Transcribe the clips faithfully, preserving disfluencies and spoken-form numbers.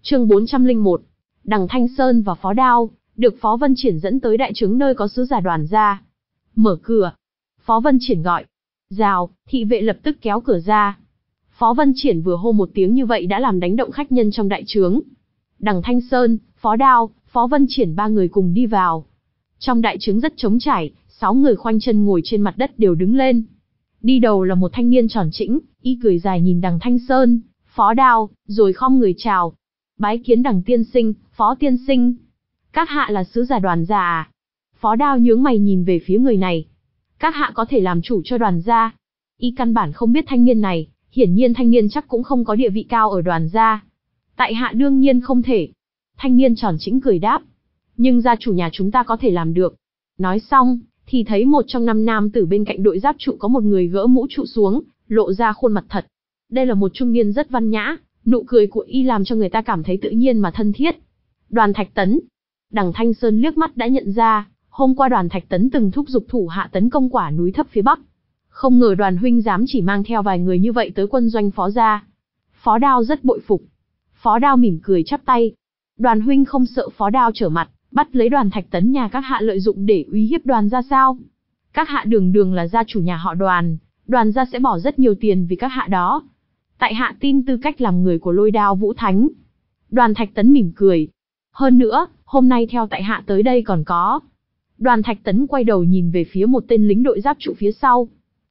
Chương bốn trăm lẻ một. Đằng Thanh Sơn và Phó Đao được Phó Vân Triển dẫn tới đại trướng nơi có sứ giả Đoàn gia. Mở cửa. Phó Vân Triển gọi. Rào, thị vệ lập tức kéo cửa ra. Phó Vân Triển vừa hô một tiếng như vậy đã làm đánh động khách nhân trong đại trướng. Đằng Thanh Sơn, Phó Đao, Phó Vân Triển ba người cùng đi vào. Trong đại trướng rất trống trải, sáu người khoanh chân ngồi trên mặt đất đều đứng lên. Đi đầu là một thanh niên tròn trĩnh, y cười dài nhìn Đằng Thanh Sơn, Phó Đao, rồi khom người chào. Bái kiến Đằng tiên sinh, Phó tiên sinh. Các hạ là sứ giả Đoàn gia à? Phó Đao nhướng mày nhìn về phía người này. Các hạ có thể làm chủ cho Đoàn gia? Y căn bản không biết thanh niên này, hiển nhiên thanh niên chắc cũng không có địa vị cao ở Đoàn gia. Tại hạ đương nhiên không thể. Thanh niên tròn trĩnh cười đáp. Nhưng gia chủ nhà chúng ta có thể làm được. Nói xong, thì thấy một trong năm nam tử bên cạnh đội giáp trụ có một người gỡ mũ trụ xuống, lộ ra khuôn mặt thật. Đây là một trung niên rất văn nhã, nụ cười của y làm cho người ta cảm thấy tự nhiên mà thân thiết. Đoàn Thạch Tấn. Đằng Thanh Sơn liếc mắt đã nhận ra, hôm qua Đoàn Thạch Tấn từng thúc giục thủ hạ tấn công quả núi thấp phía bắc. Không ngờ Đoàn huynh dám chỉ mang theo vài người như vậy tới quân doanh Phó gia. Phó Đao rất bội phục. Phó Đao mỉm cười chắp tay. Đoàn huynh không sợ Phó Đao trở mặt, bắt lấy Đoàn Thạch Tấn nhà các hạ lợi dụng để uy hiếp Đoàn gia sao? Các hạ đường đường là gia chủ nhà họ Đoàn, Đoàn gia sẽ bỏ rất nhiều tiền vì các hạ đó. Tại hạ tin tư cách làm người của Lôi Đao Vũ Thánh. Đoàn Thạch Tấn mỉm cười. Hơn nữa, hôm nay theo tại hạ tới đây còn có. Đoàn Thạch Tấn quay đầu nhìn về phía một tên lính đội giáp trụ phía sau.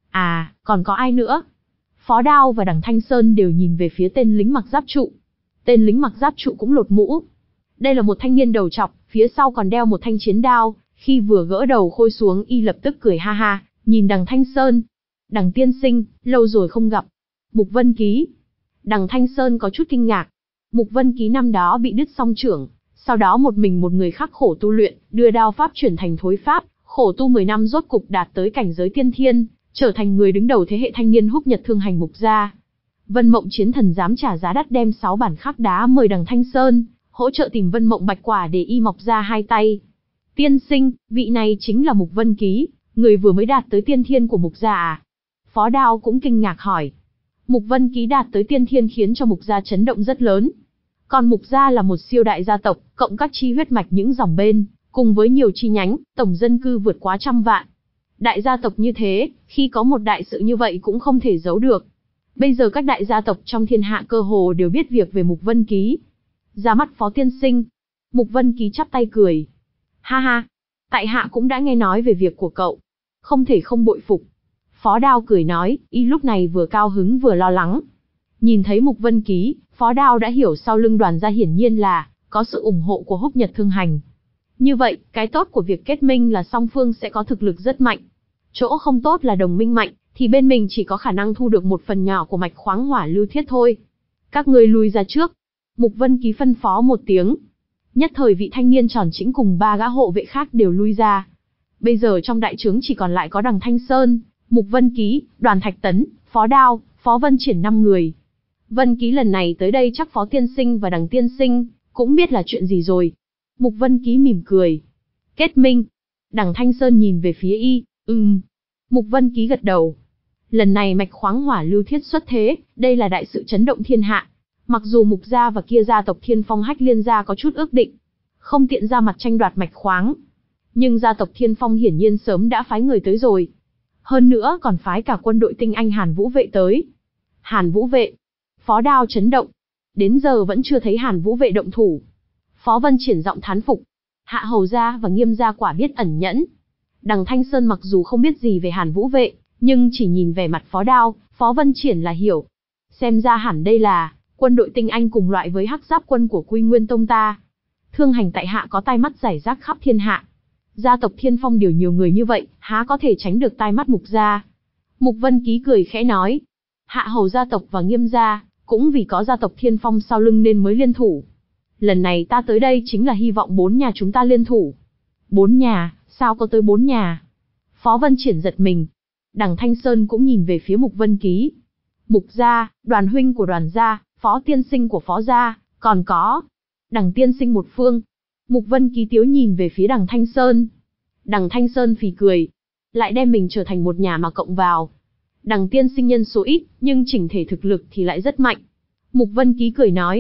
À, còn có ai nữa? Phó Đao và Đằng Thanh Sơn đều nhìn về phía tên lính mặc giáp trụ. Tên lính mặc giáp trụ cũng lột mũ. Đây là một thanh niên đầu trọc, phía sau còn đeo một thanh chiến đao, khi vừa gỡ đầu khôi xuống y lập tức cười ha ha, nhìn Đằng Thanh Sơn. Đằng tiên sinh, lâu rồi không gặp. Mục Vân Ký. Đằng Thanh Sơn có chút kinh ngạc. Mục Vân Ký năm đó bị đứt song chưởng, sau đó một mình một người khắc khổ tu luyện, đưa đao pháp chuyển thành thối pháp, khổ tu mười năm rốt cục đạt tới cảnh giới tiên thiên, trở thành người đứng đầu thế hệ thanh niên húc nhật thương hành Mục gia. Vân Mộng chiến thần dám trả giá đắt đem sáu bản khắc đá mời Đằng Thanh Sơn hỗ trợ tìm Vân Mộng bạch quả để y mọc ra hai tay. Tiên sinh, vị này chính là Mục Vân Ký, người vừa mới đạt tới tiên thiên của Mục gia à? Phó Đao cũng kinh ngạc hỏi. Mục Vân Ký đạt tới tiên thiên khiến cho Mục gia chấn động rất lớn. Còn Mục gia là một siêu đại gia tộc, cộng các chi huyết mạch những dòng bên, cùng với nhiều chi nhánh, tổng dân cư vượt quá trăm vạn. Đại gia tộc như thế, khi có một đại sự như vậy cũng không thể giấu được. Bây giờ các đại gia tộc trong thiên hạ cơ hồ đều biết việc về Mục Vân Ký. Ra mắt Phó tiên sinh. Mục Vân Ký chắp tay cười. Ha ha, tại hạ cũng đã nghe nói về việc của cậu. Không thể không bội phục. Phó Đao cười nói, y lúc này vừa cao hứng vừa lo lắng. Nhìn thấy Mục Vân Ký, Phó Đao đã hiểu sau lưng Đoàn gia hiển nhiên là có sự ủng hộ của húc nhật thương hành. Như vậy, cái tốt của việc kết minh là song phương sẽ có thực lực rất mạnh. Chỗ không tốt là đồng minh mạnh, thì bên mình chỉ có khả năng thu được một phần nhỏ của mạch khoáng hỏa lưu thiết thôi. Các ngươi lui ra trước. Mục Vân Ký phân phó một tiếng. Nhất thời vị thanh niên tròn trĩnh cùng ba gã hộ vệ khác đều lui ra. Bây giờ trong đại trướng chỉ còn lại có Đằng Thanh Sơn, Mục Vân Ký, Đoàn Thạch Tấn, Phó Đao, Phó Vân Triển năm người. Vân Ký lần này tới đây chắc Phó tiên sinh và Đằng tiên sinh cũng biết là chuyện gì rồi. Mục Vân Ký mỉm cười. Kết minh. Đằng Thanh Sơn nhìn về phía y, ừm. Mục Vân Ký gật đầu. Lần này mạch khoáng hỏa lưu thiết xuất thế, đây là đại sự chấn động thiên hạ. Mặc dù Mục gia và kia gia tộc Thiên Phong Hách Liên gia có chút ước định, không tiện ra mặt tranh đoạt mạch khoáng, nhưng gia tộc Thiên Phong hiển nhiên sớm đã phái người tới rồi. Hơn nữa còn phái cả quân đội tinh anh Hàn Vũ vệ tới. Hàn Vũ vệ. Phó Đao chấn động. Đến giờ vẫn chưa thấy Hàn Vũ vệ động thủ. Phó Vân Triển giọng thán phục. Hạ Hầu gia và Nghiêm gia quả biết ẩn nhẫn. Đằng Thanh Sơn mặc dù không biết gì về Hàn Vũ vệ, nhưng chỉ nhìn vẻ mặt Phó Đao, Phó Vân Triển là hiểu. Xem ra hẳn đây là quân đội tinh anh cùng loại với Hắc Giáp quân của Quy Nguyên tông ta. Thương hành tại hạ có tai mắt rải rác khắp thiên hạ. Gia tộc Thiên Phong điều nhiều người như vậy, há có thể tránh được tai mắt Mục gia. Mục Vân Ký cười khẽ nói. Hạ Hầu gia tộc và Nghiêm gia, cũng vì có gia tộc Thiên Phong sau lưng nên mới liên thủ. Lần này ta tới đây chính là hy vọng bốn nhà chúng ta liên thủ. Bốn nhà, sao có tới bốn nhà? Phó Vân Triển giật mình. Đằng Thanh Sơn cũng nhìn về phía Mục Vân Ký. Mục gia, Đoàn huynh của Đoàn gia, Phó tiên sinh của Phó gia, còn có Đằng tiên sinh một phương. Mục Vân Ký tiếu nhìn về phía Đằng Thanh Sơn. Đằng Thanh Sơn phì cười. Lại đem mình trở thành một nhà mà cộng vào. Đằng tiên sinh nhân số ít, nhưng chỉnh thể thực lực thì lại rất mạnh. Mục Vân Ký cười nói.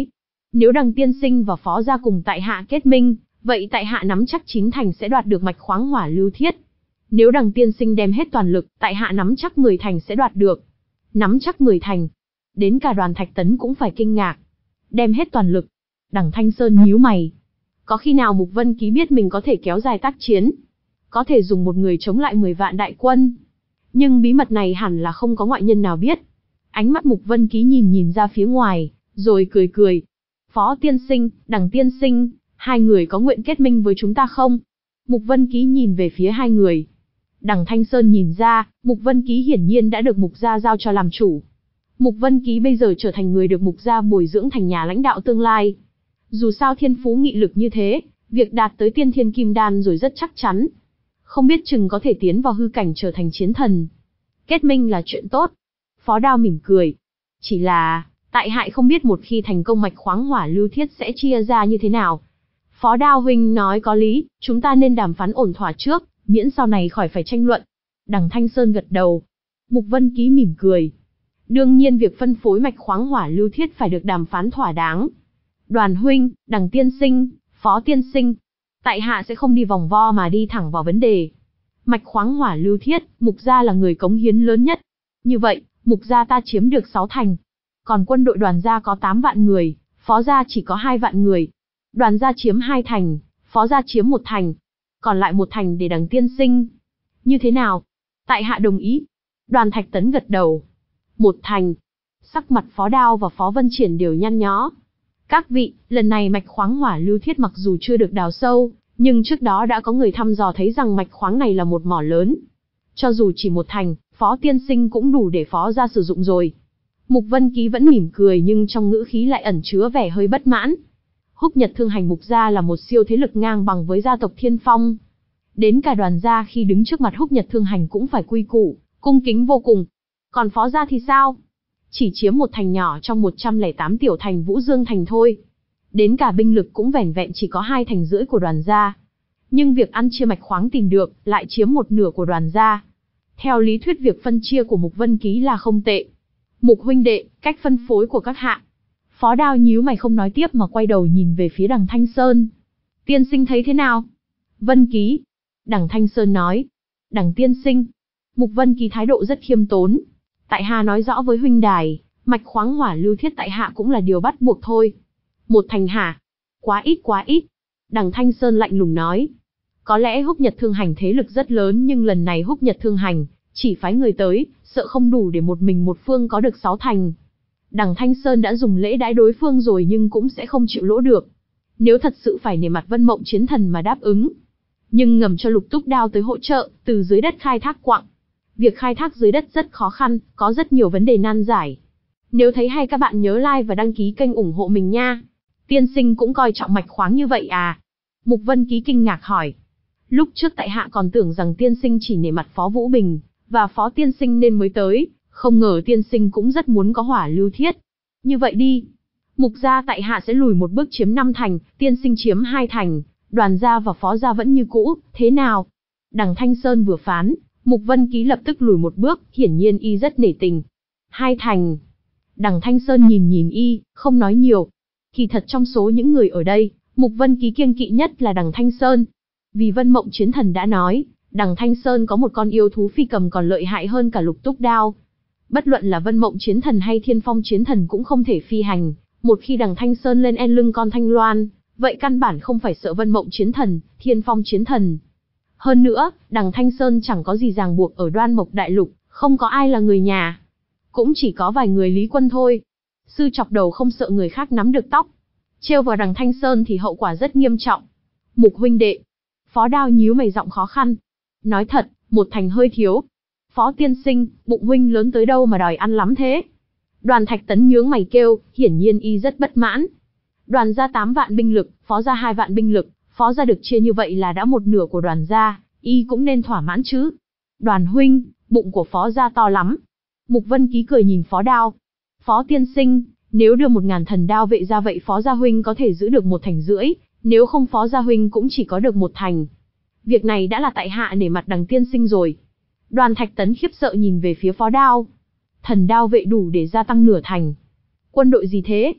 Nếu Đằng tiên sinh và Phó gia cùng tại hạ kết minh, vậy tại hạ nắm chắc chín thành sẽ đoạt được mạch khoáng hỏa lưu thiết. Nếu Đằng tiên sinh đem hết toàn lực, tại hạ nắm chắc mười thành sẽ đoạt được. Nắm chắc mười thành. Đến cả Đoàn Thạch Tấn cũng phải kinh ngạc. Đem hết toàn lực. Đằng Thanh Sơn nhíu mày. Có khi nào Mục Vân Ký biết mình có thể kéo dài tác chiến, có thể dùng một người chống lại mười vạn đại quân? Nhưng bí mật này hẳn là không có ngoại nhân nào biết. Ánh mắt Mục Vân Ký nhìn nhìn ra phía ngoài, rồi cười cười. Phó tiên sinh, Đằng tiên sinh, hai người có nguyện kết minh với chúng ta không? Mục Vân Ký nhìn về phía hai người. Đằng Thanh Sơn nhìn ra, Mục Vân Ký hiển nhiên đã được Mục gia giao cho làm chủ. Mục Vân Ký bây giờ trở thành người được Mục gia bồi dưỡng thành nhà lãnh đạo tương lai. Dù sao thiên phú nghị lực như thế, việc đạt tới tiên thiên kim đan rồi rất chắc chắn. Không biết chừng có thể tiến vào hư cảnh trở thành chiến thần. Kết minh là chuyện tốt. Phó Đao mỉm cười. Chỉ là, tại hại không biết một khi thành công mạch khoáng hỏa lưu thiết sẽ chia ra như thế nào. Phó Đao huynh nói có lý, chúng ta nên đàm phán ổn thỏa trước, miễn sau này khỏi phải tranh luận. Đằng Thanh Sơn gật đầu. Mục Vân Ký mỉm cười. Đương nhiên việc phân phối mạch khoáng hỏa lưu thiết phải được đàm phán thỏa đáng. Đoàn huynh, Đằng tiên sinh, Phó tiên sinh, tại hạ sẽ không đi vòng vo mà đi thẳng vào vấn đề. Mạch khoáng hỏa lưu thiết, Mục gia là người cống hiến lớn nhất. Như vậy, Mục gia ta chiếm được sáu thành. Còn quân đội Đoàn gia có tám vạn người, Phó gia chỉ có hai vạn người. Đoàn gia chiếm hai thành, Phó gia chiếm một thành. Còn lại một thành để Đằng tiên sinh. Như thế nào? Tại hạ đồng ý. Đoàn Thạch Tấn gật đầu. Một thành. Sắc mặt Phó Đao và Phó Vân Triển đều nhăn nhó. Các vị, lần này mạch khoáng hỏa lưu thiết mặc dù chưa được đào sâu, nhưng trước đó đã có người thăm dò thấy rằng mạch khoáng này là một mỏ lớn. Cho dù chỉ một thành, Phó tiên sinh cũng đủ để Phó gia sử dụng rồi. Mục Vân Ký vẫn mỉm cười nhưng trong ngữ khí lại ẩn chứa vẻ hơi bất mãn. Húc Nhật Thương Hành Mục gia là một siêu thế lực ngang bằng với gia tộc Thiên Phong. Đến cả Đoàn gia khi đứng trước mặt Húc Nhật Thương Hành cũng phải quy củ, cung kính vô cùng. Còn Phó gia thì sao? Chỉ chiếm một thành nhỏ trong một trăm lẻ tám tiểu thành Vũ Dương thành thôi. Đến cả binh lực cũng vẻn vẹn chỉ có hai thành rưỡi của Đoàn gia. Nhưng việc ăn chia mạch khoáng tìm được lại chiếm một nửa của Đoàn gia. Theo lý thuyết việc phân chia của Mục Vân Ký là không tệ. Mục huynh đệ, cách phân phối của các hạ. Phó Đao nhíu mày không nói tiếp mà quay đầu nhìn về phía Đằng Thanh Sơn. Tiên sinh thấy thế nào? Vân Ký. Đằng Thanh Sơn nói. Đằng tiên sinh. Mục Vân Ký thái độ rất khiêm tốn. Tại hạ nói rõ với huynh đài, mạch khoáng hỏa lưu thiết tại hạ cũng là điều bắt buộc thôi. Một thành hả? Quá ít quá ít. Đằng Thanh Sơn lạnh lùng nói. Có lẽ Húc Nhật Thương Hành thế lực rất lớn nhưng lần này Húc Nhật Thương Hành chỉ phái người tới, sợ không đủ để một mình một phương có được sáu thành. Đằng Thanh Sơn đã dùng lễ đãi đối phương rồi nhưng cũng sẽ không chịu lỗ được. Nếu thật sự phải nể mặt Vân Mộng Chiến Thần mà đáp ứng. Nhưng ngầm cho Lục Túc Đao tới hỗ trợ, từ dưới đất khai thác quặng. Việc khai thác dưới đất rất khó khăn, có rất nhiều vấn đề nan giải. Nếu thấy hay các bạn nhớ like và đăng ký kênh ủng hộ mình nha. Tiên sinh cũng coi trọng mạch khoáng như vậy à? Mục Vân Ký kinh ngạc hỏi. Lúc trước tại hạ còn tưởng rằng tiên sinh chỉ nể mặt Phó Vũ Bình và Phó tiên sinh nên mới tới, không ngờ tiên sinh cũng rất muốn có hỏa lưu thiết. Như vậy đi, Mục gia tại hạ sẽ lùi một bước chiếm năm thành, tiên sinh chiếm hai thành, Đoàn gia và Phó gia vẫn như cũ, thế nào? Đằng Thanh Sơn vừa phán, Mục Vân Ký lập tức lùi một bước, hiển nhiên y rất nể tình. Hai thành. Đằng Thanh Sơn nhìn nhìn y, không nói nhiều. Kỳ thật trong số những người ở đây, Mục Vân Ký kiêng kỵ nhất là Đằng Thanh Sơn. Vì Vân Mộng Chiến Thần đã nói, Đằng Thanh Sơn có một con yêu thú phi cầm còn lợi hại hơn cả Lục Túc Đao. Bất luận là Vân Mộng Chiến Thần hay Thiên Phong Chiến Thần cũng không thể phi hành. Một khi Đằng Thanh Sơn lên en lưng con Thanh Loan, vậy căn bản không phải sợ Vân Mộng Chiến Thần, Thiên Phong Chiến Thần. Hơn nữa, Đằng Thanh Sơn chẳng có gì ràng buộc ở Đoan Mộc Đại Lục, không có ai là người nhà. Cũng chỉ có vài người Lý Quân thôi. Sư chọc đầu không sợ người khác nắm được tóc. Trêu vào Đằng Thanh Sơn thì hậu quả rất nghiêm trọng. Mục huynh đệ. Phó Đao nhíu mày giọng khó khăn. Nói thật, một thành hơi thiếu. Phó tiên sinh, bụng huynh lớn tới đâu mà đòi ăn lắm thế? Đoàn Thạch Tấn nhướng mày kêu, hiển nhiên y rất bất mãn. Đoàn gia tám vạn binh lực, Phó gia hai vạn binh lực, Phó gia được chia như vậy là đã một nửa của Đoàn gia, y cũng nên thỏa mãn chứ. Đoàn huynh, bụng của Phó gia to lắm. Mục Vân Ký cười nhìn Phó Đao. Phó tiên sinh, nếu đưa một ngàn thần đao vệ ra vậy Phó gia huynh có thể giữ được một thành rưỡi, nếu không Phó gia huynh cũng chỉ có được một thành. Việc này đã là tại hạ nể mặt Đằng tiên sinh rồi. Đoàn Thạch Tấn khiếp sợ nhìn về phía Phó Đao. Thần đao vệ đủ để gia tăng nửa thành. Quân đội gì thế?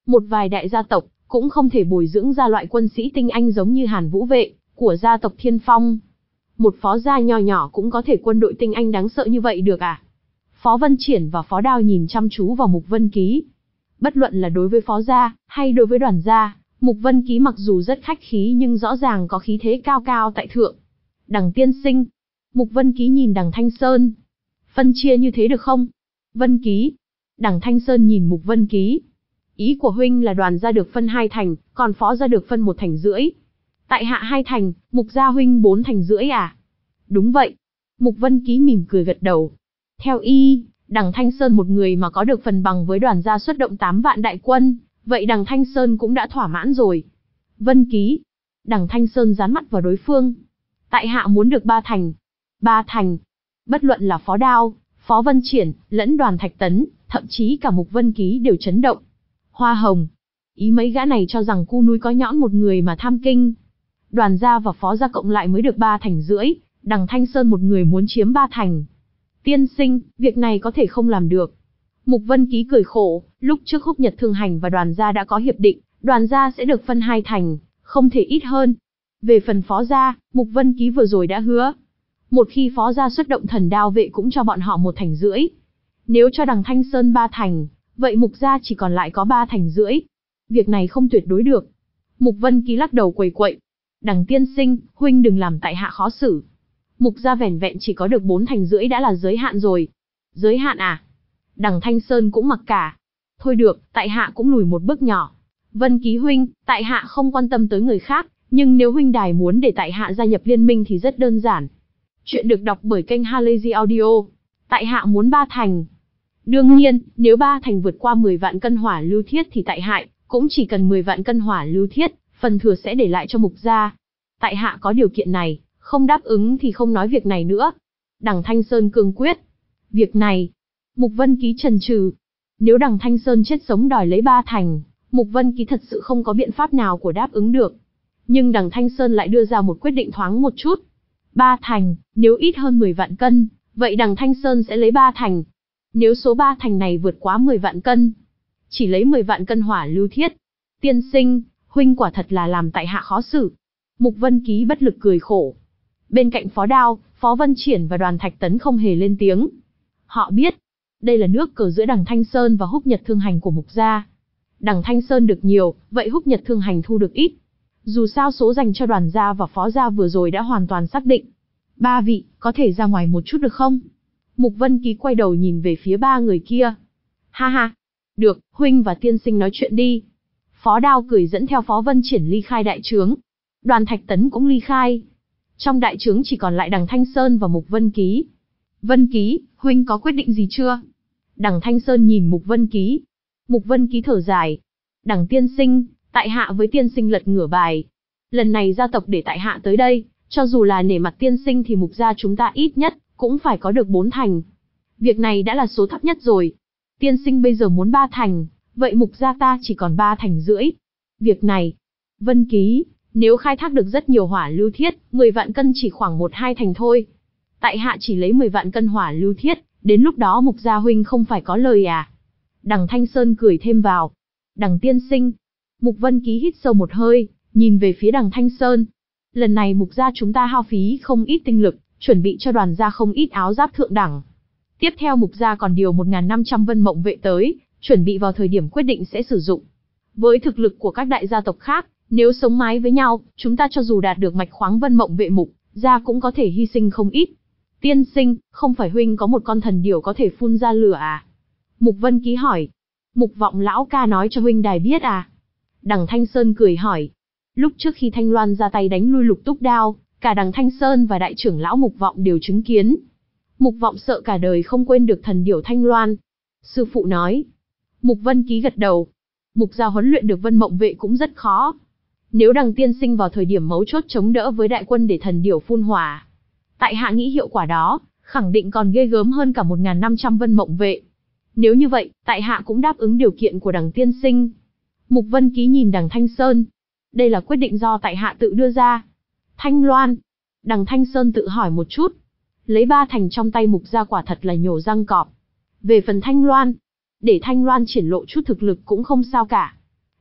Một vài đại gia tộc cũng không thể bồi dưỡng ra loại quân sĩ tinh anh giống như Hàn Vũ Vệ của gia tộc Thiên Phong. Một phó gia nho nhỏ cũng có thể quân đội tinh anh đáng sợ như vậy được à? Phó Vân Triển và Phó Đao nhìn chăm chú vào Mục Vân Ký. Bất luận là đối với phó gia hay đối với đoàn gia, Mục Vân Ký mặc dù rất khách khí nhưng rõ ràng có khí thế cao cao tại thượng. Đằng tiên sinh. Mục Vân Ký nhìn Đằng Thanh Sơn. Phân chia như thế được không? Vân Ký. Đằng Thanh Sơn nhìn Mục Vân Ký. Ý của huynh là đoàn gia được phân hai thành, còn phó gia được phân một thành rưỡi. Tại hạ hai thành, Mục gia huynh bốn thành rưỡi à? Đúng vậy. Mục Vân Ký mỉm cười gật đầu. Theo y, Đằng Thanh Sơn một người mà có được phần bằng với đoàn gia xuất động tám vạn đại quân, vậy Đằng Thanh Sơn cũng đã thỏa mãn rồi. Vân Ký. Đằng Thanh Sơn dán mắt vào đối phương. Tại hạ muốn được ba thành. Ba thành. Bất luận là Phó Đao, Phó Vân Triển, lẫn đoàn Thạch Tấn, thậm chí cả Mục Vân Ký đều chấn động. Hoa hồng. Ý mấy gã này cho rằng cu núi có nhõn một người mà tham kinh. Đoàn gia và phó gia cộng lại mới được ba thành rưỡi, Đằng Thanh Sơn một người muốn chiếm ba thành. Tiên sinh, việc này có thể không làm được. Mục Vân Ký cười khổ, lúc trước Húc Nhật Thương Hành và đoàn gia đã có hiệp định, đoàn gia sẽ được phân hai thành, không thể ít hơn. Về phần phó gia, Mục Vân Ký vừa rồi đã hứa. Một khi phó gia xuất động Thần Đao Vệ cũng cho bọn họ một thành rưỡi. Nếu cho Đằng Thanh Sơn ba thành, vậy Mục gia chỉ còn lại có ba thành rưỡi. Việc này không tuyệt đối được. Mục Vân Ký lắc đầu quầy quậy. Đằng tiên sinh, huynh đừng làm tại hạ khó xử. Mục gia vẻn vẹn chỉ có được bốn thành rưỡi đã là giới hạn rồi. Giới hạn à? Đằng Thanh Sơn cũng mặc cả. Thôi được, tại hạ cũng lùi một bước nhỏ. Vân Ký huynh, tại hạ không quan tâm tới người khác, nhưng nếu huynh đài muốn để tại hạ gia nhập liên minh thì rất đơn giản. Chuyện được đọc bởi kênh Halazy Audio. Tại hạ muốn ba thành. Đương nhiên, nếu ba thành vượt qua mười vạn cân hỏa lưu thiết thì tại hạ cũng chỉ cần mười vạn cân hỏa lưu thiết, phần thừa sẽ để lại cho Mục gia. Tại hạ có điều kiện này, không đáp ứng thì không nói việc này nữa. Đằng Thanh Sơn cương quyết. Việc này, Mục Vân Ký chần chừ. Nếu Đằng Thanh Sơn chết sống đòi lấy ba thành, Mục Vân Ký thật sự không có biện pháp nào của đáp ứng được. Nhưng Đằng Thanh Sơn lại đưa ra một quyết định thoáng một chút. Ba thành, nếu ít hơn mười vạn cân, vậy Đằng Thanh Sơn sẽ lấy ba thành. Nếu số ba thành này vượt quá mười vạn cân, chỉ lấy mười vạn cân hỏa lưu thiết. Tiên sinh, huynh quả thật là làm tại hạ khó xử. Mục Vân Ký bất lực cười khổ. Bên cạnh Phó Đao, Phó Vân Triển và đoàn Thạch Tấn không hề lên tiếng. Họ biết, đây là nước cờ giữa Đằng Thanh Sơn và Húc Nhật Thương Hành của Mục gia. Đằng Thanh Sơn được nhiều, vậy Húc Nhật Thương Hành thu được ít. Dù sao số dành cho đoàn gia và phó gia vừa rồi đã hoàn toàn xác định. Ba vị, có thể ra ngoài một chút được không? Mục Vân Ký quay đầu nhìn về phía ba người kia. Ha ha, được, huynh và tiên sinh nói chuyện đi. Phó Đao cười dẫn theo Phó Vân Triển ly khai đại trướng. Đoàn Thạch Tấn cũng ly khai. Trong đại trướng chỉ còn lại Đằng Thanh Sơn và Mục Vân Ký. Vân Ký, huynh có quyết định gì chưa? Đằng Thanh Sơn nhìn Mục Vân Ký. Mục Vân Ký thở dài. Đằng tiên sinh, tại hạ với tiên sinh lật ngửa bài. Lần này gia tộc để tại hạ tới đây, cho dù là nể mặt tiên sinh thì Mục gia chúng ta ít nhất cũng phải có được bốn thành. Việc này đã là số thấp nhất rồi. Tiên sinh bây giờ muốn ba thành, vậy Mục gia ta chỉ còn ba thành rưỡi. Việc này, Vân Ký, nếu khai thác được rất nhiều hỏa lưu thiết, mười vạn cân chỉ khoảng một hai thành thôi. Tại hạ chỉ lấy mười vạn cân hỏa lưu thiết, đến lúc đó Mục gia huynh không phải có lời à? Đằng Thanh Sơn cười thêm vào. Đằng tiên sinh. Mục Vân Ký hít sâu một hơi, nhìn về phía Đằng Thanh Sơn. Lần này Mục gia chúng ta hao phí không ít tinh lực, chuẩn bị cho đoàn gia không ít áo giáp thượng đẳng. Tiếp theo Mục gia còn điều một nghìn năm trăm vân mộng vệ tới, chuẩn bị vào thời điểm quyết định sẽ sử dụng. Với thực lực của các đại gia tộc khác, nếu sống mái với nhau, chúng ta cho dù đạt được mạch khoáng vân mộng vệ Mục gia cũng có thể hy sinh không ít. Tiên sinh, không phải huynh có một con thần điểu có thể phun ra lửa à? Mục Vân Ký hỏi. Mục Vọng lão ca nói cho huynh đài biết à? Đằng Thanh Sơn cười hỏi. Lúc trước khi Thanh Loan ra tay đánh lui Lục Túc Đao, cả Đằng Thanh Sơn và đại trưởng lão Mục Vọng đều chứng kiến. Mục Vọng sợ cả đời không quên được thần điểu Thanh Loan. Sư phụ nói. Mục Vân Ký gật đầu. Mục gia huấn luyện được vân mộng vệ cũng rất khó. Nếu Đằng tiên sinh vào thời điểm mấu chốt chống đỡ với đại quân để thần điểu phun hỏa, tại hạ nghĩ hiệu quả đó, khẳng định còn ghê gớm hơn cả một nghìn năm trăm vân mộng vệ. Nếu như vậy, tại hạ cũng đáp ứng điều kiện của Đằng tiên sinh. Mục Vân Ký nhìn Đằng Thanh Sơn. Đây là quyết định do tại hạ tự đưa ra. Thanh Loan. Đằng Thanh Sơn tự hỏi một chút. Lấy ba thành trong tay Mục gia quả thật là nhổ răng cọp. Về phần Thanh Loan, để Thanh Loan triển lộ chút thực lực cũng không sao cả.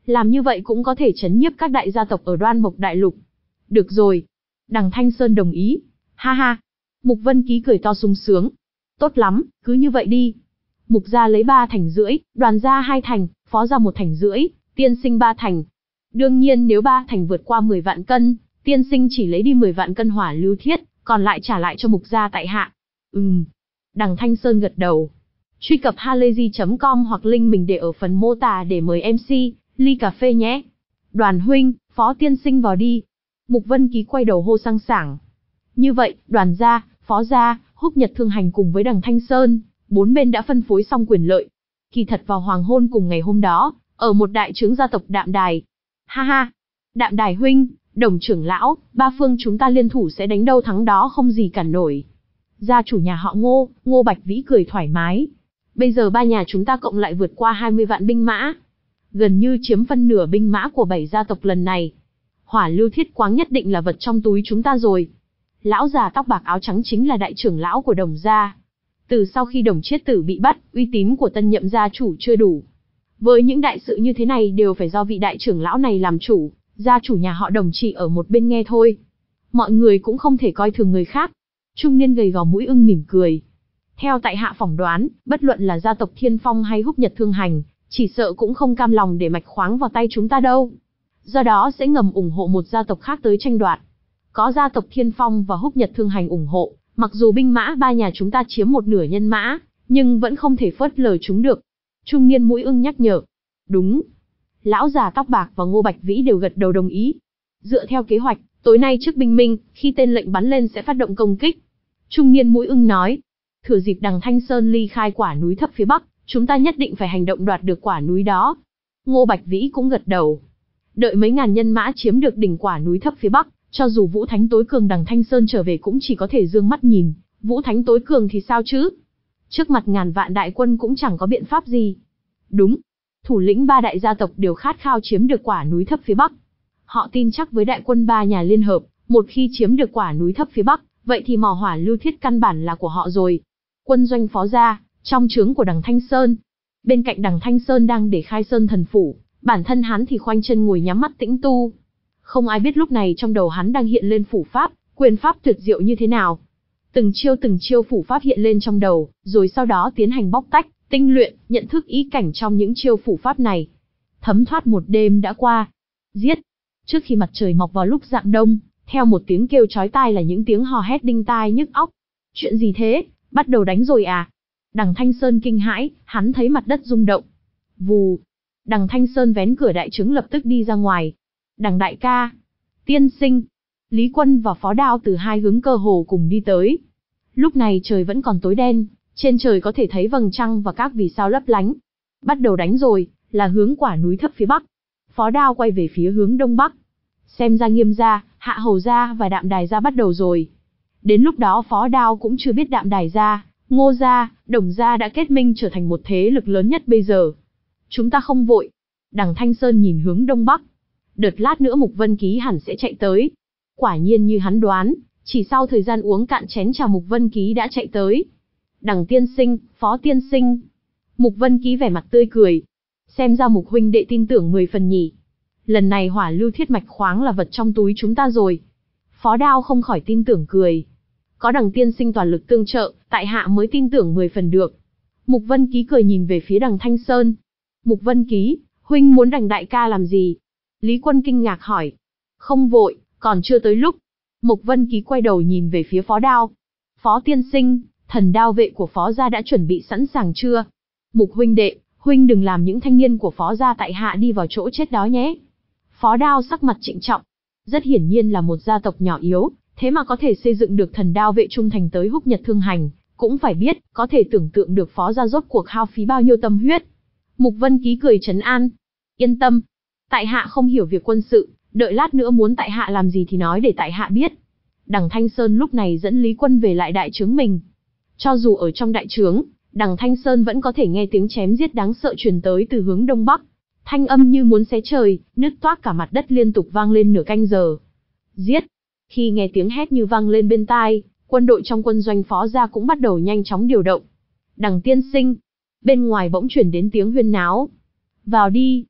Làm như vậy cũng có thể trấn nhiếp các đại gia tộc ở Đoan Mộc Đại Lục. Được rồi. Đằng Thanh Sơn đồng ý. Ha ha. Mục Vân Ký cười to sung sướng. Tốt lắm, cứ như vậy đi. Mục gia lấy ba thành rưỡi, Đoàn gia hai thành, Phó gia một thành rưỡi, Tiên Sinh ba thành. Đương nhiên nếu ba thành vượt qua mười vạn cân, Tiên Sinh chỉ lấy đi mười vạn cân hỏa lưu thiết, còn lại trả lại cho Mục gia tại hạ. Ừm. Đằng Thanh Sơn gật đầu. Truy cập halayzi chấm com hoặc link mình để ở phần mô tả để mời em xê, ly cà phê nhé. Đoàn huynh, Phó Tiên Sinh vào đi. Mục Vân Ký quay đầu hô sang sảng. Như vậy, Đoàn gia, Phó gia, Húc Nhật Thương Hành cùng với Đằng Thanh Sơn, bốn bên đã phân phối xong quyền lợi. Kỳ thật vào hoàng hôn cùng ngày hôm đó, ở một đại trướng gia tộc Đạm Đài. Ha ha, Đạm Đài huynh, Đồng trưởng lão, ba phương chúng ta liên thủ sẽ đánh đâu thắng đó không gì cản nổi. Gia chủ nhà họ Ngô, Ngô Bạch Vĩ cười thoải mái. Bây giờ ba nhà chúng ta cộng lại vượt qua hai mươi vạn binh mã, gần như chiếm phân nửa binh mã của bảy gia tộc lần này. Hỏa lưu thiết quáng nhất định là vật trong túi chúng ta rồi. Lão già tóc bạc áo trắng chính là đại trưởng lão của Đồng gia. Từ sau khi Đồng Chiết Tử bị bắt, uy tín của tân nhậm gia chủ chưa đủ. Với những đại sự như thế này đều phải do vị đại trưởng lão này làm chủ, gia chủ nhà họ Đồng chỉ ở một bên nghe thôi. Mọi người cũng không thể coi thường người khác. Trung niên gầy gò mũi ưng mỉm cười. Theo tại hạ phỏng đoán, bất luận là gia tộc Thiên Phong hay Húc Nhật Thương Hành, chỉ sợ cũng không cam lòng để mạch khoáng vào tay chúng ta đâu. Do đó sẽ ngầm ủng hộ một gia tộc khác tới tranh đoạt. Có gia tộc Thiên Phong và Húc Nhật Thương Hành ủng hộ, mặc dù binh mã ba nhà chúng ta chiếm một nửa nhân mã, nhưng vẫn không thể phớt lờ chúng được. Trung niên mũi ưng nhắc nhở. Đúng. Lão già tóc bạc và Ngô Bạch Vĩ đều gật đầu đồng ý. Dựa theo kế hoạch, tối nay trước bình minh, khi tên lệnh bắn lên sẽ phát động công kích. Trung niên mũi ưng nói. Thừa dịp Đằng Thanh Sơn ly khai quả núi thấp phía bắc, chúng ta nhất định phải hành động đoạt được quả núi đó. Ngô Bạch Vĩ cũng gật đầu. Đợi mấy ngàn nhân mã chiếm được đỉnh quả núi thấp phía bắc, cho dù Vũ Thánh tối cường Đằng Thanh Sơn trở về cũng chỉ có thể dương mắt nhìn. Vũ Thánh tối cường thì sao chứ? Trước mặt ngàn vạn đại quân cũng chẳng có biện pháp gì. Đúng. Thủ lĩnh ba đại gia tộc đều khát khao chiếm được quả núi thấp phía bắc. Họ tin chắc với đại quân ba nhà liên hợp, một khi chiếm được quả núi thấp phía bắc, vậy thì mỏ hỏa lưu thiết căn bản là của họ rồi. Quân doanh Phó gia, trong trướng của Đằng Thanh Sơn. Bên cạnh Đằng Thanh Sơn đang để khai sơn thần phủ, bản thân hắn thì khoanh chân ngồi nhắm mắt tĩnh tu. Không ai biết lúc này trong đầu hắn đang hiện lên phủ pháp, quyền pháp tuyệt diệu như thế nào. Từng chiêu từng chiêu phủ pháp hiện lên trong đầu, rồi sau đó tiến hành bóc tách, tinh luyện, nhận thức ý cảnh trong những chiêu phủ pháp này. Thấm thoát một đêm đã qua. Giết! Trước khi mặt trời mọc vào lúc rạng đông, theo một tiếng kêu chói tai là những tiếng hò hét đinh tai nhức óc. Chuyện gì thế? Bắt đầu đánh rồi à? Đằng Thanh Sơn kinh hãi, hắn thấy mặt đất rung động. Vù! Đằng Thanh Sơn vén cửa đại trướng lập tức đi ra ngoài. Đằng đại ca! Tiên sinh! Lý Quân và Phó Đao từ hai hướng cơ hồ cùng đi tới. Lúc này trời vẫn còn tối đen, trên trời có thể thấy vầng trăng và các vì sao lấp lánh. Bắt đầu đánh rồi, là hướng quả núi thấp phía bắc. Phó Đao quay về phía hướng đông bắc. Xem ra Nghiêm gia, Hạ Hầu gia và Đạm Đài gia bắt đầu rồi. Đến lúc đó Phó Đao cũng chưa biết Đạm Đài gia, Ngô gia, Đồng gia đã kết minh trở thành một thế lực lớn nhất bây giờ. Chúng ta không vội. Đằng Thanh Sơn nhìn hướng đông bắc. Đợt lát nữa Mục Vân Ký hẳn sẽ chạy tới. Quả nhiên như hắn đoán, chỉ sau thời gian uống cạn chén trà Mục Vân Ký đã chạy tới. Đằng tiên sinh, Phó tiên sinh. Mục Vân Ký vẻ mặt tươi cười. Xem ra Mục huynh đệ tin tưởng mười phần nhỉ. Lần này hỏa lưu thiết mạch khoáng là vật trong túi chúng ta rồi. Phó Đao không khỏi tin tưởng cười. Có Đằng tiên sinh toàn lực tương trợ, tại hạ mới tin tưởng mười phần được. Mục Vân Ký cười nhìn về phía Đằng Thanh Sơn. Mục Vân Ký, huynh muốn Đằng đại ca làm gì? Lý Quân kinh ngạc hỏi. Không vội, còn chưa tới lúc. Mục Vân Ký quay đầu nhìn về phía Phó Đao. Phó tiên sinh, thần đao vệ của Phó gia đã chuẩn bị sẵn sàng chưa? Mục huynh đệ, huynh đừng làm những thanh niên của Phó gia tại hạ đi vào chỗ chết đó nhé. Phó Đao sắc mặt trịnh trọng. Rất hiển nhiên là một gia tộc nhỏ yếu, thế mà có thể xây dựng được thần đao vệ trung thành tới Húc Nhật Thương Hành, cũng phải biết, có thể tưởng tượng được Phó gia rốt cuộc hao phí bao nhiêu tâm huyết. Mục Vân Ký cười trấn an. Yên tâm, tại hạ không hiểu việc quân sự, đợi lát nữa muốn tại hạ làm gì thì nói để tại hạ biết. Đằng Thanh Sơn lúc này dẫn Lý Quân về lại đại trướng mình. Cho dù ở trong đại trướng, Đằng Thanh Sơn vẫn có thể nghe tiếng chém giết đáng sợ truyền tới từ hướng đông bắc. Thanh âm như muốn xé trời, nứt toác cả mặt đất liên tục vang lên nửa canh giờ. Giết! Khi nghe tiếng hét như vang lên bên tai, quân đội trong quân doanh Phó gia cũng bắt đầu nhanh chóng điều động. Đằng tiên sinh! Bên ngoài bỗng chuyển đến tiếng huyên náo. Vào đi!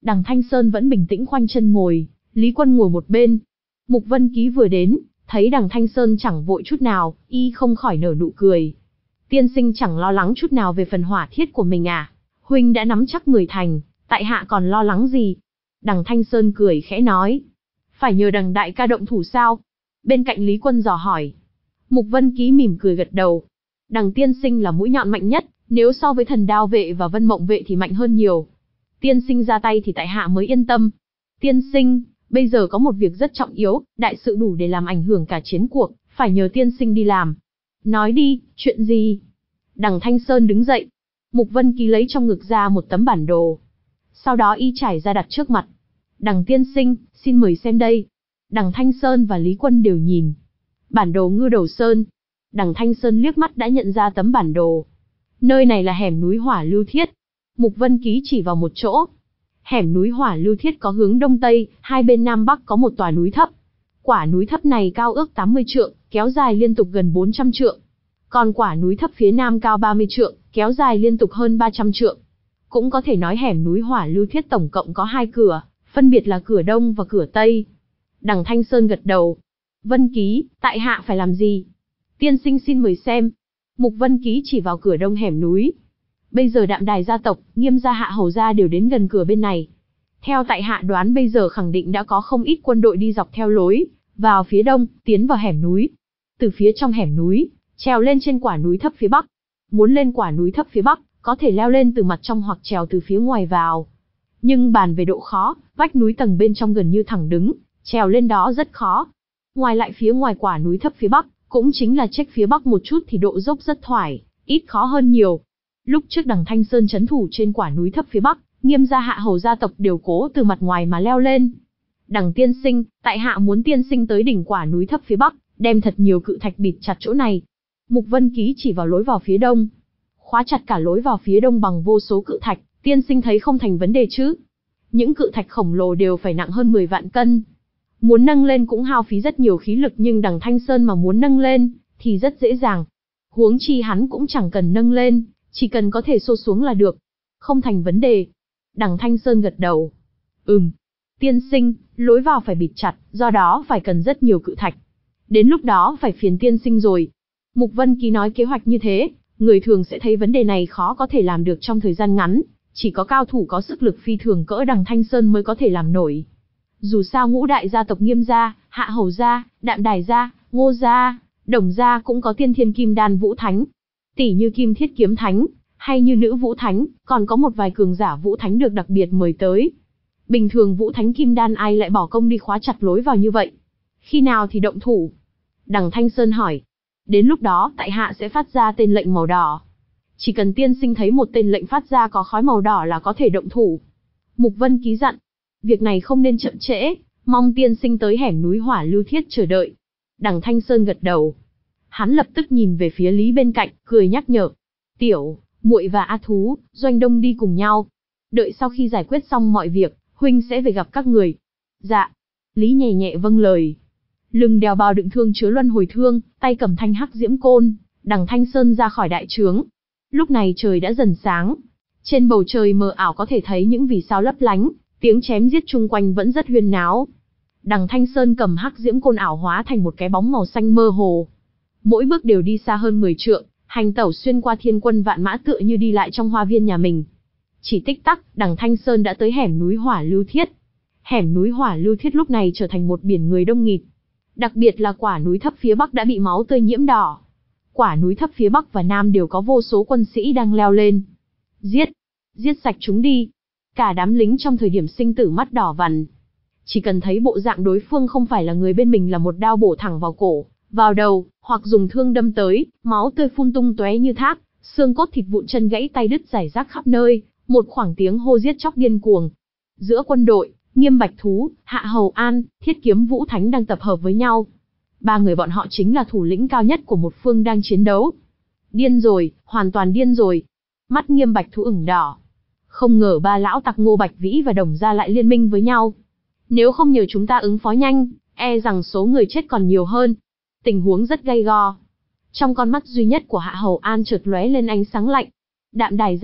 Đằng Thanh Sơn vẫn bình tĩnh khoanh chân ngồi, Lý Quân ngồi một bên. Mục Vân Ký vừa đến, thấy đằng Thanh Sơn chẳng vội chút nào, y không khỏi nở nụ cười. Tiên sinh chẳng lo lắng chút nào về phần hỏa thiết của mình à? Huynh đã nắm chắc mười thành, tại hạ còn lo lắng gì? Đằng Thanh Sơn cười khẽ nói. Phải nhờ đằng đại ca động thủ sao? Bên cạnh Lý Quân dò hỏi. Mục Vân Ký mỉm cười gật đầu. Đằng tiên sinh là mũi nhọn mạnh nhất, nếu so với Thần Đao vệ và Vân Mộng vệ thì mạnh hơn nhiều. Tiên sinh ra tay thì tại hạ mới yên tâm. Tiên sinh, bây giờ có một việc rất trọng yếu, đại sự đủ để làm ảnh hưởng cả chiến cuộc, phải nhờ tiên sinh đi làm. Nói đi, chuyện gì? Đằng Thanh Sơn đứng dậy. Mục Vân Ký lấy trong ngực ra một tấm bản đồ. Sau đó y trải ra đặt trước mặt. Đằng tiên sinh, xin mời xem đây. Đằng Thanh Sơn và Lý Quân đều nhìn. Bản đồ Ngư Đầu Sơn. Đằng Thanh Sơn liếc mắt đã nhận ra tấm bản đồ. Nơi này là hẻm núi Hỏa Lưu Thiết. Mục Vân Ký chỉ vào một chỗ. Hẻm núi Hỏa Lưu Thiết có hướng đông tây, hai bên nam bắc có một tòa núi thấp. Quả núi thấp này cao ước tám mươi trượng, kéo dài liên tục gần bốn trăm trượng. Còn quả núi thấp phía nam cao ba mươi trượng, kéo dài liên tục hơn ba trăm trượng. Cũng có thể nói hẻm núi Hỏa Lưu Thiết tổng cộng có hai cửa, phân biệt là cửa đông và cửa tây. Đằng Thanh Sơn gật đầu. Vân Ký, tại hạ phải làm gì? Tiên sinh xin mời xem. Mục Vân Ký chỉ vào cửa đông hẻm núi. Bây giờ Đạm Đài gia tộc, Nghiêm gia Hạ Hầu gia đều đến gần cửa bên này. Theo tại hạ đoán bây giờ khẳng định đã có không ít quân đội đi dọc theo lối vào phía đông, tiến vào hẻm núi. Từ phía trong hẻm núi, trèo lên trên quả núi thấp phía bắc. Muốn lên quả núi thấp phía bắc, có thể leo lên từ mặt trong hoặc trèo từ phía ngoài vào. Nhưng bàn về độ khó, vách núi tầng bên trong gần như thẳng đứng, trèo lên đó rất khó. Ngoài lại phía ngoài quả núi thấp phía bắc, cũng chính là chếch phía bắc một chút thì độ dốc rất thoải, ít khó hơn nhiều. Lúc trước đằng Thanh Sơn trấn thủ trên quả núi thấp phía bắc, Nghiêm gia Hạ Hầu gia tộc đều cố từ mặt ngoài mà leo lên. Đằng tiên sinh, tại hạ muốn tiên sinh tới đỉnh quả núi thấp phía bắc, đem thật nhiều cự thạch bịt chặt chỗ này. Mục Vân Ký chỉ vào lối vào phía đông. Khóa chặt cả lối vào phía đông bằng vô số cự thạch, tiên sinh thấy không thành vấn đề chứ? Những cự thạch khổng lồ đều phải nặng hơn mười vạn cân. Muốn nâng lên cũng hao phí rất nhiều khí lực, nhưng đằng Thanh Sơn mà muốn nâng lên thì rất dễ dàng. Huống chi hắn cũng chẳng cần nâng lên, chỉ cần có thể xô xuống là được. Không thành vấn đề. Đằng Thanh Sơn gật đầu. Ừm. Tiên sinh, lối vào phải bịt chặt, do đó phải cần rất nhiều cự thạch. Đến lúc đó phải phiền tiên sinh rồi. Mục Vân Ký nói kế hoạch như thế, người thường sẽ thấy vấn đề này khó có thể làm được trong thời gian ngắn. Chỉ có cao thủ có sức lực phi thường cỡ đằng Thanh Sơn mới có thể làm nổi. Dù sao ngũ đại gia tộc Nghiêm gia, Hạ Hầu gia, Đạm Đài gia, Ngô gia, Đồng gia cũng có tiên thiên kim đan vũ thánh. Tỷ như Kim Thiết Kiếm Thánh, hay như Nữ Vũ Thánh, còn có một vài cường giả Vũ Thánh được đặc biệt mời tới. Bình thường Vũ Thánh kim đan ai lại bỏ công đi khóa chặt lối vào như vậy? Khi nào thì động thủ? Đằng Thanh Sơn hỏi. Đến lúc đó tại hạ sẽ phát ra tên lệnh màu đỏ. Chỉ cần tiên sinh thấy một tên lệnh phát ra có khói màu đỏ là có thể động thủ. Mục Vân Ký dặn. Việc này không nên chậm trễ, mong tiên sinh tới hẻm núi Hỏa Lưu Thiết chờ đợi. Đằng Thanh Sơn gật đầu. Hắn lập tức nhìn về phía Lý bên cạnh, cười nhắc nhở. Tiểu, muội và A Thú, Doanh Đông đi cùng nhau. Đợi sau khi giải quyết xong mọi việc, huynh sẽ về gặp các người. Dạ. Lý nhẹ nhẹ vâng lời. Lưng đeo bao đựng thương chứa luân hồi thương, tay cầm thanh hắc diễm côn, đằng Thanh Sơn ra khỏi đại trướng. Lúc này trời đã dần sáng. Trên bầu trời mờ ảo có thể thấy những vì sao lấp lánh, tiếng chém giết chung quanh vẫn rất huyên náo. Đằng Thanh Sơn cầm hắc diễm côn ảo hóa thành một cái bóng màu xanh mơ hồ. Mỗi bước đều đi xa hơn mười trượng, hành tẩu xuyên qua thiên quân vạn mã tựa như đi lại trong hoa viên nhà mình. Chỉ tích tắc, đằng Thanh Sơn đã tới hẻm núi Hỏa Lưu Thiết. Hẻm núi Hỏa Lưu Thiết lúc này trở thành một biển người đông nghịt. Đặc biệt là quả núi thấp phía bắc đã bị máu tươi nhiễm đỏ. Quả núi thấp phía bắc và nam đều có vô số quân sĩ đang leo lên. Giết! Giết sạch chúng đi! Cả đám lính trong thời điểm sinh tử mắt đỏ vằn. Chỉ cần thấy bộ dạng đối phương không phải là người bên mình là một đao bổ thẳng vào cổ, vào đầu, hoặc dùng thương đâm tới, máu tươi phun tung tóe như thác, xương cốt thịt vụn chân gãy tay đứt rải rác khắp nơi, một khoảng tiếng hô giết chóc điên cuồng. Giữa quân đội, Nghiêm Bạch Thú, Hạ Hầu An, Thiết Kiếm Vũ Thánh đang tập hợp với nhau. Ba người bọn họ chính là thủ lĩnh cao nhất của một phương đang chiến đấu. Điên rồi, hoàn toàn điên rồi. Mắt Nghiêm Bạch Thú ửng đỏ. Không ngờ ba lão tặc Ngô Bạch Vĩ và Đồng gia lại liên minh với nhau. Nếu không nhờ chúng ta ứng phó nhanh, e rằng số người chết còn nhiều hơn. Tình huống rất gay go. Trong con mắt duy nhất của Hạ Hầu An chợt lóe lên ánh sáng lạnh. Đạm Đài gia,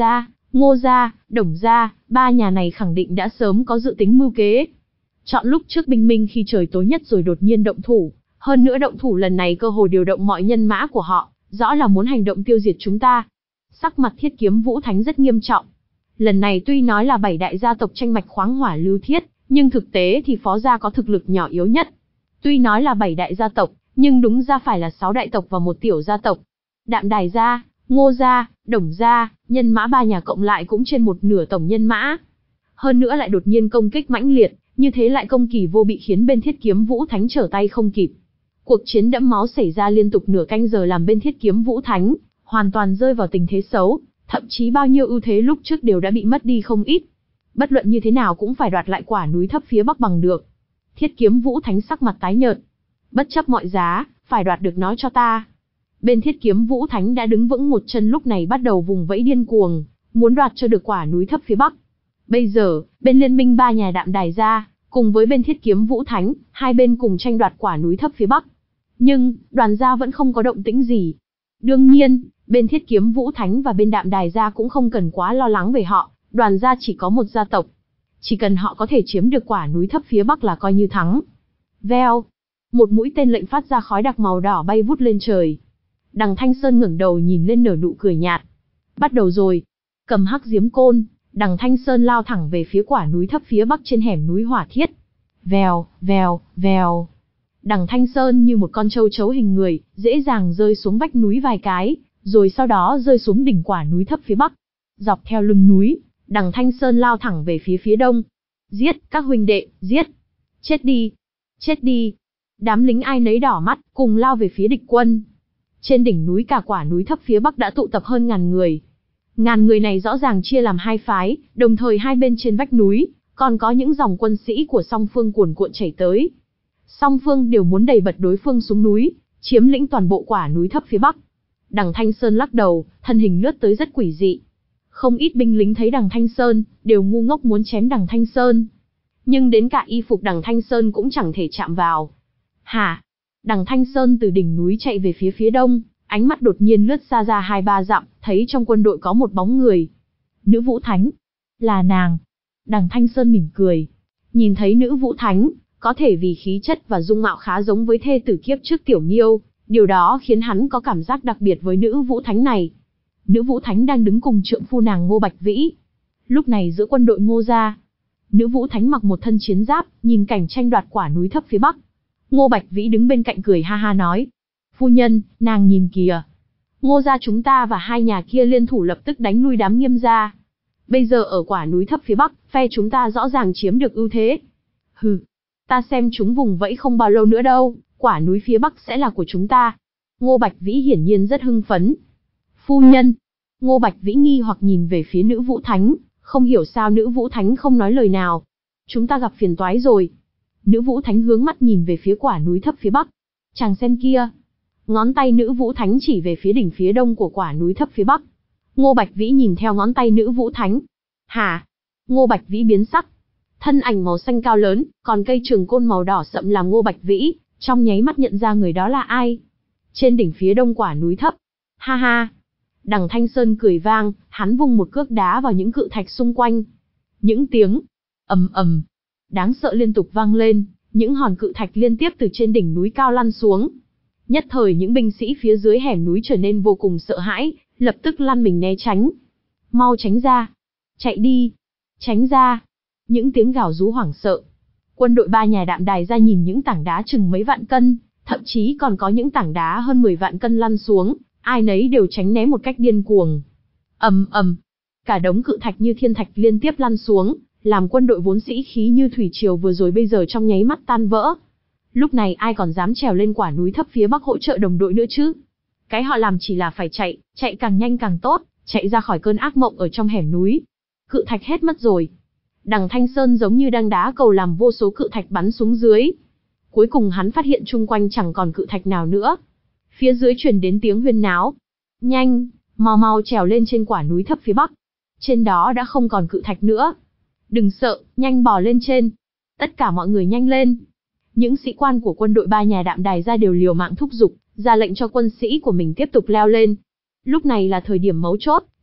Ngô gia, Đồng gia, ba nhà này khẳng định đã sớm có dự tính mưu kế. Chọn lúc trước bình minh khi trời tối nhất rồi đột nhiên động thủ, hơn nữa động thủ lần này cơ hồ điều động mọi nhân mã của họ, rõ là muốn hành động tiêu diệt chúng ta. Sắc mặt Thiết Kiếm Vũ Thánh rất nghiêm trọng. Lần này tuy nói là bảy đại gia tộc tranh mạch khoáng hỏa lưu thiết, nhưng thực tế thì Phó gia có thực lực nhỏ yếu nhất. Tuy nói là bảy đại gia tộc, nhưng đúng ra phải là sáu đại tộc và một tiểu gia tộc. Đạm Đài gia, Ngô gia, Đồng gia, nhân mã ba nhà cộng lại cũng trên một nửa tổng nhân mã. Hơn nữa lại đột nhiên công kích mãnh liệt, như thế lại công kỳ vô bị khiến bên Thiết Kiếm Vũ Thánh trở tay không kịp. Cuộc chiến đẫm máu xảy ra liên tục nửa canh giờ làm bên Thiết Kiếm Vũ Thánh hoàn toàn rơi vào tình thế xấu, thậm chí bao nhiêu ưu thế lúc trước đều đã bị mất đi không ít. Bất luận như thế nào cũng phải đoạt lại quả núi thấp phía bắc bằng được. Thiết Kiếm Vũ Thánh sắc mặt tái nhợt. Bất chấp mọi giá, phải đoạt được nó cho ta. Bên Thiết Kiếm Vũ Thánh đã đứng vững một chân lúc này bắt đầu vùng vẫy điên cuồng, muốn đoạt cho được quả núi thấp phía bắc. Bây giờ, bên liên minh ba nhà Đạm Đài gia, cùng với bên Thiết Kiếm Vũ Thánh, hai bên cùng tranh đoạt quả núi thấp phía bắc. Nhưng, Đoàn gia vẫn không có động tĩnh gì. Đương nhiên, bên Thiết Kiếm Vũ Thánh và bên Đạm Đài gia cũng không cần quá lo lắng về họ, Đoàn gia chỉ có một gia tộc. Chỉ cần họ có thể chiếm được quả núi thấp phía bắc là coi như thắng. Veo, một mũi tên lệnh phát ra khói đặc màu đỏ bay vút lên trời. Đằng Thanh Sơn ngẩng đầu nhìn lên nở nụ cười nhạt. Bắt đầu rồi. Cầm hắc diếm côn, Đằng Thanh Sơn lao thẳng về phía quả núi thấp phía bắc trên hẻm núi Hỏa Thiết. Vèo, vèo, vèo. Đằng Thanh Sơn như một con châu chấu hình người, dễ dàng rơi xuống vách núi vài cái, rồi sau đó rơi xuống đỉnh quả núi thấp phía bắc. Dọc theo lưng núi, Đằng Thanh Sơn lao thẳng về phía phía đông. Giết, các huynh đệ, giết. Chết đi, chết đi. Đám lính ai nấy đỏ mắt, cùng lao về phía địch quân. Trên đỉnh núi cả quả núi thấp phía bắc đã tụ tập hơn ngàn người. Ngàn người này rõ ràng chia làm hai phái, đồng thời hai bên trên vách núi, còn có những dòng quân sĩ của song phương cuồn cuộn chảy tới. Song phương đều muốn đẩy bật đối phương xuống núi, chiếm lĩnh toàn bộ quả núi thấp phía bắc. Đằng Thanh Sơn lắc đầu, thân hình lướt tới rất quỷ dị. Không ít binh lính thấy Đằng Thanh Sơn, đều ngu ngốc muốn chém Đằng Thanh Sơn. Nhưng đến cả y phục Đằng Thanh Sơn cũng chẳng thể chạm vào. Hả? Đằng Thanh Sơn từ đỉnh núi chạy về phía phía đông, ánh mắt đột nhiên lướt xa ra hai ba dặm, thấy trong quân đội có một bóng người. Nữ Vũ Thánh. Là nàng. Đằng Thanh Sơn mỉm cười. Nhìn thấy Nữ Vũ Thánh, có thể vì khí chất và dung mạo khá giống với thê tử kiếp trước Tiểu Nghiêu, điều đó khiến hắn có cảm giác đặc biệt với Nữ Vũ Thánh này. Nữ Vũ Thánh đang đứng cùng trượng phu nàng Ngô Bạch Vĩ. Lúc này giữa quân đội Ngô gia, Nữ Vũ Thánh mặc một thân chiến giáp, nhìn cảnh tranh đoạt quả núi thấp phía bắc. Ngô Bạch Vĩ đứng bên cạnh cười ha ha nói. Phu nhân, nàng nhìn kìa. Ngô gia chúng ta và hai nhà kia liên thủ lập tức đánh lui đám Nghiêm gia. Bây giờ ở quả núi thấp phía bắc, phe chúng ta rõ ràng chiếm được ưu thế. Hừ, ta xem chúng vùng vẫy không bao lâu nữa đâu, quả núi phía bắc sẽ là của chúng ta. Ngô Bạch Vĩ hiển nhiên rất hưng phấn. Phu nhân. Ngô Bạch Vĩ nghi hoặc nhìn về phía Nữ Vũ Thánh, không hiểu sao Nữ Vũ Thánh không nói lời nào. Chúng ta gặp phiền toái rồi. Nữ Vũ Thánh hướng mắt nhìn về phía quả núi thấp phía bắc. Chàng xem kia. Ngón tay Nữ Vũ Thánh chỉ về phía đỉnh phía đông của quả núi thấp phía bắc. Ngô Bạch Vĩ nhìn theo ngón tay Nữ Vũ Thánh. Hả? Ngô Bạch Vĩ biến sắc. Thân ảnh màu xanh cao lớn, còn cây trường côn màu đỏ sậm làm Ngô Bạch Vĩ trong nháy mắt nhận ra người đó là ai. Trên đỉnh phía đông quả núi thấp. Ha ha. Đằng Thanh Sơn cười vang, hắn vung một cước đá vào những cự thạch xung quanh. Những tiếng ầm ầm đáng sợ liên tục vang lên, những hòn cự thạch liên tiếp từ trên đỉnh núi cao lăn xuống. Nhất thời những binh sĩ phía dưới hẻm núi trở nên vô cùng sợ hãi, lập tức lăn mình né tránh. Mau tránh ra! Chạy đi! Tránh ra! Những tiếng gào rú hoảng sợ. Quân đội ba nhà Đạm Đài ra nhìn những tảng đá chừng mấy vạn cân, thậm chí còn có những tảng đá hơn mười vạn cân lăn xuống, ai nấy đều tránh né một cách điên cuồng. Ầm ầm, cả đống cự thạch như thiên thạch liên tiếp lăn xuống, làm quân đội vốn sĩ khí như thủy triều vừa rồi bây giờ trong nháy mắt tan vỡ. Lúc này ai còn dám trèo lên quả núi thấp phía bắc hỗ trợ đồng đội nữa chứ? Cái họ làm chỉ là phải chạy, chạy càng nhanh càng tốt, chạy ra khỏi cơn ác mộng ở trong hẻm núi. Cự thạch hết mất rồi. Đằng Thanh Sơn giống như đang đá cầu làm vô số cự thạch bắn xuống dưới. Cuối cùng hắn phát hiện chung quanh chẳng còn cự thạch nào nữa. Phía dưới truyền đến tiếng huyên náo. Nhanh, mau mau trèo lên trên quả núi thấp phía bắc. Trên đó đã không còn cự thạch nữa. Đừng sợ, nhanh bò lên trên. Tất cả mọi người nhanh lên. Những sĩ quan của quân đội ba nhà Đạm Đài ra đều liều mạng thúc giục, ra lệnh cho quân sĩ của mình tiếp tục leo lên. Lúc này là thời điểm mấu chốt,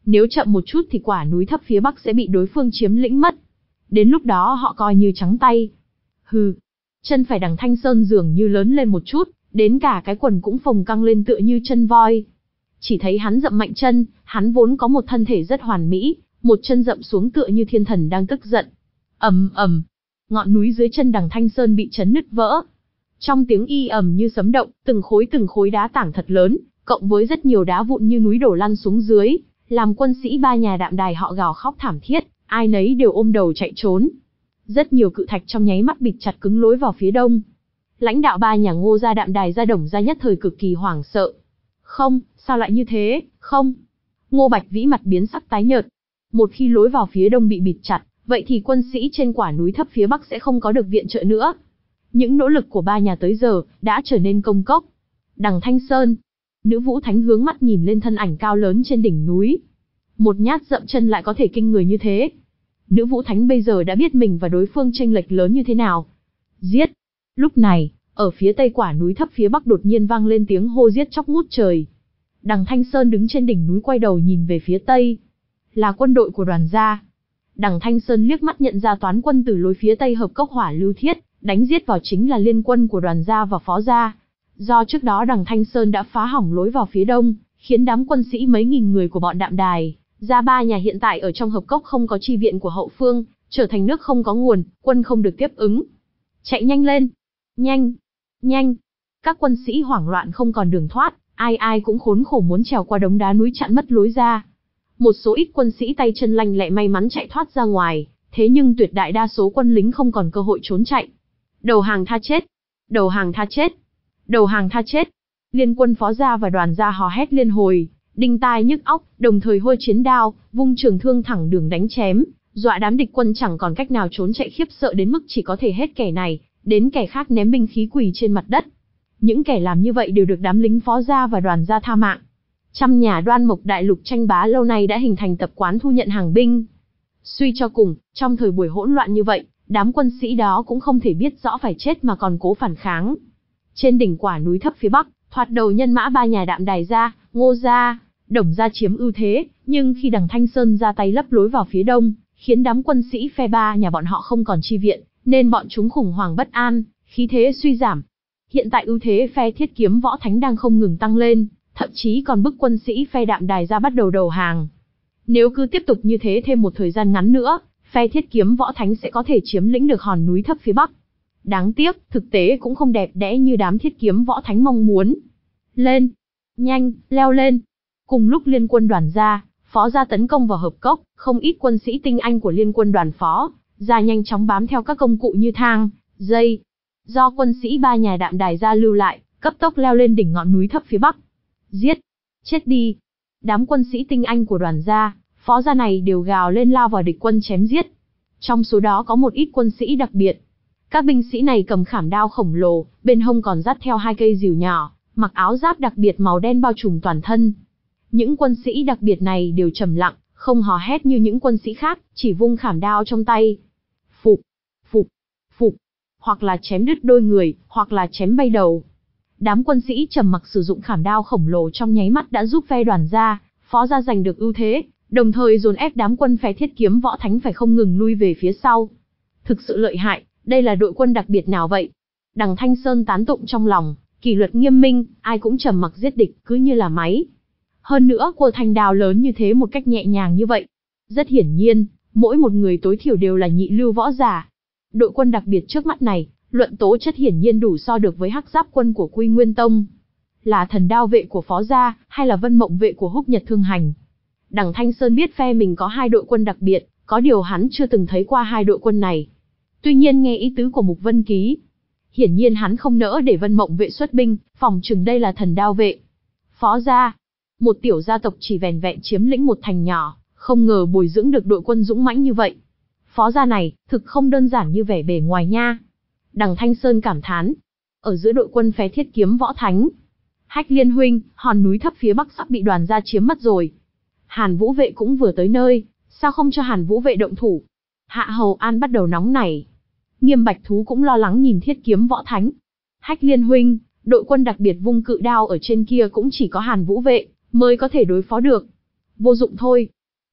Nếu chậm một chút thì quả núi thấp phía bắc sẽ bị đối phương chiếm lĩnh mất. Đến lúc đó họ coi như trắng tay. Hừ. Chân phải Đằng Thanh Sơn dường như lớn lên một chút, đến cả cái quần cũng phồng căng lên tựa như chân voi. Chỉ thấy hắn dậm mạnh chân, hắn vốn có một thân thể rất hoàn mỹ, một chân dậm xuống tựa như thiên thần đang tức giận. Ầm ầm, ngọn núi dưới chân Đằng Thanh Sơn bị chấn nứt vỡ. Trong tiếng y ầm như sấm động, từng khối từng khối đá tảng thật lớn, cộng với rất nhiều đá vụn như núi đổ lăn xuống dưới, làm quân sĩ ba nhà Đạm Đài họ gào khóc thảm thiết, ai nấy đều ôm đầu chạy trốn. Rất nhiều cự thạch trong nháy mắt bịt chặt cứng lối vào phía đông. Lãnh đạo ba nhà Ngô gia, Đạm Đài gia, Đồng gia nhất thời cực kỳ hoảng sợ. Không, sao lại như thế, không. Ngô Bạch Vĩ mặt biến sắc tái nhợt. Một khi lối vào phía đông bị bịt chặt, vậy thì quân sĩ trên quả núi thấp phía bắc sẽ không có được viện trợ nữa. Những nỗ lực của ba nhà tới giờ đã trở nên công cốc. Đằng Thanh Sơn, Nữ Vũ Thánh hướng mắt nhìn lên thân ảnh cao lớn trên đỉnh núi. Một nhát dậm chân lại có thể kinh người như thế. Nữ Vũ Thánh bây giờ đã biết mình và đối phương chênh lệch lớn như thế nào. Giết! Lúc này, ở phía tây quả núi thấp phía bắc đột nhiên vang lên tiếng hô giết chóc ngút trời. Đằng Thanh Sơn đứng trên đỉnh núi quay đầu nhìn về phía tây. Là quân đội của Đoàn gia. Đằng Thanh Sơn liếc mắt nhận ra toán quân từ lối phía tây hợp cốc hỏa lưu thiết, đánh giết vào chính là liên quân của Đoàn gia và Phó gia. Do trước đó Đằng Thanh Sơn đã phá hỏng lối vào phía đông, khiến đám quân sĩ mấy nghìn người của bọn Đạm Đài, gia ba nhà hiện tại ở trong hợp cốc không có chi viện của hậu phương, trở thành nước không có nguồn, quân không được tiếp ứng. Chạy nhanh lên! Nhanh! Nhanh! Các quân sĩ hoảng loạn không còn đường thoát, ai ai cũng khốn khổ muốn trèo qua đống đá núi chặn mất lối ra. Một số ít quân sĩ tay chân lanh lẹ may mắn chạy thoát ra ngoài, thế nhưng tuyệt đại đa số quân lính không còn cơ hội trốn chạy. Đầu hàng tha chết! Đầu hàng tha chết! Đầu hàng tha chết! Liên quân Phó gia và Đoàn gia hò hét liên hồi, đinh tai nhức óc, đồng thời hôi chiến đao, vung trường thương thẳng đường đánh chém, dọa đám địch quân chẳng còn cách nào trốn chạy, khiếp sợ đến mức chỉ có thể hết kẻ này đến kẻ khác ném binh khí quỳ trên mặt đất. Những kẻ làm như vậy đều được đám lính Phó gia và Đoàn gia tha mạng. Trăm nhà Đoan Mộc đại lục tranh bá lâu nay đã hình thành tập quán thu nhận hàng binh. Suy cho cùng, trong thời buổi hỗn loạn như vậy, đám quân sĩ đó cũng không thể biết rõ phải chết mà còn cố phản kháng. Trên đỉnh quả núi thấp phía bắc, thoạt đầu nhân mã ba nhà Đạm Đài gia, Ngô gia, Đồng gia chiếm ưu thế, nhưng khi Đằng Thanh Sơn ra tay lấp lối vào phía đông, khiến đám quân sĩ phe ba nhà bọn họ không còn chi viện, nên bọn chúng khủng hoảng bất an, khí thế suy giảm. Hiện tại ưu thế phe Thiết Kiếm Võ Thánh đang không ngừng tăng lên, thậm chí còn bức quân sĩ phe Đạm Đài gia bắt đầu đầu hàng. Nếu cứ tiếp tục như thế thêm một thời gian ngắn nữa, phe Thiết Kiếm Võ Thánh sẽ có thể chiếm lĩnh được hòn núi thấp phía bắc. Đáng tiếc, thực tế cũng không đẹp đẽ như đám Thiết Kiếm Võ Thánh mong muốn. Lên! Nhanh, leo lên! Cùng lúc liên quân Đoàn gia, Phó gia tấn công vào hợp cốc, không ít quân sĩ tinh anh của liên quân Đoàn Phó gia nhanh chóng bám theo các công cụ như thang, dây. Do quân sĩ ba nhà Đạm Đài gia lưu lại, cấp tốc leo lên đỉnh ngọn núi thấp phía bắc. Giết! Chết đi! Đám quân sĩ tinh anh của Đoàn gia, Phó gia này đều gào lên lao vào địch quân chém giết. Trong số đó có một ít quân sĩ đặc biệt. Các binh sĩ này cầm khảm đao khổng lồ, bên hông còn dắt theo hai cây rìu nhỏ, mặc áo giáp đặc biệt màu đen bao trùm toàn thân. Những quân sĩ đặc biệt này đều trầm lặng, không hò hét như những quân sĩ khác, chỉ vung khảm đao trong tay. Phục, phục, phục, hoặc là chém đứt đôi người, hoặc là chém bay đầu. Đám quân sĩ trầm mặc sử dụng khảm đao khổng lồ trong nháy mắt đã giúp phe Đoàn gia, Phó gia giành được ưu thế, đồng thời dồn ép đám quân phe Thiết Kiếm Võ Thánh phải không ngừng lui về phía sau. Thực sự lợi hại, đây là đội quân đặc biệt nào vậy? Đằng Thanh Sơn tán tụng trong lòng, kỷ luật nghiêm minh, ai cũng trầm mặc giết địch, cứ như là máy. Hơn nữa, cua thanh đao lớn như thế một cách nhẹ nhàng như vậy. Rất hiển nhiên, mỗi một người tối thiểu đều là nhị lưu võ giả. Đội quân đặc biệt trước mắt này, luận tố chất hiển nhiên đủ so được với hắc giáp quân của Quy Nguyên Tông. Là thần đao vệ của Phó gia, hay là Vân Mộng vệ của Húc Nhật Thương Hành. Đằng Thanh Sơn biết phe mình có hai đội quân đặc biệt, có điều hắn chưa từng thấy qua hai đội quân này. Tuy nhiên nghe ý tứ của Mục Vân Ký, hiển nhiên hắn không nỡ để Vân Mộng vệ xuất binh, phòng chừng đây là thần đao vệ. Phó gia, một tiểu gia tộc chỉ vẻn vẹn chiếm lĩnh một thành nhỏ, không ngờ bồi dưỡng được đội quân dũng mãnh như vậy. Phó gia này, thực không đơn giản như vẻ bề ngoài nha. Đằng Thanh Sơn cảm thán. Ở giữa đội quân phe Thiết Kiếm Võ Thánh, Hách Liên huynh, hòn núi thấp phía bắc sắp bị Đoàn gia chiếm mất rồi. Hàn Vũ vệ cũng vừa tới nơi, sao không cho Hàn Vũ vệ động thủ? Hạ Hầu An bắt đầu nóng nảy. Nghiêm Bạch Thú cũng lo lắng nhìn Thiết Kiếm Võ Thánh. Hách Liên huynh, đội quân đặc biệt vung cự đao ở trên kia cũng chỉ có Hàn Vũ vệ mới có thể đối phó được. Vô dụng thôi,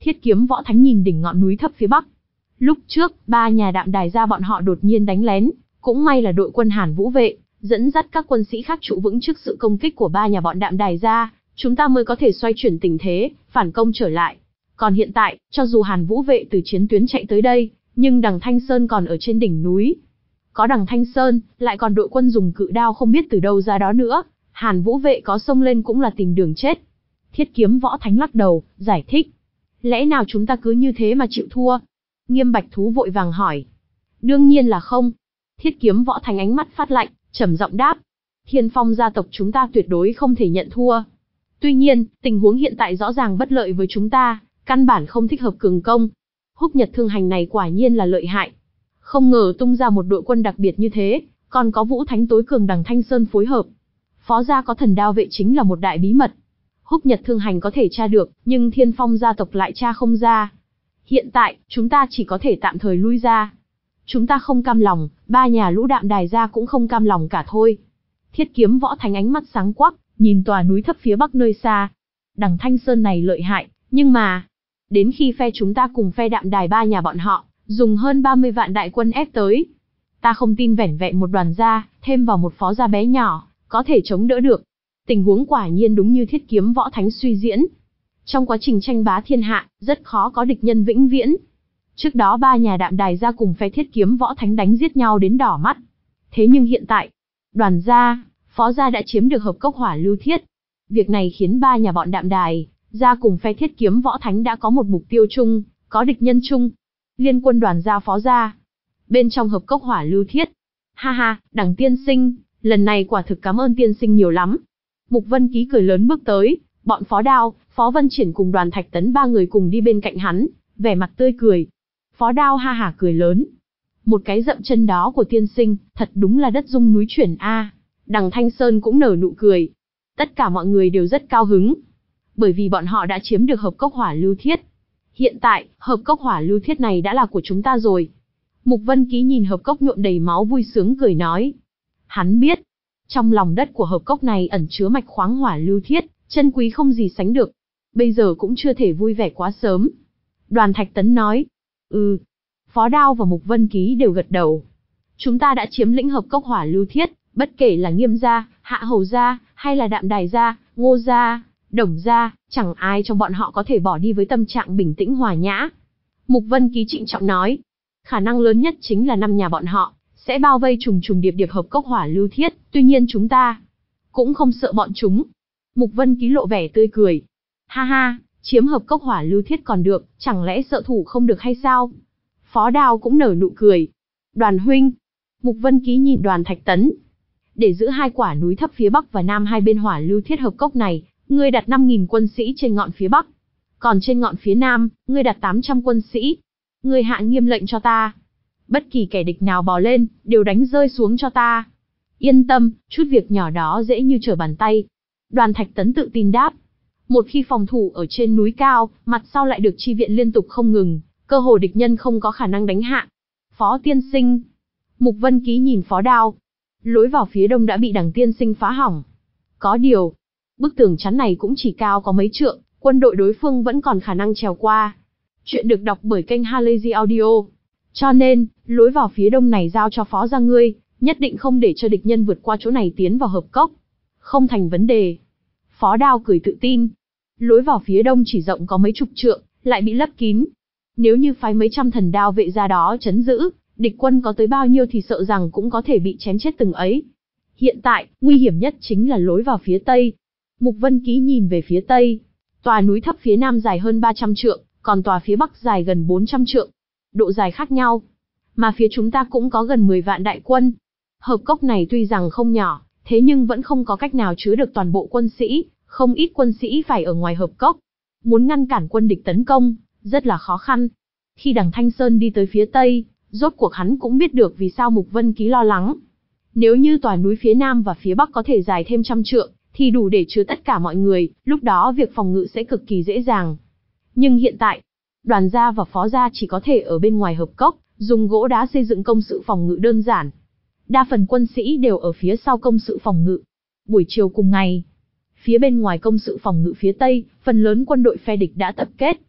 Thiết Kiếm Võ Thánh nhìn đỉnh ngọn núi thấp phía bắc. Lúc trước, ba nhà Đạm Đài gia bọn họ đột nhiên đánh lén, cũng may là đội quân Hàn Vũ vệ, dẫn dắt các quân sĩ khác trụ vững trước sự công kích của ba nhà bọn Đạm Đài gia, chúng ta mới có thể xoay chuyển tình thế, phản công trở lại. Còn hiện tại, cho dù Hàn Vũ vệ từ chiến tuyến chạy tới đây, nhưng Đằng Thanh Sơn còn ở trên đỉnh núi. Có Đằng Thanh Sơn, lại còn đội quân dùng cự đao không biết từ đâu ra đó nữa, Hàn Vũ vệ có xông lên cũng là tìm đường chết. Thiết Kiếm Võ Thánh lắc đầu, giải thích. Lẽ nào chúng ta cứ như thế mà chịu thua? Nghiêm Bạch Thú vội vàng hỏi. Đương nhiên là không. Thiết Kiếm Võ Thánh ánh mắt phát lạnh, trầm giọng đáp. Thiên Phong gia tộc chúng ta tuyệt đối không thể nhận thua. Tuy nhiên, tình huống hiện tại rõ ràng bất lợi với chúng ta, căn bản không thích hợp cường công. Húc Nhật Thương Hành này quả nhiên là lợi hại. Không ngờ tung ra một đội quân đặc biệt như thế, còn có Vũ Thánh tối cường Đằng Thanh Sơn phối hợp. Phó gia có thần đao vệ chính là một đại bí mật. Húc Nhật Thương Hành có thể tra được, nhưng Thiên Phong gia tộc lại tra không ra. Hiện tại, chúng ta chỉ có thể tạm thời lui ra. Chúng ta không cam lòng, ba nhà lũ Đạm Đài gia cũng không cam lòng cả thôi. Thiết Kiếm Võ Thánh ánh mắt sáng quắc, nhìn tòa núi thấp phía bắc nơi xa. Đằng Thanh Sơn này lợi hại, nhưng mà... Đến khi phe chúng ta cùng phe Đạm Đài ba nhà bọn họ, dùng hơn ba mươi vạn đại quân ép tới. Ta không tin vẻn vẹn một đoàn gia, thêm vào một phó gia bé nhỏ, có thể chống đỡ được. Tình huống quả nhiên đúng như Thiết Kiếm Võ Thánh suy diễn. Trong quá trình tranh bá thiên hạ, rất khó có địch nhân vĩnh viễn. Trước đó ba nhà Đạm Đài gia cùng phe Thiết Kiếm Võ Thánh đánh giết nhau đến đỏ mắt. Thế nhưng hiện tại, đoàn gia, phó gia đã chiếm được hợp cốc hỏa lưu thiết. Việc này khiến ba nhà bọn Đạm Đài gia cùng phe Thiết Kiếm Võ Thánh đã có một mục tiêu chung, có địch nhân chung. Liên quân đoàn gia phó gia. Bên trong hợp cốc hỏa lưu thiết. Ha ha, Đằng tiên sinh, lần này quả thực cảm ơn tiên sinh nhiều lắm. Mục Vân Ký cười lớn bước tới, bọn Phó Đao, Phó Vân Triển cùng Đoàn Thạch Tấn ba người cùng đi bên cạnh hắn, vẻ mặt tươi cười. Phó Đao ha hả cười lớn. Một cái dậm chân đó của tiên sinh, thật đúng là đất rung núi chuyển a. Đằng Thanh Sơn cũng nở nụ cười. Tất cả mọi người đều rất cao hứng, bởi vì bọn họ đã chiếm được hợp cốc hỏa lưu thiết. Hiện tại, hợp cốc hỏa lưu thiết này đã là của chúng ta rồi. Mục Vân Ký nhìn hợp cốc nhuộm đầy máu vui sướng cười nói. Hắn biết, trong lòng đất của hợp cốc này ẩn chứa mạch khoáng hỏa lưu thiết, chân quý không gì sánh được. Bây giờ cũng chưa thể vui vẻ quá sớm. Đoàn Thạch Tấn nói. Ừ. Phó Đao và Mục Vân Ký đều gật đầu. Chúng ta đã chiếm lĩnh hợp cốc hỏa lưu thiết, bất kể là Nghiêm gia, Hạ Hầu gia, hay là Đạm Đài gia, Ngô gia, Đồng gia, chẳng ai trong bọn họ có thể bỏ đi với tâm trạng bình tĩnh hòa nhã. Mục Vân Ký trịnh trọng nói. Khả năng lớn nhất chính là năm nhà bọn họ sẽ bao vây trùng trùng điệp điệp hợp cốc hỏa lưu thiết, tuy nhiên chúng ta cũng không sợ bọn chúng. Mục Vân Ký lộ vẻ tươi cười. Ha ha, chiếm hợp cốc hỏa lưu thiết còn được, chẳng lẽ sợ thủ không được hay sao? Phó Đao cũng nở nụ cười. Đoàn huynh. Mục Vân Ký nhìn Đoàn Thạch Tấn. Để giữ hai quả núi thấp phía bắc và nam hai bên hỏa lưu thiết hợp cốc này, ngươi đặt năm nghìn quân sĩ trên ngọn phía bắc. Còn trên ngọn phía nam, ngươi đặt tám trăm quân sĩ. Ngươi hạ nghiêm lệnh cho ta. Bất kỳ kẻ địch nào bò lên, đều đánh rơi xuống cho ta. Yên tâm, chút việc nhỏ đó dễ như trở bàn tay. Đoàn Thạch Tấn tự tin đáp. Một khi phòng thủ ở trên núi cao, mặt sau lại được chi viện liên tục không ngừng, cơ hồ địch nhân không có khả năng đánh hạ. Phó tiên sinh. Mục Vân Ký nhìn Phó Đao. Lối vào phía đông đã bị Đằng tiên sinh phá hỏng. Có điều, bức tường chắn này cũng chỉ cao có mấy trượng, quân đội đối phương vẫn còn khả năng trèo qua. Chuyện được đọc bởi kênh Halazy Audio. Cho nên, lối vào phía đông này giao cho Phó gia ngươi, nhất định không để cho địch nhân vượt qua chỗ này tiến vào hợp cốc. Không thành vấn đề. Phó Đao cười tự tin. Lối vào phía đông chỉ rộng có mấy chục trượng, lại bị lấp kín. Nếu như phái mấy trăm thần đao vệ ra đó trấn giữ, địch quân có tới bao nhiêu thì sợ rằng cũng có thể bị chém chết từng ấy. Hiện tại, nguy hiểm nhất chính là lối vào phía tây. Mục Vân Ký nhìn về phía tây. Tòa núi thấp phía nam dài hơn ba trăm trượng, còn tòa phía bắc dài gần bốn trăm trượng. Độ dài khác nhau. Mà phía chúng ta cũng có gần mười vạn đại quân. Hợp cốc này tuy rằng không nhỏ, thế nhưng vẫn không có cách nào chứa được toàn bộ quân sĩ, không ít quân sĩ phải ở ngoài hợp cốc. Muốn ngăn cản quân địch tấn công, rất là khó khăn. Khi Đằng Thanh Sơn đi tới phía tây, rốt cuộc hắn cũng biết được vì sao Mục Vân Ký lo lắng. Nếu như tòa núi phía nam và phía bắc có thể dài thêm trăm trượng, thì đủ để chứa tất cả mọi người, lúc đó việc phòng ngự sẽ cực kỳ dễ dàng. Nhưng hiện tại, Đoàn gia và Phó gia chỉ có thể ở bên ngoài hợp cốc, dùng gỗ đá xây dựng công sự phòng ngự đơn giản. Đa phần quân sĩ đều ở phía sau công sự phòng ngự. Buổi chiều cùng ngày, phía bên ngoài công sự phòng ngự phía tây, phần lớn quân đội phe địch đã tập kết.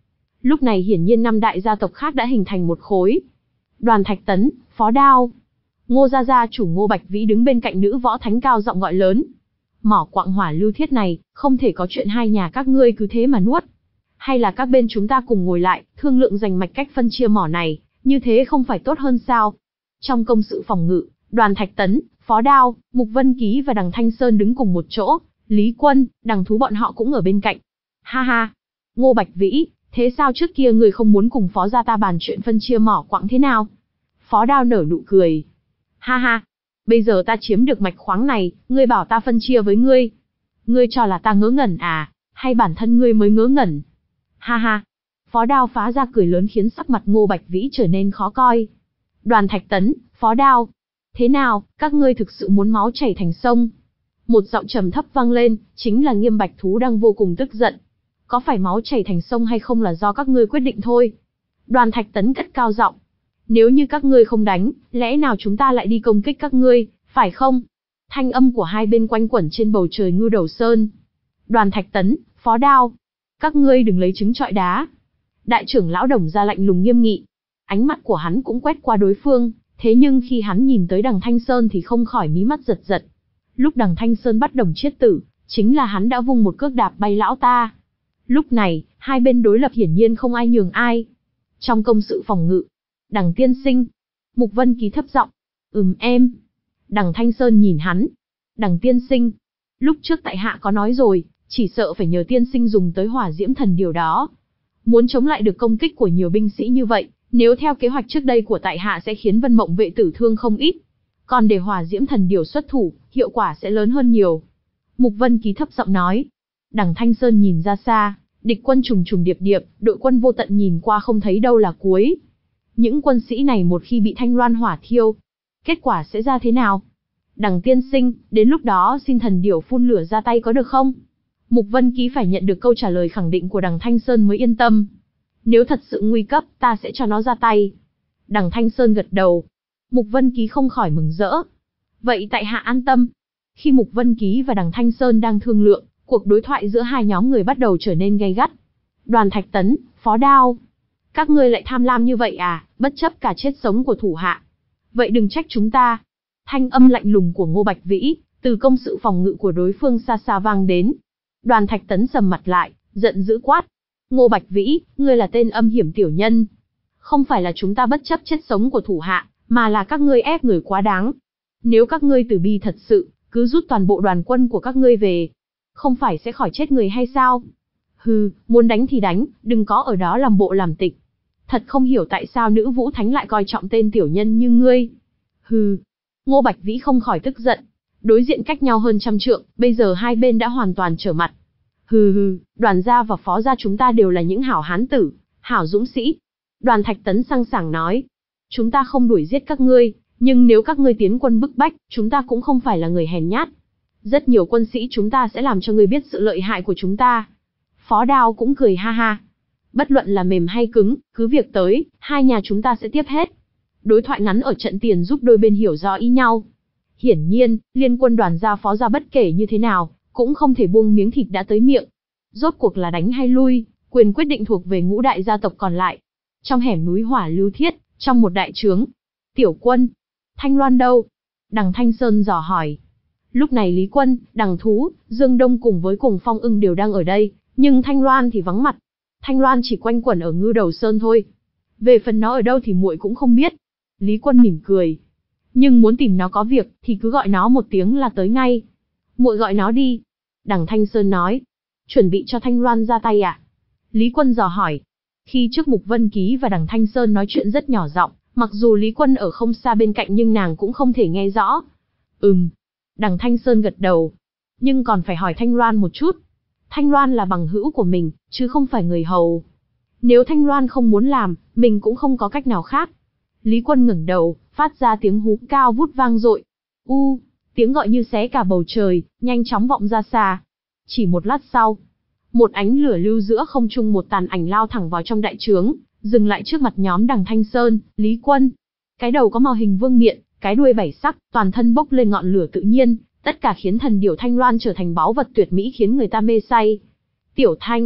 Lúc này hiển nhiên năm đại gia tộc khác đã hình thành một khối. Đoàn Thạch Tấn, Phó Đao. Ngô gia gia chủ Ngô Bạch Vĩ đứng bên cạnh nữ võ thánh cao giọng gọi lớn. Mỏ quặng hỏa lưu thiết này, không thể có chuyện hai nhà các ngươi cứ thế mà nuốt. Hay là các bên chúng ta cùng ngồi lại, thương lượng giành mạch cách phân chia mỏ này, như thế không phải tốt hơn sao? Trong công sự phòng ngự, Đoàn Thạch Tấn, Phó Đao, Mục Vân Ký và Đằng Thanh Sơn đứng cùng một chỗ, Lý Quân, Đằng Thú bọn họ cũng ở bên cạnh. Ha ha, Ngô Bạch Vĩ, thế sao trước kia người không muốn cùng Phó gia ta bàn chuyện phân chia mỏ quặng thế nào? Phó Đao nở nụ cười. Ha ha, bây giờ ta chiếm được mạch khoáng này, ngươi bảo ta phân chia với ngươi. Ngươi cho là ta ngớ ngẩn à, hay bản thân ngươi mới ngớ ngẩn? Ha ha, Phó Đao phá ra cười lớn khiến sắc mặt Ngô Bạch Vĩ trở nên khó coi. Đoàn Thạch Tấn, Phó Đao. Thế nào, các ngươi thực sự muốn máu chảy thành sông? Một giọng trầm thấp vang lên, chính là Nghiêm Bạch Thú đang vô cùng tức giận. Có phải máu chảy thành sông hay không là do các ngươi quyết định thôi. Đoàn Thạch Tấn cất cao giọng. Nếu như các ngươi không đánh, lẽ nào chúng ta lại đi công kích các ngươi, phải không? Thanh âm của hai bên quanh quẩn trên bầu trời Ngưu Đầu Sơn. Đoàn Thạch Tấn, Phó Đao. Các ngươi đừng lấy trứng trọi đá. Đại trưởng lão Đồng ra lạnh lùng nghiêm nghị. Ánh mắt của hắn cũng quét qua đối phương, thế nhưng khi hắn nhìn tới Đằng Thanh Sơn thì không khỏi mí mắt giật giật. Lúc Đằng Thanh Sơn bắt Đồng Chiết Tử, chính là hắn đã vung một cước đạp bay lão ta. Lúc này, hai bên đối lập hiển nhiên không ai nhường ai. Trong công sự phòng ngự, Đằng tiên sinh. Mục Vân Ký thấp giọng. Ừm em. Đằng Thanh Sơn nhìn hắn. Đằng tiên sinh. Lúc trước tại hạ có nói rồi, chỉ sợ phải nhờ tiên sinh dùng tới hỏa diễm thần điều đó. Muốn chống lại được công kích của nhiều binh sĩ như vậy, nếu theo kế hoạch trước đây của tại hạ sẽ khiến Vân Mộng vệ tử thương không ít. Còn để hỏa diễm thần điều xuất thủ, hiệu quả sẽ lớn hơn nhiều. Mục Vân Ký thấp giọng nói. Đằng Thanh Sơn nhìn ra xa, địch quân trùng trùng điệp điệp, đội quân vô tận nhìn qua không thấy đâu là cuối. Những quân sĩ này một khi bị thanh loan hỏa thiêu, kết quả sẽ ra thế nào? Đằng tiên sinh, đến lúc đó xin thần điểu phun lửa ra tay có được không? Mục Vân Ký phải nhận được câu trả lời khẳng định của Đằng Thanh Sơn mới yên tâm. Nếu thật sự nguy cấp, ta sẽ cho nó ra tay. Đằng Thanh Sơn gật đầu. Mục Vân Ký không khỏi mừng rỡ. Vậy tại hạ an tâm. Khi Mục Vân Ký và Đằng Thanh Sơn đang thương lượng, cuộc đối thoại giữa hai nhóm người bắt đầu trở nên gay gắt. Đoàn Thạch Tấn, Phó Đao. Các ngươi lại tham lam như vậy à, bất chấp cả chết sống của thủ hạ. Vậy đừng trách chúng ta. Thanh âm lạnh lùng của Ngô Bạch Vĩ, từ công sự phòng ngự của đối phương xa xa vang đến. Đoàn Thạch Tấn sầm mặt lại, giận dữ quát. Ngô Bạch Vĩ, ngươi là tên âm hiểm tiểu nhân. Không phải là chúng ta bất chấp chết sống của thủ hạ, mà là các ngươi ép người quá đáng. Nếu các ngươi từ bi thật sự, cứ rút toàn bộ đoàn quân của các ngươi về. Không phải sẽ khỏi chết người hay sao? Hừ, muốn đánh thì đánh, đừng có ở đó làm bộ làm tịch. Thật không hiểu tại sao nữ vũ thánh lại coi trọng tên tiểu nhân như ngươi. Hừ. Ngô Bạch Vĩ không khỏi tức giận. Đối diện cách nhau hơn trăm trượng, bây giờ hai bên đã hoàn toàn trở mặt. Hừ hừ, Đoàn gia và Phó gia chúng ta đều là những hảo hán tử, hảo dũng sĩ. Đoàn Thạch Tấn sang sảng nói. Chúng ta không đuổi giết các ngươi, nhưng nếu các ngươi tiến quân bức bách, chúng ta cũng không phải là người hèn nhát. Rất nhiều quân sĩ chúng ta sẽ làm cho ngươi biết sự lợi hại của chúng ta. Phó Đao cũng cười ha ha. Bất luận là mềm hay cứng, cứ việc tới, hai nhà chúng ta sẽ tiếp hết. Đối thoại ngắn ở trận tiền giúp đôi bên hiểu rõ ý nhau. Hiển nhiên, liên quân Đoàn gia Phó gia bất kể như thế nào, cũng không thể buông miếng thịt đã tới miệng. Rốt cuộc là đánh hay lui, quyền quyết định thuộc về ngũ đại gia tộc còn lại. Trong hẻm núi hỏa lưu thiết, trong một đại trướng. Tiểu Quân, Thanh Loan đâu? Đằng Thanh Sơn dò hỏi. Lúc này Lý Quân, Đằng Thú, Dương Đông cùng với Cùng Phong Ưng đều đang ở đây, nhưng Thanh Loan thì vắng mặt. Thanh Loan chỉ quanh quẩn ở Ngưu Đầu Sơn thôi. Về phần nó ở đâu thì muội cũng không biết. Lý Quân mỉm cười. Nhưng muốn tìm nó có việc, thì cứ gọi nó một tiếng là tới ngay. Muội gọi nó đi. Đằng Thanh Sơn nói. Chuẩn bị cho Thanh Loan ra tay à? Lý Quân dò hỏi. Khi trước Mục Vân Ký và Đằng Thanh Sơn nói chuyện rất nhỏ giọng, mặc dù Lý Quân ở không xa bên cạnh nhưng nàng cũng không thể nghe rõ. Ừm. Đằng Thanh Sơn gật đầu. Nhưng còn phải hỏi Thanh Loan một chút. Thanh Loan là bằng hữu của mình, chứ không phải người hầu. Nếu Thanh Loan không muốn làm, mình cũng không có cách nào khác. Lý Quân ngẩng đầu, phát ra tiếng hú cao vút vang dội. U, tiếng gọi như xé cả bầu trời, nhanh chóng vọng ra xa. Chỉ một lát sau, một ánh lửa lưu giữa không trung, một tàn ảnh lao thẳng vào trong đại trướng, dừng lại trước mặt nhóm Đằng Thanh Sơn, Lý Quân. Cái đầu có màu hình vương miện, cái đuôi bảy sắc, toàn thân bốc lên ngọn lửa tự nhiên, tất cả khiến thần điểu Thanh Loan trở thành báu vật tuyệt mỹ khiến người ta mê say. Tiểu Thanh,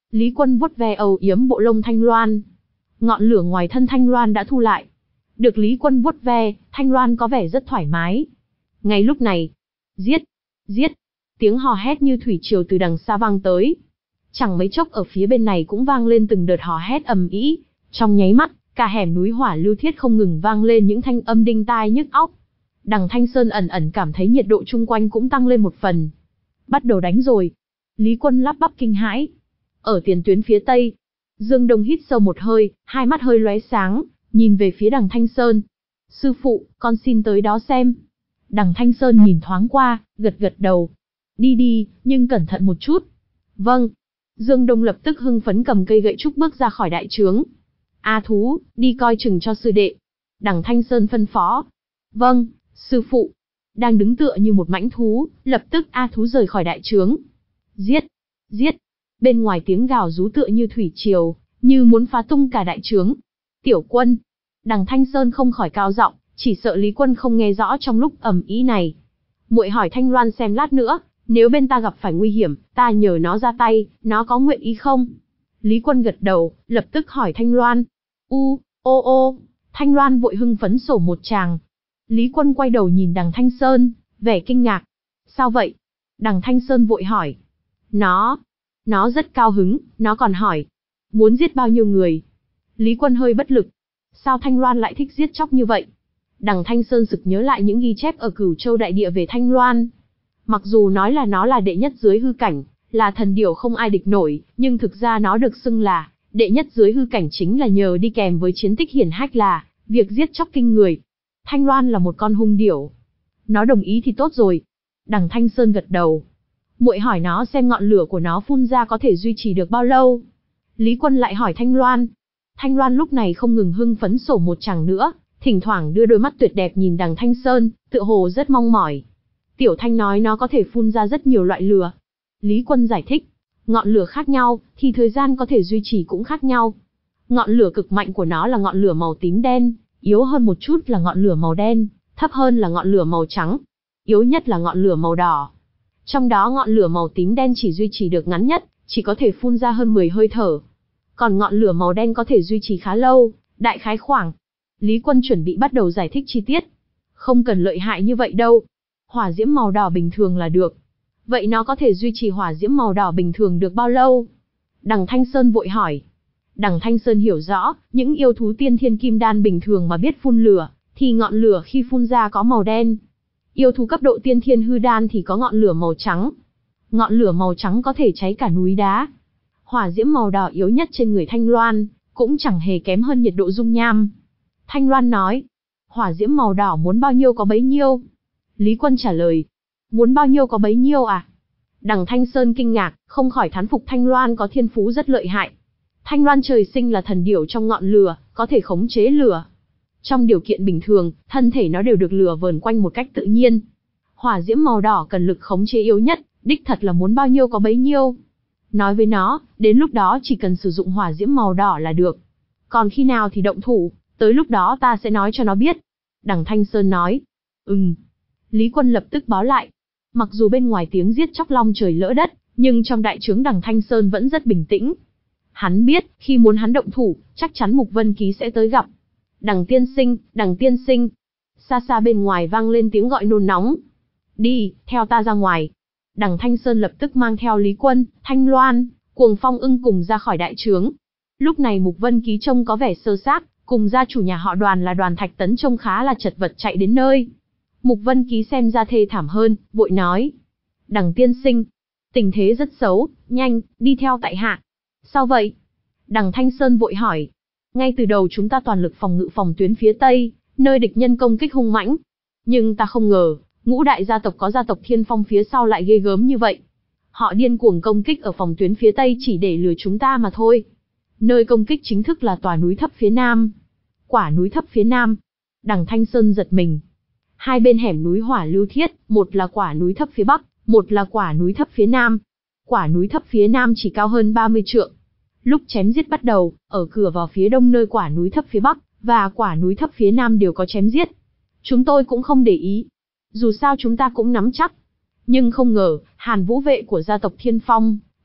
Lý Quân vuốt ve âu yếm bộ lông Thanh Loan. Ngọn lửa ngoài thân Thanh Loan đã thu lại. Được Lý Quân vuốt ve, Thanh Loan có vẻ rất thoải mái. Ngay lúc này, giết, giết, tiếng hò hét như thủy triều từ đằng xa vang tới. Chẳng mấy chốc ở phía bên này cũng vang lên từng đợt hò hét ầm ĩ. Trong nháy mắt, cả hẻm núi Hỏa Lưu Thiết không ngừng vang lên những thanh âm đinh tai nhức óc. Đằng Thanh Sơn ẩn ẩn cảm thấy nhiệt độ chung quanh cũng tăng lên một phần. Bắt đầu đánh rồi. Lý Quân lắp bắp kinh hãi. Ở tiền tuyến phía tây, Dương Đông hít sâu một hơi, hai mắt hơi lóe sáng, nhìn về phía đằng Thanh Sơn. Sư phụ, con xin tới đó xem. Đằng Thanh Sơn nhìn thoáng qua, gật gật đầu. Đi đi, nhưng cẩn thận một chút. Vâng. Dương Đông lập tức hưng phấn cầm cây gậy trúc bước ra khỏi đại trướng. A Thú, đi coi chừng cho sư đệ. Đằng Thanh Sơn phân phó. Vâng, sư phụ. Đang đứng tựa như một mãnh thú, lập tức A Thú rời khỏi đại trướng. Giết, giết. Bên ngoài tiếng gào rú tựa như thủy triều, như muốn phá tung cả đại trướng. Tiểu Quân. Đằng Thanh Sơn không khỏi cao giọng, chỉ sợ Lý Quân không nghe rõ trong lúc ầm ĩ này. Muội hỏi Thanh Loan xem lát nữa, nếu bên ta gặp phải nguy hiểm, ta nhờ nó ra tay, nó có nguyện ý không? Lý Quân gật đầu, lập tức hỏi Thanh Loan. U, ô ô, Thanh Loan vội hưng phấn sổ một tràng. Lý Quân quay đầu nhìn đằng Thanh Sơn, vẻ kinh ngạc. Sao vậy? Đằng Thanh Sơn vội hỏi. Nó, nó rất cao hứng, nó còn hỏi. Muốn giết bao nhiêu người? Lý Quân hơi bất lực. Sao Thanh Loan lại thích giết chóc như vậy? Đằng Thanh Sơn sực nhớ lại những ghi chép ở Cửu Châu Đại Địa về Thanh Loan. Mặc dù nói là nó là đệ nhất dưới hư cảnh, là thần điểu không ai địch nổi, nhưng thực ra nó được xưng là đệ nhất dưới hư cảnh chính là nhờ đi kèm với chiến tích hiển hách là việc giết chóc kinh người. Thanh Loan là một con hung điểu. Nó đồng ý thì tốt rồi. Đằng Thanh Sơn gật đầu. Muội hỏi nó xem ngọn lửa của nó phun ra có thể duy trì được bao lâu. Lý Quân lại hỏi Thanh Loan. Thanh Loan lúc này không ngừng hưng phấn sổ một tràng nữa, thỉnh thoảng đưa đôi mắt tuyệt đẹp nhìn đằng Thanh Sơn, tựa hồ rất mong mỏi. Tiểu Thanh nói nó có thể phun ra rất nhiều loại lửa. Lý Quân giải thích, ngọn lửa khác nhau, thì thời gian có thể duy trì cũng khác nhau. Ngọn lửa cực mạnh của nó là ngọn lửa màu tím đen, yếu hơn một chút là ngọn lửa màu đen, thấp hơn là ngọn lửa màu trắng, yếu nhất là ngọn lửa màu đỏ. Trong đó ngọn lửa màu tím đen chỉ duy trì được ngắn nhất, chỉ có thể phun ra hơn mười hơi thở. Còn ngọn lửa màu đen có thể duy trì khá lâu, đại khái khoảng. Lý Quân chuẩn bị bắt đầu giải thích chi tiết. Không cần lợi hại như vậy đâu. Hỏa diễm màu đỏ bình thường là được. Vậy nó có thể duy trì hỏa diễm màu đỏ bình thường được bao lâu? Đằng Thanh Sơn vội hỏi. Đằng Thanh Sơn hiểu rõ, những yêu thú tiên thiên kim đan bình thường mà biết phun lửa, thì ngọn lửa khi phun ra có màu đen. Yêu thú cấp độ tiên thiên hư đan thì có ngọn lửa màu trắng. Ngọn lửa màu trắng có thể cháy cả núi đá. Hỏa diễm màu đỏ yếu nhất trên người Thanh Loan, cũng chẳng hề kém hơn nhiệt độ dung nham. Thanh Loan nói, hỏa diễm màu đỏ muốn bao nhiêu có bấy nhiêu. Lý Quân trả lời, muốn bao nhiêu có bấy nhiêu à? Đằng Thanh Sơn kinh ngạc, không khỏi thán phục Thanh Loan có thiên phú rất lợi hại. Thanh Loan trời sinh là thần điểu trong ngọn lửa, có thể khống chế lửa. Trong điều kiện bình thường, thân thể nó đều được lửa vờn quanh một cách tự nhiên. Hỏa diễm màu đỏ cần lực khống chế yếu nhất, đích thật là muốn bao nhiêu có bấy nhiêu. Nói với nó, đến lúc đó chỉ cần sử dụng hỏa diễm màu đỏ là được. Còn khi nào thì động thủ, tới lúc đó ta sẽ nói cho nó biết. Đằng Thanh Sơn nói, ừm. Lý Quân lập tức báo lại. Mặc dù bên ngoài tiếng giết chóc long trời lỡ đất, nhưng trong đại trướng đằng Thanh Sơn vẫn rất bình tĩnh. Hắn biết, khi muốn hắn động thủ, chắc chắn Mục Vân Ký sẽ tới gặp. Đằng tiên sinh, đằng tiên sinh. Xa xa bên ngoài vang lên tiếng gọi nôn nóng. Đi, theo ta ra ngoài. Đằng Thanh Sơn lập tức mang theo Lý Quân, Thanh Loan, Cuồng Phong Ưng cùng ra khỏi đại trướng. Lúc này Mục Vân Ký trông có vẻ sơ xác, cùng gia chủ nhà họ Đoàn là Đoàn Thạch Tấn trông khá là chật vật chạy đến nơi. Mục Vân Ký xem ra thê thảm hơn, vội nói. Đằng tiên sinh, tình thế rất xấu, nhanh, đi theo tại hạ. Sao vậy? Đằng Thanh Sơn vội hỏi. Ngay từ đầu chúng ta toàn lực phòng ngự phòng tuyến phía Tây, nơi địch nhân công kích hung mãnh. Nhưng ta không ngờ, ngũ đại gia tộc có gia tộc Thiên Phong phía sau lại ghê gớm như vậy. Họ điên cuồng công kích ở phòng tuyến phía Tây chỉ để lừa chúng ta mà thôi. Nơi công kích chính thức là tòa núi thấp phía Nam. Quả núi thấp phía Nam. Đằng Thanh Sơn giật mình. Hai bên hẻm núi Hỏa Lưu Thiết, một là quả núi thấp phía Bắc, một là quả núi thấp phía Nam. Quả núi thấp phía Nam chỉ cao hơn ba mươi trượng. Lúc chém giết bắt đầu, ở cửa vào phía đông nơi quả núi thấp phía Bắc, và quả núi thấp phía Nam đều có chém giết. Chúng tôi cũng không để ý. Dù sao chúng ta cũng nắm chắc. Nhưng không ngờ, Hàn Vũ vệ của gia tộc Thiên Phong,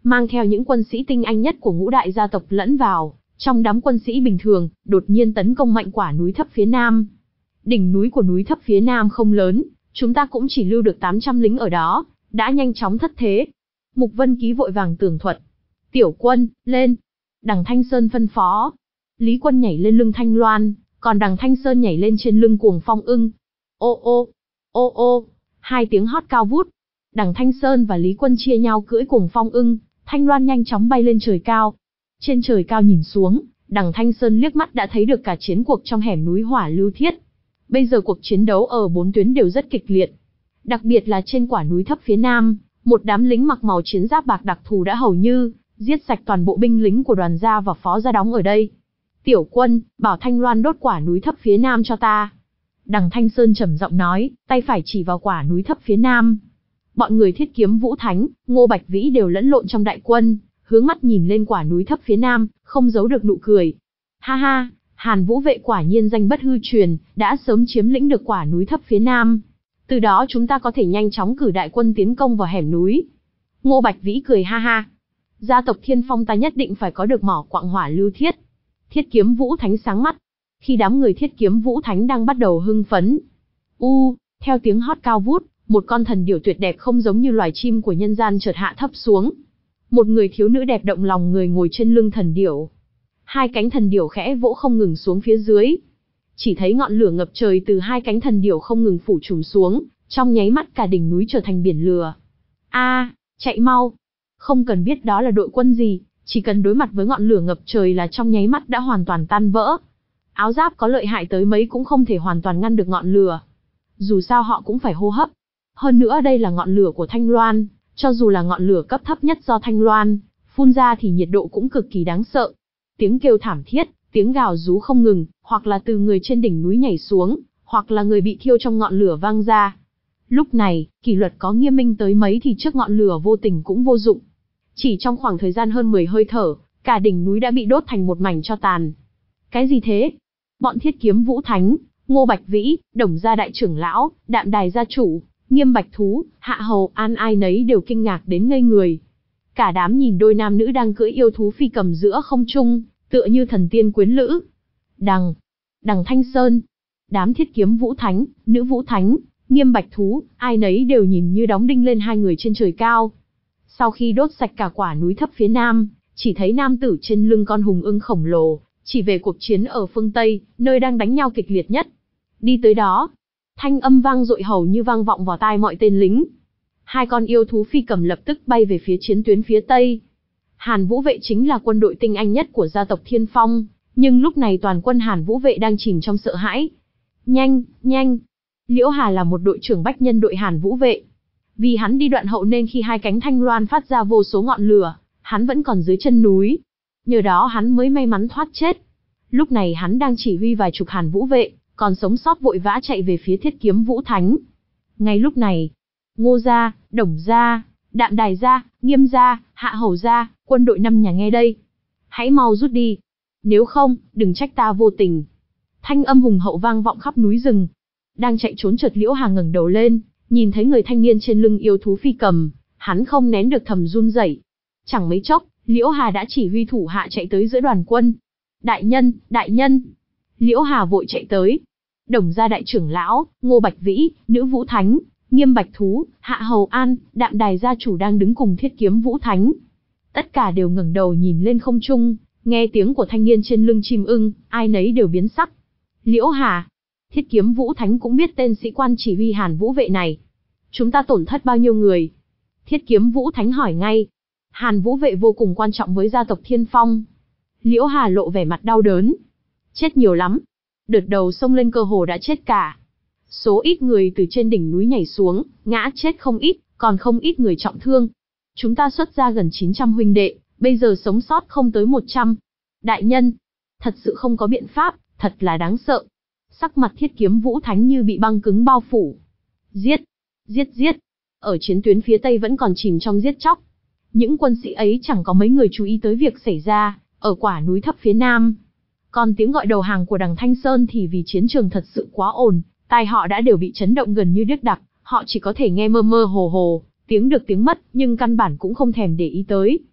mang theo những quân sĩ tinh anh nhất của ngũ đại gia tộc lẫn vào trong đám quân sĩ bình thường, đột nhiên tấn công mạnh quả núi thấp phía nam. Đỉnh núi của núi thấp phía nam không lớn, chúng ta cũng chỉ lưu được tám trăm lính ở đó, đã nhanh chóng thất thế. Mục Vân Ký vội vàng tường thuật. Tiểu quân, lên. Đằng Thanh Sơn phân phó. Lý Quân nhảy lên lưng Thanh Loan, còn đằng Thanh Sơn nhảy lên trên lưng Cuồng Phong ưng. Ô ô, ô ô, hai tiếng hót cao vút. Đằng Thanh Sơn và Lý Quân chia nhau cưỡi Cuồng Phong ưng, Thanh Loan nhanh chóng bay lên trời cao. Trên trời cao nhìn xuống, đằng Thanh Sơn liếc mắt đã thấy được cả chiến cuộc trong hẻm núi Hỏa Lưu Thiết. Bây giờ cuộc chiến đấu ở bốn tuyến đều rất kịch liệt. Đặc biệt là trên quả núi thấp phía nam, một đám lính mặc màu chiến giáp bạc đặc thù đã hầu như giết sạch toàn bộ binh lính của đoàn gia và phó gia đóng ở đây. Tiểu quân, bảo Thanh Loan đốt quả núi thấp phía nam cho ta. Đằng Thanh Sơn trầm giọng nói, tay phải chỉ vào quả núi thấp phía nam. Bọn người Thiết Kiếm Vũ Thánh, Ngô Bạch Vĩ đều lẫn lộn trong đại quân, hướng mắt nhìn lên quả núi thấp phía nam, không giấu được nụ cười. Ha ha, Hàn Vũ vệ quả nhiên danh bất hư truyền, đã sớm chiếm lĩnh được quả núi thấp phía nam. Từ đó chúng ta có thể nhanh chóng cử đại quân tiến công vào hẻm núi. Ngô Bạch Vĩ cười ha ha. Gia tộc Thiên Phong ta nhất định phải có được mỏ quặng Hỏa Lưu Thiết. Thiết Kiếm Vũ Thánh sáng mắt. Khi đám người Thiết Kiếm Vũ Thánh đang bắt đầu hưng phấn. U, theo tiếng hót cao vút, một con thần điểu tuyệt đẹp không giống như loài chim của nhân gian chợt hạ thấp xuống. Một người thiếu nữ đẹp động lòng người ngồi trên lưng thần điểu. Hai cánh thần điểu khẽ vỗ không ngừng xuống phía dưới. Chỉ thấy ngọn lửa ngập trời từ hai cánh thần điểu không ngừng phủ trùm xuống, trong nháy mắt cả đỉnh núi trở thành biển lửa. A, chạy mau! Không cần biết đó là đội quân gì, chỉ cần đối mặt với ngọn lửa ngập trời là trong nháy mắt đã hoàn toàn tan vỡ. Áo giáp có lợi hại tới mấy cũng không thể hoàn toàn ngăn được ngọn lửa. Dù sao họ cũng phải hô hấp. Hơn nữa đây là ngọn lửa của Thanh Loan, cho dù là ngọn lửa cấp thấp nhất do Thanh Loan phun ra thì nhiệt độ cũng cực kỳ đáng sợ. Tiếng kêu thảm thiết, tiếng gào rú không ngừng, hoặc là từ người trên đỉnh núi nhảy xuống, hoặc là người bị thiêu trong ngọn lửa vang ra. Lúc này, kỷ luật có nghiêm minh tới mấy thì trước ngọn lửa vô tình cũng vô dụng. Chỉ trong khoảng thời gian hơn mười hơi thở, cả đỉnh núi đã bị đốt thành một mảnh tro tàn. Cái gì thế? Bọn Thiết Kiếm Vũ Thánh, Ngô Bạch Vĩ, Đồng gia đại trưởng lão, Đạm Đài gia chủ, Nghiêm Bạch Thú, Hạ Hầu An ai nấy đều kinh ngạc đến ngây người. Cả đám nhìn đôi nam nữ đang cưỡi yêu thú phi cầm giữa không trung, tựa như thần tiên quyến lữ. Đằng, đằng Thanh Sơn, đám Thiết Kiếm Vũ Thánh, Nữ Vũ Thánh, Nghiêm Bạch Thú, ai nấy đều nhìn như đóng đinh lên hai người trên trời cao. Sau khi đốt sạch cả quả núi thấp phía nam, chỉ thấy nam tử trên lưng con hùng ưng khổng lồ, chỉ về cuộc chiến ở phương Tây, nơi đang đánh nhau kịch liệt nhất. Đi tới đó, thanh âm vang dội hầu như vang vọng vào tai mọi tên lính. Hai con yêu thú phi cầm lập tức bay về phía chiến tuyến phía Tây. Hàn Vũ vệ chính là quân đội tinh anh nhất của gia tộc Thiên Phong, nhưng lúc này toàn quân Hàn Vũ vệ đang chìm trong sợ hãi. Nhanh, nhanh! Liễu Hà là một đội trưởng bách nhân đội Hàn Vũ vệ. Vì hắn đi đoạn hậu nên khi hai cánh Thanh Loan phát ra vô số ngọn lửa, hắn vẫn còn dưới chân núi. Nhờ đó hắn mới may mắn thoát chết. Lúc này hắn đang chỉ huy vài chục Hàn Vũ vệ, còn sống sót vội vã chạy về phía Thiết Kiếm Vũ Thánh. Ngay lúc này, Ngô gia, Đồng gia, Đạm Đài gia, Nghiêm gia, Hạ Hầu gia, quân đội năm nhà nghe đây. Hãy mau rút đi. Nếu không, đừng trách ta vô tình. Thanh âm hùng hậu vang vọng khắp núi rừng. Đang chạy trốn chợt Liễu Hà ngẩng đầu lên, nhìn thấy người thanh niên trên lưng yêu thú phi cầm, hắn không nén được thầm run rẩy. Chẳng mấy chốc, Liễu Hà đã chỉ huy thủ hạ chạy tới giữa đoàn quân. Đại nhân, đại nhân! Liễu Hà vội chạy tới. Đồng gia đại trưởng lão, Ngô Bạch Vĩ, Nữ Vũ Thánh, Nghiêm Bạch Thú, Hạ Hầu An, Đạm Đài gia chủ đang đứng cùng Thiết Kiếm Vũ Thánh. Tất cả đều ngẩng đầu nhìn lên không trung, nghe tiếng của thanh niên trên lưng chim ưng, ai nấy đều biến sắc. Liễu Hà! Thiết Kiếm Vũ Thánh cũng biết tên sĩ quan chỉ huy Hàn Vũ vệ này. Chúng ta tổn thất bao nhiêu người? Thiết Kiếm Vũ Thánh hỏi ngay. Hàn Vũ vệ vô cùng quan trọng với gia tộc Thiên Phong. Liễu Hà lộ vẻ mặt đau đớn. Chết nhiều lắm. Đợt đầu xông lên cơ hồ đã chết cả. Số ít người từ trên đỉnh núi nhảy xuống, ngã chết không ít, còn không ít người trọng thương. Chúng ta xuất ra gần chín trăm huynh đệ, bây giờ sống sót không tới một trăm. Đại nhân, thật sự không có biện pháp, thật là đáng sợ. Sắc mặt Thiết Kiếm Vũ Thánh như bị băng cứng bao phủ. Giết, giết giết. Ở chiến tuyến phía Tây vẫn còn chìm trong giết chóc. Những quân sĩ ấy chẳng có mấy người chú ý tới việc xảy ra ở quả núi thấp phía Nam. Còn tiếng gọi đầu hàng của đằng Thanh Sơn thì vì chiến trường thật sự quá ồn, tai họ đã đều bị chấn động gần như điếc đặc, họ chỉ có thể nghe mơ mơ hồ hồ, tiếng được tiếng mất, nhưng căn bản cũng không thèm để ý tới.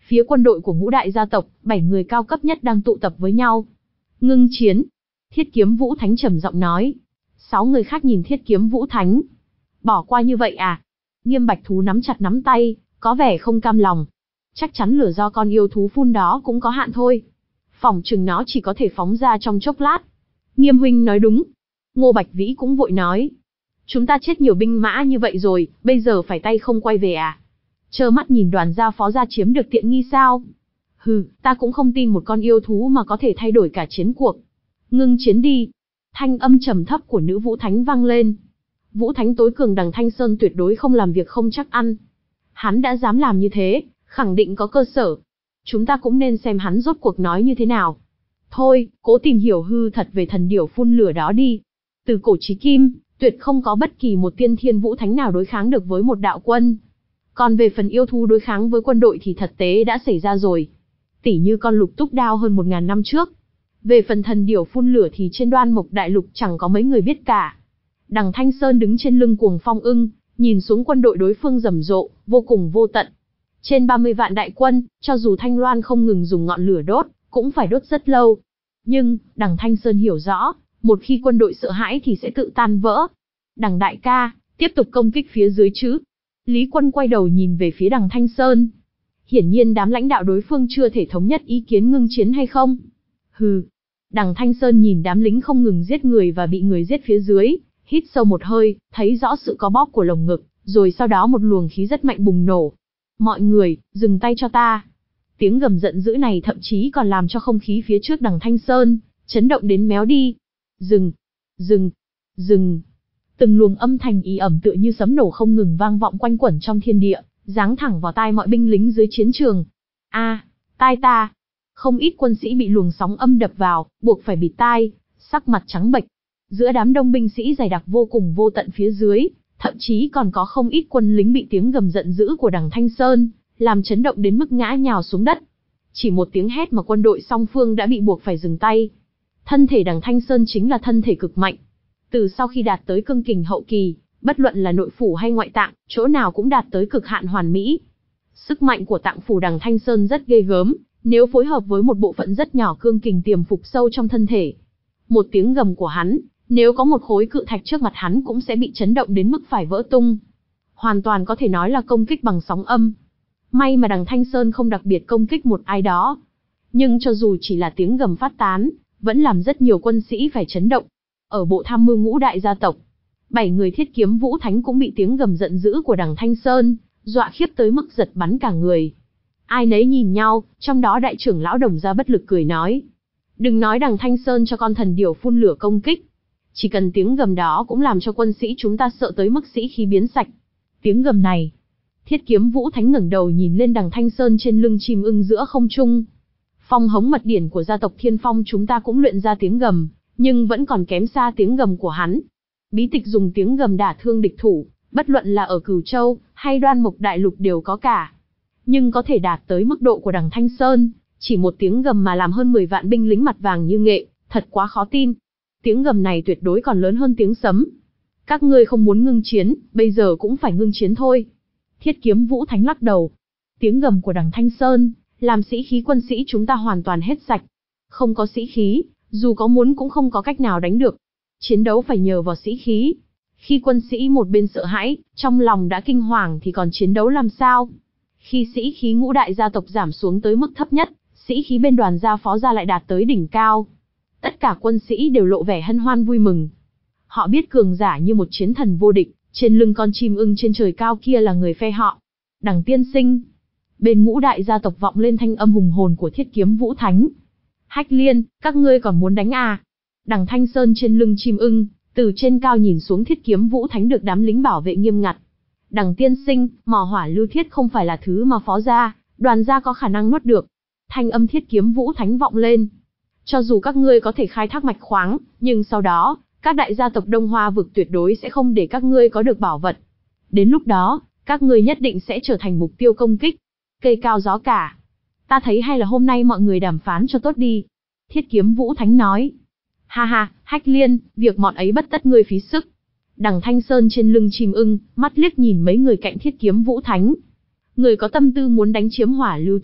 Phía quân đội của ngũ đại gia tộc, bảy người cao cấp nhất đang tụ tập với nhau. Ngưng chiến. Thiết Kiếm Vũ Thánh trầm giọng nói. Sáu người khác nhìn Thiết Kiếm Vũ Thánh. Bỏ qua như vậy à? Nghiêm Bạch Thú nắm chặt nắm tay, có vẻ không cam lòng. Chắc chắn lửa do con yêu thú phun đó cũng có hạn thôi. Phỏng chừng nó chỉ có thể phóng ra trong chốc lát. Nghiêm huynh nói đúng. Ngô Bạch Vĩ cũng vội nói. Chúng ta chết nhiều binh mã như vậy rồi, bây giờ phải tay không quay về à? Trơ mắt nhìn Đoàn gia Phó gia chiếm được tiện nghi sao? Hừ, ta cũng không tin một con yêu thú mà có thể thay đổi cả chiến cuộc. Ngưng chiến đi. Thanh âm trầm thấp của nữ Vũ Thánh vang lên. Vũ Thánh tối cường Đằng Thanh Sơn tuyệt đối không làm việc không chắc ăn. Hắn đã dám làm như thế, khẳng định có cơ sở. Chúng ta cũng nên xem hắn rốt cuộc nói như thế nào. Thôi, cố tìm hiểu hư thật về thần điểu phun lửa đó đi. Từ cổ chí kim, tuyệt không có bất kỳ một tiên thiên Vũ Thánh nào đối kháng được với một đạo quân. Còn về phần yêu thú đối kháng với quân đội thì thật tế đã xảy ra rồi. Tỉ như con lục túc đao hơn một ngàn năm trước. Về phần thần điểu phun lửa thì trên Đoan Mộc Đại Lục chẳng có mấy người biết cả. Đằng Thanh Sơn đứng trên lưng Cuồng Phong ưng, nhìn xuống quân đội đối phương rầm rộ, vô cùng vô tận. Trên ba mươi vạn đại quân, cho dù Thanh Loan không ngừng dùng ngọn lửa đốt, cũng phải đốt rất lâu. Nhưng, đằng Thanh Sơn hiểu rõ, một khi quân đội sợ hãi thì sẽ tự tan vỡ. Đằng đại ca, tiếp tục công kích phía dưới chứ. Lý Quân quay đầu nhìn về phía đằng Thanh Sơn. Hiển nhiên đám lãnh đạo đối phương chưa thể thống nhất ý kiến ngưng chiến hay không. Hừ. Đằng Thanh Sơn nhìn đám lính không ngừng giết người và bị người giết phía dưới, hít sâu một hơi, thấy rõ sự co bóp của lồng ngực, rồi sau đó một luồng khí rất mạnh bùng nổ. Mọi người, dừng tay cho ta. Tiếng gầm giận dữ này thậm chí còn làm cho không khí phía trước đằng Thanh Sơn chấn động đến méo đi. Dừng, dừng, dừng. Từng luồng âm thanh ì ẩm tựa như sấm nổ không ngừng vang vọng quanh quẩn trong thiên địa, giáng thẳng vào tai mọi binh lính dưới chiến trường. A, à, tai ta. Không ít quân sĩ bị luồng sóng âm đập vào, buộc phải bịt tai, sắc mặt trắng bệch. Giữa đám đông binh sĩ dày đặc vô cùng vô tận phía dưới, thậm chí còn có không ít quân lính bị tiếng gầm giận dữ của đằng Thanh Sơn làm chấn động đến mức ngã nhào xuống đất. Chỉ một tiếng hét mà quân đội song phương đã bị buộc phải dừng tay. Thân thể đằng Thanh Sơn chính là thân thể cực mạnh. Từ sau khi đạt tới cương kình hậu kỳ, bất luận là nội phủ hay ngoại tạng, chỗ nào cũng đạt tới cực hạn hoàn mỹ. Sức mạnh của tạng phủ đằng Thanh Sơn rất ghê gớm, nếu phối hợp với một bộ phận rất nhỏ cương kình tiềm phục sâu trong thân thể. Một tiếng gầm của hắn, nếu có một khối cự thạch trước mặt hắn cũng sẽ bị chấn động đến mức phải vỡ tung. Hoàn toàn có thể nói là công kích bằng sóng âm. May mà đằng Thanh Sơn không đặc biệt công kích một ai đó. Nhưng cho dù chỉ là tiếng gầm phát tán, vẫn làm rất nhiều quân sĩ phải chấn động. Ở bộ tham mưu ngũ đại gia tộc, bảy người Thiết Kiếm Vũ Thánh cũng bị tiếng gầm giận dữ của đằng Thanh Sơn dọa khiếp tới mức giật bắn cả người. Ai nấy nhìn nhau, trong đó đại trưởng lão Đồng gia bất lực cười nói. Đừng nói đằng Thanh Sơn cho con thần điểu phun lửa công kích. Chỉ cần tiếng gầm đó cũng làm cho quân sĩ chúng ta sợ tới mức sĩ khí biến sạch. Tiếng gầm này. Thiết Kiếm Vũ Thánh ngẩng đầu nhìn lên đằng Thanh Sơn trên lưng chim ưng giữa không trung. Phong hống mật điển của gia tộc Thiên Phong chúng ta cũng luyện ra tiếng gầm, nhưng vẫn còn kém xa tiếng gầm của hắn. Bí tịch dùng tiếng gầm đả thương địch thủ, bất luận là ở Cửu Châu hay Đoan Mộc Đại Lục đều có cả. Nhưng có thể đạt tới mức độ của đằng Thanh Sơn, chỉ một tiếng gầm mà làm hơn mười vạn binh lính mặt vàng như nghệ, thật quá khó tin. Tiếng gầm này tuyệt đối còn lớn hơn tiếng sấm. Các ngươi không muốn ngưng chiến, bây giờ cũng phải ngưng chiến thôi. Thiết Kiếm Vũ Thánh lắc đầu. Tiếng gầm của đằng Thanh Sơn, làm sĩ khí quân sĩ chúng ta hoàn toàn hết sạch. Không có sĩ khí, dù có muốn cũng không có cách nào đánh được. Chiến đấu phải nhờ vào sĩ khí. Khi quân sĩ một bên sợ hãi, trong lòng đã kinh hoàng thì còn chiến đấu làm sao? Khi sĩ khí ngũ đại gia tộc giảm xuống tới mức thấp nhất, sĩ khí bên Đoàn gia Phó gia lại đạt tới đỉnh cao. Tất cả quân sĩ đều lộ vẻ hân hoan vui mừng. Họ biết cường giả như một chiến thần vô địch, trên lưng con chim ưng trên trời cao kia là người phe họ. Đằng tiên sinh. Bên ngũ đại gia tộc vọng lên thanh âm hùng hồn của Thiết Kiếm Vũ Thánh. Hách Liên, các ngươi còn muốn đánh à? Đằng Thanh Sơn trên lưng chim ưng, từ trên cao nhìn xuống Thiết Kiếm Vũ Thánh được đám lính bảo vệ nghiêm ngặt. Đằng tiên sinh, mỏ hỏa lưu thiết không phải là thứ mà Phó gia, Đoàn gia có khả năng nuốt được. Thanh âm Thiết Kiếm Vũ Thánh vọng lên. Cho dù các ngươi có thể khai thác mạch khoáng, nhưng sau đó, các đại gia tộc Đông Hoa vực tuyệt đối sẽ không để các ngươi có được bảo vật. Đến lúc đó, các ngươi nhất định sẽ trở thành mục tiêu công kích. Cây cao gió cả. Ta thấy hay là hôm nay mọi người đàm phán cho tốt đi. Thiết Kiếm Vũ Thánh nói. Ha ha, Hách Liên, việc mọn ấy bất tất ngươi phí sức. Đằng Thanh Sơn trên lưng chim ưng, mắt liếc nhìn mấy người cạnh Thiết Kiếm Vũ Thánh. Người có tâm tư muốn đánh chiếm hỏa lưu thiết,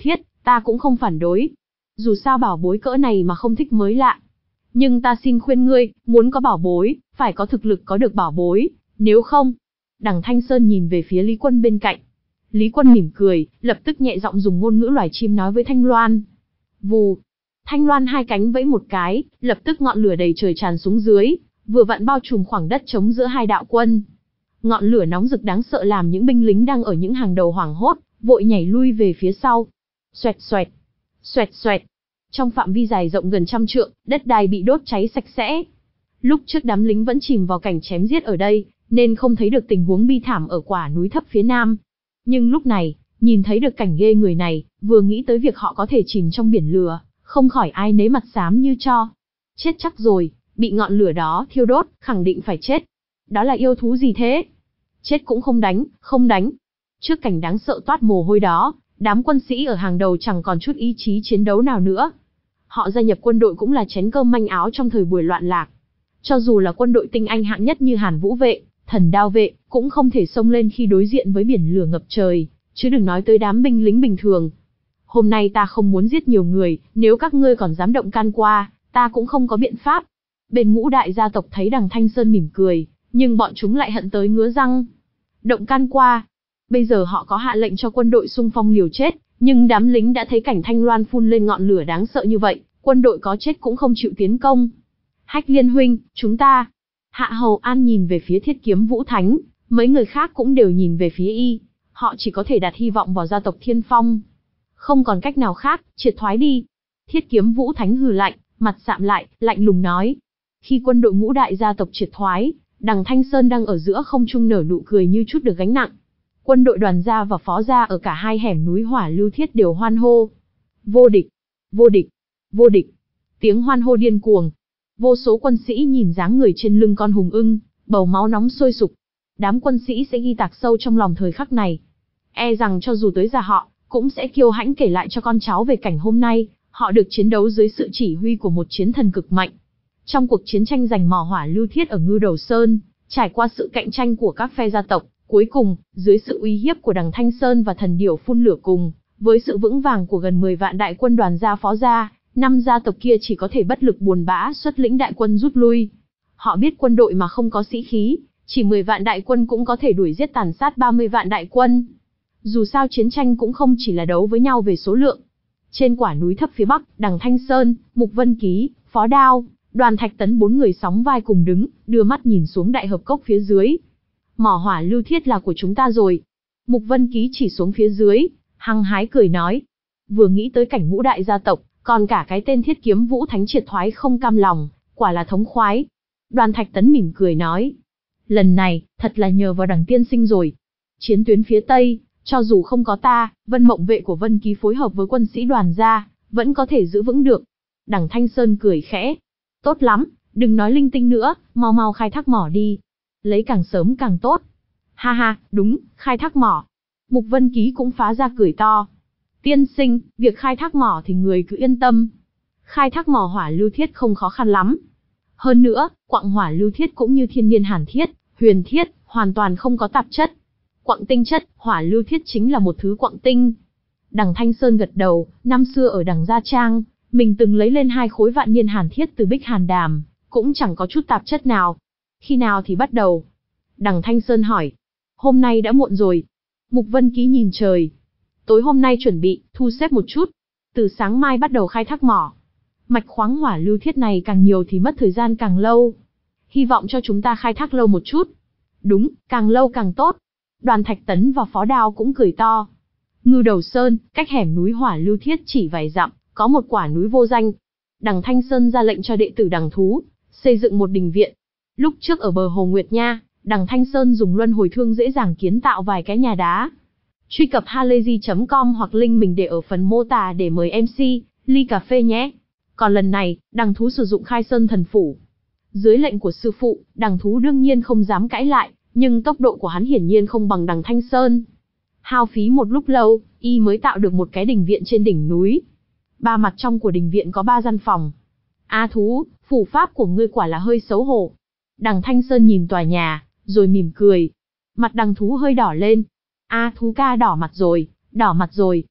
ta cũng không phản đối. Dù sao bảo bối cỡ này mà không thích mới lạ. Nhưng ta xin khuyên ngươi, muốn có bảo bối, phải có thực lực có được bảo bối, nếu không. Đằng Thanh Sơn nhìn về phía Lý Quân bên cạnh. Lý Quân mỉm cười, lập tức nhẹ giọng dùng ngôn ngữ loài chim nói với Thanh Loan. Vù. Thanh Loan hai cánh vẫy một cái, lập tức ngọn lửa đầy trời tràn xuống dưới, vừa vặn bao trùm khoảng đất trống giữa hai đạo quân. Ngọn lửa nóng rực đáng sợ làm những binh lính đang ở những hàng đầu hoảng hốt, vội nhảy lui về phía sau. Xoẹt xoẹt, xoẹt xoẹt. Trong phạm vi dài rộng gần trăm trượng, đất đai bị đốt cháy sạch sẽ. Lúc trước đám lính vẫn chìm vào cảnh chém giết ở đây, nên không thấy được tình huống bi thảm ở quả núi thấp phía nam. Nhưng lúc này, nhìn thấy được cảnh ghê người này, vừa nghĩ tới việc họ có thể chìm trong biển lửa, không khỏi ai nấy mặt xám như tro. Chết chắc rồi, bị ngọn lửa đó thiêu đốt, khẳng định phải chết. Đó là yêu thú gì thế? Chết cũng không đánh, không đánh. Trước cảnh đáng sợ toát mồ hôi đó, đám quân sĩ ở hàng đầu chẳng còn chút ý chí chiến đấu nào nữa. Họ gia nhập quân đội cũng là chén cơm manh áo trong thời buổi loạn lạc. Cho dù là quân đội tinh anh hạng nhất như Hàn Vũ vệ, Thần Đao vệ, cũng không thể xông lên khi đối diện với biển lửa ngập trời, chứ đừng nói tới đám binh lính bình thường. Hôm nay ta không muốn giết nhiều người, nếu các ngươi còn dám động can qua, ta cũng không có biện pháp. Bên Ngũ đại gia tộc thấy đằng Thanh Sơn mỉm cười, nhưng bọn chúng lại hận tới ngứa răng. Động can qua. Bây giờ họ có hạ lệnh cho quân đội xung phong liều chết, nhưng đám lính đã thấy cảnh Thanh Loan phun lên ngọn lửa đáng sợ như vậy, quân đội có chết cũng không chịu tiến công. Hách Liên huynh, chúng ta. Hạ Hầu An nhìn về phía Thiết Kiếm Vũ Thánh, mấy người khác cũng đều nhìn về phía y. Họ chỉ có thể đặt hy vọng vào gia tộc Thiên Phong. Không còn cách nào khác, triệt thoái đi. Thiết Kiếm Vũ Thánh hừ lạnh, mặt sạm lại, lạnh lùng nói. Khi quân đội Ngũ đại gia tộc triệt thoái, đằng Thanh Sơn đang ở giữa không trung nở nụ cười như chút được gánh nặng. Quân đội Đoàn gia và Phó gia ở cả hai hẻm núi Hỏa Lưu Thiết đều hoan hô. Vô địch, vô địch, vô địch. Tiếng hoan hô điên cuồng. Vô số quân sĩ nhìn dáng người trên lưng con hùng ưng, bầu máu nóng sôi sục. Đám quân sĩ sẽ ghi tạc sâu trong lòng thời khắc này. E rằng cho dù tới già họ, cũng sẽ kiêu hãnh kể lại cho con cháu về cảnh hôm nay, họ được chiến đấu dưới sự chỉ huy của một chiến thần cực mạnh. Trong cuộc chiến tranh giành mỏ Hỏa Lưu Thiết ở Ngưu Đầu Sơn, trải qua sự cạnh tranh của các phe gia tộc, cuối cùng, dưới sự uy hiếp của đằng Thanh Sơn và thần điểu phun lửa cùng, với sự vững vàng của gần mười vạn đại quân Đoàn gia Phó gia, năm gia tộc kia chỉ có thể bất lực buồn bã xuất lĩnh đại quân rút lui. Họ biết quân đội mà không có sĩ khí, chỉ mười vạn đại quân cũng có thể đuổi giết tàn sát ba mươi vạn đại quân. Dù sao chiến tranh cũng không chỉ là đấu với nhau về số lượng. Trên quả núi thấp phía bắc, đằng Thanh Sơn, Mục Vân Ký, Phó Đao, Đoàn Thạch Tấn bốn người sóng vai cùng đứng, đưa mắt nhìn xuống đại hợp cốc phía dưới. Mỏ Hỏa Lưu Thiết là của chúng ta rồi. Mục Vân Ký chỉ xuống phía dưới, hăng hái cười nói. Vừa nghĩ tới cảnh Ngũ đại gia tộc, còn cả cái tên Thiết Kiếm Vũ Thánh triệt thoái không cam lòng, quả là thống khoái. Đoàn Thạch Tấn mỉm cười nói. Lần này, thật là nhờ vào đằng tiên sinh rồi. Chiến tuyến phía Tây, cho dù không có ta, Vân Mộng vệ của Vân Ký phối hợp với quân sĩ Đoàn gia, vẫn có thể giữ vững được. Đằng Thanh Sơn cười khẽ. Tốt lắm, đừng nói linh tinh nữa, mau mau khai thác mỏ đi. Lấy càng sớm càng tốt. Ha ha, đúng, khai thác mỏ. Mục Vân Ký cũng phá ra cười to. Tiên sinh, việc khai thác mỏ thì người cứ yên tâm. Khai thác mỏ Hỏa Lưu Thiết không khó khăn lắm. Hơn nữa, quặng Hỏa Lưu Thiết cũng như thiên niên hàn thiết, huyền thiết, hoàn toàn không có tạp chất. Quặng tinh chất, Hỏa Lưu Thiết chính là một thứ quặng tinh. Đằng Thanh Sơn gật đầu, năm xưa ở đằng Gia Trang, mình từng lấy lên hai khối vạn niên hàn thiết từ Bích Hàn Đàm, cũng chẳng có chút tạp chất nào. Khi nào thì bắt đầu? Đằng Thanh Sơn hỏi. Hôm nay đã muộn rồi. Mục Vân Ký nhìn trời. Tối hôm nay chuẩn bị, thu xếp một chút. Từ sáng mai bắt đầu khai thác mỏ. Mạch khoáng Hỏa Lưu Thiết này càng nhiều thì mất thời gian càng lâu. Hy vọng cho chúng ta khai thác lâu một chút. Đúng, càng lâu càng tốt. Đoàn Thạch Tấn và Phó Đao cũng cười to. Ngưu Đầu Sơn, cách hẻm núi Hỏa Lưu Thiết chỉ vài dặm, có một quả núi vô danh. Đằng Thanh Sơn ra lệnh cho đệ tử Đằng Thú, xây dựng một đình viện. Lúc trước ở bờ Hồ Nguyệt Nha, đằng Thanh Sơn dùng luân hồi thương dễ dàng kiến tạo vài cái nhà đá. Truy cập halayzi chấm com hoặc link mình để ở phần mô tả để mời em xê, ly cà phê nhé. Còn lần này, Đằng Thú sử dụng Khai Sơn Thần Phủ. Dưới lệnh của sư phụ, Đằng Thú đương nhiên không dám cãi lại, nhưng tốc độ của hắn hiển nhiên không bằng đằng Thanh Sơn. Hao phí một lúc lâu, y mới tạo được một cái đình viện trên đỉnh núi. Ba mặt trong của đình viện có ba gian phòng. A Thú, phủ pháp của ngươi quả là hơi xấu hổ. Đằng Thanh Sơn nhìn tòa nhà, rồi mỉm cười. Mặt Đằng Thú hơi đỏ lên. A Thú ca đỏ mặt rồi, đỏ mặt rồi.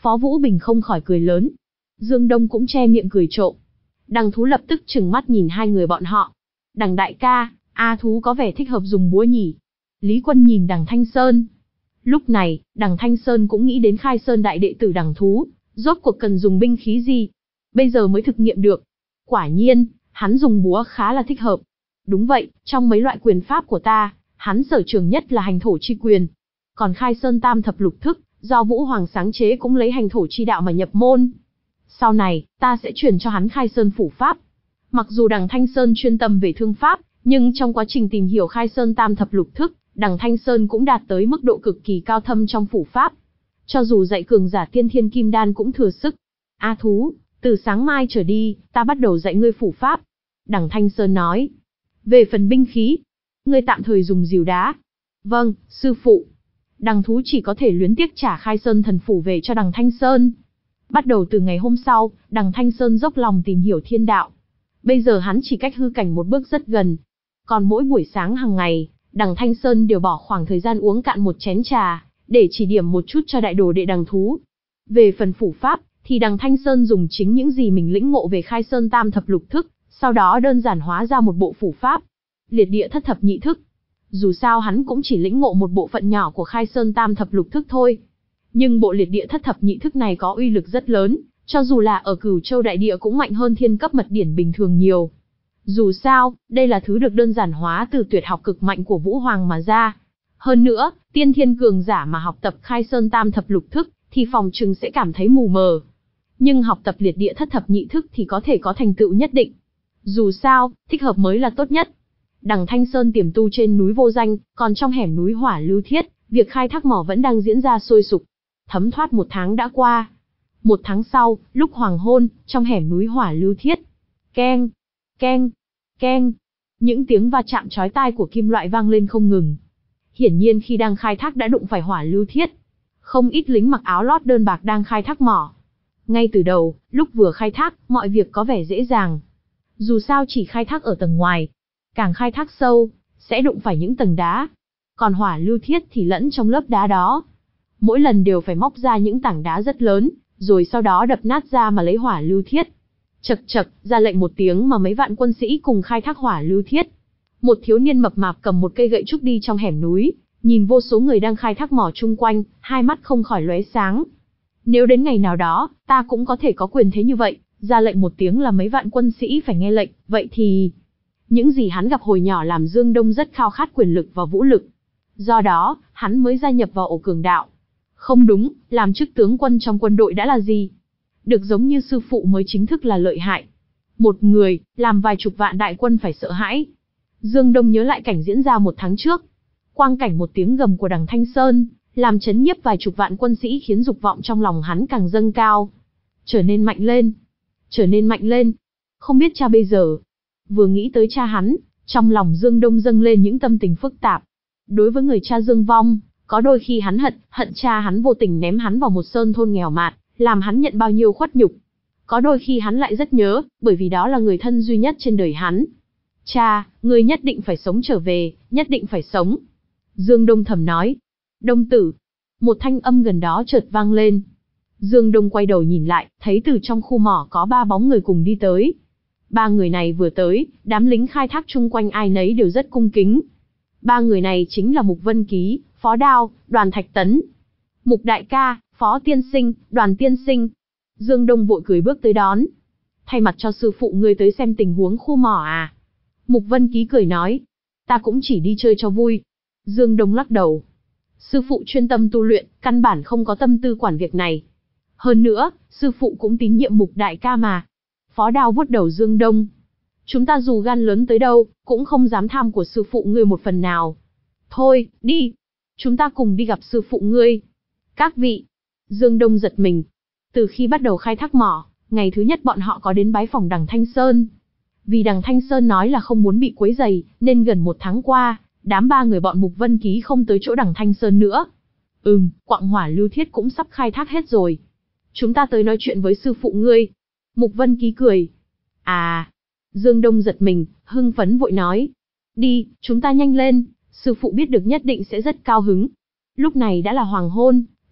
Phó Vũ Bình không khỏi cười lớn. Dương Đông cũng che miệng cười trộm. Đằng Thú lập tức trừng mắt nhìn hai người bọn họ. Đằng đại ca, A Thú có vẻ thích hợp dùng búa nhỉ? Lý Quân nhìn đằng Thanh Sơn. Lúc này, đằng Thanh Sơn cũng nghĩ đến Khai Sơn đại đệ tử đằng Thú, rốt cuộc cần dùng binh khí gì? Bây giờ mới thực nghiệm được. Quả nhiên, hắn dùng búa khá là thích hợp. Đúng vậy, trong mấy loại quyền pháp của ta, hắn sở trường nhất là hành thổ chi quyền. Còn Khai Sơn tam thập lục thức, do Vũ Hoàng sáng chế cũng lấy hành thổ chi đạo mà nhập môn. Sau này, ta sẽ truyền cho hắn Khai Sơn phủ pháp. Mặc dù đằng Thanh Sơn chuyên tâm về thương pháp, nhưng trong quá trình tìm hiểu Khai Sơn tam thập lục thức, đằng Thanh Sơn cũng đạt tới mức độ cực kỳ cao thâm trong phủ pháp. Cho dù dạy cường giả tiên thiên kim đan cũng thừa sức. A Thú, từ sáng mai trở đi, ta bắt đầu dạy ngươi phủ pháp. Đằng Thanh Sơn nói. Về phần binh khí, ngươi tạm thời dùng rìu đá. Vâng, sư phụ. Đằng Thú chỉ có thể luyến tiếc trả Khai Sơn thần phủ về cho đằng Thanh Sơn. Bắt đầu từ ngày hôm sau, đằng Thanh Sơn dốc lòng tìm hiểu thiên đạo. Bây giờ hắn chỉ cách hư cảnh một bước rất gần. Còn mỗi buổi sáng hàng ngày, đằng Thanh Sơn đều bỏ khoảng thời gian uống cạn một chén trà, để chỉ điểm một chút cho đại đồ đệ đằng Thú. Về phần phủ pháp, thì đằng Thanh Sơn dùng chính những gì mình lĩnh ngộ về Khai Sơn tam thập lục thức, sau đó đơn giản hóa ra một bộ phủ pháp. Liệt địa thất thập nhị thức. Dù sao hắn cũng chỉ lĩnh ngộ một bộ phận nhỏ của Khai Sơn tam thập lục thức thôi. Nhưng bộ liệt địa thất thập nhị thức này có uy lực rất lớn, cho dù là ở Cửu Châu đại địa cũng mạnh hơn thiên cấp mật điển bình thường nhiều. Dù sao, đây là thứ được đơn giản hóa từ tuyệt học cực mạnh của Vũ Hoàng mà ra. Hơn nữa, tiên thiên cường giả mà học tập Khai Sơn tam thập lục thức, thì phòng trừng sẽ cảm thấy mù mờ. Nhưng học tập liệt địa thất thập nhị thức thì có thể có thành tựu nhất định. Dù sao, thích hợp mới là tốt nhất. Đằng Thanh Sơn tiềm tu trên núi Vô Danh, còn trong hẻm núi Hỏa Lưu Thiết, việc khai thác mỏ vẫn đang diễn ra sôi sục. Thấm thoát một tháng đã qua. Một tháng sau, lúc hoàng hôn, trong hẻm núi Hỏa Lưu Thiết. Keng, keng, keng. Những tiếng va chạm chói tai của kim loại vang lên không ngừng. Hiển nhiên khi đang khai thác đã đụng phải Hỏa Lưu Thiết. Không ít lính mặc áo lót đơn bạc đang khai thác mỏ. Ngay từ đầu, lúc vừa khai thác, mọi việc có vẻ dễ dàng. Dù sao chỉ khai thác ở tầng ngoài. Càng khai thác sâu, sẽ đụng phải những tầng đá. Còn Hỏa Lưu Thiết thì lẫn trong lớp đá đó. Mỗi lần đều phải móc ra những tảng đá rất lớn, rồi sau đó đập nát ra mà lấy Hỏa Lưu Thiết. Chậc chậc, ra lệnh một tiếng mà mấy vạn quân sĩ cùng khai thác Hỏa Lưu Thiết. Một thiếu niên mập mạp cầm một cây gậy trúc đi trong hẻm núi, nhìn vô số người đang khai thác mỏ chung quanh, hai mắt không khỏi lóe sáng. Nếu đến ngày nào đó, ta cũng có thể có quyền thế như vậy, ra lệnh một tiếng là mấy vạn quân sĩ phải nghe lệnh, vậy thì... Những gì hắn gặp hồi nhỏ làm Dương Đông rất khao khát quyền lực và vũ lực. Do đó, hắn mới gia nhập vào ổ cường đạo. Không đúng, làm chức tướng quân trong quân đội đã là gì? Được giống như sư phụ mới chính thức là lợi hại. Một người, làm vài chục vạn đại quân phải sợ hãi. Dương Đông nhớ lại cảnh diễn ra một tháng trước. Quang cảnh một tiếng gầm của đằng Thanh Sơn, làm chấn nhiếp vài chục vạn quân sĩ khiến dục vọng trong lòng hắn càng dâng cao. Trở nên mạnh lên. Trở nên mạnh lên. Không biết cha bây giờ. Vừa nghĩ tới cha hắn, trong lòng Dương Đông dâng lên những tâm tình phức tạp. Đối với người cha Dương Vong, có đôi khi hắn hận, hận cha hắn vô tình ném hắn vào một sơn thôn nghèo mạt, làm hắn nhận bao nhiêu khuất nhục. Có đôi khi hắn lại rất nhớ, bởi vì đó là người thân duy nhất trên đời hắn. Cha, ngươi nhất định phải sống trở về, nhất định phải sống. Dương Đông thầm nói. Đông tử. Một thanh âm gần đó chợt vang lên. Dương Đông quay đầu nhìn lại, thấy từ trong khu mỏ có ba bóng người cùng đi tới. Ba người này vừa tới, đám lính khai thác chung quanh ai nấy đều rất cung kính. Ba người này chính là Mục Vân Ký, Phó Đao, Đoàn Thạch Tấn. Mục đại ca, Phó tiên sinh, Đoàn tiên sinh. Dương Đông vội cười bước tới đón. Thay mặt cho sư phụ ngươi tới xem tình huống khu mỏ à? Mục Vân Ký cười nói. Ta cũng chỉ đi chơi cho vui. Dương Đông lắc đầu. Sư phụ chuyên tâm tu luyện, căn bản không có tâm tư quản việc này. Hơn nữa, sư phụ cũng tín nhiệm Mục đại ca mà. Phó Đao vuốt đầu Dương Đông. Chúng ta dù gan lớn tới đâu, cũng không dám tham của sư phụ ngươi một phần nào. Thôi, đi. Chúng ta cùng đi gặp sư phụ ngươi. Các vị. Dương Đông giật mình. Từ khi bắt đầu khai thác mỏ, ngày thứ nhất bọn họ có đến bái phòng đằng Thanh Sơn. Vì đằng Thanh Sơn nói là không muốn bị quấy rầy, nên gần một tháng qua, đám ba người bọn Mục Vân Ký không tới chỗ đằng Thanh Sơn nữa. Ừm, quặng Hỏa Lưu Thiết cũng sắp khai thác hết rồi. Chúng ta tới nói chuyện với sư phụ ngươi. Mục Vân Ký cười. À, Dương Đông giật mình, hưng phấn vội nói. Đi, chúng ta nhanh lên, sư phụ biết được nhất định sẽ rất cao hứng. Lúc này đã là hoàng hôn,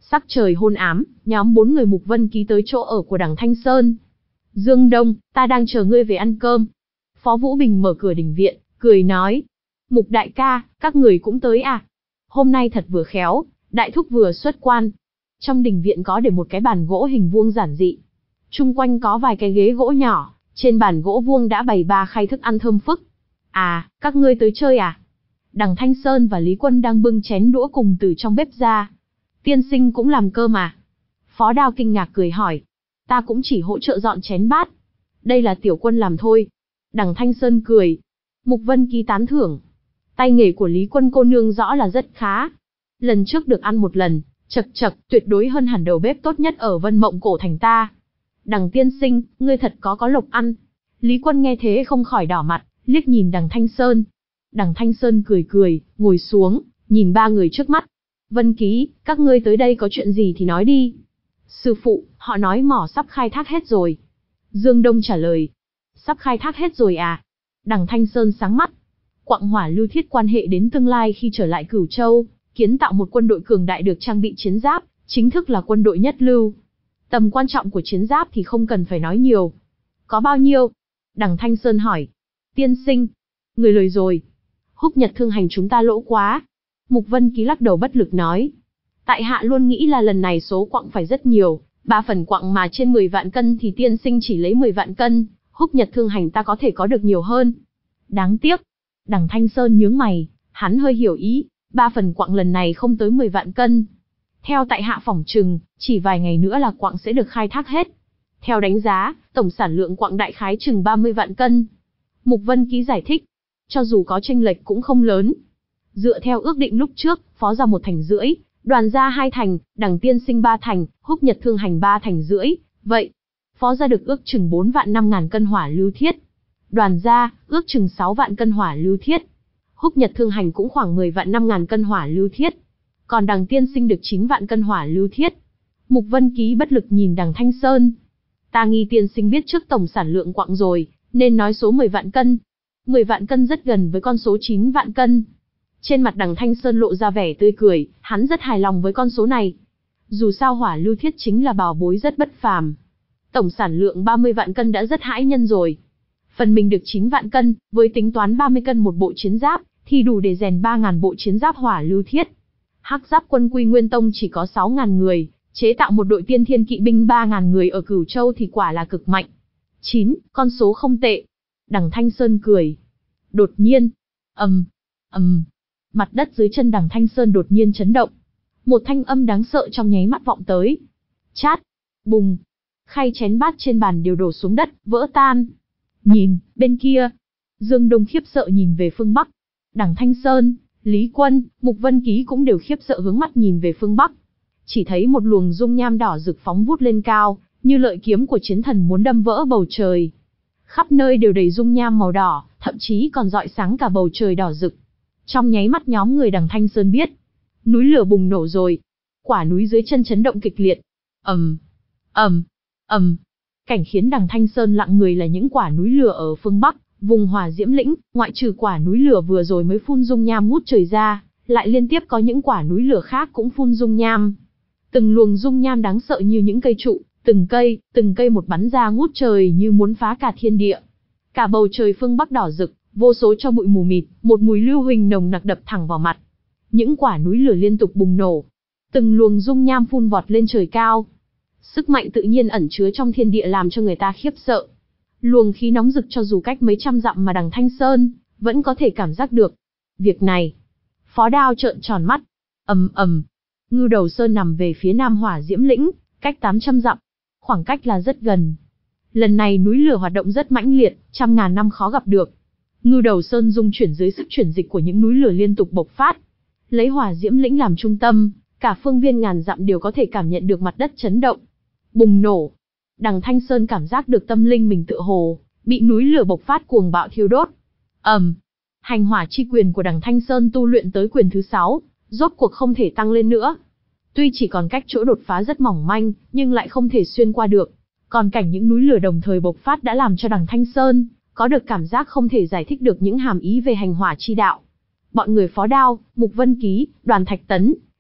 Sắc trời hôn ám, nhóm bốn người Mục Vân Ký tới chỗ ở của Đằng Thanh Sơn. Dương Đông, ta đang chờ ngươi về ăn cơm. Phó Vũ Bình mở cửa đình viện, cười nói. Mục đại ca, các người cũng tới à? Hôm nay thật vừa khéo, đại thúc vừa xuất quan. Trong đình viện có để một cái bàn gỗ hình vuông giản dị. Chung quanh có vài cái ghế gỗ nhỏ, trên bàn gỗ vuông đã bày ba khay thức ăn thơm phức. À, các ngươi tới chơi à? Đằng Thanh Sơn và Lý Quân đang bưng chén đũa cùng từ trong bếp ra. Tiên sinh cũng làm cơm à? Phó Đao kinh ngạc cười hỏi. Ta cũng chỉ hỗ trợ dọn chén bát. Đây là tiểu quân làm thôi. Đằng Thanh Sơn cười. Mục Vân Ký tán thưởng. Tay nghề của Lý Quân cô nương rõ là rất khá. Lần trước được ăn một lần, chật chật, tuyệt đối hơn hẳn đầu bếp tốt nhất ở Vân Mộng Cổ thành ta. Đằng tiên sinh, ngươi thật có có lộc ăn. Lý Quân nghe thế không khỏi đỏ mặt, liếc nhìn đằng Thanh Sơn. Đằng Thanh Sơn cười cười, ngồi xuống, nhìn ba người trước mắt. Vân Ký, các ngươi tới đây có chuyện gì thì nói đi. Sư phụ, họ nói mỏ sắp khai thác hết rồi. Dương Đông trả lời. Sắp khai thác hết rồi à? Đằng Thanh Sơn sáng mắt. Quặng hỏa lưu thiết quan hệ đến tương lai khi trở lại Cửu Châu, kiến tạo một quân đội cường đại được trang bị chiến giáp, chính thức là quân đội nhất lưu. Tầm quan trọng của chiến giáp thì không cần phải nói nhiều. Có bao nhiêu? Đằng Thanh Sơn hỏi. Tiên sinh. Người lời rồi. Húc Nhật Thương Hành chúng ta lỗ quá. Mục Vân Ký lắc đầu bất lực nói. Tại hạ luôn nghĩ là lần này số quặng phải rất nhiều, ba phần quặng mà trên mười vạn cân thì tiên sinh chỉ lấy mười vạn cân, Húc Nhật Thương Hành ta có thể có được nhiều hơn. Đáng tiếc. Đằng Thanh Sơn nhướng mày, hắn hơi hiểu ý, ba phần quặng lần này không tới mười vạn cân. Theo tại hạ phỏng chừng, chỉ vài ngày nữa là quặng sẽ được khai thác hết. Theo đánh giá, tổng sản lượng quặng đại khái chừng ba mươi vạn cân. Mục Vân Ký giải thích, cho dù có chênh lệch cũng không lớn. Dựa theo ước định lúc trước, Phó gia một thành rưỡi, Đoàn gia hai thành, Đằng tiên sinh ba thành, Húc Nhật Thương Hành ba thành rưỡi. Vậy, Phó gia được ước chừng bốn vạn năm ngàn cân hỏa lưu thiết. Đoàn gia, ước chừng sáu vạn cân hỏa lưu thiết. Húc Nhật Thương Hành cũng khoảng mười vạn năm ngàn cân hỏa lưu thiết. Còn Đằng tiên sinh được chín vạn cân hỏa lưu thiết. Mục Vân Ký bất lực nhìn Đằng Thanh Sơn. Ta nghi tiên sinh biết trước tổng sản lượng quặng rồi, nên nói số mười vạn cân. mười vạn cân rất gần với con số chín vạn cân. Trên mặt Đằng Thanh Sơn lộ ra vẻ tươi cười, hắn rất hài lòng với con số này. Dù sao hỏa lưu thiết chính là bảo bối rất bất phàm. Tổng sản lượng ba mươi vạn cân đã rất hãi nhân rồi. Phần mình được chín vạn cân, với tính toán ba mươi cân một bộ chiến giáp, thì đủ để rèn ba nghìn bộ chiến giáp hỏa lưu thiết. Hắc Giáp quân Quy Nguyên Tông chỉ có sáu nghìn người, chế tạo một đội tiên thiên kỵ binh ba nghìn người ở Cửu Châu thì quả là cực mạnh. chín, con số không tệ. Đằng Thanh Sơn cười. Đột nhiên, ầm, ầm, mặt đất dưới chân Đằng Thanh Sơn đột nhiên chấn động. Một thanh âm đáng sợ trong nháy mắt vọng tới. Chát, bùng, khay chén bát trên bàn đều đổ xuống đất, vỡ tan. Nhìn, bên kia. Dương Đông khiếp sợ nhìn về phương Bắc. Đằng Thanh Sơn, Lý Quân, Mục Vân Ký cũng đều khiếp sợ hướng mắt nhìn về phương Bắc. Chỉ thấy một luồng dung nham đỏ rực phóng vút lên cao, như lợi kiếm của chiến thần muốn đâm vỡ bầu trời. Khắp nơi đều đầy dung nham màu đỏ, thậm chí còn rọi sáng cả bầu trời đỏ rực. Trong nháy mắt nhóm người Đằng Thanh Sơn biết, núi lửa bùng nổ rồi. Quả núi dưới chân chấn động kịch liệt. Ầm, ầm, ầm. Cảnh khiến Đằng Thanh Sơn lặng người là những quả núi lửa ở phương Bắc, vùng Hỏa Diễm Lĩnh, ngoại trừ quả núi lửa vừa rồi mới phun dung nham ngút trời ra, lại liên tiếp có những quả núi lửa khác cũng phun dung nham. Từng luồng dung nham đáng sợ như những cây trụ, từng cây, từng cây một bắn ra ngút trời như muốn phá cả thiên địa. Cả bầu trời phương Bắc đỏ rực, vô số cho bụi mù mịt, một mùi lưu huỳnh nồng nặc đập thẳng vào mặt. Những quả núi lửa liên tục bùng nổ, từng luồng dung nham phun vọt lên trời cao. Sức mạnh tự nhiên ẩn chứa trong thiên địa làm cho người ta khiếp sợ. Luồng khí nóng rực cho dù cách mấy trăm dặm mà Đằng Thanh Sơn vẫn có thể cảm giác được. Việc này, Phó Đao trợn tròn mắt. Ầm ầm, Ngưu Đầu Sơn nằm về phía nam Hỏa Diễm Lĩnh, cách tám trăm dặm, khoảng cách là rất gần. Lần này núi lửa hoạt động rất mãnh liệt, trăm ngàn năm khó gặp được. Ngưu Đầu Sơn rung chuyển dưới sức chuyển dịch của những núi lửa liên tục bộc phát. Lấy Hỏa Diễm Lĩnh làm trung tâm, cả phương viên ngàn dặm đều có thể cảm nhận được mặt đất chấn động. Bùng nổ. Đằng Thanh Sơn cảm giác được tâm linh mình tựa hồ bị núi lửa bộc phát cuồng bạo thiêu đốt. Ầm. Um, hành hỏa chi quyền của Đằng Thanh Sơn tu luyện tới quyền thứ sáu, rốt cuộc không thể tăng lên nữa. Tuy chỉ còn cách chỗ đột phá rất mỏng manh, nhưng lại không thể xuyên qua được. Còn cảnh những núi lửa đồng thời bộc phát đã làm cho Đằng Thanh Sơn có được cảm giác không thể giải thích được những hàm ý về hành hỏa chi đạo. Bọn người Phó Đao, Mục Vân Ký, Đoàn Thạch Tấn,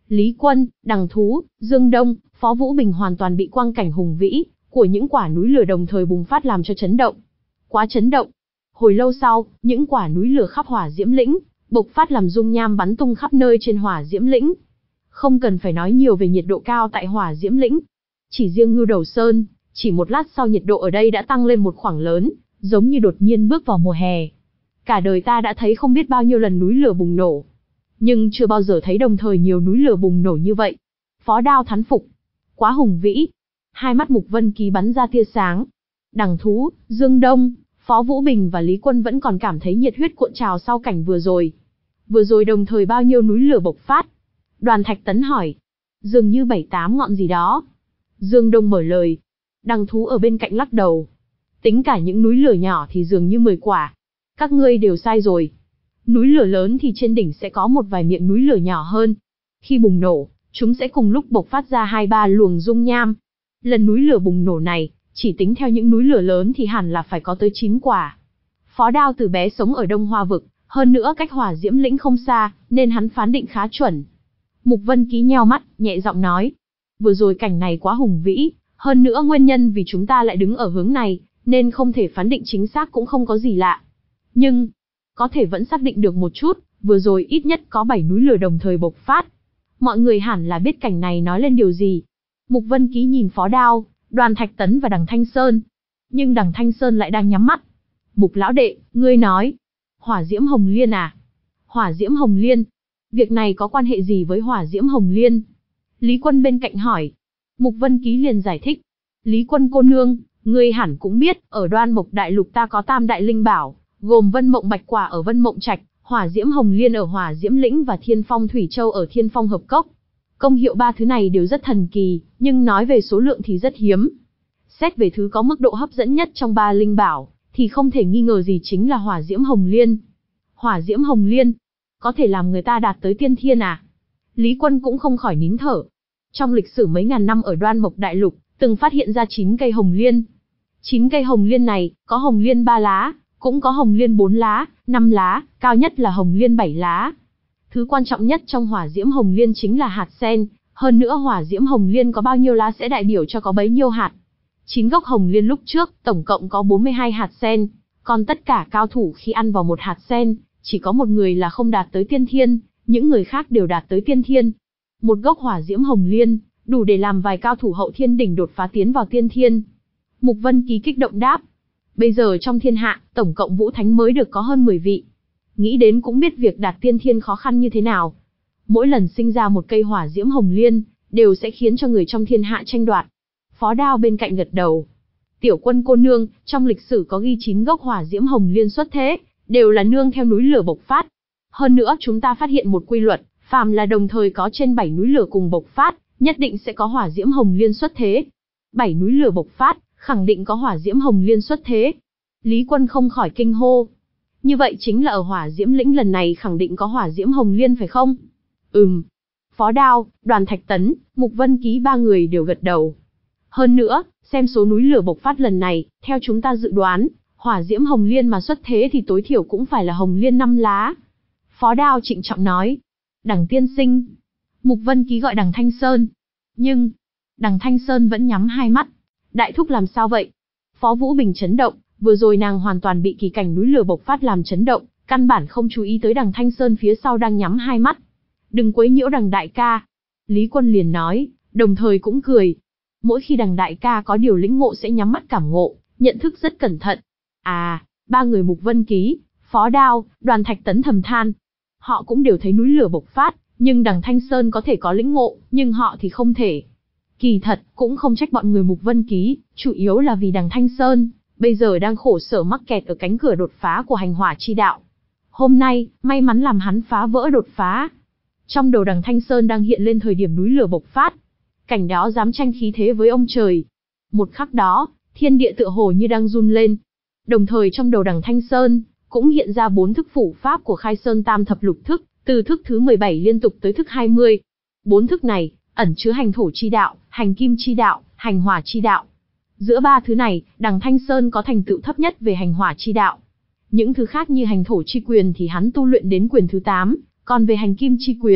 Lý Quân, Đằng Thú, Dương Đông, Phó Vũ Bình hoàn toàn bị quang cảnh hùng vĩ của những quả núi lửa đồng thời bùng phát làm cho chấn động. Quá chấn động. Hồi lâu sau, những quả núi lửa khắp hỏa diễm lĩnh bộc phát làm dung nham bắn tung khắp nơi trên hỏa diễm lĩnh. Không cần phải nói nhiều về nhiệt độ cao tại hỏa diễm lĩnh. Chỉ riêng Ngưu Đầu Sơn, chỉ một lát sau nhiệt độ ở đây đã tăng lên một khoảng lớn, giống như đột nhiên bước vào mùa hè. Cả đời ta đã thấy không biết bao nhiêu lần núi lửa bùng nổ, nhưng chưa bao giờ thấy đồng thời nhiều núi lửa bùng nổ như vậy. Phó Đao thán phục. Quá hùng vĩ. Hai mắt Mục Vân Ký bắn ra tia sáng. Đằng Thú, Dương Đông, Phó Vũ Bình và Lý Quân vẫn còn cảm thấy nhiệt huyết cuộn trào sau cảnh vừa rồi. Vừa rồi đồng thời bao nhiêu núi lửa bộc phát? Đoàn Thạch Tấn hỏi. Dường như bảy tám ngọn gì đó. Dương Đông mở lời. Đằng Thú ở bên cạnh lắc đầu. Tính cả những núi lửa nhỏ thì dường như mười quả. Các ngươi đều sai rồi. Núi lửa lớn thì trên đỉnh sẽ có một vài miệng núi lửa nhỏ hơn. Khi bùng nổ, chúng sẽ cùng lúc bộc phát ra hai ba luồng dung nham. Lần núi lửa bùng nổ này, chỉ tính theo những núi lửa lớn thì hẳn là phải có tới chín quả. Phó Đao từ bé sống ở Đông Hoa Vực, hơn nữa cách hỏa diễm lĩnh không xa, nên hắn phán định khá chuẩn. Mục Vân Ký nheo mắt, nhẹ giọng nói. Vừa rồi cảnh này quá hùng vĩ, hơn nữa nguyên nhân vì chúng ta lại đứng ở hướng này, nên không thể phán định chính xác cũng không có gì lạ. Nhưng, có thể vẫn xác định được một chút, vừa rồi ít nhất có bảy núi lửa đồng thời bộc phát. Mọi người hẳn là biết cảnh này nói lên điều gì. Mục Vân Ký nhìn Phó Đao, Đoàn Thạch Tấn và Đằng Thanh Sơn. Nhưng Đằng Thanh Sơn lại đang nhắm mắt. Mục lão đệ, ngươi nói. Hỏa diễm hồng liên à? Hỏa diễm hồng liên? Việc này có quan hệ gì với hỏa diễm hồng liên? Lý Quân bên cạnh hỏi. Mục Vân Ký liền giải thích. Lý Quân cô nương, ngươi hẳn cũng biết, ở Đoan Mộc Đại Lục ta có tam đại linh bảo, gồm Vân Mộng Bạch Quả ở Vân Mộng Trạch, Hỏa Diễm Hồng Liên ở Hỏa Diễm Lĩnh và Thiên Phong Thủy Châu ở Thiên Phong Hợp Cốc. Công hiệu ba thứ này đều rất thần kỳ, nhưng nói về số lượng thì rất hiếm. Xét về thứ có mức độ hấp dẫn nhất trong ba linh bảo, thì không thể nghi ngờ gì chính là Hỏa Diễm Hồng Liên. Hỏa Diễm Hồng Liên, có thể làm người ta đạt tới tiên thiên à? Lý Quân cũng không khỏi nín thở. Trong lịch sử mấy ngàn năm ở Đoan Mộc Đại Lục, từng phát hiện ra chín cây hồng liên. chín cây hồng liên này, có hồng liên ba lá, cũng có hồng liên bốn lá, năm lá, cao nhất là hồng liên bảy lá. Thứ quan trọng nhất trong hỏa diễm hồng liên chính là hạt sen, hơn nữa hỏa diễm hồng liên có bao nhiêu lá sẽ đại biểu cho có bấy nhiêu hạt. chín gốc hồng liên lúc trước, tổng cộng có bốn mươi hai hạt sen, còn tất cả cao thủ khi ăn vào một hạt sen, chỉ có một người là không đạt tới tiên thiên, những người khác đều đạt tới tiên thiên. Một gốc hỏa diễm hồng liên, đủ để làm vài cao thủ hậu thiên đỉnh đột phá tiến vào tiên thiên. Mục Vân Ký kích động đáp. Bây giờ trong thiên hạ, tổng cộng vũ thánh mới được có hơn mười vị. Nghĩ đến cũng biết việc đạt tiên thiên khó khăn như thế nào. Mỗi lần sinh ra một cây hỏa diễm hồng liên, đều sẽ khiến cho người trong thiên hạ tranh đoạt. Phó Đao bên cạnh gật đầu. Tiểu Quân cô nương, trong lịch sử có ghi chín gốc hỏa diễm hồng liên xuất thế, đều là nương theo núi lửa bộc phát. Hơn nữa chúng ta phát hiện một quy luật, phàm là đồng thời có trên bảy núi lửa cùng bộc phát, nhất định sẽ có hỏa diễm hồng liên xuất thế. bảy núi lửa bộc phát, khẳng định có hỏa diễm hồng liên xuất thế. Lý Quân không khỏi kinh hô. Như vậy chính là ở hỏa diễm lĩnh lần này khẳng định có hỏa diễm hồng liên phải không? Ừm. Phó Đao, Đoàn Thạch Tấn, Mục Vân Ký ba người đều gật đầu. Hơn nữa, xem số núi lửa bộc phát lần này, theo chúng ta dự đoán, hỏa diễm hồng liên mà xuất thế thì tối thiểu cũng phải là hồng liên năm lá. Phó Đao trịnh trọng nói. Đằng tiên sinh. Mục Vân Ký gọi Đằng Thanh Sơn. Nhưng, Đằng Thanh Sơn vẫn nhắm hai mắt. Đại thúc làm sao vậy? Phó Vũ Bình chấn động, vừa rồi nàng hoàn toàn bị kỳ cảnh núi lửa bộc phát làm chấn động, căn bản không chú ý tới Đằng Thanh Sơn phía sau đang nhắm hai mắt. Đừng quấy nhiễu Đằng đại ca. Lý Quân liền nói, đồng thời cũng cười. Mỗi khi Đằng đại ca có điều lĩnh ngộ sẽ nhắm mắt cảm ngộ, nhận thức rất cẩn thận. À, ba người Mục Vân Ký, Phó Đao, Đoàn Thạch Tấn thầm than. Họ cũng đều thấy núi lửa bộc phát, nhưng Đằng Thanh Sơn có thể có lĩnh ngộ, nhưng họ thì không thể. Kỳ thật, cũng không trách bọn người Mục Vân Ký, chủ yếu là vì Đằng Thanh Sơn, bây giờ đang khổ sở mắc kẹt ở cánh cửa đột phá của hành hỏa chi đạo. Hôm nay, may mắn làm hắn phá vỡ đột phá. Trong đầu Đằng Thanh Sơn đang hiện lên thời điểm núi lửa bộc phát. Cảnh đó dám tranh khí thế với ông trời. Một khắc đó, thiên địa tựa hồ như đang run lên. Đồng thời trong đầu Đằng Thanh Sơn, cũng hiện ra bốn thức phủ pháp của Khai Sơn Tam Thập Lục Thức, từ thức thứ mười bảy liên tục tới thức hai mươi. Bốn thức này, ẩn chứa hành thổ chi đạo, hành kim chi đạo, hành hỏa chi đạo. Giữa ba thứ này, Đằng Thanh Sơn có thành tựu thấp nhất về hành hỏa chi đạo. Những thứ khác như hành thổ chi quyền thì hắn tu luyện đến quyền thứ tám, còn về hành kim chi quyền,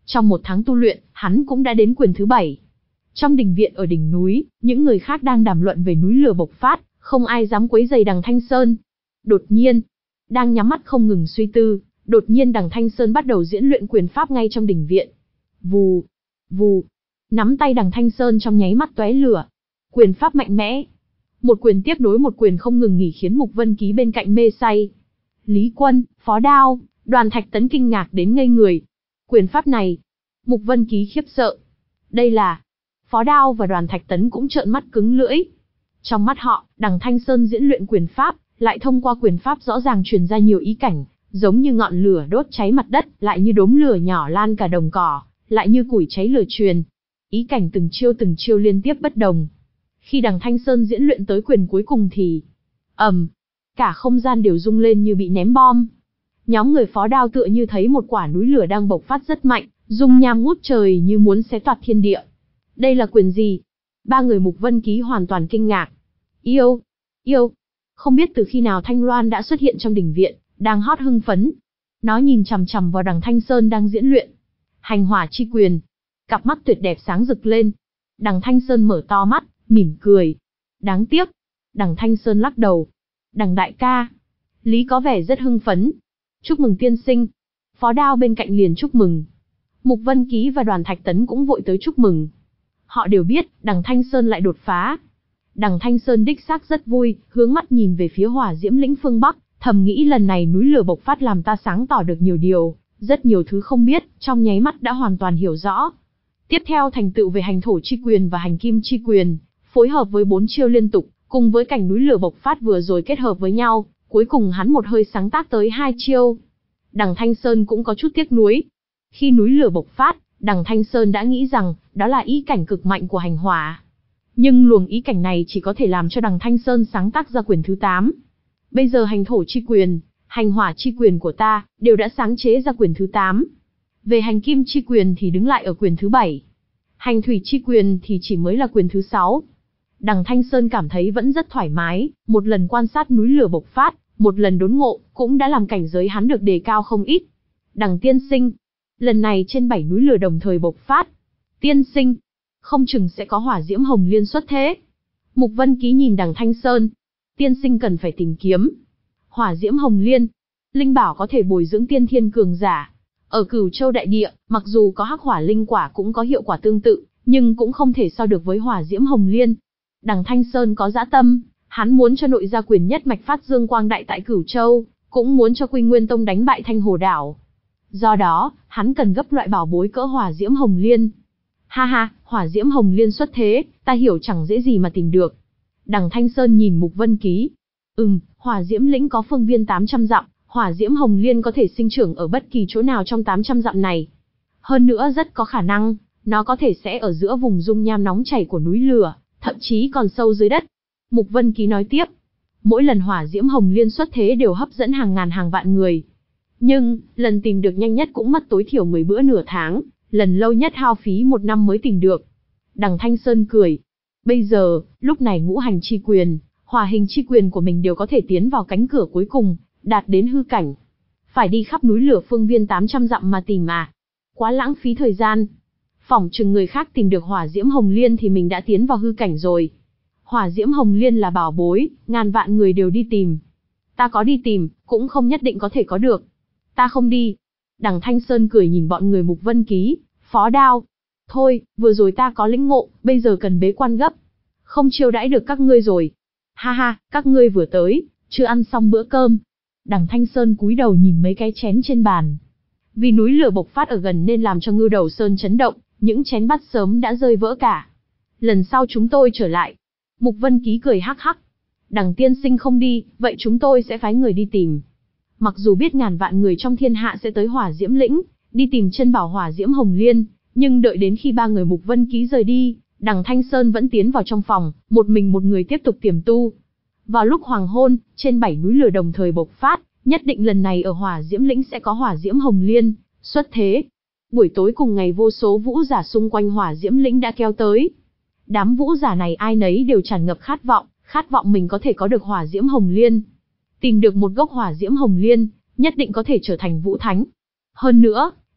Trong một tháng tu luyện, hắn cũng đã đến quyền thứ bảy. Trong đình viện ở đỉnh núi, những người khác đang đàm luận về núi lửa bộc phát, không ai dám quấy rầy Đằng Thanh Sơn. Đột nhiên, đang nhắm mắt không ngừng suy tư, đột nhiên Đằng Thanh Sơn bắt đầu diễn luyện quyền pháp ngay trong đình viện. Vù, vù, nắm tay Đằng Thanh Sơn trong nháy mắt tóe lửa. Quyền pháp mạnh mẽ. Một quyền tiếp nối một quyền không ngừng nghỉ khiến Mục Vân Ký bên cạnh mê say. Lý Quân, Phó Đao, Đoàn Thạch Tấn kinh ngạc đến ngây người. Quyền pháp này, Mục Vân Ký khiếp sợ. Đây là... Phó Đao và Đoàn Thạch Tấn cũng trợn mắt cứng lưỡi. Trong mắt họ, Đằng Thanh Sơn diễn luyện quyền pháp, lại thông qua quyền pháp rõ ràng truyền ra nhiều ý cảnh, giống như ngọn lửa đốt cháy mặt đất, lại như đốm lửa nhỏ lan cả đồng cỏ, lại như củi cháy lửa truyền. Ý cảnh từng chiêu từng chiêu liên tiếp bất đồng. Khi Đằng Thanh Sơn diễn luyện tới quyền cuối cùng thì... ầm, um, cả không gian đều rung lên như bị ném bom. Nhóm người Phó Đao tựa như thấy một quả núi lửa đang bộc phát rất mạnh, dung nham ngút trời như muốn xé toạc thiên địa. Đây là quyền gì? Ba người Mục Vân Ký hoàn toàn kinh ngạc. Yêu, yêu. Không biết từ khi nào Thanh Loan đã xuất hiện trong đình viện, đang hót hưng phấn. Nó nhìn chằm chằm vào Đằng Thanh Sơn đang diễn luyện hành hỏa chi quyền. Cặp mắt tuyệt đẹp sáng rực lên. Đằng Thanh Sơn mở to mắt, mỉm cười. Đáng tiếc. Đằng Thanh Sơn lắc đầu. Đằng đại ca. Lý có vẻ rất hưng phấn. Chúc mừng tiên sinh. Phó Đao bên cạnh liền chúc mừng. Mục Vân Ký và Đoàn Thạch Tấn cũng vội tới chúc mừng. Họ đều biết, Đằng Thanh Sơn lại đột phá. Đằng Thanh Sơn đích xác rất vui, hướng mắt nhìn về phía hỏa diễm lĩnh phương Bắc, thầm nghĩ lần này núi lửa bộc phát làm ta sáng tỏ được nhiều điều, rất nhiều thứ không biết, trong nháy mắt đã hoàn toàn hiểu rõ. Tiếp theo thành tựu về hành thổ chi quyền và hành kim chi quyền, phối hợp với bốn chiêu liên tục, cùng với cảnh núi lửa bộc phát vừa rồi kết hợp với nhau, cuối cùng hắn một hơi sáng tác tới hai chiêu. Đằng Thanh Sơn cũng có chút tiếc nuối. Khi núi lửa bộc phát, Đằng Thanh Sơn đã nghĩ rằng, đó là ý cảnh cực mạnh của hành hỏa. Nhưng luồng ý cảnh này chỉ có thể làm cho Đằng Thanh Sơn sáng tác ra quyền thứ tám. Bây giờ hành thổ chi quyền, hành hỏa chi quyền của ta, đều đã sáng chế ra quyền thứ tám. Về hành kim chi quyền thì đứng lại ở quyền thứ bảy. Hành thủy chi quyền thì chỉ mới là quyền thứ sáu. Đằng Thanh Sơn cảm thấy vẫn rất thoải mái, một lần quan sát núi lửa bộc phát, một lần đốn ngộ, cũng đã làm cảnh giới hắn được đề cao không ít. Đằng tiên sinh, lần này trên bảy núi lửa đồng thời bộc phát. Tiên sinh, không chừng sẽ có hỏa diễm hồng liên xuất thế. Mục Vân Ký nhìn Đằng Thanh Sơn. Tiên sinh cần phải tìm kiếm. Hỏa diễm hồng liên, linh bảo có thể bồi dưỡng tiên thiên cường giả. Ở Cửu Châu đại địa, mặc dù có hắc hỏa linh quả cũng có hiệu quả tương tự, nhưng cũng không thể so được với hỏa diễm hồng liên. Đằng Thanh Sơn có dã tâm, hắn muốn cho nội gia quyền nhất mạch phát dương quang đại tại Cửu Châu, cũng muốn cho Quy Nguyên Tông đánh bại Thanh Hồ Đảo. Do đó, hắn cần gấp loại bảo bối cỡ hỏa diễm hồng liên. Ha ha, hỏa diễm hồng liên xuất thế, ta hiểu chẳng dễ gì mà tìm được. Đằng Thanh Sơn nhìn Mục Vân Ký. Ừm, hỏa diễm lĩnh có phương viên tám trăm dặm, hỏa diễm hồng liên có thể sinh trưởng ở bất kỳ chỗ nào trong tám trăm dặm này. Hơn nữa rất có khả năng, nó có thể sẽ ở giữa vùng dung nham nóng chảy của núi lửa, thậm chí còn sâu dưới đất. Mục Vân Ký nói tiếp. Mỗi lần hỏa diễm hồng liên xuất thế đều hấp dẫn hàng ngàn hàng vạn người. Nhưng, lần tìm được nhanh nhất cũng mất tối thiểu mười bữa nửa tháng, lần lâu nhất hao phí một năm mới tìm được. Đằng Thanh Sơn cười. Bây giờ, lúc này ngũ hành chi quyền, hỏa hình chi quyền của mình đều có thể tiến vào cánh cửa cuối cùng, đạt đến hư cảnh. Phải đi khắp núi lửa phương viên tám trăm dặm mà tìm à? Quá lãng phí thời gian. Phỏng chừng người khác tìm được hỏa diễm hồng liên thì mình đã tiến vào hư cảnh rồi. Hỏa diễm hồng liên là bảo bối, ngàn vạn người đều đi tìm. Ta có đi tìm, cũng không nhất định có thể có được. Ta không đi. Đằng Thanh Sơn cười nhìn bọn người Mục Vân Ký, Phó Đao. Thôi, vừa rồi ta có lĩnh ngộ, bây giờ cần bế quan gấp. Không chiêu đãi được các ngươi rồi. Ha ha, các ngươi vừa tới, chưa ăn xong bữa cơm. Đằng Thanh Sơn cúi đầu nhìn mấy cái chén trên bàn. Vì núi lửa bộc phát ở gần nên làm cho Ngưu Đầu Sơn chấn động, những chén bát sớm đã rơi vỡ cả. Lần sau chúng tôi trở lại. Mục Vân Ký cười hắc hắc. Đằng tiên sinh không đi, vậy chúng tôi sẽ phái người đi tìm. Mặc dù biết ngàn vạn người trong thiên hạ sẽ tới hỏa diễm lĩnh, đi tìm chân bảo hỏa diễm hồng liên, nhưng đợi đến khi ba người Mục Vân Ký rời đi, Đằng Thanh Sơn vẫn tiến vào trong phòng, một mình một người tiếp tục tiềm tu. Vào lúc hoàng hôn, trên bảy núi lửa đồng thời bộc phát, nhất định lần này ở hỏa diễm lĩnh sẽ có hỏa diễm hồng liên xuất thế. Buổi tối cùng ngày vô số vũ giả xung quanh hỏa diễm lĩnh đã kéo tới. Đám vũ giả này ai nấy đều tràn ngập khát vọng, khát vọng mình có thể có được hỏa diễm hồng liên. Tìm được một gốc hỏa diễm hồng liên, nhất định có thể trở thành vũ thánh. Hơn nữa,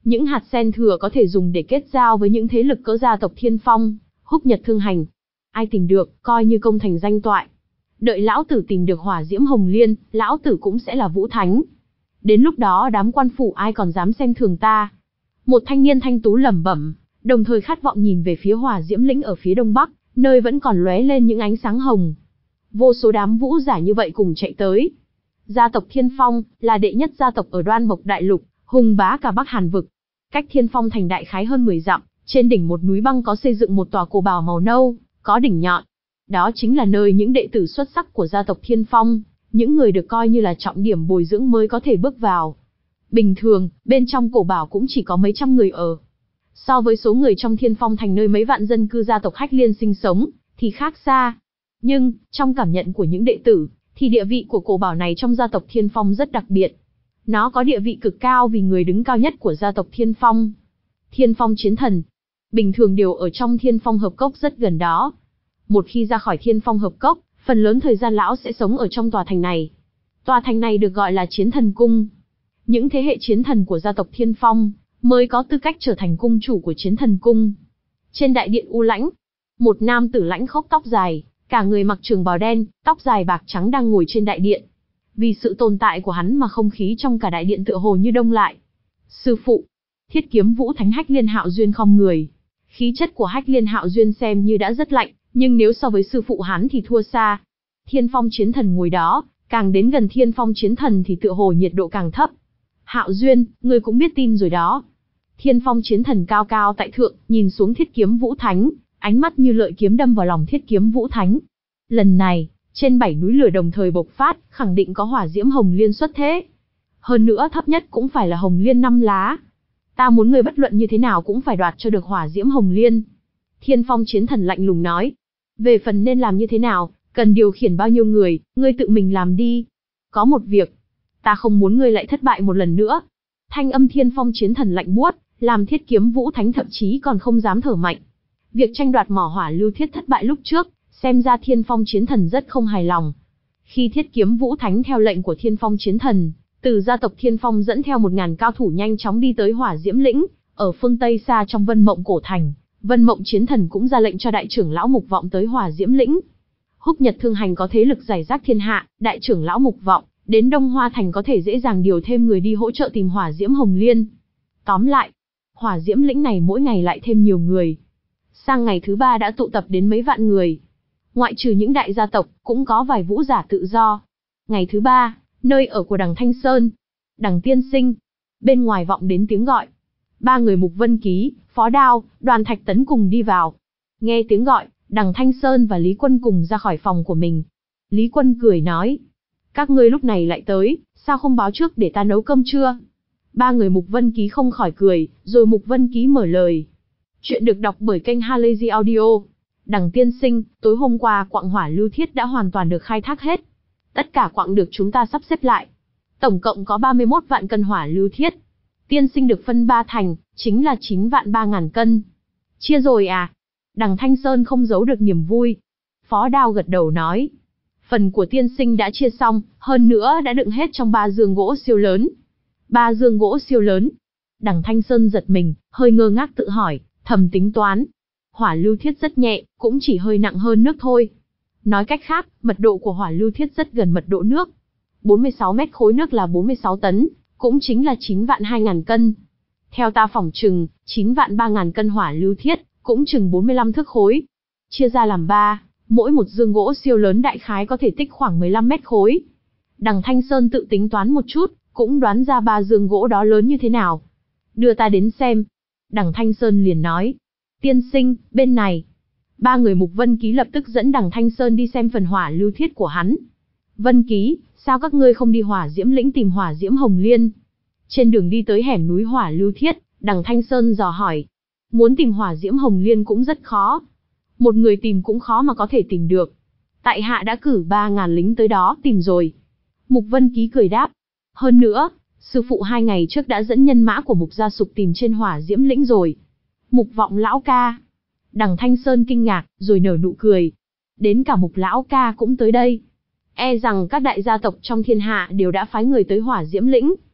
Những hạt sen thừa có thể dùng để kết giao với những thế lực cỡ gia tộc Thiên Phong, Húc Nhật Thương Hành. Ai tìm được, coi như công thành danh toại. Đợi lão tử tìm được hỏa diễm hồng liên, lão tử cũng sẽ là vũ thánh. Đến lúc đó đám quan phủ ai còn dám xem thường ta. Một thanh niên thanh tú lẩm bẩm, đồng thời khát vọng nhìn về phía hỏa diễm lĩnh ở phía đông bắc, nơi vẫn còn lóe lên những ánh sáng hồng. Vô số đám vũ giả như vậy cùng chạy tới. Gia tộc Thiên Phong là đệ nhất gia tộc ở Đoan Mộc Đại Lục, hùng bá cả Bắc Hàn vực. Cách Thiên Phong thành đại khái hơn mười dặm, trên đỉnh một núi băng có xây dựng một tòa cổ bảo màu nâu, có đỉnh nhọn. Đó chính là nơi những đệ tử xuất sắc của gia tộc Thiên Phong, những người được coi như là trọng điểm bồi dưỡng mới có thể bước vào. Bình thường, bên trong cổ bảo cũng chỉ có mấy trăm người ở. So với số người trong Thiên Phong thành nơi mấy vạn dân cư gia tộc Hách Liên sinh sống, thì khác xa. Nhưng, trong cảm nhận của những đệ tử, thì địa vị của cổ bảo này trong gia tộc Thiên Phong rất đặc biệt. Nó có địa vị cực cao vì người đứng cao nhất của gia tộc Thiên Phong. Thiên Phong chiến thần. Bình thường đều ở trong Thiên Phong hợp cốc rất gần đó. Một khi ra khỏi Thiên Phong hợp cốc, phần lớn thời gian lão sẽ sống ở trong tòa thành này. Tòa thành này được gọi là Chiến Thần Cung. Những thế hệ chiến thần của gia tộc Thiên Phong mới có tư cách trở thành cung chủ của Chiến Thần Cung. Trên đại điện u lãnh, một nam tử lãnh khốc tóc dài, cả người mặc trường bào đen, tóc dài bạc trắng đang ngồi trên đại điện. Vì sự tồn tại của hắn mà không khí trong cả đại điện tựa hồ như đông lại. Sư phụ, Thiết Kiếm Vũ Thánh Hách Liên Hạo Duyên khom người. Khí chất của Hách Liên Hạo Duyên xem như đã rất lạnh, nhưng nếu so với sư phụ hắn thì thua xa. Thiên Phong chiến thần ngồi đó, càng đến gần Thiên Phong chiến thần thì tựa hồ nhiệt độ càng thấp. Hạo Duyên, ngươi cũng biết tin rồi đó. Thiên Phong chiến thần cao cao tại thượng, nhìn xuống Thiết Kiếm Vũ Thánh, ánh mắt như lợi kiếm đâm vào lòng Thiết Kiếm Vũ Thánh. Lần này, trên bảy núi lửa đồng thời bộc phát, khẳng định có hỏa diễm hồng liên xuất thế. Hơn nữa thấp nhất cũng phải là hồng liên năm lá. Ta muốn ngươi bất luận như thế nào cũng phải đoạt cho được hỏa diễm hồng liên. Thiên Phong chiến thần lạnh lùng nói. Về phần nên làm như thế nào, cần điều khiển bao nhiêu người, ngươi tự mình làm đi. Có một việc, ta không muốn ngươi lại thất bại một lần nữa. Thanh âm Thiên Phong chiến thần lạnh buốt, làm Thiết Kiếm Vũ Thánh thậm chí còn không dám thở mạnh. Việc tranh đoạt mỏ hỏa lưu thiết thất bại lúc trước, xem ra Thiên Phong chiến thần rất không hài lòng. Khi Thiết Kiếm Vũ Thánh theo lệnh của Thiên Phong chiến thần, từ gia tộc Thiên Phong dẫn theo một ngàn cao thủ nhanh chóng đi tới hỏa diễm lĩnh, ở phương Tây xa trong Vân Mộng cổ thành, Vân Mộng chiến thần cũng ra lệnh cho đại trưởng lão Mục Vọng tới hỏa diễm lĩnh. Húc Nhật Thương Hành có thế lực rải rác thiên hạ, đại trưởng lão Mục Vọng đến Đông Hoa thành có thể dễ dàng điều thêm người đi hỗ trợ tìm hỏa diễm hồng liên. Tóm lại, hỏa diễm lĩnh này mỗi ngày lại thêm nhiều người. Sang ngày thứ ba đã tụ tập đến mấy vạn người. Ngoại trừ những đại gia tộc, cũng có vài vũ giả tự do. Ngày thứ ba, nơi ở của Đằng Thanh Sơn. Đằng tiên sinh. Bên ngoài vọng đến tiếng gọi. Ba người Mục Vân Ký, Phó Đao, Đoàn Thạch Tấn cùng đi vào. Nghe tiếng gọi, Đằng Thanh Sơn và Lý Quân cùng ra khỏi phòng của mình. Lý Quân cười nói. Các ngươi lúc này lại tới, sao không báo trước để ta nấu cơm trưa? Ba người Mục Vân Ký không khỏi cười, rồi Mục Vân Ký mở lời. Chuyện được đọc bởi kênh Halazy Audio. Đằng tiên sinh, tối hôm qua quặng hỏa lưu thiết đã hoàn toàn được khai thác hết. Tất cả quặng được chúng ta sắp xếp lại. Tổng cộng có ba mươi mốt vạn cân hỏa lưu thiết. Tiên sinh được phân ba thành, chính là chín vạn ba ngàn cân. Chia rồi à? Đằng Thanh Sơn không giấu được niềm vui. Phó Đao gật đầu nói. Phần của tiên sinh đã chia xong, hơn nữa đã đựng hết trong ba giường gỗ siêu lớn. Ba giường gỗ siêu lớn. Đằng Thanh Sơn giật mình, hơi ngơ ngác tự hỏi, thầm tính toán. Hỏa lưu thiết rất nhẹ, cũng chỉ hơi nặng hơn nước thôi. Nói cách khác, mật độ của hỏa lưu thiết rất gần mật độ nước. bốn mươi sáu mét khối nước là bốn mươi sáu tấn, cũng chính là chín vạn hai ngàn cân. Theo ta phỏng chừng, chín vạn ba ngàn cân hỏa lưu thiết, cũng chừng bốn mươi lăm thước khối. Chia ra làm ba, mỗi một giường gỗ siêu lớn đại khái có thể tích khoảng mười lăm mét khối. Đằng Thanh Sơn tự tính toán một chút, cũng đoán ra ba giường gỗ đó lớn như thế nào. Đưa ta đến xem. Đằng Thanh Sơn liền nói. Tiên sinh, bên này. Ba người Mục Vân Ký lập tức dẫn Đằng Thanh Sơn đi xem phần hỏa lưu thiết của hắn. Vân Ký, sao các ngươi không đi hỏa diễm lĩnh tìm hỏa diễm hồng liên? Trên đường đi tới hẻm núi hỏa lưu thiết, Đằng Thanh Sơn dò hỏi. Muốn tìm hỏa diễm hồng liên cũng rất khó. Một người tìm cũng khó mà có thể tìm được. Tại hạ đã cử ba ngàn lính tới đó tìm rồi. Mục Vân Ký cười đáp. Hơn nữa, sư phụ hai ngày trước đã dẫn nhân mã của Mục Gia Sục tìm trên hỏa diễm lĩnh rồi. Mục Vọng lão ca. Đằng Thanh Sơn kinh ngạc, rồi nở nụ cười. Đến cả Mục lão ca cũng tới đây. E rằng các đại gia tộc trong thiên hạ đều đã phái người tới hỏa diễm lĩnh.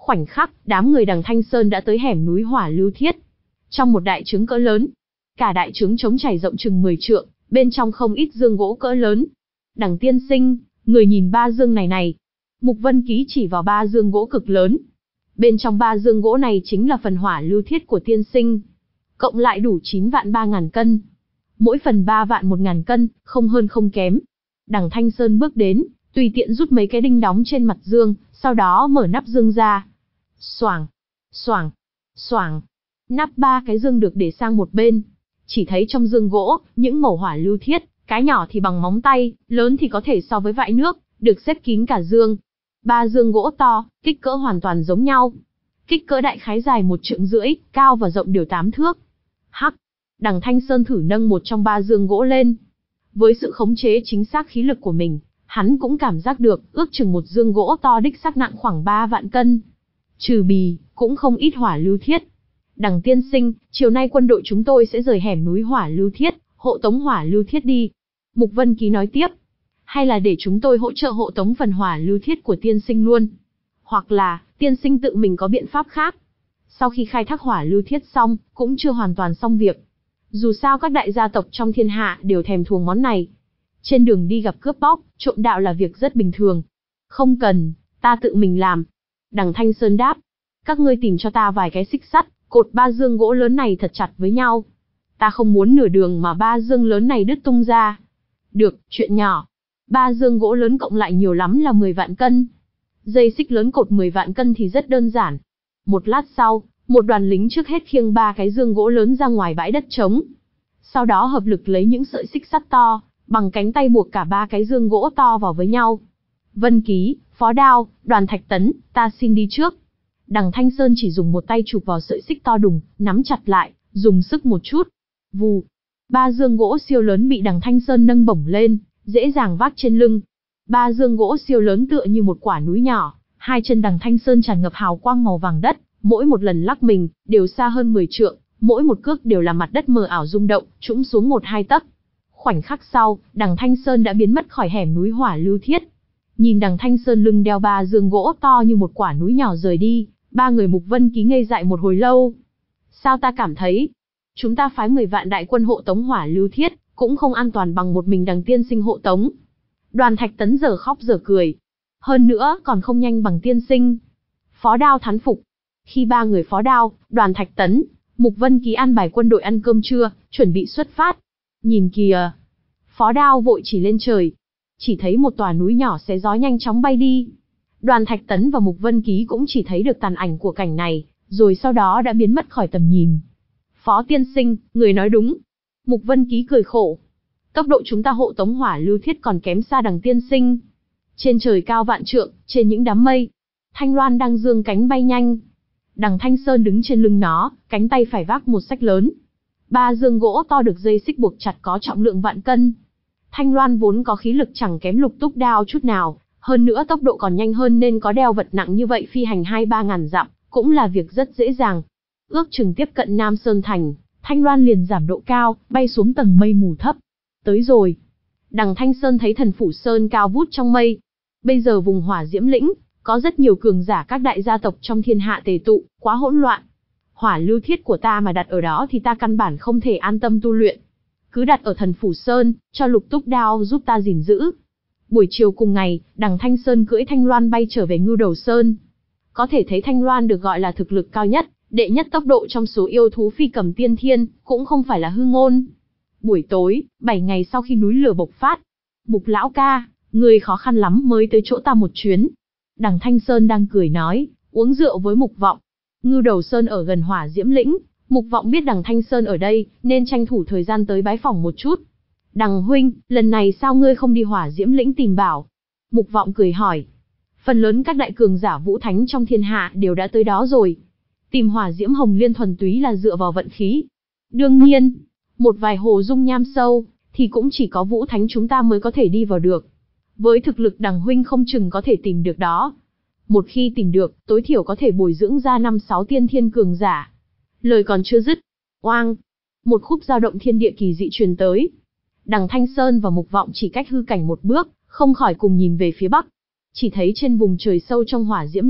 Khoảnh khắc, đám người Đằng Thanh Sơn đã tới hẻm núi Hỏa Lưu Thiết. Trong một đại trướng cỡ lớn, cả đại trướng trống trải rộng chừng mười trượng, bên trong không ít dương gỗ cỡ lớn. Đằng tiên sinh, người nhìn ba dương này này. Mục Vân Ký chỉ vào ba dương gỗ cực lớn. Bên trong ba dương gỗ này chính là phần hỏa lưu thiết của tiên sinh. Cộng lại đủ chín vạn ba ngàn cân. Mỗi phần ba vạn một ngàn cân, không hơn không kém. Đằng Thanh Sơn bước đến, tùy tiện rút mấy cái đinh đóng trên mặt dương, sau đó mở nắp dương ra. Xoảng, xoảng, xoảng. Nắp ba cái dương được để sang một bên. Chỉ thấy trong dương gỗ, những mẩu hỏa lưu thiết, cái nhỏ thì bằng móng tay, lớn thì có thể so với vại nước, được xếp kín cả dương. Ba dương gỗ to, kích cỡ hoàn toàn giống nhau. Kích cỡ đại khái dài một trượng rưỡi, cao và rộng đều tám thước. Hắc, Đằng Thanh Sơn thử nâng một trong ba dương gỗ lên. Với sự khống chế chính xác khí lực của mình, hắn cũng cảm giác được, ước chừng một dương gỗ to đích xác nặng khoảng ba vạn cân. Trừ bì, cũng không ít hỏa lưu thiết. Đằng tiên sinh, chiều nay quân đội chúng tôi sẽ rời hẻm núi Hỏa Lưu Thiết, hộ tống hỏa lưu thiết đi. Mục Vân Ký nói tiếp. Hay là để chúng tôi hỗ trợ hộ tống phần hỏa lưu thiết của tiên sinh luôn. Hoặc là, tiên sinh tự mình có biện pháp khác. Sau khi khai thác hỏa lưu thiết xong, cũng chưa hoàn toàn xong việc. Dù sao các đại gia tộc trong thiên hạ đều thèm thuồng món này. Trên đường đi gặp cướp bóc, trộm đạo là việc rất bình thường. Không cần, ta tự mình làm. Đằng Thanh Sơn đáp. Các ngươi tìm cho ta vài cái xích sắt, cột ba dương gỗ lớn này thật chặt với nhau. Ta không muốn nửa đường mà ba dương lớn này đứt tung ra. Được, chuyện nhỏ. Ba dương gỗ lớn cộng lại nhiều lắm là mười vạn cân. Dây xích lớn cột mười vạn cân thì rất đơn giản. Một lát sau, một đoàn lính trước hết khiêng ba cái dương gỗ lớn ra ngoài bãi đất trống. Sau đó hợp lực lấy những sợi xích sắt to, bằng cánh tay buộc cả ba cái dương gỗ to vào với nhau. Vân Ký, Phó Đao, Đoàn Thạch Tấn, ta xin đi trước. Đằng Thanh Sơn chỉ dùng một tay chụp vào sợi xích to đùng, nắm chặt lại, dùng sức một chút. Vù. Ba dương gỗ siêu lớn bị Đằng Thanh Sơn nâng bổng lên, dễ dàng vác trên lưng. Ba dương gỗ siêu lớn tựa như một quả núi nhỏ, hai chân Đằng Thanh Sơn tràn ngập hào quang màu vàng đất, mỗi một lần lắc mình, đều xa hơn mười trượng, mỗi một cước đều là mặt đất mờ ảo rung động, trũng xuống một hai tấc. Khoảnh khắc sau, Đằng Thanh Sơn đã biến mất khỏi hẻm núi Hỏa Lưu Thiết. Nhìn Đằng Thanh Sơn lưng đeo ba dương gỗ to như một quả núi nhỏ rời đi, ba người Mục Vân Ký ngây dại một hồi lâu. Sao ta cảm thấy, chúng ta phái mười vạn đại quân hộ tống Hỏa Lưu Thiết, cũng không an toàn bằng một mình Đằng tiên sinh hộ tống. Đoàn Thạch Tấn giờ khóc giờ cười. Hơn nữa còn không nhanh bằng tiên sinh. Phó Đao thán phục. Khi ba người Phó Đao, Đoàn Thạch Tấn, Mục Vân Ký an bài quân đội ăn cơm trưa, chuẩn bị xuất phát. Nhìn kìa. Phó Đao vội chỉ lên trời. Chỉ thấy một tòa núi nhỏ xé gió nhanh chóng bay đi. Đoàn Thạch Tấn và Mục Vân Ký cũng chỉ thấy được tàn ảnh của cảnh này, rồi sau đó đã biến mất khỏi tầm nhìn. Phó tiên sinh, người nói đúng. Mục Vân Ký cười khổ. Tốc độ chúng ta hộ tống Hỏa Lưu Thiết còn kém xa Đằng tiên sinh. Trên trời cao vạn trượng, trên những đám mây, Thanh Loan đang dương cánh bay nhanh. Đằng Thanh Sơn đứng trên lưng nó, cánh tay phải vác một xách lớn. Ba dương gỗ to được dây xích buộc chặt có trọng lượng vạn cân. Thanh Loan vốn có khí lực chẳng kém Lục Túc Đao chút nào, hơn nữa tốc độ còn nhanh hơn nên có đeo vật nặng như vậy phi hành hai ba ngàn dặm, cũng là việc rất dễ dàng. Ước chừng tiếp cận Nam Sơn Thành, Thanh Loan liền giảm độ cao, bay xuống tầng mây mù thấp. Tới rồi. Đằng Thanh Sơn thấy Thần Phủ Sơn cao vút trong mây. Bây giờ vùng Hỏa Diễm Lĩnh, có rất nhiều cường giả các đại gia tộc trong thiên hạ tề tụ, quá hỗn loạn. Hỏa lưu thiết của ta mà đặt ở đó thì ta căn bản không thể an tâm tu luyện. Cứ đặt ở Thần Phủ Sơn, cho Lục Túc Đao giúp ta gìn giữ. Buổi chiều cùng ngày, Đằng Thanh Sơn cưỡi Thanh Loan bay trở về Ngưu Đầu Sơn. Có thể thấy Thanh Loan được gọi là thực lực cao nhất, đệ nhất tốc độ trong số yêu thú phi cầm tiên thiên, cũng không phải là hư ngôn. Buổi tối, bảy ngày sau khi núi lửa bộc phát, Mục lão ca, người khó khăn lắm mới tới chỗ ta một chuyến. Đằng Thanh Sơn đang cười nói, uống rượu với Mục Vọng. Ngưu Đầu Sơn ở gần Hỏa Diễm Lĩnh, Mục Vọng biết Đằng Thanh Sơn ở đây, nên tranh thủ thời gian tới bái phỏng một chút. Đằng huynh, lần này sao ngươi không đi Hỏa Diễm Lĩnh tìm bảo? Mục Vọng cười hỏi. Phần lớn các đại cường giả vũ thánh trong thiên hạ đều đã tới đó rồi. Tìm Hỏa Diễm Hồng Liên thuần túy là dựa vào vận khí. Đương nhiên, một vài hồ dung nham sâu, thì cũng chỉ có vũ thánh chúng ta mới có thể đi vào được. Với thực lực Đằng huynh không chừng có thể tìm được đó. Một khi tìm được, tối thiểu có thể bồi dưỡng ra năm sáu tiên thiên cường giả. Lời còn chưa dứt, oang, một khúc dao động thiên địa kỳ dị truyền tới. Đằng Thanh Sơn và Mục Vọng chỉ cách hư cảnh một bước, không khỏi cùng nhìn về phía bắc. Chỉ thấy trên vùng trời sâu trong Hỏa Diễm Lĩnh,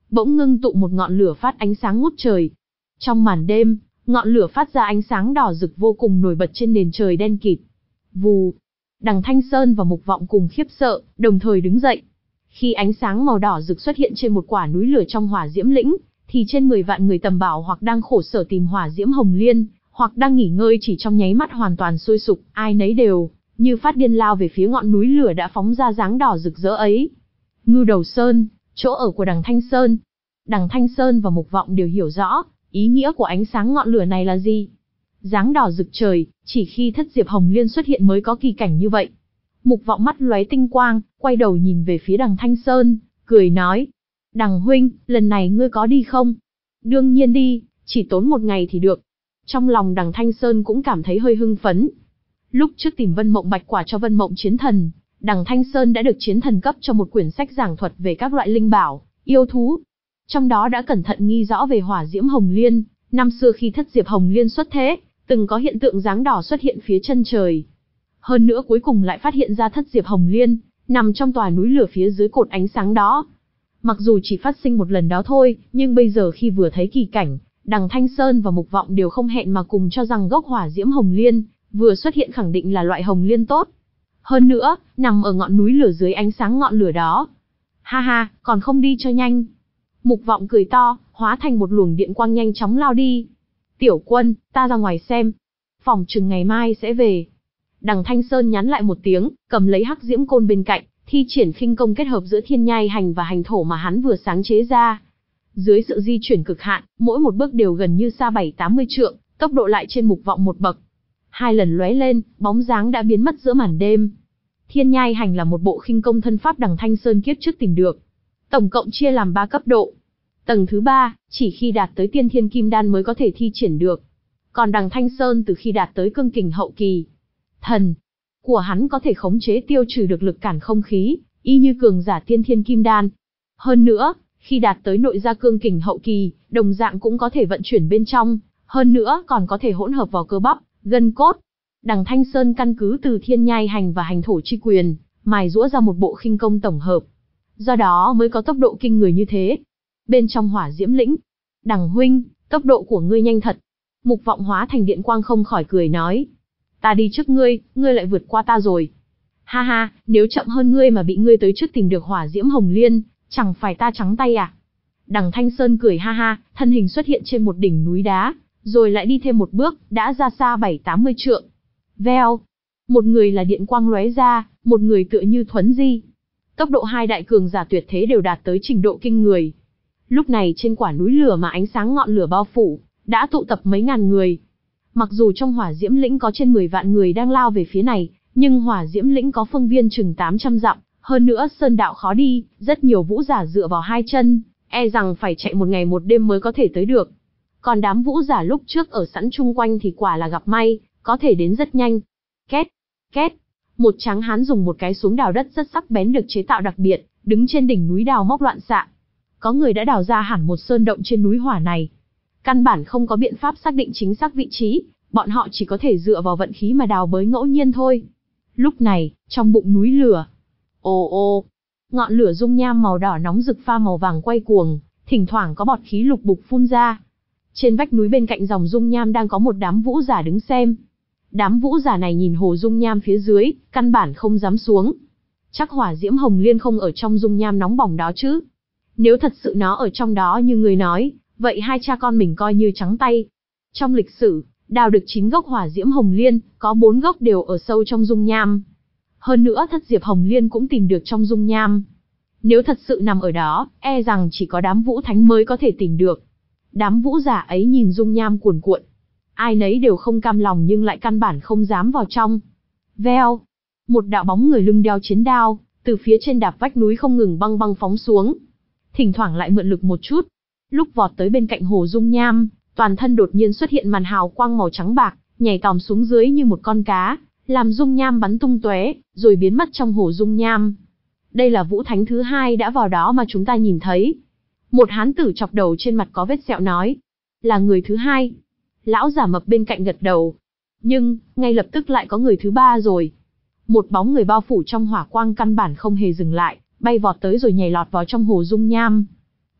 bỗng ngưng tụ một ngọn lửa phát ánh sáng ngút trời. Trong màn đêm, ngọn lửa phát ra ánh sáng đỏ rực vô cùng nổi bật trên nền trời đen kịt. Vù, Đằng Thanh Sơn và Mục Vọng cùng khiếp sợ, đồng thời đứng dậy. Khi ánh sáng màu đỏ rực xuất hiện trên một quả núi lửa trong hỏa diễm lĩnh, thì trên mười vạn người tầm bảo hoặc đang khổ sở tìm hỏa diễm hồng liên, hoặc đang nghỉ ngơi chỉ trong nháy mắt hoàn toàn sôi sục, ai nấy đều như phát điên lao về phía ngọn núi lửa đã phóng ra dáng đỏ rực rỡ ấy. Ngưu Đầu Sơn, chỗ ở của Đằng Thanh Sơn. Đằng Thanh Sơn và Mục Vọng đều hiểu rõ, ý nghĩa của ánh sáng ngọn lửa này là gì. Dáng đỏ rực trời, chỉ khi thất diệp hồng liên xuất hiện mới có kỳ cảnh như vậy. Mục Vọng mắt lóe tinh quang, quay đầu nhìn về phía Đằng Thanh Sơn, cười nói. Đằng huynh, lần này ngươi có đi không? Đương nhiên đi, chỉ tốn một ngày thì được. Trong lòng Đằng Thanh Sơn cũng cảm thấy hơi hưng phấn. Lúc trước tìm Vân Mộng Bạch Quả cho Vân Mộng Chiến Thần, Đằng Thanh Sơn đã được Chiến Thần cấp cho một quyển sách giảng thuật về các loại linh bảo, yêu thú. Trong đó đã cẩn thận ghi rõ về hỏa diễm hồng liên, năm xưa khi thất diệp hồng liên xuất thế, từng có hiện tượng dáng đỏ xuất hiện phía chân trời. Hơn nữa cuối cùng lại phát hiện ra thất diệp hồng liên, nằm trong tòa núi lửa phía dưới cột ánh sáng đó. Mặc dù chỉ phát sinh một lần đó thôi, nhưng bây giờ khi vừa thấy kỳ cảnh, Đằng Thanh Sơn và Mục Vọng đều không hẹn mà cùng cho rằng gốc hỏa diễm hồng liên vừa xuất hiện khẳng định là loại hồng liên tốt. Hơn nữa, nằm ở ngọn núi lửa dưới ánh sáng ngọn lửa đó. Ha ha, còn không đi cho nhanh. Mục Vọng cười to, hóa thành một luồng điện quang nhanh chóng lao đi. Tiểu Quân, ta ra ngoài xem. Phòng chừng ngày mai sẽ về. Đằng Thanh Sơn nhắn lại một tiếng, cầm lấy hắc diễm côn bên cạnh, thi triển khinh công kết hợp giữa thiên nhai hành và hành thổ mà hắn vừa sáng chế ra. Dưới sự di chuyển cực hạn, mỗi một bước đều gần như xa bảy tám mươi trượng, tốc độ lại trên Mục Vọng một bậc. Hai lần lóe lên, bóng dáng đã biến mất giữa màn đêm. Thiên nhai hành là một bộ khinh công thân pháp Đằng Thanh Sơn kiếp trước tìm được. Tổng cộng chia làm ba cấp độ. Tầng thứ ba, chỉ khi đạt tới tiên thiên kim đan mới có thể thi triển được. Còn Đằng Thanh Sơn từ khi đạt tới cương kình hậu kỳ, thần của hắn có thể khống chế tiêu trừ được lực cản không khí, y như cường giả tiên thiên kim đan. Hơn nữa, khi đạt tới nội gia cương kình hậu kỳ, đồng dạng cũng có thể vận chuyển bên trong, hơn nữa còn có thể hỗn hợp vào cơ bắp, gân cốt. Đằng Thanh Sơn căn cứ từ thiên nhai hành và hành thổ chi quyền, mài giũa ra một bộ khinh công tổng hợp. Do đó mới có tốc độ kinh người như thế. Bên trong hỏa diễm lĩnh, Đằng huynh, tốc độ của ngươi nhanh thật. Mục Vọng hóa thành điện quang không khỏi cười nói. Ta đi trước ngươi, ngươi lại vượt qua ta rồi. Ha ha, nếu chậm hơn ngươi mà bị ngươi tới trước tìm được hỏa diễm hồng liên, chẳng phải ta trắng tay à? Đằng Thanh Sơn cười ha ha, thân hình xuất hiện trên một đỉnh núi đá, rồi lại đi thêm một bước, đã ra xa bảy tám mươi trượng. Veo, một người là điện quang lóe ra, một người tựa như thuấn di. Tốc độ hai đại cường giả tuyệt thế đều đạt tới trình độ kinh người. Lúc này trên quả núi lửa mà ánh sáng ngọn lửa bao phủ, đã tụ tập mấy ngàn người. Mặc dù trong hỏa diễm lĩnh có trên mười vạn người đang lao về phía này, nhưng hỏa diễm lĩnh có phương viên chừng tám trăm dặm, hơn nữa sơn đạo khó đi, rất nhiều vũ giả dựa vào hai chân, e rằng phải chạy một ngày một đêm mới có thể tới được. Còn đám vũ giả lúc trước ở sẵn chung quanh thì quả là gặp may, có thể đến rất nhanh. Két, két, một tráng hán dùng một cái xuống đào đất rất sắc bén được chế tạo đặc biệt, đứng trên đỉnh núi đào móc loạn xạ. Có người đã đào ra hẳn một sơn động trên núi hỏa này. Căn bản không có biện pháp xác định chính xác vị trí, bọn họ chỉ có thể dựa vào vận khí mà đào bới ngẫu nhiên thôi. Lúc này, trong bụng núi lửa, ồ ồ, ngọn lửa dung nham màu đỏ nóng rực pha màu vàng quay cuồng, thỉnh thoảng có bọt khí lục bục phun ra. Trên vách núi bên cạnh dòng dung nham đang có một đám vũ giả đứng xem. Đám vũ giả này nhìn hồ dung nham phía dưới, căn bản không dám xuống. Chắc hỏa diễm hồng liên không ở trong dung nham nóng bỏng đó chứ. Nếu thật sự nó ở trong đó như người nói, vậy hai cha con mình coi như trắng tay. Trong lịch sử, đào được chín gốc hỏa diễm hồng liên, có bốn gốc đều ở sâu trong dung nham. Hơn nữa thất diệp hồng liên cũng tìm được trong dung nham. Nếu thật sự nằm ở đó, e rằng chỉ có đám vũ thánh mới có thể tìm được. Đám vũ giả ấy nhìn dung nham cuồn cuộn. Ai nấy đều không cam lòng nhưng lại căn bản không dám vào trong. Veo, một đạo bóng người lưng đeo chiến đao, từ phía trên đạp vách núi không ngừng băng băng phóng xuống. Thỉnh thoảng lại mượn lực một chút. Lúc vọt tới bên cạnh hồ dung nham, toàn thân đột nhiên xuất hiện màn hào quang màu trắng bạc, nhảy tòm xuống dưới như một con cá, làm dung nham bắn tung tóe, rồi biến mất trong hồ dung nham. Đây là vũ thánh thứ hai đã vào đó mà chúng ta nhìn thấy. Một hán tử chọc đầu trên mặt có vết sẹo nói. Là người thứ hai. Lão giả mập bên cạnh gật đầu. Nhưng, ngay lập tức lại có người thứ ba rồi. Một bóng người bao phủ trong hỏa quang căn bản không hề dừng lại, bay vọt tới rồi nhảy lọt vào trong hồ dung nham.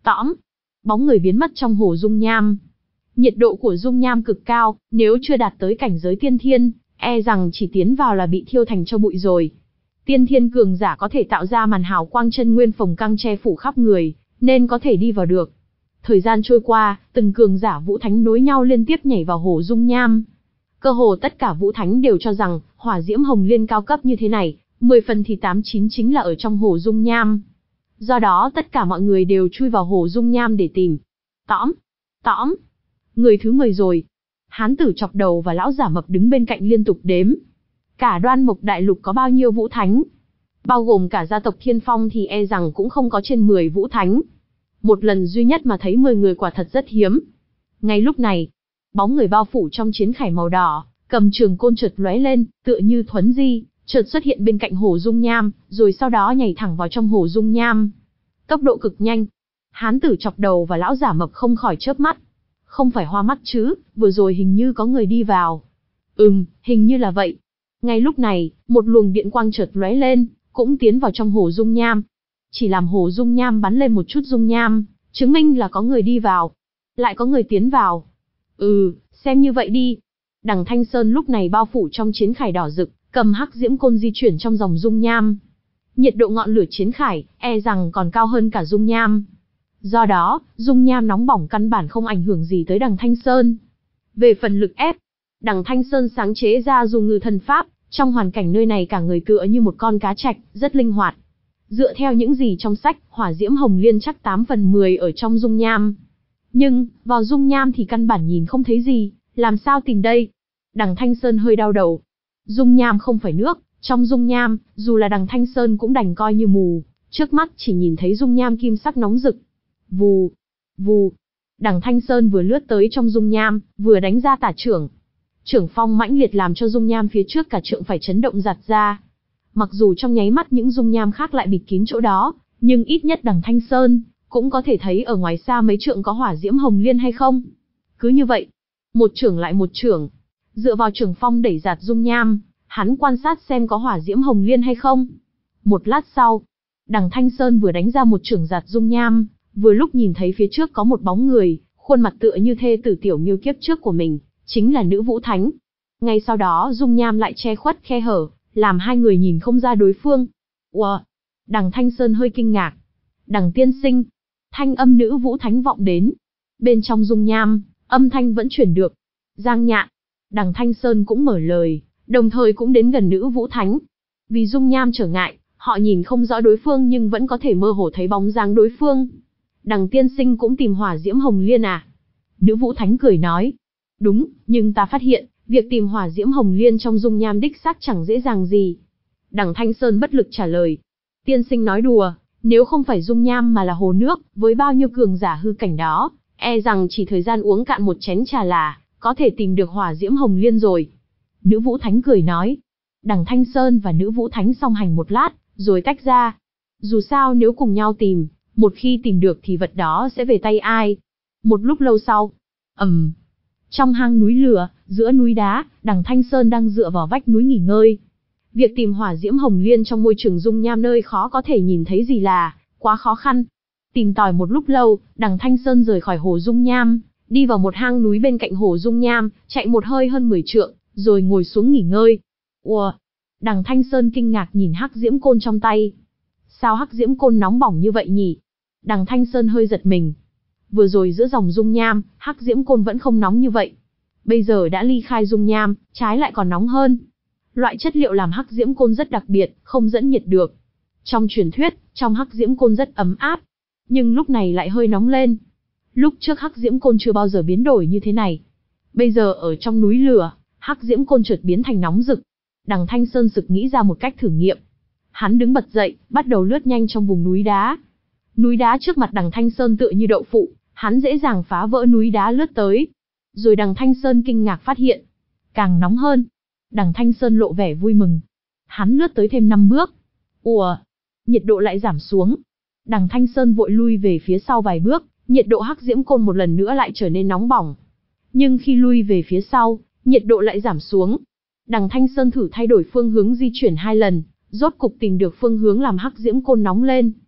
Tõm, bóng người biến mất trong hồ dung nham. Nhiệt độ của dung nham cực cao, nếu chưa đạt tới cảnh giới tiên thiên, e rằng chỉ tiến vào là bị thiêu thành tro bụi rồi. Tiên thiên cường giả có thể tạo ra màn hào quang chân nguyên phồng căng che phủ khắp người, nên có thể đi vào được. Thời gian trôi qua, từng cường giả vũ thánh nối nhau liên tiếp nhảy vào hồ dung nham. Cơ hồ tất cả vũ thánh đều cho rằng, hỏa diễm hồng liên cao cấp như thế này, mười phần thì tám chín chính là ở trong hồ dung nham. Do đó tất cả mọi người đều chui vào hồ dung nham để tìm. Tõm, tõm, người thứ mười rồi. Hán tử chọc đầu và lão giả mập đứng bên cạnh liên tục đếm. Cả Đoan Mộc Đại Lục có bao nhiêu vũ thánh? Bao gồm cả gia tộc Thiên Phong thì e rằng cũng không có trên mười vũ thánh. Một lần duy nhất mà thấy mười người quả thật rất hiếm. Ngay lúc này, bóng người bao phủ trong chiến khải màu đỏ, cầm trường côn chợt lóe lên, tựa như thuấn di, chợt xuất hiện bên cạnh hồ dung nham, rồi sau đó nhảy thẳng vào trong hồ dung nham. Tốc độ cực nhanh. Hán tử chọc đầu và lão giả mập không khỏi chớp mắt. Không phải hoa mắt chứ, vừa rồi hình như có người đi vào. Ừm, hình như là vậy. Ngay lúc này, một luồng điện quang chợt lóe lên, cũng tiến vào trong hồ dung nham. Chỉ làm hồ dung nham bắn lên một chút dung nham, chứng minh là có người đi vào. Lại có người tiến vào. Ừ, xem như vậy đi. Đằng Thanh Sơn lúc này bao phủ trong chiến khải đỏ rực, cầm hắc diễm côn di chuyển trong dòng dung nham. Nhiệt độ ngọn lửa chiến khải, e rằng còn cao hơn cả dung nham. Do đó, dung nham nóng bỏng căn bản không ảnh hưởng gì tới đằng Thanh Sơn. Về phần lực ép, đằng Thanh Sơn sáng chế ra Du Ngư Thần Pháp, trong hoàn cảnh nơi này cả người tựa như một con cá trạch, rất linh hoạt. Dựa theo những gì trong sách, hỏa diễm hồng liên chắc tám phần mười ở trong dung nham. Nhưng, vào dung nham thì căn bản nhìn không thấy gì, làm sao tìm đây? Đằng Thanh Sơn hơi đau đầu. Dung nham không phải nước, trong dung nham, dù là đằng Thanh Sơn cũng đành coi như mù, trước mắt chỉ nhìn thấy dung nham kim sắc nóng rực. Vù, vù. Đằng Thanh Sơn vừa lướt tới trong dung nham, vừa đánh ra tả trưởng. Trưởng phong mãnh liệt làm cho dung nham phía trước cả trượng phải chấn động giạt ra. Mặc dù trong nháy mắt những dung nham khác lại bịt kín chỗ đó, nhưng ít nhất đằng Thanh Sơn cũng có thể thấy ở ngoài xa mấy trượng có hỏa diễm hồng liên hay không. Cứ như vậy, một trưởng lại một trưởng, dựa vào trưởng phong đẩy giạt dung nham, hắn quan sát xem có hỏa diễm hồng liên hay không. Một lát sau, đằng Thanh Sơn vừa đánh ra một trưởng giạt dung nham, vừa lúc nhìn thấy phía trước có một bóng người, khuôn mặt tựa như thê tử Tiểu Miêu kiếp trước của mình, chính là nữ vũ thánh. Ngay sau đó dung nham lại che khuất khe hở, làm hai người nhìn không ra đối phương. Ủa? Đằng Thanh Sơn hơi kinh ngạc. Đằng tiên sinh. Thanh âm nữ vũ thánh vọng đến. Bên trong dung nham, âm thanh vẫn chuyển được. Giang Nhạn. Đằng Thanh Sơn cũng mở lời, đồng thời cũng đến gần nữ vũ thánh. Vì dung nham trở ngại, họ nhìn không rõ đối phương nhưng vẫn có thể mơ hồ thấy bóng dáng đối phương. Đằng tiên sinh cũng tìm hỏa diễm hồng liên à? Nữ vũ thánh cười nói. Đúng, nhưng ta phát hiện, việc tìm hỏa diễm hồng liên trong dung nham đích xác chẳng dễ dàng gì. Đằng Thanh Sơn bất lực trả lời. Tiên sinh nói đùa, nếu không phải dung nham mà là hồ nước, với bao nhiêu cường giả hư cảnh đó, e rằng chỉ thời gian uống cạn một chén trà là, có thể tìm được hỏa diễm hồng liên rồi. Nữ vũ thánh cười nói. Đằng Thanh Sơn và nữ vũ thánh song hành một lát, rồi tách ra. Dù sao nếu cùng nhau tìm, một khi tìm được thì vật đó sẽ về tay ai. Một lúc lâu sau, ầm, um, trong hang núi lửa, giữa núi đá, đằng Thanh Sơn đang dựa vào vách núi nghỉ ngơi. Việc tìm hỏa diễm hồng liên trong môi trường dung nham nơi khó có thể nhìn thấy gì là quá khó khăn. Tìm tòi một lúc lâu, đằng Thanh Sơn rời khỏi hồ dung nham, đi vào một hang núi bên cạnh hồ dung nham, chạy một hơi hơn mười trượng, rồi ngồi xuống nghỉ ngơi. Ủa? Đằng Thanh Sơn kinh ngạc nhìn hắc diễm côn trong tay. Sao hắc diễm côn nóng bỏng như vậy nhỉ? Đằng Thanh Sơn hơi giật mình. Vừa rồi giữa dòng dung nham, hắc diễm côn vẫn không nóng như vậy. Bây giờ đã ly khai dung nham, trái lại còn nóng hơn. Loại chất liệu làm hắc diễm côn rất đặc biệt, không dẫn nhiệt được. Trong truyền thuyết, trong hắc diễm côn rất ấm áp, nhưng lúc này lại hơi nóng lên. Lúc trước hắc diễm côn chưa bao giờ biến đổi như thế này. Bây giờ ở trong núi lửa, hắc diễm côn chợt biến thành nóng rực. Đằng Thanh Sơn sực nghĩ ra một cách thử nghiệm. Hắn đứng bật dậy, bắt đầu lướt nhanh trong vùng núi đá. Núi đá trước mặt đằng Thanh Sơn tựa như đậu phụ, hắn dễ dàng phá vỡ núi đá lướt tới. Rồi đằng Thanh Sơn kinh ngạc phát hiện, càng nóng hơn. Đằng Thanh Sơn lộ vẻ vui mừng. Hắn lướt tới thêm năm bước. Ùa, nhiệt độ lại giảm xuống. Đằng Thanh Sơn vội lui về phía sau vài bước, nhiệt độ hắc diễm côn một lần nữa lại trở nên nóng bỏng. Nhưng khi lui về phía sau, nhiệt độ lại giảm xuống. Đằng Thanh Sơn thử thay đổi phương hướng di chuyển hai lần, rốt cục tìm được phương hướng làm hắc diễm côn nóng lên.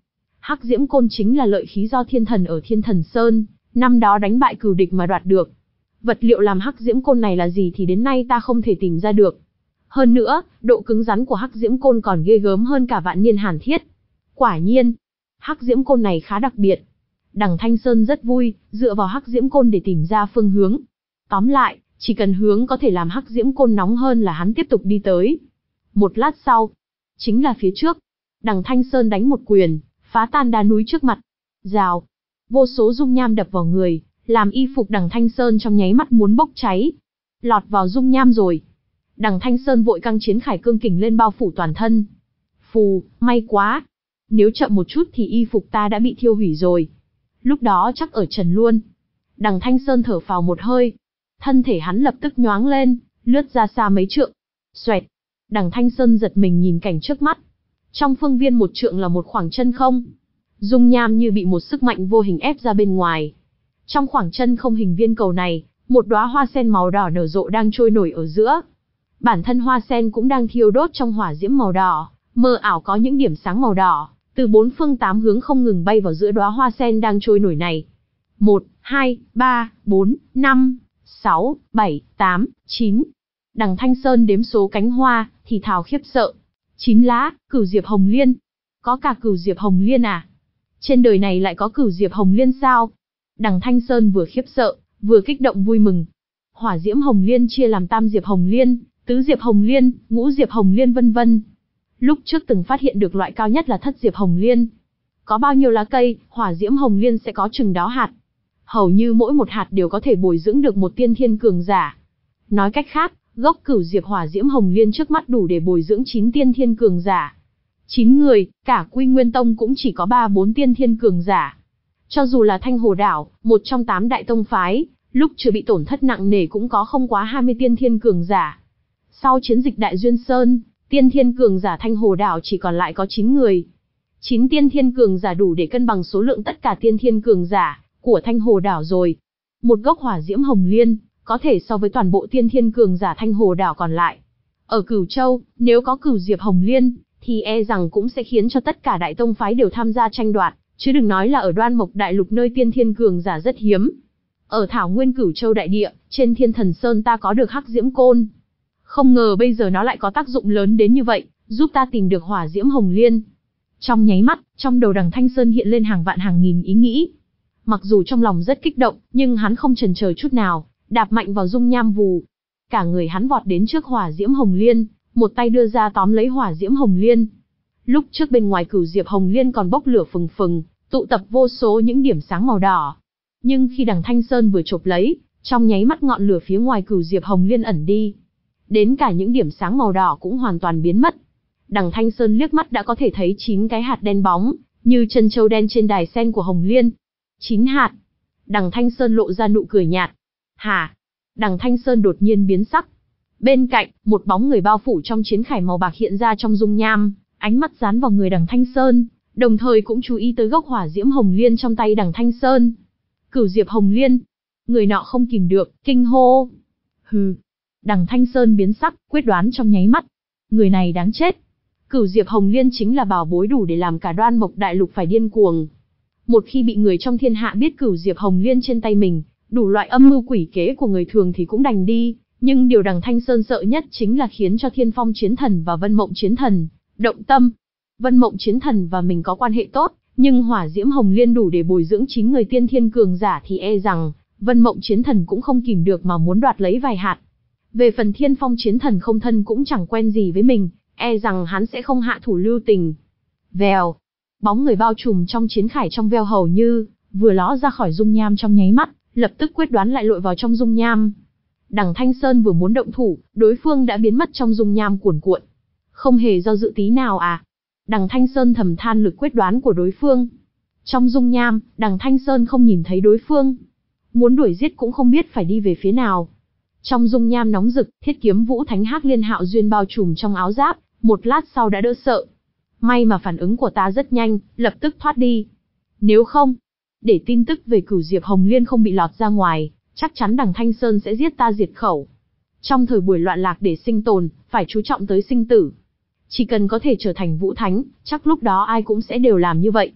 Hắc Diễm Côn chính là lợi khí do thiên thần ở Thiên Thần Sơn, năm đó đánh bại cửu địch mà đoạt được. Vật liệu làm Hắc Diễm Côn này là gì thì đến nay ta không thể tìm ra được. Hơn nữa, độ cứng rắn của Hắc Diễm Côn còn ghê gớm hơn cả vạn niên hàn thiết. Quả nhiên, Hắc Diễm Côn này khá đặc biệt. Đằng Thanh Sơn rất vui, dựa vào Hắc Diễm Côn để tìm ra phương hướng. Tóm lại, chỉ cần hướng có thể làm Hắc Diễm Côn nóng hơn là hắn tiếp tục đi tới. Một lát sau, chính là phía trước. Đằng Thanh Sơn đánh một quyền, phá tan đá núi trước mặt. Rào, vô số dung nham đập vào người, làm y phục đằng Thanh Sơn trong nháy mắt muốn bốc cháy. Lọt vào dung nham rồi. Đằng Thanh Sơn vội căng chiến khải cương kình lên bao phủ toàn thân. Phù, may quá. Nếu chậm một chút thì y phục ta đã bị thiêu hủy rồi. Lúc đó chắc ở trần luôn. Đằng Thanh Sơn thở phào một hơi. Thân thể hắn lập tức nhoáng lên, lướt ra xa mấy trượng. Xoẹt. Đằng Thanh Sơn giật mình nhìn cảnh trước mắt. Trong phương viên một trượng là một khoảng chân không. Dung nham như bị một sức mạnh vô hình ép ra bên ngoài. Trong khoảng chân không hình viên cầu này, một đóa hoa sen màu đỏ nở rộ đang trôi nổi ở giữa. Bản thân hoa sen cũng đang thiêu đốt trong hỏa diễm màu đỏ, mơ ảo có những điểm sáng màu đỏ, từ bốn phương tám hướng không ngừng bay vào giữa đóa hoa sen đang trôi nổi này. Một, hai, ba, bốn, năm, sáu, bảy, tám, chín. Đằng Thanh Sơn đếm số cánh hoa, thì thào khiếp sợ. Chín lá, cửu diệp hồng liên. Có cả cửu diệp hồng liên à? Trên đời này lại có cửu diệp hồng liên sao? Đằng Thanh Sơn vừa khiếp sợ, vừa kích động vui mừng. Hỏa diễm hồng liên chia làm tam diệp hồng liên, tứ diệp hồng liên, ngũ diệp hồng liên vân vân. Lúc trước từng phát hiện được loại cao nhất là thất diệp hồng liên. Có bao nhiêu lá cây, hỏa diễm hồng liên sẽ có chừng đó hạt. Hầu như mỗi một hạt đều có thể bồi dưỡng được một tiên thiên cường giả. Nói cách khác, gốc cửu diệp hỏa diễm hồng liên trước mắt đủ để bồi dưỡng chín tiên thiên cường giả. Chín người, cả Quy Nguyên Tông cũng chỉ có ba bốn tiên thiên cường giả. Cho dù là Thanh Hồ Đảo, một trong tám đại tông phái, lúc chưa bị tổn thất nặng nề cũng có không quá hai mươi tiên thiên cường giả. Sau chiến dịch Đại Duyên Sơn, tiên thiên cường giả Thanh Hồ Đảo chỉ còn lại có chín người. chín tiên thiên cường giả đủ để cân bằng số lượng tất cả tiên thiên cường giả của Thanh Hồ Đảo rồi. Một gốc hỏa diễm hồng liên, có thể so với toàn bộ tiên thiên cường giả Thanh Hồ Đảo còn lại. Ở Cửu Châu, nếu có cửu diệp hồng liên, thì e rằng cũng sẽ khiến cho tất cả đại tông phái đều tham gia tranh đoạt, chứ đừng nói là ở Đoan Mộc Đại Lục nơi tiên thiên cường giả rất hiếm. Ở Thảo Nguyên Cửu Châu đại địa, trên Thiên Thần Sơn ta có được Hắc Diễm Côn. Không ngờ bây giờ nó lại có tác dụng lớn đến như vậy, giúp ta tìm được hỏa diễm hồng liên. Trong nháy mắt, trong đầu đằng Thanh Sơn hiện lên hàng vạn hàng nghìn ý nghĩ. Mặc dù trong lòng rất kích động, nhưng hắn không chần chờ chút nào, đạp mạnh vào dung nham vù. Cả người hắn vọt đến trước hỏa diễm hồng liên, một tay đưa ra tóm lấy hỏa diễm hồng liên. Lúc trước bên ngoài cửu diệp hồng liên còn bốc lửa phừng phừng, tụ tập vô số những điểm sáng màu đỏ. Nhưng khi đằng Thanh Sơn vừa chộp lấy, trong nháy mắt ngọn lửa phía ngoài cửu diệp hồng liên ẩn đi. Đến cả những điểm sáng màu đỏ cũng hoàn toàn biến mất. Đằng Thanh Sơn liếc mắt đã có thể thấy chín cái hạt đen bóng, như chân châu đen trên đài sen của hồng liên. Chín hạt. Đằng Thanh Sơn lộ ra nụ cười nhạt. Hả? Đằng Thanh Sơn đột nhiên biến sắc. Bên cạnh, một bóng người bao phủ trong chiến khải màu bạc hiện ra trong dung nham, ánh mắt dán vào người đằng Thanh Sơn, đồng thời cũng chú ý tới gốc hỏa diễm hồng liên trong tay đằng Thanh Sơn. Cửu diệp hồng liên. Người nọ không kìm được, kinh hô. Hừ. Đằng Thanh Sơn biến sắc, quyết đoán trong nháy mắt. Người này đáng chết. Cửu diệp hồng liên chính là bảo bối đủ để làm cả Đoan Mộc Đại Lục phải điên cuồng. Một khi bị người trong thiên hạ biết cửu diệp hồng liên trên tay mình, đủ loại âm mưu quỷ kế của người thường thì cũng đành đi. Nhưng điều đằng Thanh Sơn sợ nhất chính là khiến cho Thiên Phong Chiến Thần và Vân Mộng Chiến Thần động tâm. Vân Mộng Chiến Thần và mình có quan hệ tốt, nhưng hỏa diễm hồng liên đủ để bồi dưỡng chín người tiên thiên cường giả thì e rằng Vân Mộng Chiến Thần cũng không kìm được mà muốn đoạt lấy vài hạt. Về phần Thiên Phong Chiến Thần không thân cũng chẳng quen gì với mình, e rằng hắn sẽ không hạ thủ lưu tình. Vèo, bóng người bao trùm trong chiến khải trong veo hầu như vừa ló ra khỏi dung nham trong nháy mắt, lập tức quyết đoán lại lội vào trong dung nham. Đằng Thanh Sơn vừa muốn động thủ, đối phương đã biến mất trong dung nham cuồn cuộn. Không hề do dự tí nào à? Đằng Thanh Sơn thầm than lực quyết đoán của đối phương. Trong dung nham, đằng Thanh Sơn không nhìn thấy đối phương. Muốn đuổi giết cũng không biết phải đi về phía nào. Trong dung nham nóng rực, Thiết Kiếm Vũ Thánh Hắc Liên Hạo Duyên bao trùm trong áo giáp, một lát sau đã đỡ sợ. May mà phản ứng của ta rất nhanh, lập tức thoát đi. Nếu không, để tin tức về cửu diệp hồng liên không bị lọt ra ngoài, chắc chắn đằng Thanh Sơn sẽ giết ta diệt khẩu. Trong thời buổi loạn lạc để sinh tồn, phải chú trọng tới sinh tử. Chỉ cần có thể trở thành Vũ Thánh, chắc lúc đó ai cũng sẽ đều làm như vậy.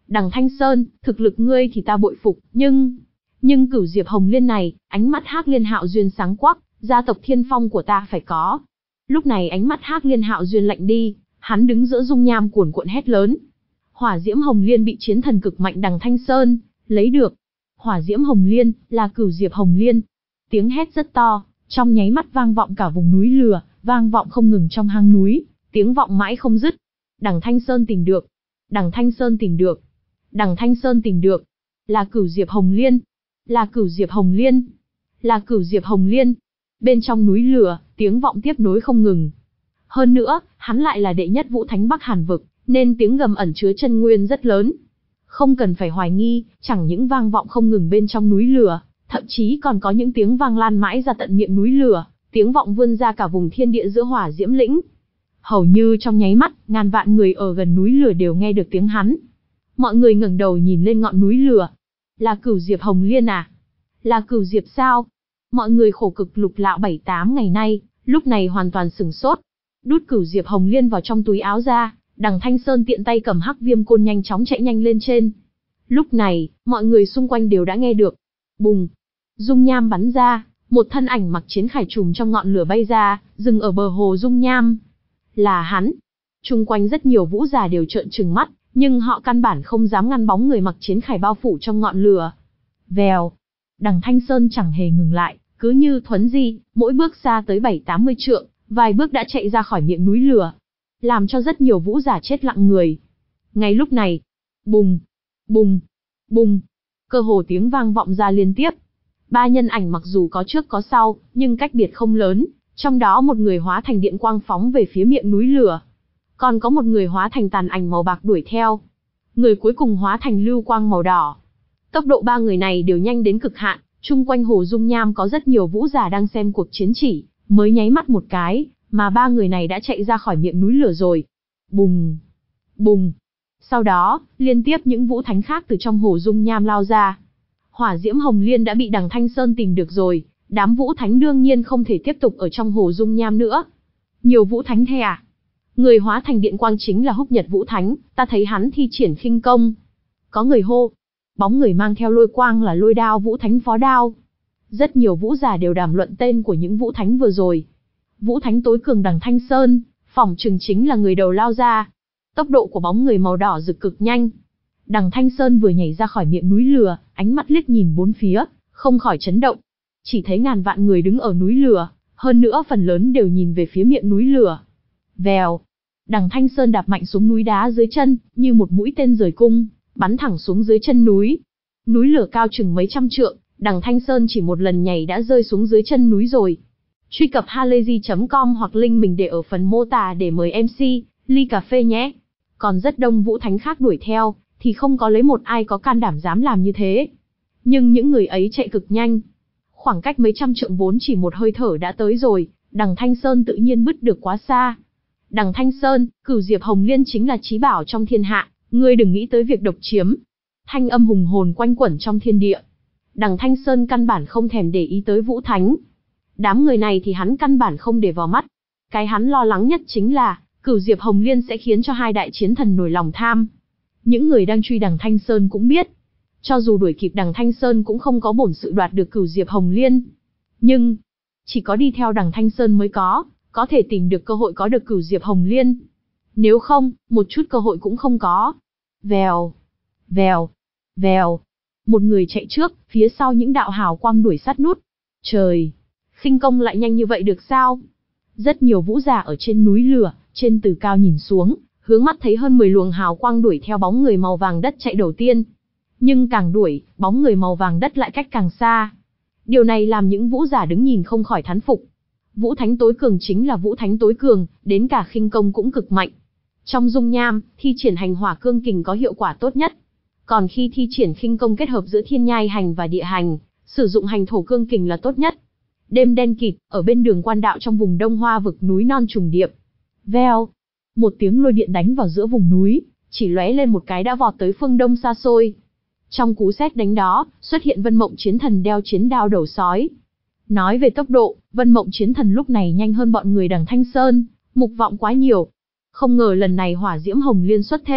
Đằng Thanh Sơn, thực lực ngươi thì ta bội phục, nhưng... Nhưng Cửu Diệp Hồng Liên này, ánh mắt Hắc Liên Hạo Duyên sáng quắc, gia tộc Thiên Phong của ta phải có. Lúc này ánh mắt Hắc Liên Hạo Duyên lạnh đi, hắn đứng giữa dung nham cuồn cuộn hét lớn. Hỏa Diễm Hồng Liên bị chiến thần cực mạnh Đằng Thanh Sơn lấy được. Hỏa Diễm Hồng Liên là Cửu Diệp Hồng Liên. Tiếng hét rất to, trong nháy mắt vang vọng cả vùng núi lửa, vang vọng không ngừng trong hang núi, tiếng vọng mãi không dứt. Đằng Thanh Sơn tìm được, Đằng Thanh Sơn tìm được, Đằng Thanh Sơn tìm được, là Cửu Diệp Hồng Liên, là Cửu Diệp Hồng Liên, là Cửu Diệp Hồng Liên. Bên trong núi lửa, tiếng vọng tiếp nối không ngừng. Hơn nữa, hắn lại là đệ nhất vũ thánh Bắc Hàn vực, nên tiếng gầm ẩn chứa chân nguyên rất lớn. Không cần phải hoài nghi, chẳng những vang vọng không ngừng bên trong núi lửa, thậm chí còn có những tiếng vang lan mãi ra tận miệng núi lửa, tiếng vọng vươn ra cả vùng thiên địa giữa hỏa diễm lĩnh. Hầu như trong nháy mắt, ngàn vạn người ở gần núi lửa đều nghe được tiếng hắn. Mọi người ngẩng đầu nhìn lên ngọn núi lửa. Là Cửu Diệp Hồng Liên à? Là Cửu Diệp sao? Mọi người khổ cực lục lạo bảy tám ngày nay, lúc này hoàn toàn sửng sốt. Đút Cửu Diệp Hồng Liên vào trong túi áo ra, Đằng Thanh Sơn tiện tay cầm Hắc Viêm Côn nhanh chóng chạy nhanh lên trên. Lúc này, mọi người xung quanh đều đã nghe được. Bùng! Dung nham bắn ra, một thân ảnh mặc chiến khải trùm trong ngọn lửa bay ra, dừng ở bờ hồ dung nham. Là hắn. Chung quanh rất nhiều vũ giả đều trợn trừng mắt, nhưng họ căn bản không dám ngăn bóng người mặc chiến khải bao phủ trong ngọn lửa. Vèo! Đằng Thanh Sơn chẳng hề ngừng lại, cứ như thuấn di, mỗi bước xa tới bảy tám mươi trượng, vài bước đã chạy ra khỏi miệng núi lửa, làm cho rất nhiều vũ giả chết lặng người. Ngay lúc này, bùng, bùng, bùng, cơ hồ tiếng vang vọng ra liên tiếp. Ba nhân ảnh mặc dù có trước có sau, nhưng cách biệt không lớn, trong đó một người hóa thành điện quang phóng về phía miệng núi lửa, còn có một người hóa thành tàn ảnh màu bạc đuổi theo. Người cuối cùng hóa thành lưu quang màu đỏ. Tốc độ ba người này đều nhanh đến cực hạn, chung quanh hồ dung nham có rất nhiều vũ giả đang xem cuộc chiến chỉ, mới nháy mắt một cái, mà ba người này đã chạy ra khỏi miệng núi lửa rồi. Bùng, bùng. Sau đó, liên tiếp những vũ thánh khác từ trong hồ dung nham lao ra. Hỏa Diễm Hồng Liên đã bị Đằng Thanh Sơn tìm được rồi, đám vũ thánh đương nhiên không thể tiếp tục ở trong hồ dung nham nữa. Nhiều vũ thánh thế à? Người hóa thành điện quang chính là Húc Nhật Vũ Thánh, ta thấy hắn thi triển khinh công. Có người hô, bóng người mang theo lôi quang là Lôi Đao Vũ Thánh Phó Đao. Rất nhiều vũ giả đều đàm luận tên của những vũ thánh vừa rồi. Vũ thánh tối cường Đằng Thanh Sơn, phỏng chừng chính là người đầu lao ra. Tốc độ của bóng người màu đỏ rực cực nhanh. Đằng Thanh Sơn vừa nhảy ra khỏi miệng núi lửa, ánh mắt liếc nhìn bốn phía, không khỏi chấn động. Chỉ thấy ngàn vạn người đứng ở núi lửa, hơn nữa phần lớn đều nhìn về phía miệng núi lửa. Vèo, Đằng Thanh Sơn đạp mạnh xuống núi đá dưới chân, như một mũi tên rời cung, bắn thẳng xuống dưới chân núi. Núi lửa cao chừng mấy trăm trượng, Đằng Thanh Sơn chỉ một lần nhảy đã rơi xuống dưới chân núi rồi. Truy cập halayzi chấm com hoặc link mình để ở phần mô tả để mời em xê, ly cà phê nhé. Còn rất đông vũ thánh khác đuổi theo, thì không có lấy một ai có can đảm dám làm như thế. Nhưng những người ấy chạy cực nhanh. Khoảng cách mấy trăm trượng vốn chỉ một hơi thở đã tới rồi, Đằng Thanh Sơn tự nhiên bứt được quá xa. Đằng Thanh Sơn, Cửu Diệp Hồng Liên chính là chí bảo trong thiên hạ, ngươi đừng nghĩ tới việc độc chiếm. Thanh âm hùng hồn quanh quẩn trong thiên địa. Đằng Thanh Sơn căn bản không thèm để ý tới vũ thánh. Đám người này thì hắn căn bản không để vào mắt. Cái hắn lo lắng nhất chính là, Cửu Diệp Hồng Liên sẽ khiến cho hai đại chiến thần nổi lòng tham. Những người đang truy Đằng Thanh Sơn cũng biết, cho dù đuổi kịp Đằng Thanh Sơn cũng không có bổn sự đoạt được Cửu Diệp Hồng Liên. Nhưng, chỉ có đi theo Đằng Thanh Sơn mới có, có thể tìm được cơ hội có được Cửu Diệp Hồng Liên. Nếu không, một chút cơ hội cũng không có. Vèo, vèo, vèo. Một người chạy trước, phía sau những đạo hào quang đuổi sát nút. Trời, khinh công lại nhanh như vậy được sao? Rất nhiều vũ giả ở trên núi lửa, trên từ cao nhìn xuống, hướng mắt thấy hơn mười luồng hào quang đuổi theo bóng người màu vàng đất chạy đầu tiên. Nhưng càng đuổi, bóng người màu vàng đất lại cách càng xa. Điều này làm những vũ giả đứng nhìn không khỏi thán phục. Vũ thánh tối cường chính là vũ thánh tối cường, đến cả khinh công cũng cực mạnh. Trong dung nham, thi triển hành hỏa cương kình có hiệu quả tốt nhất. Còn khi thi triển khinh công kết hợp giữa thiên nhai hành và địa hành, sử dụng hành thổ cương kình là tốt nhất. Đêm đen kịt, ở bên đường quan đạo trong vùng Đông Hoa vực núi non trùng điệp. Veo, một tiếng lôi điện đánh vào giữa vùng núi, chỉ lóe lên một cái đã vọt tới phương đông xa xôi. Trong cú sét đánh đó, xuất hiện Vân Mộng Chiến Thần đeo chiến đao đầu sói. Nói về tốc độ, Vân Mộng Chiến Thần lúc này nhanh hơn bọn người Đằng Thanh Sơn, Mục Vọng quá nhiều. Không ngờ lần này Hỏa Diễm Hồng Liên xuất thế,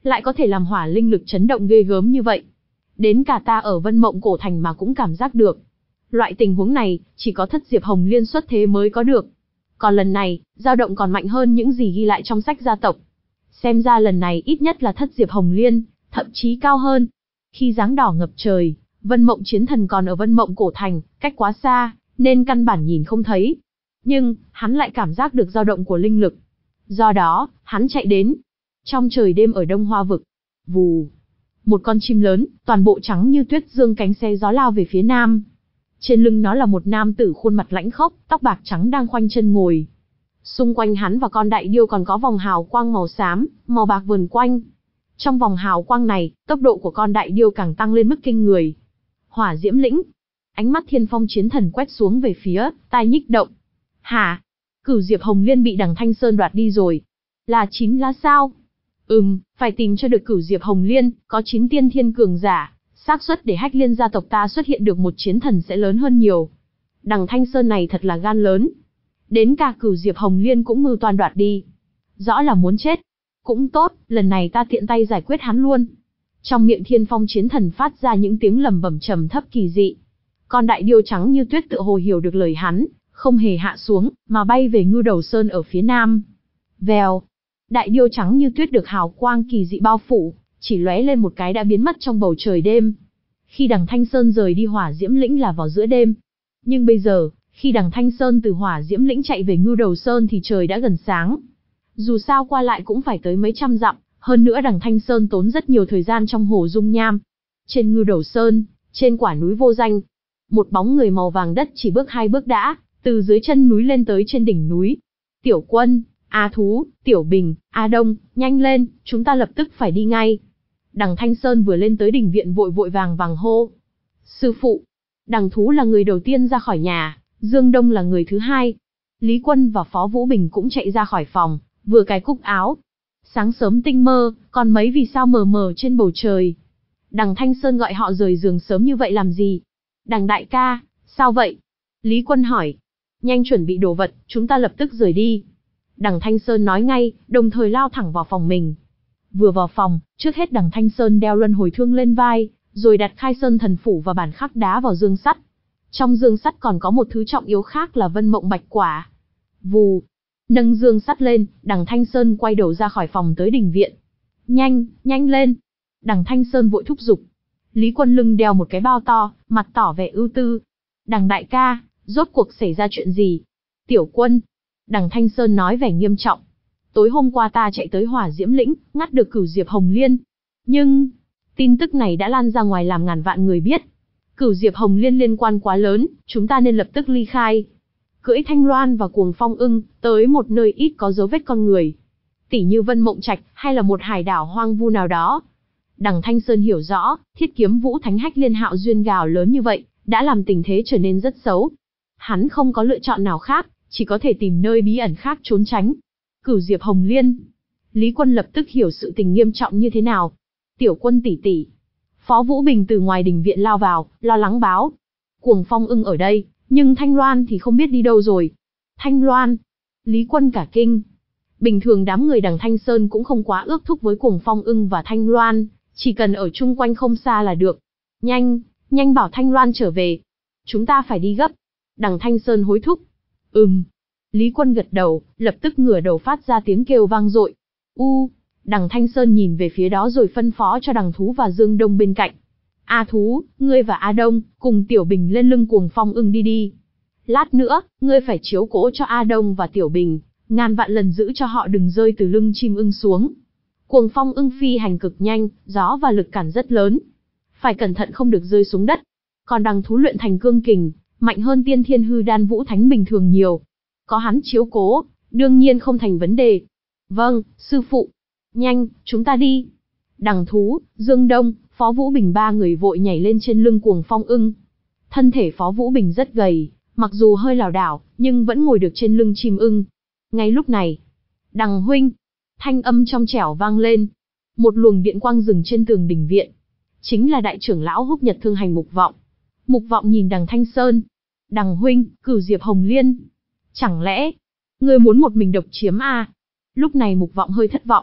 lại có thể làm hỏa linh lực chấn động ghê gớm như vậy. Đến cả ta ở Vân Mộng Cổ Thành mà cũng cảm giác được. Loại tình huống này, chỉ có Thất Diệp Hồng Liên xuất thế mới có được. Còn lần này, dao động còn mạnh hơn những gì ghi lại trong sách gia tộc. Xem ra lần này ít nhất là Thất Diệp Hồng Liên, thậm chí cao hơn. Khi dáng đỏ ngập trời, Vân Mộng Chiến Thần còn ở Vân Mộng Cổ Thành, cách quá xa, nên căn bản nhìn không thấy. Nhưng, hắn lại cảm giác được dao động của linh lực. Do đó, hắn chạy đến. Trong trời đêm ở Đông Hoa Vực, vù, một con chim lớn, toàn bộ trắng như tuyết dương cánh xé gió lao về phía nam. Trên lưng nó là một nam tử khuôn mặt lãnh khốc, tóc bạc trắng đang khoanh chân ngồi. Xung quanh hắn và con đại điêu còn có vòng hào quang màu xám, màu bạc vờn quanh. Trong vòng hào quang này, tốc độ của con đại điêu càng tăng lên mức kinh người. Hỏa Diễm Lĩnh. Ánh mắt Thiên Phong Chiến Thần quét xuống về phía, tai nhích động. Hả? Cửu Diệp Hồng Liên bị Đằng Thanh Sơn đoạt đi rồi. Là chín lá sao? Ừm, phải tìm cho được Cửu Diệp Hồng Liên, có chín tiên thiên cường giả, xác suất để Hách Liên gia tộc ta xuất hiện được một chiến thần sẽ lớn hơn nhiều. Đằng Thanh Sơn này thật là gan lớn. Đến cả Cửu Diệp Hồng Liên cũng mưu toan đoạt đi. Rõ là muốn chết. Cũng tốt, lần này ta tiện tay giải quyết hắn luôn. Trong miệng Thiên Phong Chiến Thần phát ra những tiếng lầm bẩm trầm thấp kỳ dị. Con đại điêu trắng như tuyết tựa hồ hiểu được lời hắn, không hề hạ xuống, mà bay về Ngưu Đầu Sơn ở phía nam. Vèo, đại điêu trắng như tuyết được hào quang kỳ dị bao phủ, chỉ lóe lên một cái đã biến mất trong bầu trời đêm. Khi Đằng Thanh Sơn rời đi Hỏa Diễm Lĩnh là vào giữa đêm. Nhưng bây giờ, khi Đằng Thanh Sơn từ Hỏa Diễm Lĩnh chạy về Ngưu Đầu Sơn thì trời đã gần sáng. Dù sao qua lại cũng phải tới mấy trăm dặm, hơn nữa Đằng Thanh Sơn tốn rất nhiều thời gian trong hồ dung nham. Trên Ngưu Đầu Sơn, trên quả núi vô danh, một bóng người màu vàng đất chỉ bước hai bước đã, từ dưới chân núi lên tới trên đỉnh núi. Tiểu Quân, A Thú, Tiểu Bình, A Đông, nhanh lên, chúng ta lập tức phải đi ngay. Đằng Thanh Sơn vừa lên tới đỉnh viện vội vội vàng vàng hô. Sư phụ, Đằng Thú là người đầu tiên ra khỏi nhà, Dương Đông là người thứ hai. Lý Quân và Phó Vũ Bình cũng chạy ra khỏi phòng, vừa cài cúc áo. Sáng sớm tinh mơ, còn mấy vì sao mờ mờ trên bầu trời. Đằng Thanh Sơn gọi họ rời giường sớm như vậy làm gì? Đằng đại ca, sao vậy? Lý Quân hỏi. Nhanh chuẩn bị đồ vật, chúng ta lập tức rời đi. Đằng Thanh Sơn nói ngay, đồng thời lao thẳng vào phòng mình. Vừa vào phòng, trước hết Đằng Thanh Sơn đeo luân hồi thương lên vai, rồi đặt Khai Sơn thần phủ và bản khắc đá vào dương sắt. Trong dương sắt còn có một thứ trọng yếu khác là Vân Mộng Bạch Quả. Vù, nâng dương sắt lên, Đằng Thanh Sơn quay đầu ra khỏi phòng tới đình viện. Nhanh, nhanh lên. Đằng Thanh Sơn vội thúc giục. Lý Quân lưng đeo một cái bao to, mặt tỏ vẻ ưu tư. Đằng đại ca, rốt cuộc xảy ra chuyện gì? Tiểu Quân. Đằng Thanh Sơn nói vẻ nghiêm trọng. Tối hôm qua ta chạy tới Hỏa Diễm Lĩnh, ngắt được Cửu Diệp Hồng Liên. Nhưng, tin tức này đã lan ra ngoài làm ngàn vạn người biết. Cửu Diệp Hồng Liên liên quan quá lớn, chúng ta nên lập tức ly khai. Cưỡi Thanh Loan và Cuồng Phong Ưng, tới một nơi ít có dấu vết con người. Tỉ như Vân Mộng Trạch, hay là một hải đảo hoang vu nào đó. Đằng Thanh Sơn hiểu rõ, Thiết Kiếm Vũ Thánh Hách Liên Hạo duyên gào lớn như vậy, đã làm tình thế trở nên rất xấu. Hắn không có lựa chọn nào khác, chỉ có thể tìm nơi bí ẩn khác trốn tránh. Cửu Diệp Hồng Liên. Lý Quân lập tức hiểu sự tình nghiêm trọng như thế nào. Tiểu Quân tỷ tỷ. Phó Vũ Bình từ ngoài đình viện lao vào, lo lắng báo. Cuồng Phong Ưng ở đây, nhưng Thanh Loan thì không biết đi đâu rồi. Thanh Loan. Lý Quân cả kinh. Bình thường đám người Đằng Thanh Sơn cũng không quá ước thúc với Cuồng Phong Ưng và Thanh Loan, chỉ cần ở chung quanh không xa là được. Nhanh, nhanh bảo Thanh Loan trở về. Chúng ta phải đi gấp. Đằng Thanh Sơn hối thúc. Ừm. Lý Quân gật đầu, lập tức ngửa đầu phát ra tiếng kêu vang dội. U. Đằng Thanh Sơn nhìn về phía đó rồi phân phó cho Đằng Thú và Dương Đông bên cạnh. A Thú, ngươi và A Đông, cùng Tiểu Bình lên lưng Cuồng Phong Ưng đi đi. Lát nữa, ngươi phải chiếu cố cho A Đông và Tiểu Bình, ngàn vạn lần giữ cho họ đừng rơi từ lưng chim ưng xuống. Cuồng Phong Ưng phi hành cực nhanh, gió và lực cản rất lớn. Phải cẩn thận không được rơi xuống đất. Còn Đằng Thú luyện thành cương kình, mạnh hơn Tiên Thiên Hư Đan Vũ Thánh bình thường nhiều. Có hắn chiếu cố, đương nhiên không thành vấn đề. Vâng, sư phụ. Nhanh, chúng ta đi. Đằng Thú, Dương Đông, Phó Vũ Bình ba người vội nhảy lên trên lưng Cuồng Phong Ưng. Thân thể Phó Vũ Bình rất gầy, mặc dù hơi lảo đảo, nhưng vẫn ngồi được trên lưng chim ưng. Ngay lúc này, Đằng huynh, thanh âm trong trẻo vang lên. Một luồng điện quang dừng trên tường đình viện. Chính là đại trưởng lão Húc Nhật Thương Hành Mục Vọng. Mục Vọng nhìn Đằng Thanh Sơn. Đằng huynh, Cửu Diệp Hồng Liên. Chẳng lẽ, ngươi muốn một mình độc chiếm à? Lúc này Mục Vọng hơi thất vọng.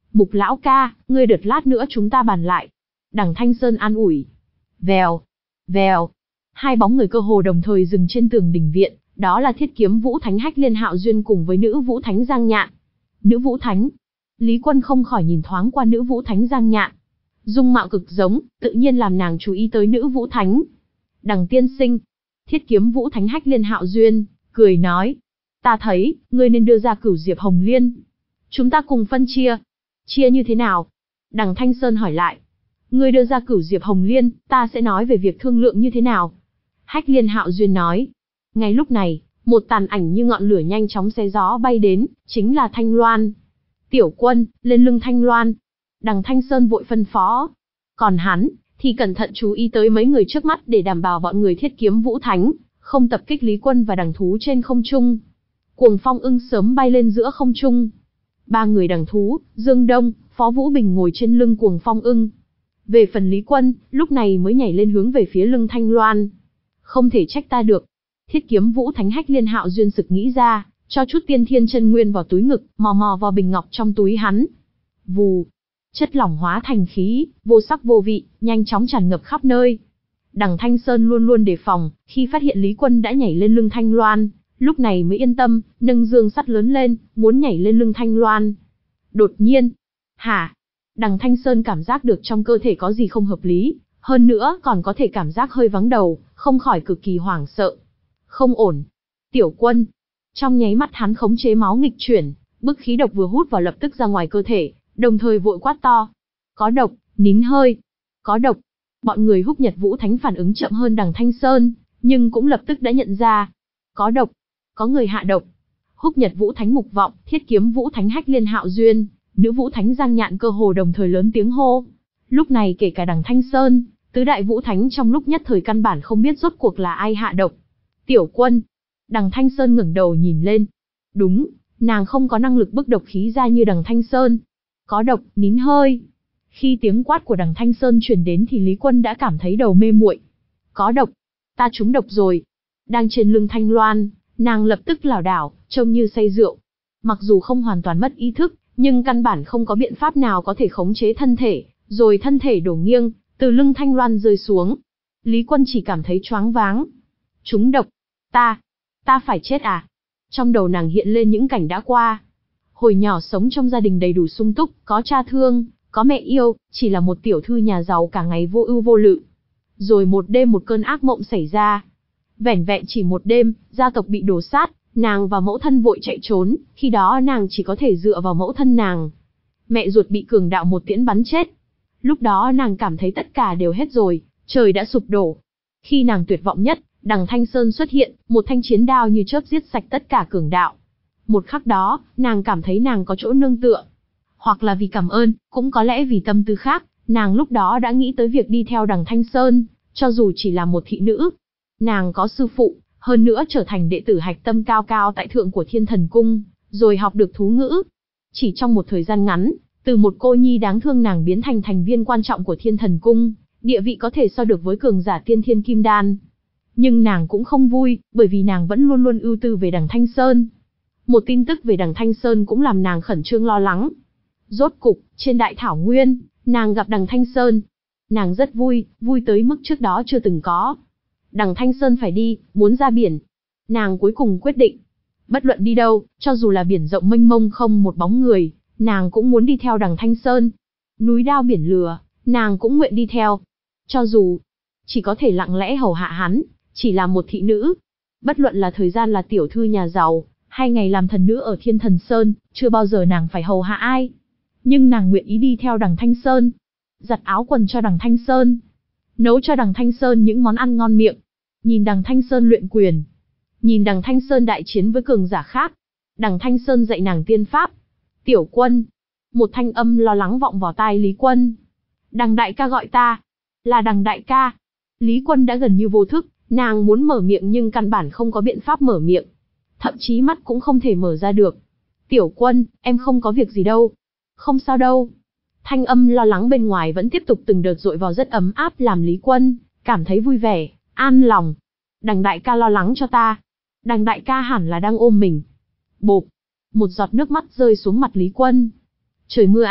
Mục lão ca, ngươi đợt lát nữa chúng ta bàn lại. Đằng Thanh Sơn an ủi. Vèo, vèo. Hai bóng người cơ hồ đồng thời dừng trên tường đình viện, đó là Thiết Kiếm Vũ Thánh Hách Liên Hạo Duyên cùng với Nữ Vũ Thánh Giang Nhạn. Nữ Vũ Thánh. Lý Quân không khỏi nhìn thoáng qua Nữ Vũ Thánh Giang Nhạn. Dung mạo cực giống, tự nhiên làm nàng chú ý tới Nữ Vũ Thánh. Đằng tiên sinh. Thiết Kiếm Vũ Thánh Hách Liên Hạo Duyên cười nói, ta thấy, ngươi nên đưa ra Cửu Diệp Hồng Liên. Chúng ta cùng phân chia. Chia như thế nào? Đằng Thanh Sơn hỏi lại. Ngươi đưa ra Cửu Diệp Hồng Liên, ta sẽ nói về việc thương lượng như thế nào. Hách Liên Hạo Duyên nói. Ngay lúc này, một tàn ảnh như ngọn lửa nhanh chóng xé gió bay đến, chính là Thanh Loan. Tiểu Quân, lên lưng Thanh Loan. Đằng Thanh Sơn vội phân phó. Còn hắn, thì cẩn thận chú ý tới mấy người trước mắt để đảm bảo bọn người Thiết Kiếm Vũ Thánh không tập kích Lý Quân và đằng thú trên không trung. Cuồng Phong Ưng sớm bay lên giữa không trung. Ba người đằng thú, Dương Đông, Phó Vũ Bình ngồi trên lưng Cuồng Phong Ưng. Về phần Lý Quân, lúc này mới nhảy lên hướng về phía lưng Thanh Loan. Không thể trách ta được. Thiết Kiếm Vũ Thánh Hách Liên Hạo Duyên sực nghĩ ra, cho chút tiên thiên chân nguyên vào túi ngực, mò mò vào bình ngọc trong túi hắn. Vù, chất lỏng hóa thành khí, vô sắc vô vị, nhanh chóng tràn ngập khắp nơi. Đằng Thanh Sơn luôn luôn đề phòng, khi phát hiện Lý Quân đã nhảy lên lưng Thanh Loan, lúc này mới yên tâm, nâng dương sắt lớn lên, muốn nhảy lên lưng Thanh Loan. Đột nhiên, hả? Đằng Thanh Sơn cảm giác được trong cơ thể có gì không hợp lý, hơn nữa còn có thể cảm giác hơi vắng đầu, không khỏi cực kỳ hoảng sợ. Không ổn. Tiểu Quân. Trong nháy mắt hắn khống chế máu nghịch chuyển, bức khí độc vừa hút vào lập tức ra ngoài cơ thể, đồng thời vội quát to. Có độc, nín hơi. Có độc. Bọn người Húc Nhật Vũ Thánh phản ứng chậm hơn đằng Thanh Sơn, nhưng cũng lập tức đã nhận ra. Có độc. Có người hạ độc. Húc Nhật Vũ Thánh Mục Vọng, Thiết Kiếm Vũ Thánh Hách Liên Hạo Duyên, Nữ Vũ Thánh Giang Nhạn cơ hồ đồng thời lớn tiếng hô. Lúc này kể cả đằng Thanh Sơn, tứ đại Vũ Thánh trong lúc nhất thời căn bản không biết rốt cuộc là ai hạ độc. Tiểu Quân. Đằng Thanh Sơn ngẩng đầu nhìn lên. Đúng, nàng không có năng lực bức độc khí ra như đằng Thanh Sơn. Có độc, nín hơi. Khi tiếng quát của đằng Thanh Sơn truyền đến thì Lý Quân đã cảm thấy đầu mê muội. Có độc. Ta trúng độc rồi. Đang trên lưng Thanh Loan, nàng lập tức lảo đảo, trông như say rượu. Mặc dù không hoàn toàn mất ý thức, nhưng căn bản không có biện pháp nào có thể khống chế thân thể, rồi thân thể đổ nghiêng, từ lưng Thanh Loan rơi xuống. Lý Quân chỉ cảm thấy choáng váng. Trúng độc. Ta, ta phải chết à? Trong đầu nàng hiện lên những cảnh đã qua. Hồi nhỏ sống trong gia đình đầy đủ sung túc, có cha thương, có mẹ yêu, chỉ là một tiểu thư nhà giàu cả ngày vô ưu vô lự. Rồi một đêm một cơn ác mộng xảy ra. Vẻn vẹn chỉ một đêm, gia tộc bị đổ sát, nàng và mẫu thân vội chạy trốn, khi đó nàng chỉ có thể dựa vào mẫu thân nàng. Mẹ ruột bị cường đạo một tiễn bắn chết. Lúc đó nàng cảm thấy tất cả đều hết rồi, trời đã sụp đổ. Khi nàng tuyệt vọng nhất, đằng Thanh Sơn xuất hiện, một thanh chiến đao như chớp giết sạch tất cả cường đạo. Một khắc đó, nàng cảm thấy nàng có chỗ nương tựa. Hoặc là vì cảm ơn, cũng có lẽ vì tâm tư khác, nàng lúc đó đã nghĩ tới việc đi theo đằng Thanh Sơn, cho dù chỉ là một thị nữ. Nàng có sư phụ, hơn nữa trở thành đệ tử hạch tâm cao cao tại thượng của Thiên Thần Cung, rồi học được thú ngữ. Chỉ trong một thời gian ngắn, từ một cô nhi đáng thương nàng biến thành thành viên quan trọng của Thiên Thần Cung, địa vị có thể so được với cường giả tiên thiên kim đan. Nhưng nàng cũng không vui, bởi vì nàng vẫn luôn luôn ưu tư về đằng Thanh Sơn. Một tin tức về đằng Thanh Sơn cũng làm nàng khẩn trương lo lắng. Rốt cục, trên đại thảo nguyên, nàng gặp đằng Thanh Sơn. Nàng rất vui, vui tới mức trước đó chưa từng có. Đằng Thanh Sơn phải đi, muốn ra biển. Nàng cuối cùng quyết định. Bất luận đi đâu, cho dù là biển rộng mênh mông không một bóng người, nàng cũng muốn đi theo đằng Thanh Sơn. Núi đao biển lửa, nàng cũng nguyện đi theo. Cho dù chỉ có thể lặng lẽ hầu hạ hắn, chỉ là một thị nữ. Bất luận là thời gian là tiểu thư nhà giàu, hay ngày làm thần nữ ở Thiên Thần Sơn, chưa bao giờ nàng phải hầu hạ ai. Nhưng nàng nguyện ý đi theo đằng Thanh Sơn. Giặt áo quần cho đằng Thanh Sơn. Nấu cho đằng Thanh Sơn những món ăn ngon miệng. Nhìn đằng Thanh Sơn luyện quyền. Nhìn đằng Thanh Sơn đại chiến với cường giả khác. Đằng Thanh Sơn dạy nàng tiên pháp. Tiểu Quân. Một thanh âm lo lắng vọng vào tai Lý Quân. Đằng đại ca gọi ta. Là đằng đại ca. Lý Quân đã gần như vô thức, nàng muốn mở miệng nhưng căn bản không có biện pháp mở miệng. Thậm chí mắt cũng không thể mở ra được. Tiểu Quân, em không có việc gì đâu. Không sao đâu. Thanh âm lo lắng bên ngoài vẫn tiếp tục từng đợt dội vào rất ấm áp làm Lý Quân cảm thấy vui vẻ, an lòng. Đằng đại ca lo lắng cho ta. Đằng đại ca hẳn là đang ôm mình. Bộp. Một giọt nước mắt rơi xuống mặt Lý Quân. Trời mưa à,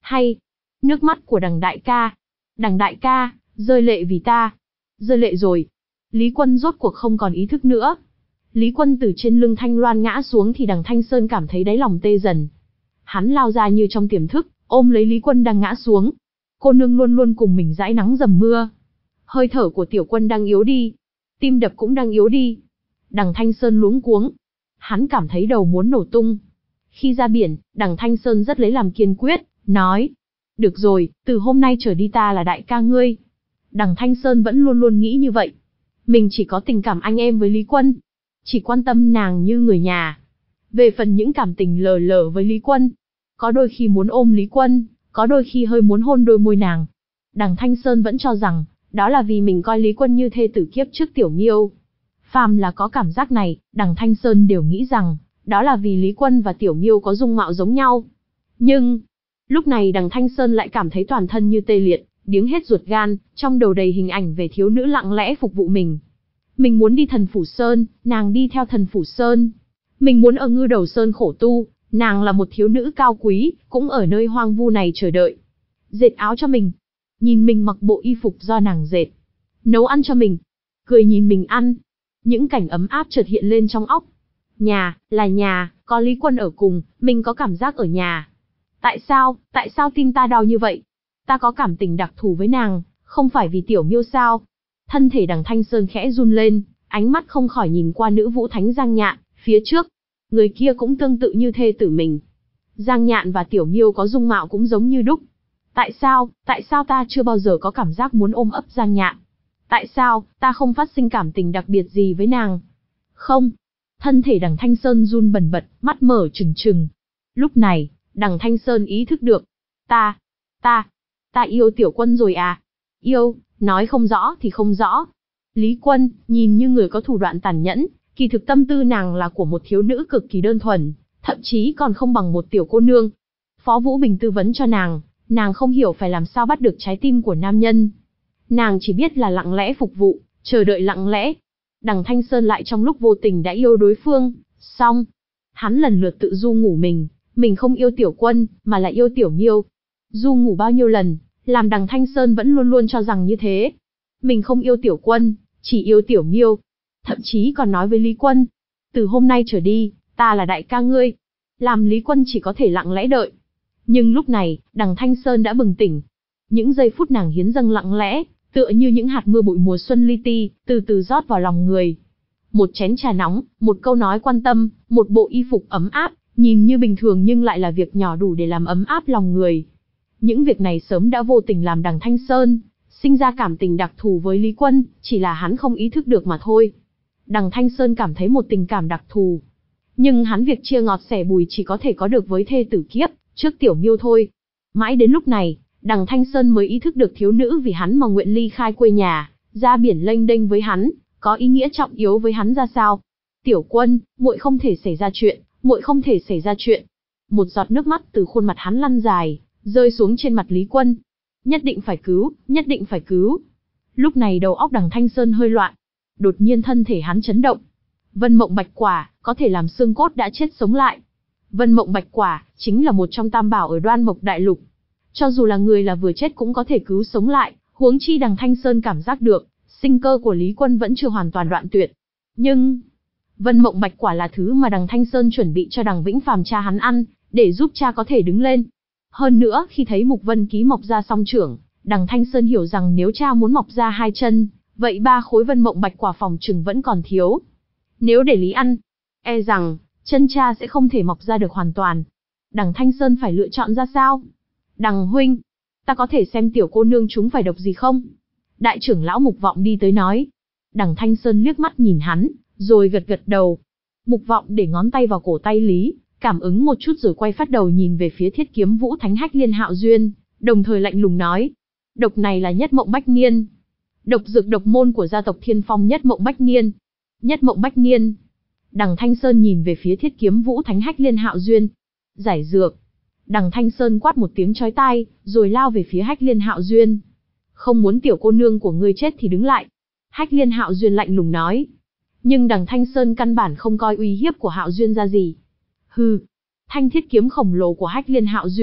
Hay, nước mắt của đằng đại ca. Đằng đại ca, rơi lệ vì ta. Rơi lệ rồi. Lý Quân rốt cuộc không còn ý thức nữa. Lý Quân từ trên lưng Thanh Loan ngã xuống thì đằng Thanh Sơn cảm thấy đáy lòng tê dần. Hắn lao ra như trong tiềm thức, ôm lấy Lý Quân đang ngã xuống. Cô nương luôn luôn cùng mình dãi nắng dầm mưa. Hơi thở của tiểu quân đang yếu đi. Tim đập cũng đang yếu đi. Đằng Thanh Sơn luống cuống. Hắn cảm thấy đầu muốn nổ tung. Khi ra biển, đằng Thanh Sơn rất lấy làm kiên quyết, nói. Được rồi, từ hôm nay trở đi ta là đại ca ngươi. Đằng Thanh Sơn vẫn luôn luôn nghĩ như vậy. Mình chỉ có tình cảm anh em với Lý Quân. Chỉ quan tâm nàng như người nhà. Về phần những cảm tình lờ lờ với Lý Quân, có đôi khi muốn ôm Lý Quân, có đôi khi hơi muốn hôn đôi môi nàng. Đằng Thanh Sơn vẫn cho rằng, đó là vì mình coi Lý Quân như thê tử kiếp trước Tiểu Miêu. Phàm là có cảm giác này, đằng Thanh Sơn đều nghĩ rằng, đó là vì Lý Quân và Tiểu Miêu có dung mạo giống nhau. Nhưng, lúc này đằng Thanh Sơn lại cảm thấy toàn thân như tê liệt, điếng hết ruột gan, trong đầu đầy hình ảnh về thiếu nữ lặng lẽ phục vụ mình. Mình muốn đi Thần Phủ Sơn, nàng đi theo Thần Phủ Sơn. Mình muốn ở Ngư Đầu Sơn khổ tu, nàng là một thiếu nữ cao quý, cũng ở nơi hoang vu này chờ đợi. Dệt áo cho mình. Nhìn mình mặc bộ y phục do nàng dệt. Nấu ăn cho mình. Cười nhìn mình ăn. Những cảnh ấm áp chợt hiện lên trong óc. Nhà, là nhà, có Lý Quân ở cùng, mình có cảm giác ở nhà. Tại sao, tại sao tim ta đau như vậy? Ta có cảm tình đặc thù với nàng, không phải vì Tiểu Miêu sao? Thân thể đằng Thanh Sơn khẽ run lên, ánh mắt không khỏi nhìn qua nữ vũ thánh Giang Nhạn, phía trước. Người kia cũng tương tự như thê tử mình. Giang Nhạn và Tiểu Miêu có dung mạo cũng giống như đúc. Tại sao, tại sao ta chưa bao giờ có cảm giác muốn ôm ấp Giang Nhạn? Tại sao, ta không phát sinh cảm tình đặc biệt gì với nàng? Không. Thân thể đằng Thanh Sơn run bần bật, mắt mở trừng trừng. Lúc này, đằng Thanh Sơn ý thức được. Ta, ta, ta yêu Tiểu Quân rồi à? Yêu, nói không rõ thì không rõ. Lý Quân, nhìn như người có thủ đoạn tàn nhẫn, kỳ thực tâm tư nàng là của một thiếu nữ cực kỳ đơn thuần, thậm chí còn không bằng một tiểu cô nương. Phó Vũ Bình tư vấn cho nàng, nàng không hiểu phải làm sao bắt được trái tim của nam nhân. Nàng chỉ biết là lặng lẽ phục vụ, chờ đợi lặng lẽ. Đằng Thanh Sơn lại trong lúc vô tình đã yêu đối phương, xong. Hắn lần lượt tự du ngủ mình, mình không yêu Tiểu Quân, mà là yêu Tiểu Miêu. Du ngủ bao nhiêu lần, làm đằng Thanh Sơn vẫn luôn luôn cho rằng như thế. Mình không yêu Tiểu Quân, chỉ yêu Tiểu Miêu. Thậm chí còn nói với Lý Quân, từ hôm nay trở đi, ta là đại ca ngươi. Làm Lý Quân chỉ có thể lặng lẽ đợi. Nhưng lúc này, đằng Thanh Sơn đã bừng tỉnh. Những giây phút nàng hiến dâng lặng lẽ, tựa như những hạt mưa bụi mùa xuân li ti, từ từ rót vào lòng người. Một chén trà nóng, một câu nói quan tâm, một bộ y phục ấm áp, nhìn như bình thường nhưng lại là việc nhỏ đủ để làm ấm áp lòng người. Những việc này sớm đã vô tình làm đằng Thanh Sơn sinh ra cảm tình đặc thù với Lý Quân, chỉ là hắn không ý thức được mà thôi. Đằng Thanh Sơn cảm thấy một tình cảm đặc thù. Nhưng hắn việc chia ngọt sẻ bùi chỉ có thể có được với thê tử kiếp, trước Tiểu Miêu thôi. Mãi đến lúc này, đằng Thanh Sơn mới ý thức được thiếu nữ vì hắn mà nguyện ly khai quê nhà, ra biển lênh đênh với hắn, có ý nghĩa trọng yếu với hắn ra sao. Tiểu Quân, muội không thể xảy ra chuyện, muội không thể xảy ra chuyện. Một giọt nước mắt từ khuôn mặt hắn lăn dài, rơi xuống trên mặt Lý Quân. Nhất định phải cứu, nhất định phải cứu. Lúc này đầu óc đằng Thanh Sơn hơi loạn. Đột nhiên thân thể hắn chấn động. Vân Mộng Bạch Quả, có thể làm xương cốt đã chết sống lại. Vân Mộng Bạch Quả, chính là một trong tam bảo ở Đoan Mộc Đại Lục. Cho dù là người là vừa chết cũng có thể cứu sống lại, huống chi đằng Thanh Sơn cảm giác được, sinh cơ của Lý Quân vẫn chưa hoàn toàn đoạn tuyệt. Nhưng, Vân Mộng Bạch Quả là thứ mà đằng Thanh Sơn chuẩn bị cho đằng Vĩnh Phàm cha hắn ăn, để giúp cha có thể đứng lên. Hơn nữa, khi thấy Mục Vân Ký mọc ra song trưởng, đằng Thanh Sơn hiểu rằng nếu cha muốn mọc ra hai chân, vậy ba khối Vân Mộng Bạch Quả phòng chừng vẫn còn thiếu. Nếu để Lý ăn, e rằng, chân cha sẽ không thể mọc ra được hoàn toàn. Đằng Thanh Sơn phải lựa chọn ra sao? Đằng huynh, ta có thể xem tiểu cô nương chúng phải độc gì không? Đại trưởng lão Mục Vọng đi tới nói. Đằng Thanh Sơn liếc mắt nhìn hắn, rồi gật gật đầu. Mục Vọng để ngón tay vào cổ tay Lý, cảm ứng một chút rồi quay phát đầu nhìn về phía Thiết Kiếm Vũ Thánh Hách Liên Hạo Duyên, đồng thời lạnh lùng nói. Độc này là Nhất Mộng Bách Niên. Độc dược độc môn của gia tộc Thiên Phong Nhất Mộng Bách Niên. Nhất Mộng Bách Niên. Đằng Thanh Sơn nhìn về phía Thiết Kiếm Vũ Thánh Hách Liên Hạo Duyên. Giải dược. Đằng Thanh Sơn quát một tiếng chói tai, rồi lao về phía Hách Liên Hạo Duyên. Không muốn tiểu cô nương của ngươi chết thì đứng lại. Hách Liên Hạo Duyên lạnh lùng nói. Nhưng đằng Thanh Sơn căn bản không coi uy hiếp của Hạo Duyên ra gì. Hừ. Thanh thiết kiếm khổng lồ của Hách Liên Hạo Duyên,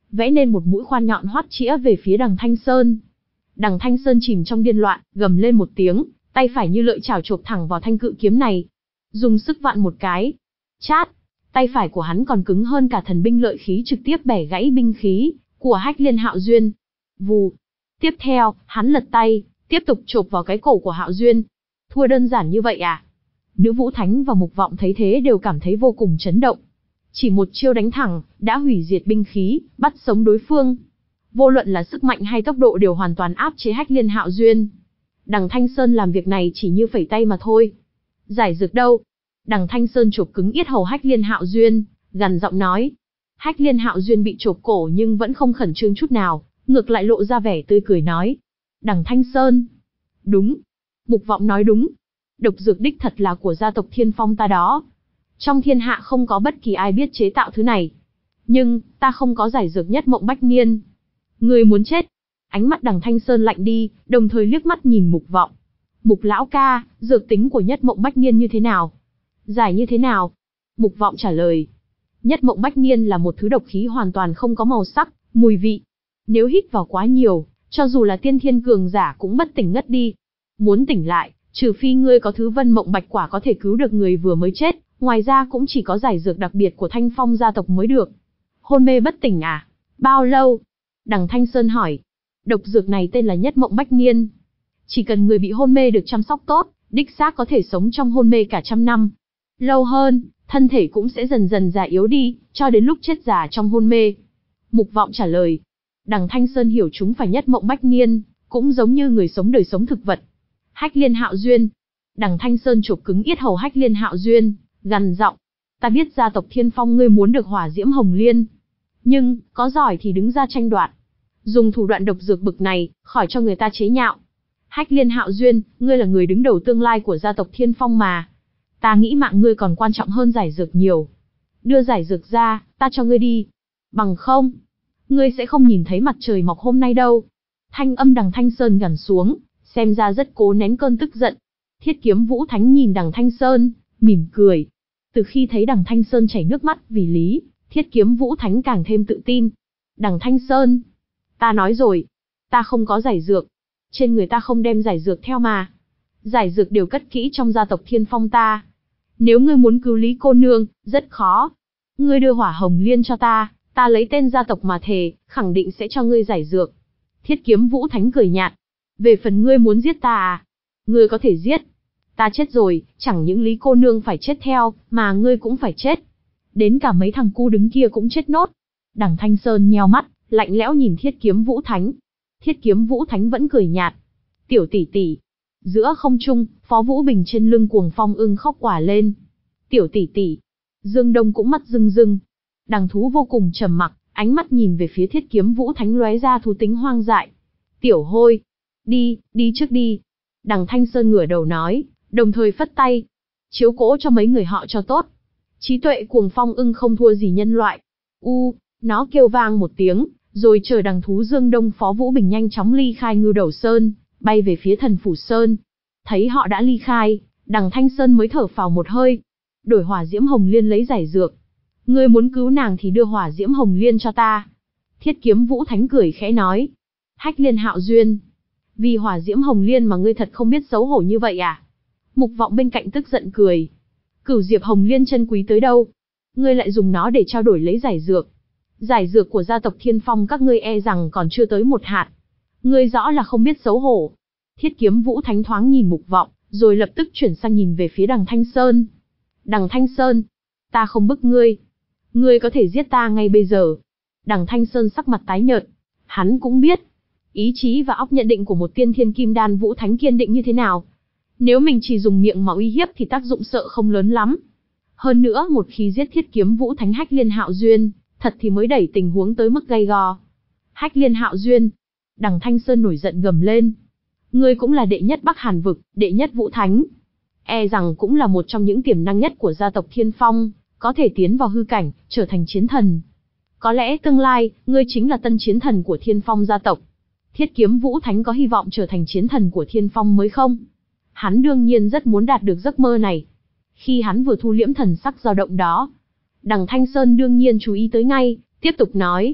vẽ nên một mũi khoan nhọn hoắt chĩa về phía đằng Thanh Sơn. Đằng Thanh Sơn chìm trong điên loạn, gầm lên một tiếng, tay phải như lợi chảo chộp thẳng vào thanh cự kiếm này. Dùng sức vặn một cái. Chát! Tay phải của hắn còn cứng hơn cả thần binh lợi khí, trực tiếp bẻ gãy binh khí của Hách Liên Hạo Duyên. Vù! Tiếp theo, hắn lật tay, tiếp tục chộp vào cái cổ của Hạo Duyên. Thua đơn giản như vậy à? Nữ Vũ Thánh và Mục Vọng thấy thế đều cảm thấy vô cùng chấn động. Chỉ một chiêu đánh thẳng, đã hủy diệt binh khí, bắt sống đối phương. Vô luận là sức mạnh hay tốc độ đều hoàn toàn áp chế Hách Liên Hạo Duyên. Đằng Thanh Sơn làm việc này chỉ như phẩy tay mà thôi. Giải dược đâu? Đằng Thanh Sơn chộp cứng yết hầu Hách Liên Hạo Duyên, gằn giọng nói. Hách Liên Hạo Duyên bị chộp cổ nhưng vẫn không khẩn trương chút nào, ngược lại lộ ra vẻ tươi cười nói. Đằng Thanh Sơn. Đúng. Mục Vọng nói đúng. Độc dược đích thật là của gia tộc Thiên Phong ta đó. Trong thiên hạ không có bất kỳ ai biết chế tạo thứ này. Nhưng, ta không có giải dược nhất mộng bách niên. Người muốn chết. Ánh mắt đằng Thanh Sơn lạnh đi, đồng thời liếc mắt nhìn Mục Vọng. Mục lão ca, dược tính của nhất mộng bách niên như thế nào? Giải như thế nào? Mục Vọng trả lời. Nhất mộng bách niên là một thứ độc khí hoàn toàn không có màu sắc, mùi vị. Nếu hít vào quá nhiều, cho dù là tiên thiên cường giả cũng bất tỉnh ngất đi. Muốn tỉnh lại, trừ phi ngươi có thứ vân mộng bạch quả có thể cứu được người vừa mới chết, ngoài ra cũng chỉ có giải dược đặc biệt của Thanh Phong gia tộc mới được. Hôn mê bất tỉnh à? Bao lâu? Đằng Thanh Sơn hỏi. Độc dược này tên là nhất mộng bách niên. Chỉ cần người bị hôn mê được chăm sóc tốt, đích xác có thể sống trong hôn mê cả trăm năm. Lâu hơn, thân thể cũng sẽ dần dần già yếu đi, cho đến lúc chết già trong hôn mê. Mục Vọng trả lời. Đằng Thanh Sơn hiểu chúng phải nhất mộng bách niên, cũng giống như người sống đời sống thực vật. Hách Liên Hạo Duyên. Đằng Thanh Sơn chộp cứng yết hầu Hách Liên Hạo Duyên, gằn giọng. Ta biết gia tộc Thiên Phong ngươi muốn được hỏa diễm hồng liên. Nhưng, có giỏi thì đứng ra tranh đoạt. Dùng thủ đoạn độc dược bực này, khỏi cho người ta chế nhạo. Hách Liên Hạo Duyên, ngươi là người đứng đầu tương lai của gia tộc Thiên Phong mà. Ta nghĩ mạng ngươi còn quan trọng hơn giải dược nhiều. Đưa giải dược ra, ta cho ngươi đi. Bằng không, ngươi sẽ không nhìn thấy mặt trời mọc hôm nay đâu. Thanh âm đằng Thanh Sơn gằn xuống, xem ra rất cố nén cơn tức giận. Thiết Kiếm Vũ Thánh nhìn đằng Thanh Sơn, mỉm cười. Từ khi thấy đằng Thanh Sơn chảy nước mắt vì lý, Thiết Kiếm Vũ Thánh càng thêm tự tin. Đằng Thanh Sơn, ta nói rồi, ta không có giải dược. Trên người ta không đem giải dược theo mà. Giải dược đều cất kỹ trong gia tộc Thiên Phong ta. Nếu ngươi muốn cứu Lý cô nương, rất khó. Ngươi đưa hỏa hồng liên cho ta, ta lấy tên gia tộc mà thề, khẳng định sẽ cho ngươi giải dược. Thiết Kiếm Vũ Thánh cười nhạt. Về phần ngươi muốn giết ta à? Ngươi có thể giết. Ta chết rồi, chẳng những Lý cô nương phải chết theo, mà ngươi cũng phải chết. Đến cả mấy thằng cu đứng kia cũng chết nốt. Đằng Thanh Sơn nheo mắt, lạnh lẽo nhìn Thiết Kiếm Vũ Thánh. Thiết Kiếm Vũ Thánh vẫn cười nhạt. Tiểu tỷ tỷ. Giữa không trung, Phó Vũ Bình trên lưng Cuồng Phong ưng khóc quả lên. Tiểu tỷ tỷ. Dương Đông cũng mắt rưng rưng. Đằng thú vô cùng trầm mặc, ánh mắt nhìn về phía Thiết Kiếm Vũ Thánh lóe ra thú tính hoang dại. Tiểu hôi. Đi, đi trước đi. Đằng Thanh Sơn ngửa đầu nói, đồng thời phất tay. Chiếu cố cho mấy người họ cho tốt. Trí tuệ Cuồng Phong ưng không thua gì nhân loại. U, nó kêu vang một tiếng, rồi chờ đằng thú Dương Đông Phó Vũ Bình nhanh chóng ly khai Ngưu Đầu Sơn, bay về phía Thần Phủ Sơn. Thấy họ đã ly khai, đằng Thanh Sơn mới thở phào một hơi. Đổi hỏa diễm hồng liên lấy giải dược. Ngươi muốn cứu nàng thì đưa hỏa diễm hồng liên cho ta. Thiết Kiếm Vũ Thánh cười khẽ nói. Hách Liên Hạo Duyên. Vì hỏa diễm hồng liên mà ngươi thật không biết xấu hổ như vậy à? Mục Vọng bên cạnh tức giận cười. Cửu diệp hồng liên chân quý tới đâu? Ngươi lại dùng nó để trao đổi lấy giải dược. Giải dược của gia tộc Thiên Phong các ngươi e rằng còn chưa tới một hạt. Ngươi rõ là không biết xấu hổ. Thiết Kiếm Vũ Thánh thoáng nhìn Mục Vọng, rồi lập tức chuyển sang nhìn về phía đằng Thanh Sơn. Đằng Thanh Sơn, ta không bức ngươi. Ngươi có thể giết ta ngay bây giờ. Đằng Thanh Sơn sắc mặt tái nhợt. Hắn cũng biết, ý chí và óc nhận định của một tiên thiên kim đan Vũ Thánh kiên định như thế nào. Nếu mình chỉ dùng miệng mà uy hiếp thì tác dụng sợ không lớn lắm. Hơn nữa một khi giết Thiết Kiếm Vũ Thánh Hách Liên Hạo Duyên, thật thì mới đẩy tình huống tới mức gay go. Hách Liên Hạo Duyên. Đằng Thanh Sơn nổi giận gầm lên. Ngươi cũng là đệ nhất Bắc Hàn vực, đệ nhất Vũ Thánh. E rằng cũng là một trong những tiềm năng nhất của gia tộc Thiên Phong, có thể tiến vào hư cảnh, trở thành chiến thần. Có lẽ tương lai, ngươi chính là tân chiến thần của Thiên Phong gia tộc. Thiết Kiếm Vũ Thánh có hy vọng trở thành chiến thần của Thiên Phong mới không? Hắn đương nhiên rất muốn đạt được giấc mơ này. Khi hắn vừa thu liễm thần sắc dao động đó, đằng Thanh Sơn đương nhiên chú ý tới ngay, tiếp tục nói.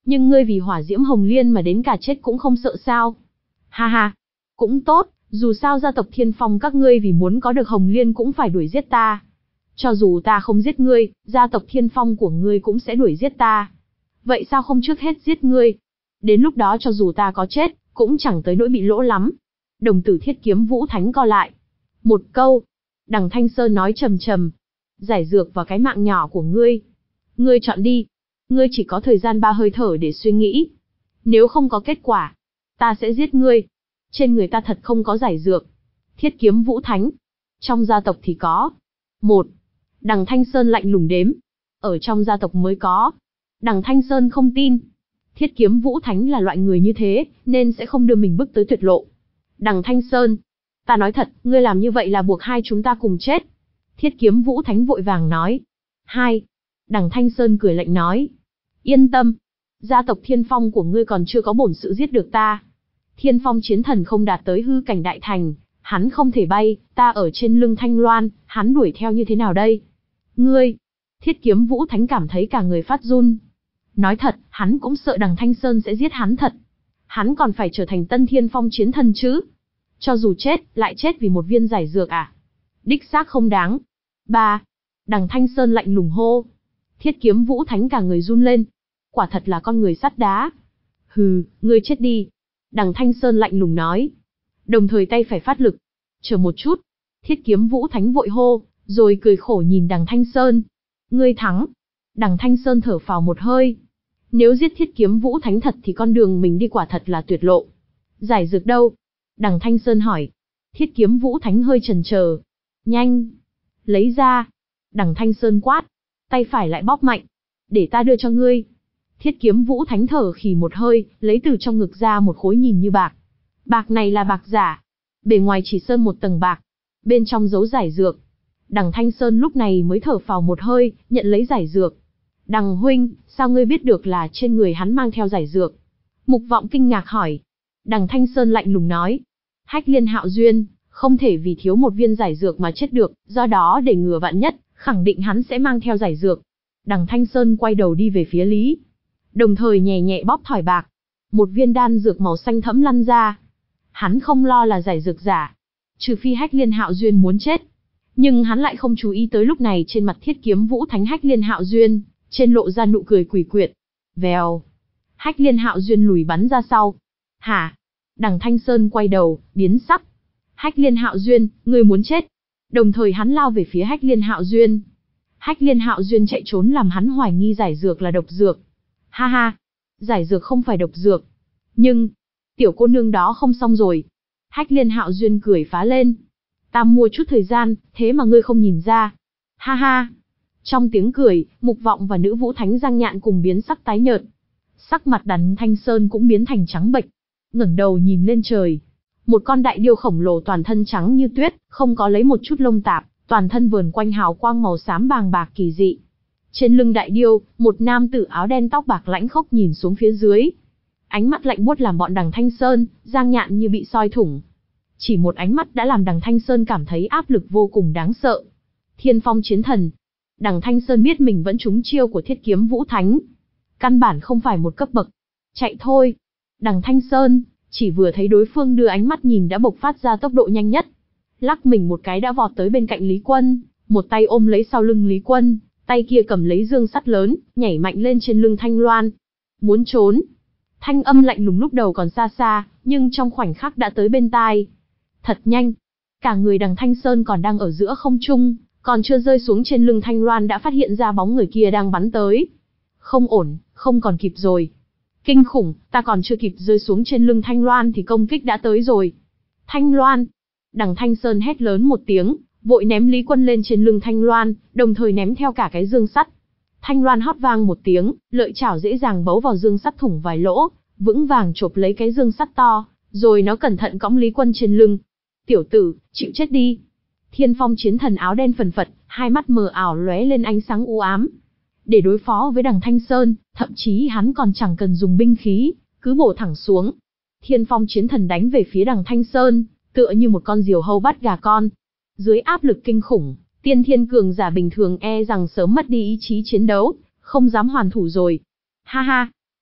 Nhưng ngươi vì hỏa diễm hồng liên mà đến cả chết cũng không sợ sao? Ha ha, cũng tốt, dù sao gia tộc Thiên Phong các ngươi vì muốn có được hồng liên cũng phải đuổi giết ta. Cho dù ta không giết ngươi, gia tộc Thiên Phong của ngươi cũng sẽ đuổi giết ta. Vậy sao không trước hết giết ngươi? Đến lúc đó cho dù ta có chết, cũng chẳng tới nỗi bị lỗ lắm. Đồng tử Thiết Kiếm Vũ Thánh co lại. Một câu. Đằng Thanh Sơn nói trầm trầm. Giải dược vào cái mạng nhỏ của ngươi. Ngươi chọn đi. Ngươi chỉ có thời gian ba hơi thở để suy nghĩ. Nếu không có kết quả, ta sẽ giết ngươi. Trên người ta thật không có giải dược. Thiết Kiếm Vũ Thánh. Trong gia tộc thì có. Một. Đằng Thanh Sơn lạnh lùng đếm. Ở trong gia tộc mới có. Đằng Thanh Sơn không tin. Thiết Kiếm Vũ Thánh là loại người như thế, nên sẽ không đưa mình bước tới tuyệt lộ. Đằng Thanh Sơn. Ta nói thật, ngươi làm như vậy là buộc hai chúng ta cùng chết. Thiết Kiếm Vũ Thánh vội vàng nói. Hai. Đằng Thanh Sơn cười lạnh nói. Yên tâm. Gia tộc Thiên Phong của ngươi còn chưa có bổn sự giết được ta. Thiên Phong chiến thần không đạt tới hư cảnh đại thành. Hắn không thể bay, ta ở trên lưng Thanh Loan, hắn đuổi theo như thế nào đây? Ngươi. Thiết Kiếm Vũ Thánh cảm thấy cả người phát run. Nói thật, hắn cũng sợ đằng Thanh Sơn sẽ giết hắn thật. Hắn còn phải trở thành tân Thiên Phong chiến thần chứ. Cho dù chết, lại chết vì một viên giải dược à? Đích xác không đáng. Ba. Đằng Thanh Sơn lạnh lùng hô. Thiết Kiếm Vũ Thánh cả người run lên. Quả thật là con người sắt đá. Hừ, ngươi chết đi. Đằng Thanh Sơn lạnh lùng nói. Đồng thời tay phải phát lực. Chờ một chút. Thiết Kiếm Vũ Thánh vội hô, rồi cười khổ nhìn đằng Thanh Sơn. Ngươi thắng. Đằng Thanh Sơn thở phào một hơi. Nếu giết Thiết Kiếm Vũ Thánh thật thì con đường mình đi quả thật là tuyệt lộ. Giải dược đâu? Đằng Thanh Sơn hỏi. Thiết Kiếm Vũ Thánh hơi chần chờ. Nhanh. Lấy ra. Đằng Thanh Sơn quát. Tay phải lại bóp mạnh. Để ta đưa cho ngươi. Thiết Kiếm Vũ Thánh thở khì một hơi, lấy từ trong ngực ra một khối nhìn như bạc. Bạc này là bạc giả. Bề ngoài chỉ sơn một tầng bạc. Bên trong giấu giải dược. Đằng Thanh Sơn lúc này mới thở phào một hơi, nhận lấy giải dược. Đằng huynh, sao ngươi biết được là trên người hắn mang theo giải dược? Mục Vọng kinh ngạc hỏi. Đằng Thanh Sơn lạnh lùng nói. Hách Liên Hạo Duyên, không thể vì thiếu một viên giải dược mà chết được, do đó để ngừa vạn nhất, khẳng định hắn sẽ mang theo giải dược. Đằng Thanh Sơn quay đầu đi về phía Lý. Đồng thời nhẹ nhẹ bóp thỏi bạc. Một viên đan dược màu xanh thẫm lăn ra. Hắn không lo là giải dược giả. Trừ phi Hách Liên Hạo Duyên muốn chết. Nhưng hắn lại không chú ý tới lúc này trên mặt Thiết Kiếm Vũ Thánh Hách Liên Hạo Duyên, trên lộ ra nụ cười quỷ quyệt. Vèo. Hách Liên Hạo Duyên lùi bắn ra sau. Hả? Đằng Thanh Sơn quay đầu, biến sắc. Hách Liên Hạo Duyên, ngươi muốn chết. Đồng thời hắn lao về phía Hách Liên Hạo Duyên. Hách Liên Hạo Duyên chạy trốn làm hắn hoài nghi giải dược là độc dược. Ha ha. Giải dược không phải độc dược. Nhưng, tiểu cô nương đó không xong rồi. Hách Liên Hạo Duyên cười phá lên. Ta mua chút thời gian, thế mà ngươi không nhìn ra. Ha ha. Trong tiếng cười, Mục Vọng và Nữ Vũ Thánh Giang Nhạn cùng biến sắc tái nhợt. Sắc mặt Đằng Thanh Sơn cũng biến thành trắng bệch. Ngẩng đầu nhìn lên trời. Một con đại điêu khổng lồ toàn thân trắng như tuyết, không có lấy một chút lông tạp, toàn thân vờn quanh hào quang màu xám bàng bạc kỳ dị. Trên lưng đại điêu, một nam tử áo đen tóc bạc lãnh khốc nhìn xuống phía dưới. Ánh mắt lạnh buốt làm bọn Đằng Thanh Sơn, Giang Nhạn như bị soi thủng. Chỉ một ánh mắt đã làm Đằng Thanh Sơn cảm thấy áp lực vô cùng đáng sợ. Thiên Phong chiến thần. Đằng Thanh Sơn biết mình vẫn trúng chiêu của Thiết Kiếm Vũ Thánh. Căn bản không phải một cấp bậc. Chạy thôi. Đằng Thanh Sơn, chỉ vừa thấy đối phương đưa ánh mắt nhìn đã bộc phát ra tốc độ nhanh nhất. Lắc mình một cái đã vọt tới bên cạnh Lý Quân, một tay ôm lấy sau lưng Lý Quân, tay kia cầm lấy dương sắt lớn, nhảy mạnh lên trên lưng Thanh Loan. Muốn trốn. Thanh âm lạnh lùng lúc đầu còn xa xa, nhưng trong khoảnh khắc đã tới bên tai. Thật nhanh. Cả người Đằng Thanh Sơn còn đang ở giữa không trung, còn chưa rơi xuống trên lưng Thanh Loan đã phát hiện ra bóng người kia đang bắn tới. Không ổn, không còn kịp rồi. Kinh khủng, ta còn chưa kịp rơi xuống trên lưng Thanh Loan thì công kích đã tới rồi. Thanh Loan. Đằng Thanh Sơn hét lớn một tiếng, vội ném Lý Quân lên trên lưng Thanh Loan, đồng thời ném theo cả cái dương sắt. Thanh Loan hót vang một tiếng, lợi chảo dễ dàng bấu vào dương sắt thủng vài lỗ, vững vàng chộp lấy cái dương sắt to, rồi nó cẩn thận cõng Lý Quân trên lưng. Tiểu tử, chịu chết đi. Thiên Phong chiến thần áo đen phần phật, hai mắt mờ ảo lóe lên ánh sáng u ám. Để đối phó với Đằng Thanh Sơn, thậm chí hắn còn chẳng cần dùng binh khí, cứ bổ thẳng xuống. Thiên Phong chiến thần đánh về phía Đằng Thanh Sơn, tựa như một con diều hâu bắt gà con. Dưới áp lực kinh khủng, tiên thiên cường giả bình thường e rằng sớm mất đi ý chí chiến đấu, không dám hoàn thủ rồi. Ha ha.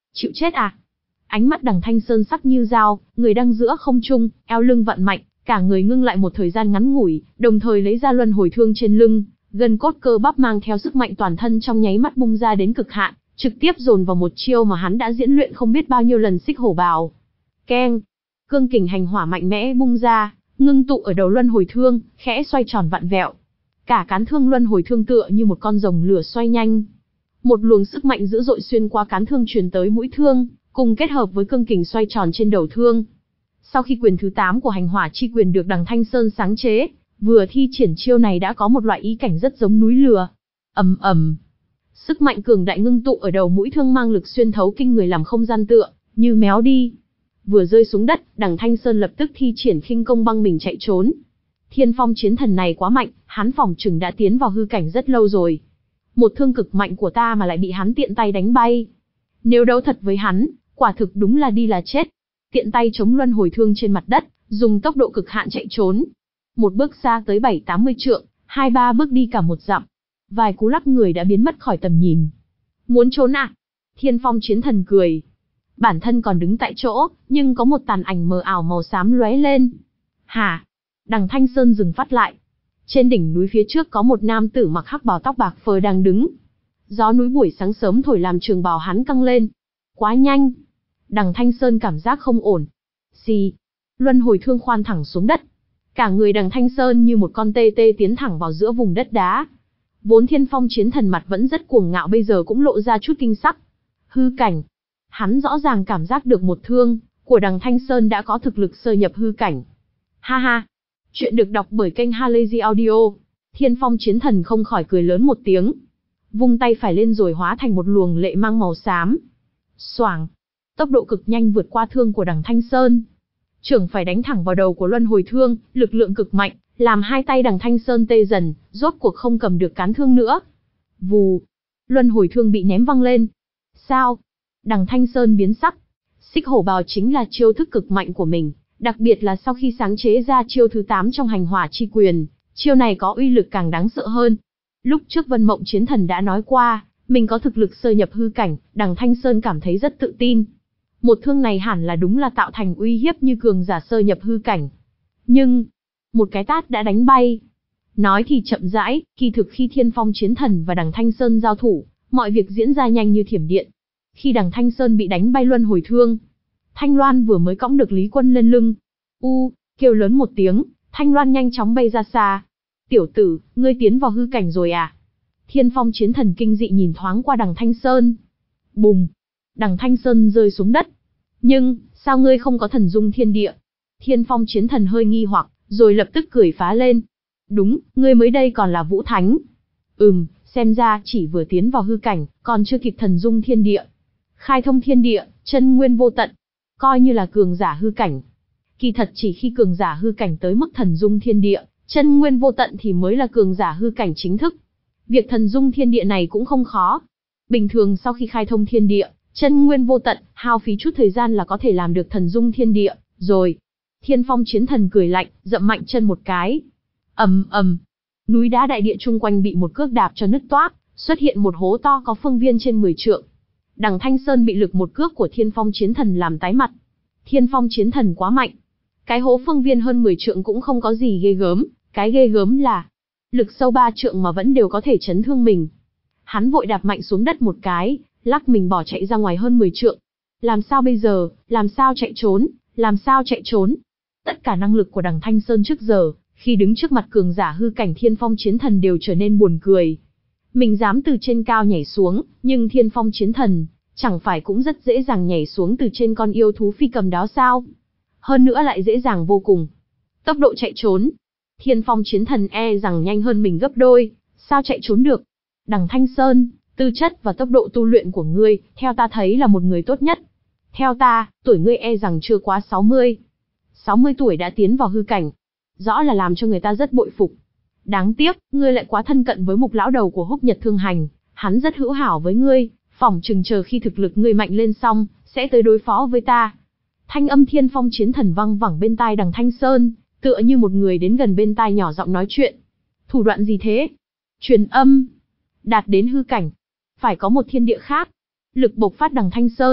Chịu chết à? Ánh mắt Đằng Thanh Sơn sắc như dao, người đang giữa không trung, eo lưng vận mạnh, cả người ngưng lại một thời gian ngắn ngủi, đồng thời lấy ra luân hồi thương trên lưng, gân cốt cơ bắp mang theo sức mạnh toàn thân trong nháy mắt bung ra đến cực hạn, trực tiếp dồn vào một chiêu mà hắn đã diễn luyện không biết bao nhiêu lần xích hổ bào. Keng, cương kình hành hỏa mạnh mẽ bung ra, ngưng tụ ở đầu luân hồi thương, khẽ xoay tròn vặn vẹo. Cả cán thương luân hồi thương tựa như một con rồng lửa xoay nhanh. Một luồng sức mạnh dữ dội xuyên qua cán thương truyền tới mũi thương, cùng kết hợp với cương kình xoay tròn trên đầu thương. Sau khi quyền thứ tám của hành hỏa chi quyền được Đằng Thanh Sơn sáng chế, vừa thi triển chiêu này đã có một loại ý cảnh rất giống núi lửa. Ầm ầm. Sức mạnh cường đại ngưng tụ ở đầu mũi thương mang lực xuyên thấu kinh người làm không gian tựa như méo đi. Vừa rơi xuống đất, Đằng Thanh Sơn lập tức thi triển khinh công băng mình chạy trốn. Thiên Phong chiến thần này quá mạnh, hắn phỏng chừng đã tiến vào hư cảnh rất lâu rồi. Một thương cực mạnh của ta mà lại bị hắn tiện tay đánh bay. Nếu đấu thật với hắn, quả thực đúng là đi là chết. Tiện tay chống luân hồi thương trên mặt đất, dùng tốc độ cực hạn chạy trốn. Một bước xa tới bảy tám mươi trượng, hai ba bước đi cả một dặm. Vài cú lắc người đã biến mất khỏi tầm nhìn. Muốn trốn à? Thiên Phong chiến thần cười. Bản thân còn đứng tại chỗ, nhưng có một tàn ảnh mờ ảo màu xám lóe lên. Hả? Đằng Thanh Sơn dừng phát lại. Trên đỉnh núi phía trước có một nam tử mặc hắc bào tóc bạc phơ đang đứng. Gió núi buổi sáng sớm thổi làm trường bào hắn căng lên. Quá nhanh. Đằng Thanh Sơn cảm giác không ổn. Xì. Luân hồi thương khoan thẳng xuống đất. Cả người Đằng Thanh Sơn như một con tê tê tiến thẳng vào giữa vùng đất đá. Vốn Thiên Phong chiến thần mặt vẫn rất cuồng ngạo bây giờ cũng lộ ra chút kinh sắc. Hư cảnh. Hắn rõ ràng cảm giác được một thương của Đằng Thanh Sơn đã có thực lực sơ nhập hư cảnh. Ha ha. Chuyện được đọc bởi kênh Halazy Audio. Thiên Phong chiến thần không khỏi cười lớn một tiếng. Vung tay phải lên rồi hóa thành một luồng lệ mang màu xám. Xoảng. Tốc độ cực nhanh vượt qua thương của Đằng Thanh Sơn. Chưởng phải đánh thẳng vào đầu của luân hồi thương, lực lượng cực mạnh, làm hai tay Đằng Thanh Sơn tê dần, rốt cuộc không cầm được cán thương nữa. Vù. Luân hồi thương bị ném văng lên. Sao? Đằng Thanh Sơn biến sắc. Xích hổ bào chính là chiêu thức cực mạnh của mình, đặc biệt là sau khi sáng chế ra chiêu thứ tám trong hành hỏa chi quyền, chiêu này có uy lực càng đáng sợ hơn. Lúc trước Vân Mộng Chiến Thần đã nói qua, mình có thực lực sơ nhập hư cảnh, Đằng Thanh Sơn cảm thấy rất tự tin. Một thương này hẳn là đúng là tạo thành uy hiếp như cường giả sơ nhập hư cảnh. Nhưng, một cái tát đã đánh bay. Nói thì chậm rãi, kỳ thực khi Thiên Phong Chiến Thần và Đằng Thanh Sơn giao thủ, mọi việc diễn ra nhanh như thiểm điện. Khi Đằng Thanh Sơn bị đánh bay luân hồi thương, Thanh Loan vừa mới cõng được Lý Quân lên lưng. U, kêu lớn một tiếng, Thanh Loan nhanh chóng bay ra xa. Tiểu tử, ngươi tiến vào hư cảnh rồi à? Thiên Phong Chiến Thần kinh dị nhìn thoáng qua Đằng Thanh Sơn. Bùng! Đằng Thanh Sơn rơi xuống đất. Nhưng, sao ngươi không có thần dung thiên địa? Thiên Phong Chiến Thần hơi nghi hoặc, rồi lập tức cười phá lên. Đúng, ngươi mới đây còn là Vũ Thánh. Ừm, xem ra chỉ vừa tiến vào hư cảnh, còn chưa kịp thần dung thiên địa. Khai thông thiên địa, chân nguyên vô tận. Coi như là cường giả hư cảnh. Kỳ thật chỉ khi cường giả hư cảnh tới mức thần dung thiên địa, chân nguyên vô tận thì mới là cường giả hư cảnh chính thức. Việc thần dung thiên địa này cũng không khó. Bình thường sau khi khai thông thiên địa, chân nguyên vô tận, hao phí chút thời gian là có thể làm được thần dung thiên địa, rồi. Thiên Phong Chiến Thần cười lạnh, dậm mạnh chân một cái. Ầm ầm. Núi đá đại địa chung quanh bị một cước đạp cho nứt toác, xuất hiện một hố to có phương viên trên mười trượng. Đằng Thanh Sơn bị lực một cước của Thiên Phong Chiến Thần làm tái mặt. Thiên Phong Chiến Thần quá mạnh. Cái hố phương viên hơn mười trượng cũng không có gì ghê gớm, cái ghê gớm là lực sâu ba trượng mà vẫn đều có thể chấn thương mình. Hắn vội đạp mạnh xuống đất một cái, lắc mình bỏ chạy ra ngoài hơn mười trượng. Làm sao bây giờ, làm sao chạy trốn, làm sao chạy trốn? Tất cả năng lực của Đằng Thanh Sơn trước giờ, khi đứng trước mặt cường giả hư cảnh Thiên Phong Chiến Thần đều trở nên buồn cười. Mình dám từ trên cao nhảy xuống, nhưng Thiên Phong Chiến Thần, chẳng phải cũng rất dễ dàng nhảy xuống từ trên con yêu thú phi cầm đó sao? Hơn nữa lại dễ dàng vô cùng. Tốc độ chạy trốn, Thiên Phong Chiến Thần e rằng nhanh hơn mình gấp đôi, sao chạy trốn được? Đằng Thanh Sơn, tư chất và tốc độ tu luyện của ngươi, theo ta thấy là một người tốt nhất. Theo ta, tuổi ngươi e rằng chưa quá sáu mươi. sáu mươi tuổi đã tiến vào hư cảnh. Rõ là làm cho người ta rất bội phục. Đáng tiếc, ngươi lại quá thân cận với Mục lão đầu của Húc Nhật Thương Hành, hắn rất hữu hảo với ngươi, phỏng chừng chờ khi thực lực ngươi mạnh lên xong, sẽ tới đối phó với ta. Thanh âm Thiên Phong Chiến Thần vang vẳng bên tai Đằng Thanh Sơn, tựa như một người đến gần bên tai nhỏ giọng nói chuyện. Thủ đoạn gì thế? Truyền âm. Đạt đến hư cảnh, phải có một thiên địa khác. Lực bộc phát Đằng Thanh Sơn,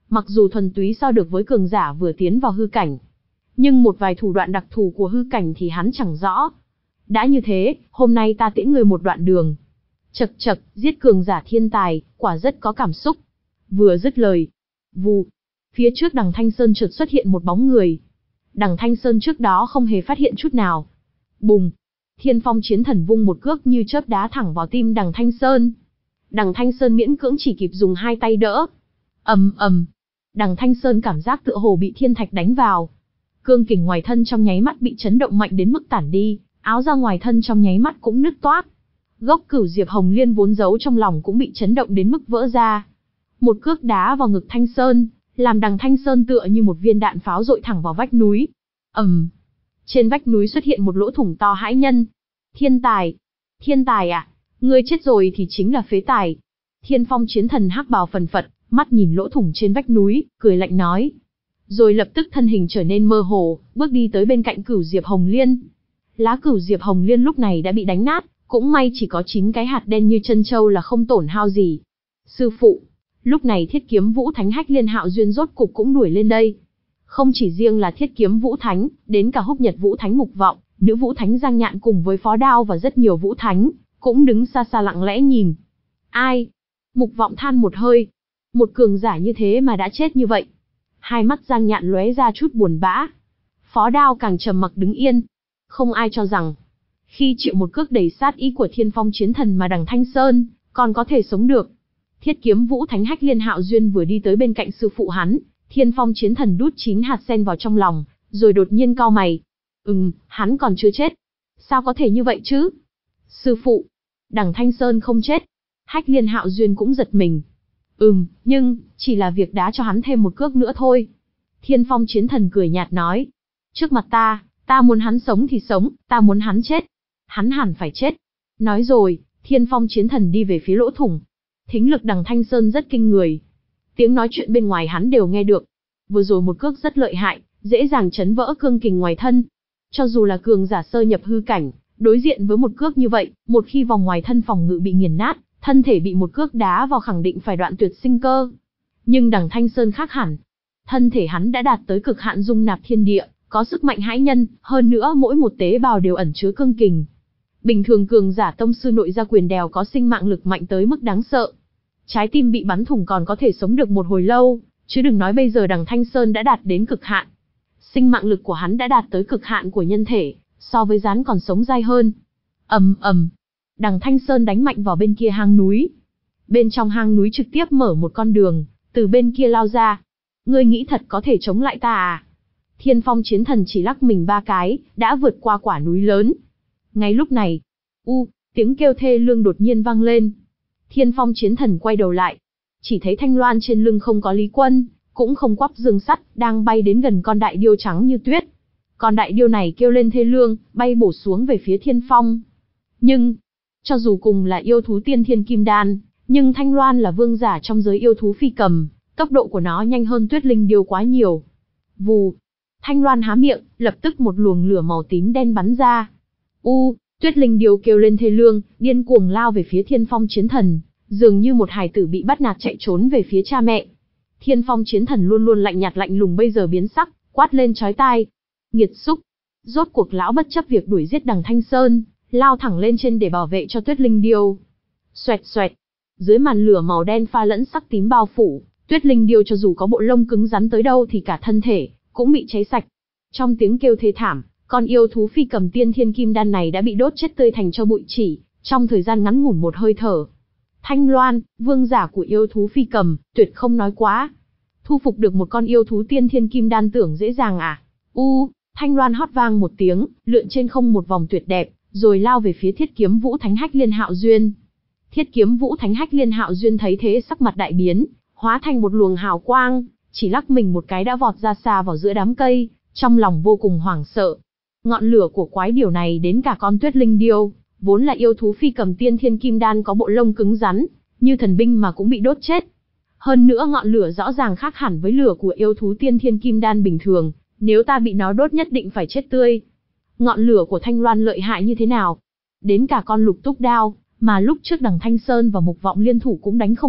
Mặc dù thuần túy so được với cường giả vừa tiến vào hư cảnh, nhưng một vài thủ đoạn đặc thù của hư cảnh thì hắn chẳng rõ. Đã như thế, hôm nay ta tiễn người một đoạn đường. Chậc chậc, giết cường giả thiên tài, quả rất có cảm xúc. Vừa dứt lời, vù, phía trước đằng Thanh Sơn chợt xuất hiện một bóng người. Đằng Thanh Sơn trước đó không hề phát hiện chút nào. Bùng, Thiên Phong Chiến Thần vung một cước như chớp đá thẳng vào tim đằng Thanh Sơn. Đằng Thanh Sơn miễn cưỡng chỉ kịp dùng hai tay đỡ. Ầm ầm, đằng Thanh Sơn cảm giác tựa hồ bị thiên thạch đánh vào. Cương kình ngoài thân trong nháy mắt bị chấn động mạnh đến mức tản đi, áo da ngoài thân trong nháy mắt cũng nứt toác. Gốc Cửu Diệp Hồng Liên vốn giấu trong lòng cũng bị chấn động đến mức vỡ ra. Một cước đá vào ngực Thanh Sơn, làm đằng Thanh Sơn tựa như một viên đạn pháo dội thẳng vào vách núi. Ầm, trên vách núi xuất hiện một lỗ thủng to hãi nhân. Thiên tài, thiên tài à, ngươi chết rồi thì chính là phế tài. Thiên Phong Chiến Thần hắc bào phần phật, mắt nhìn lỗ thủng trên vách núi, cười lạnh nói. Rồi lập tức thân hình trở nên mơ hồ, bước đi tới bên cạnh Cửu Diệp Hồng Liên. Lá Cửu Diệp Hồng Liên lúc này đã bị đánh nát, cũng may chỉ có chín cái hạt đen như chân châu là không tổn hao gì. Sư phụ, lúc này Thiết Kiếm Vũ Thánh Hách Liên Hạo Duyên rốt cục cũng đuổi lên đây. Không chỉ riêng là Thiết Kiếm Vũ Thánh, đến cả Húc Nhật Vũ Thánh Mục Vọng, Nữ Vũ Thánh Giang Nhạn cùng với Phó Đao và rất nhiều Vũ Thánh, cũng đứng xa xa lặng lẽ nhìn. Ai? Mục Vọng than một hơi. Một cường giả như thế mà đã chết như vậy. Hai mắt Giang Nhạn lóe ra chút buồn bã. Phó Đao càng trầm mặc đứng yên. Không ai cho rằng, khi chịu một cước đầy sát ý của Thiên Phong Chiến Thần mà đằng Thanh Sơn còn có thể sống được. Thiết Kiếm Vũ Thánh Hách Liên Hạo Duyên vừa đi tới bên cạnh sư phụ hắn, Thiên Phong Chiến Thần đút chín hạt sen vào trong lòng, rồi đột nhiên cau mày. Ừm, hắn còn chưa chết. Sao có thể như vậy chứ? Sư phụ, đằng Thanh Sơn không chết. Hách Liên Hạo Duyên cũng giật mình. Ừm, nhưng, chỉ là việc đá cho hắn thêm một cước nữa thôi. Thiên Phong Chiến Thần cười nhạt nói. Trước mặt ta, ta muốn hắn sống thì sống, ta muốn hắn chết. Hắn hẳn phải chết. Nói rồi, Thiên Phong Chiến Thần đi về phía lỗ thủng. Thính lực đằng Thanh Sơn rất kinh người. Tiếng nói chuyện bên ngoài hắn đều nghe được. Vừa rồi một cước rất lợi hại, dễ dàng chấn vỡ cương kình ngoài thân. Cho dù là cường giả sơ nhập hư cảnh, đối diện với một cước như vậy, một khi vòng ngoài thân phòng ngự bị nghiền nát, thân thể bị một cước đá vào khẳng định phải đoạn tuyệt sinh cơ. Nhưng đằng Thanh Sơn khác hẳn. Thân thể hắn đã đạt tới cực hạn dung nạp thiên địa, có sức mạnh hãi nhân, hơn nữa mỗi một tế bào đều ẩn chứa cương kình. Bình thường cường giả tông sư nội gia quyền đèo có sinh mạng lực mạnh tới mức đáng sợ. Trái tim bị bắn thủng còn có thể sống được một hồi lâu, chứ đừng nói bây giờ đằng Thanh Sơn đã đạt đến cực hạn. Sinh mạng lực của hắn đã đạt tới cực hạn của nhân thể, so với rắn còn sống dai hơn. Ầm ầm, đằng Thanh Sơn đánh mạnh vào bên kia hang núi. Bên trong hang núi trực tiếp mở một con đường, từ bên kia lao ra. Ngươi nghĩ thật có thể chống lại ta à? Thiên Phong Chiến Thần chỉ lắc mình ba cái, đã vượt qua quả núi lớn. Ngay lúc này, u, tiếng kêu thê lương đột nhiên vang lên. Thiên Phong Chiến Thần quay đầu lại, chỉ thấy thanh loan trên lưng không có Lý Quân, cũng không quắp dương sắt, đang bay đến gần con đại điêu trắng như tuyết. Con đại điêu này kêu lên thê lương, bay bổ xuống về phía Thiên Phong. Nhưng, cho dù cùng là yêu thú tiên thiên kim đan, nhưng thanh loan là vương giả trong giới yêu thú phi cầm, tốc độ của nó nhanh hơn tuyết linh điêu quá nhiều. Vù, thanh loan há miệng, lập tức một luồng lửa màu tím đen bắn ra. U, tuyết linh điêu kêu lên thê lương, điên cuồng lao về phía Thiên Phong Chiến Thần, dường như một hài tử bị bắt nạt chạy trốn về phía cha mẹ. Thiên Phong Chiến Thần luôn luôn lạnh nhạt lạnh lùng bây giờ biến sắc, quát lên chói tai. Nghiệt xúc! Rốt cuộc lão bất chấp việc đuổi giết đằng Thanh Sơn, lao thẳng lên trên để bảo vệ cho tuyết linh điêu. Xoẹt xoẹt! Dưới màn lửa màu đen pha lẫn sắc tím bao phủ, tuyết linh điêu cho dù có bộ lông cứng rắn tới đâu thì cả thân thể cũng bị cháy sạch. Trong tiếng kêu thê thảm, con yêu thú phi cầm tiên thiên kim đan này đã bị đốt chết tươi thành tro bụi chỉ, trong thời gian ngắn ngủn một hơi thở. Thanh Loan, vương giả của yêu thú phi cầm, tuyệt không nói quá. Thu phục được một con yêu thú tiên thiên kim đan tưởng dễ dàng à? U, Thanh Loan hót vang một tiếng, lượn trên không một vòng tuyệt đẹp, rồi lao về phía Thiết Kiếm Vũ Thánh Hách Liên Hạo Duyên. Thiết Kiếm Vũ Thánh Hách Liên Hạo Duyên thấy thế sắc mặt đại biến, hóa thành một luồng hào quang, chỉ lắc mình một cái đã vọt ra xa vào giữa đám cây, trong lòng vô cùng hoảng sợ. Ngọn lửa của quái điểu này đến cả con tuyết linh điêu, vốn là yêu thú phi cầm tiên thiên kim đan có bộ lông cứng rắn, như thần binh mà cũng bị đốt chết. Hơn nữa ngọn lửa rõ ràng khác hẳn với lửa của yêu thú tiên thiên kim đan bình thường, nếu ta bị nó đốt nhất định phải chết tươi. Ngọn lửa của Thanh Loan lợi hại như thế nào? Đến cả con lục túc đao, mà lúc trước đằng Thanh Sơn và Mục Vọng liên thủ cũng đánh không lại,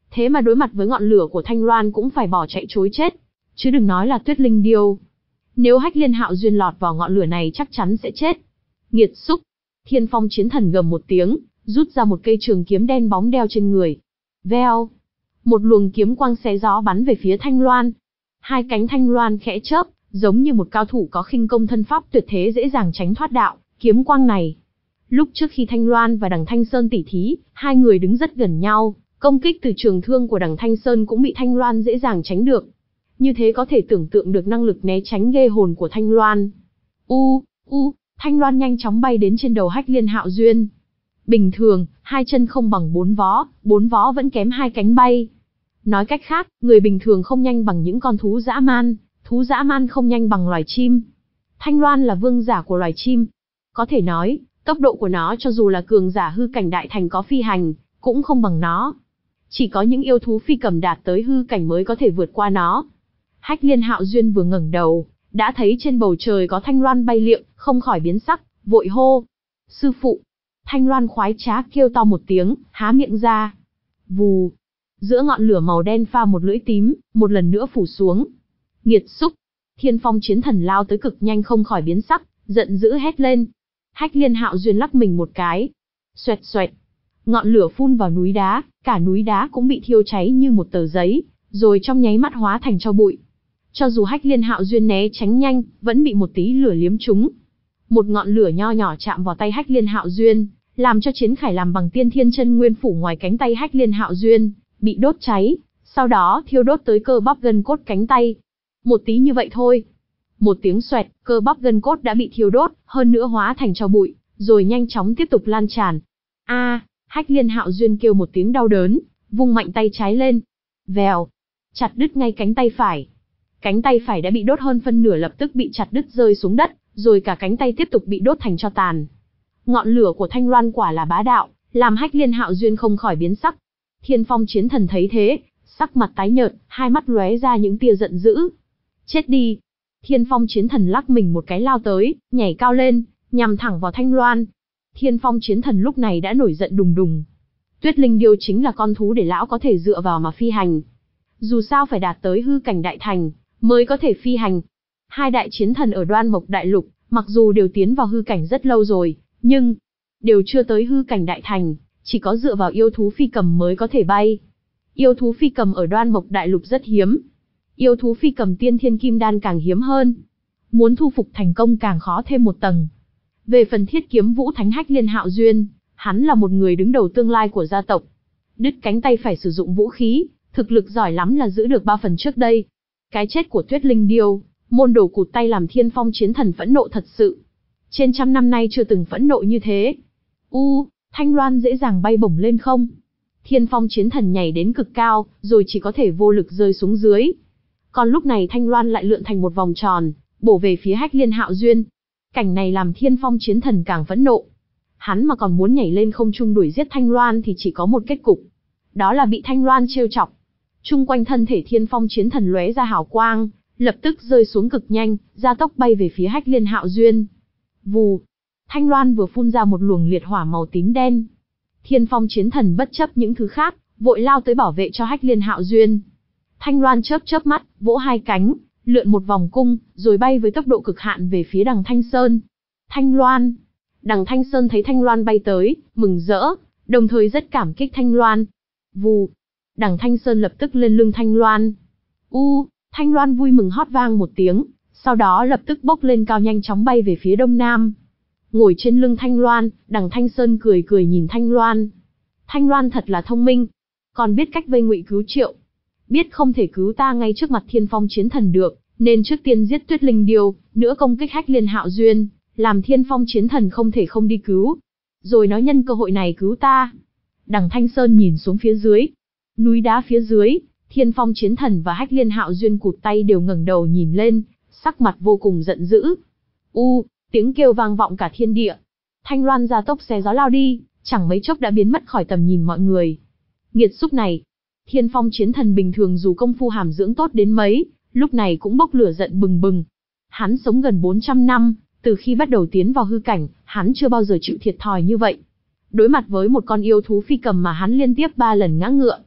thế mà đối mặt với ngọn lửa của Thanh Loan cũng phải bỏ chạy trối chết. Chứ đừng nói là Tuyết Linh Điêu. Nếu Hách Liên Hạo Duyên lọt vào ngọn lửa này chắc chắn sẽ chết. Nghiệt xúc! Thiên Phong Chiến Thần gầm một tiếng, rút ra một cây trường kiếm đen bóng đeo trên người. Veo! Một luồng kiếm quang xé gió bắn về phía Thanh Loan. Hai cánh Thanh Loan khẽ chớp, giống như một cao thủ có khinh công thân pháp tuyệt thế dễ dàng tránh thoát đạo kiếm quang này. Lúc trước khi Thanh Loan và Đằng Thanh Sơn tỉ thí, hai người đứng rất gần nhau, công kích từ trường thương của Đằng Thanh Sơn cũng bị Thanh Loan dễ dàng tránh được. Như thế có thể tưởng tượng được năng lực né tránh ghê hồn của Thanh Loan. U, u, Thanh Loan nhanh chóng bay đến trên đầu Hách Liên Hạo Duyên. Bình thường, hai chân không bằng bốn vó, bốn vó vẫn kém hai cánh bay. Nói cách khác, người bình thường không nhanh bằng những con thú dã man, thú dã man không nhanh bằng loài chim. Thanh Loan là vương giả của loài chim. Có thể nói, tốc độ của nó cho dù là cường giả hư cảnh đại thành có phi hành, cũng không bằng nó. Chỉ có những yêu thú phi cầm đạt tới hư cảnh mới có thể vượt qua nó. Hách Liên Hạo Duyên vừa ngẩng đầu, đã thấy trên bầu trời có Thanh Loan bay liệng, không khỏi biến sắc, vội hô. Sư phụ! Thanh Loan khoái trá kêu to một tiếng, há miệng ra. Vù! Giữa ngọn lửa màu đen pha một lưỡi tím, một lần nữa phủ xuống. Nghiệt xúc! Thiên Phong Chiến Thần lao tới cực nhanh không khỏi biến sắc, giận dữ hét lên. Hách Liên Hạo Duyên lắc mình một cái. Xoẹt xoẹt! Ngọn lửa phun vào núi đá, cả núi đá cũng bị thiêu cháy như một tờ giấy, rồi trong nháy mắt hóa thành tro bụi. Cho dù Hách Liên Hạo Duyên né tránh nhanh, vẫn bị một tí lửa liếm trúng. Một ngọn lửa nho nhỏ chạm vào tay Hách Liên Hạo Duyên, làm cho chiến khải làm bằng tiên thiên chân nguyên phủ ngoài cánh tay Hách Liên Hạo Duyên bị đốt cháy, sau đó thiêu đốt tới cơ bắp gân cốt cánh tay. Một tí như vậy thôi. Một tiếng xoẹt, cơ bắp gân cốt đã bị thiêu đốt, hơn nữa hóa thành tro bụi, rồi nhanh chóng tiếp tục lan tràn. A, à, Hách Liên Hạo Duyên kêu một tiếng đau đớn, vung mạnh tay trái lên. Vèo, chặt đứt ngay cánh tay phải. Cánh tay phải đã bị đốt hơn phân nửa lập tức bị chặt đứt rơi xuống đất, rồi cả cánh tay tiếp tục bị đốt thành tro tàn. Ngọn lửa của Thanh Loan quả là bá đạo, làm Hách Liên Hạo Duyên không khỏi biến sắc. Thiên Phong Chiến Thần thấy thế, sắc mặt tái nhợt, hai mắt lóe ra những tia giận dữ. Chết đi! Thiên Phong Chiến Thần lắc mình một cái lao tới, nhảy cao lên, nhằm thẳng vào Thanh Loan. Thiên Phong Chiến Thần lúc này đã nổi giận đùng đùng. Tuyết Linh Điêu chính là con thú để lão có thể dựa vào mà phi hành. Dù sao phải đạt tới hư cảnh đại thành, mới có thể phi hành. Hai đại chiến thần ở Đoan Mộc Đại Lục, mặc dù đều tiến vào hư cảnh rất lâu rồi, nhưng đều chưa tới hư cảnh đại thành, chỉ có dựa vào yêu thú phi cầm mới có thể bay. Yêu thú phi cầm ở Đoan Mộc Đại Lục rất hiếm. Yêu thú phi cầm tiên thiên kim đan càng hiếm hơn. Muốn thu phục thành công càng khó thêm một tầng. Về phần Thiết Kiếm Vũ Thánh Hách Liên Hạo Duyên, hắn là một người đứng đầu tương lai của gia tộc. Đứt cánh tay phải sử dụng vũ khí, thực lực giỏi lắm là giữ được ba phần trước đây. Cái chết của Tuyết Linh Điêu, môn đồ cụt tay làm Thiên Phong Chiến Thần phẫn nộ thật sự. Trên trăm năm nay chưa từng phẫn nộ như thế. U, Thanh Loan dễ dàng bay bổng lên không? Thiên Phong Chiến Thần nhảy đến cực cao, rồi chỉ có thể vô lực rơi xuống dưới. Còn lúc này Thanh Loan lại lượn thành một vòng tròn, bổ về phía Hách Liên Hạo Duyên. Cảnh này làm Thiên Phong Chiến Thần càng phẫn nộ. Hắn mà còn muốn nhảy lên không trung đuổi giết Thanh Loan thì chỉ có một kết cục. Đó là bị Thanh Loan trêu chọc. Trung quanh thân thể Thiên Phong Chiến Thần lóe ra hào quang, lập tức rơi xuống cực nhanh, gia tốc bay về phía Hách Liên Hạo Duyên. Vù! Thanh Loan vừa phun ra một luồng liệt hỏa màu tím đen. Thiên Phong Chiến Thần bất chấp những thứ khác, vội lao tới bảo vệ cho Hách Liên Hạo Duyên. Thanh Loan chớp chớp mắt, vỗ hai cánh, lượn một vòng cung, rồi bay với tốc độ cực hạn về phía Đằng Thanh Sơn. Thanh Loan! Đằng Thanh Sơn thấy Thanh Loan bay tới, mừng rỡ, đồng thời rất cảm kích Thanh Loan. Vù! Đằng Thanh Sơn lập tức lên lưng Thanh Loan. U! Thanh Loan vui mừng hót vang một tiếng, sau đó lập tức bốc lên cao nhanh chóng bay về phía đông nam. Ngồi trên lưng Thanh Loan, Đằng Thanh Sơn cười cười nhìn Thanh Loan. Thanh Loan thật là thông minh, còn biết cách vây ngụy cứu triệu. Biết không thể cứu ta ngay trước mặt Thiên Phong Chiến Thần được, nên trước tiên giết Tuyết Linh Điêu, nữa công kích Hách Liên Hạo Duyên, làm Thiên Phong Chiến Thần không thể không đi cứu. Rồi nói nhân cơ hội này cứu ta. Đằng Thanh Sơn nhìn xuống phía dưới. Núi đá phía dưới, Thiên Phong Chiến Thần và Hách Liên Hạo Duyên cụt tay đều ngẩng đầu nhìn lên, sắc mặt vô cùng giận dữ. U, tiếng kêu vang vọng cả thiên địa. Thanh Loan ra tốc xé gió lao đi, chẳng mấy chốc đã biến mất khỏi tầm nhìn mọi người. Nghiệt xúc này, Thiên Phong Chiến Thần bình thường dù công phu hàm dưỡng tốt đến mấy, lúc này cũng bốc lửa giận bừng bừng. Hắn sống gần bốn trăm năm, từ khi bắt đầu tiến vào hư cảnh, hắn chưa bao giờ chịu thiệt thòi như vậy. Đối mặt với một con yêu thú phi cầm mà hắn liên tiếp ba lần ngã ngựa.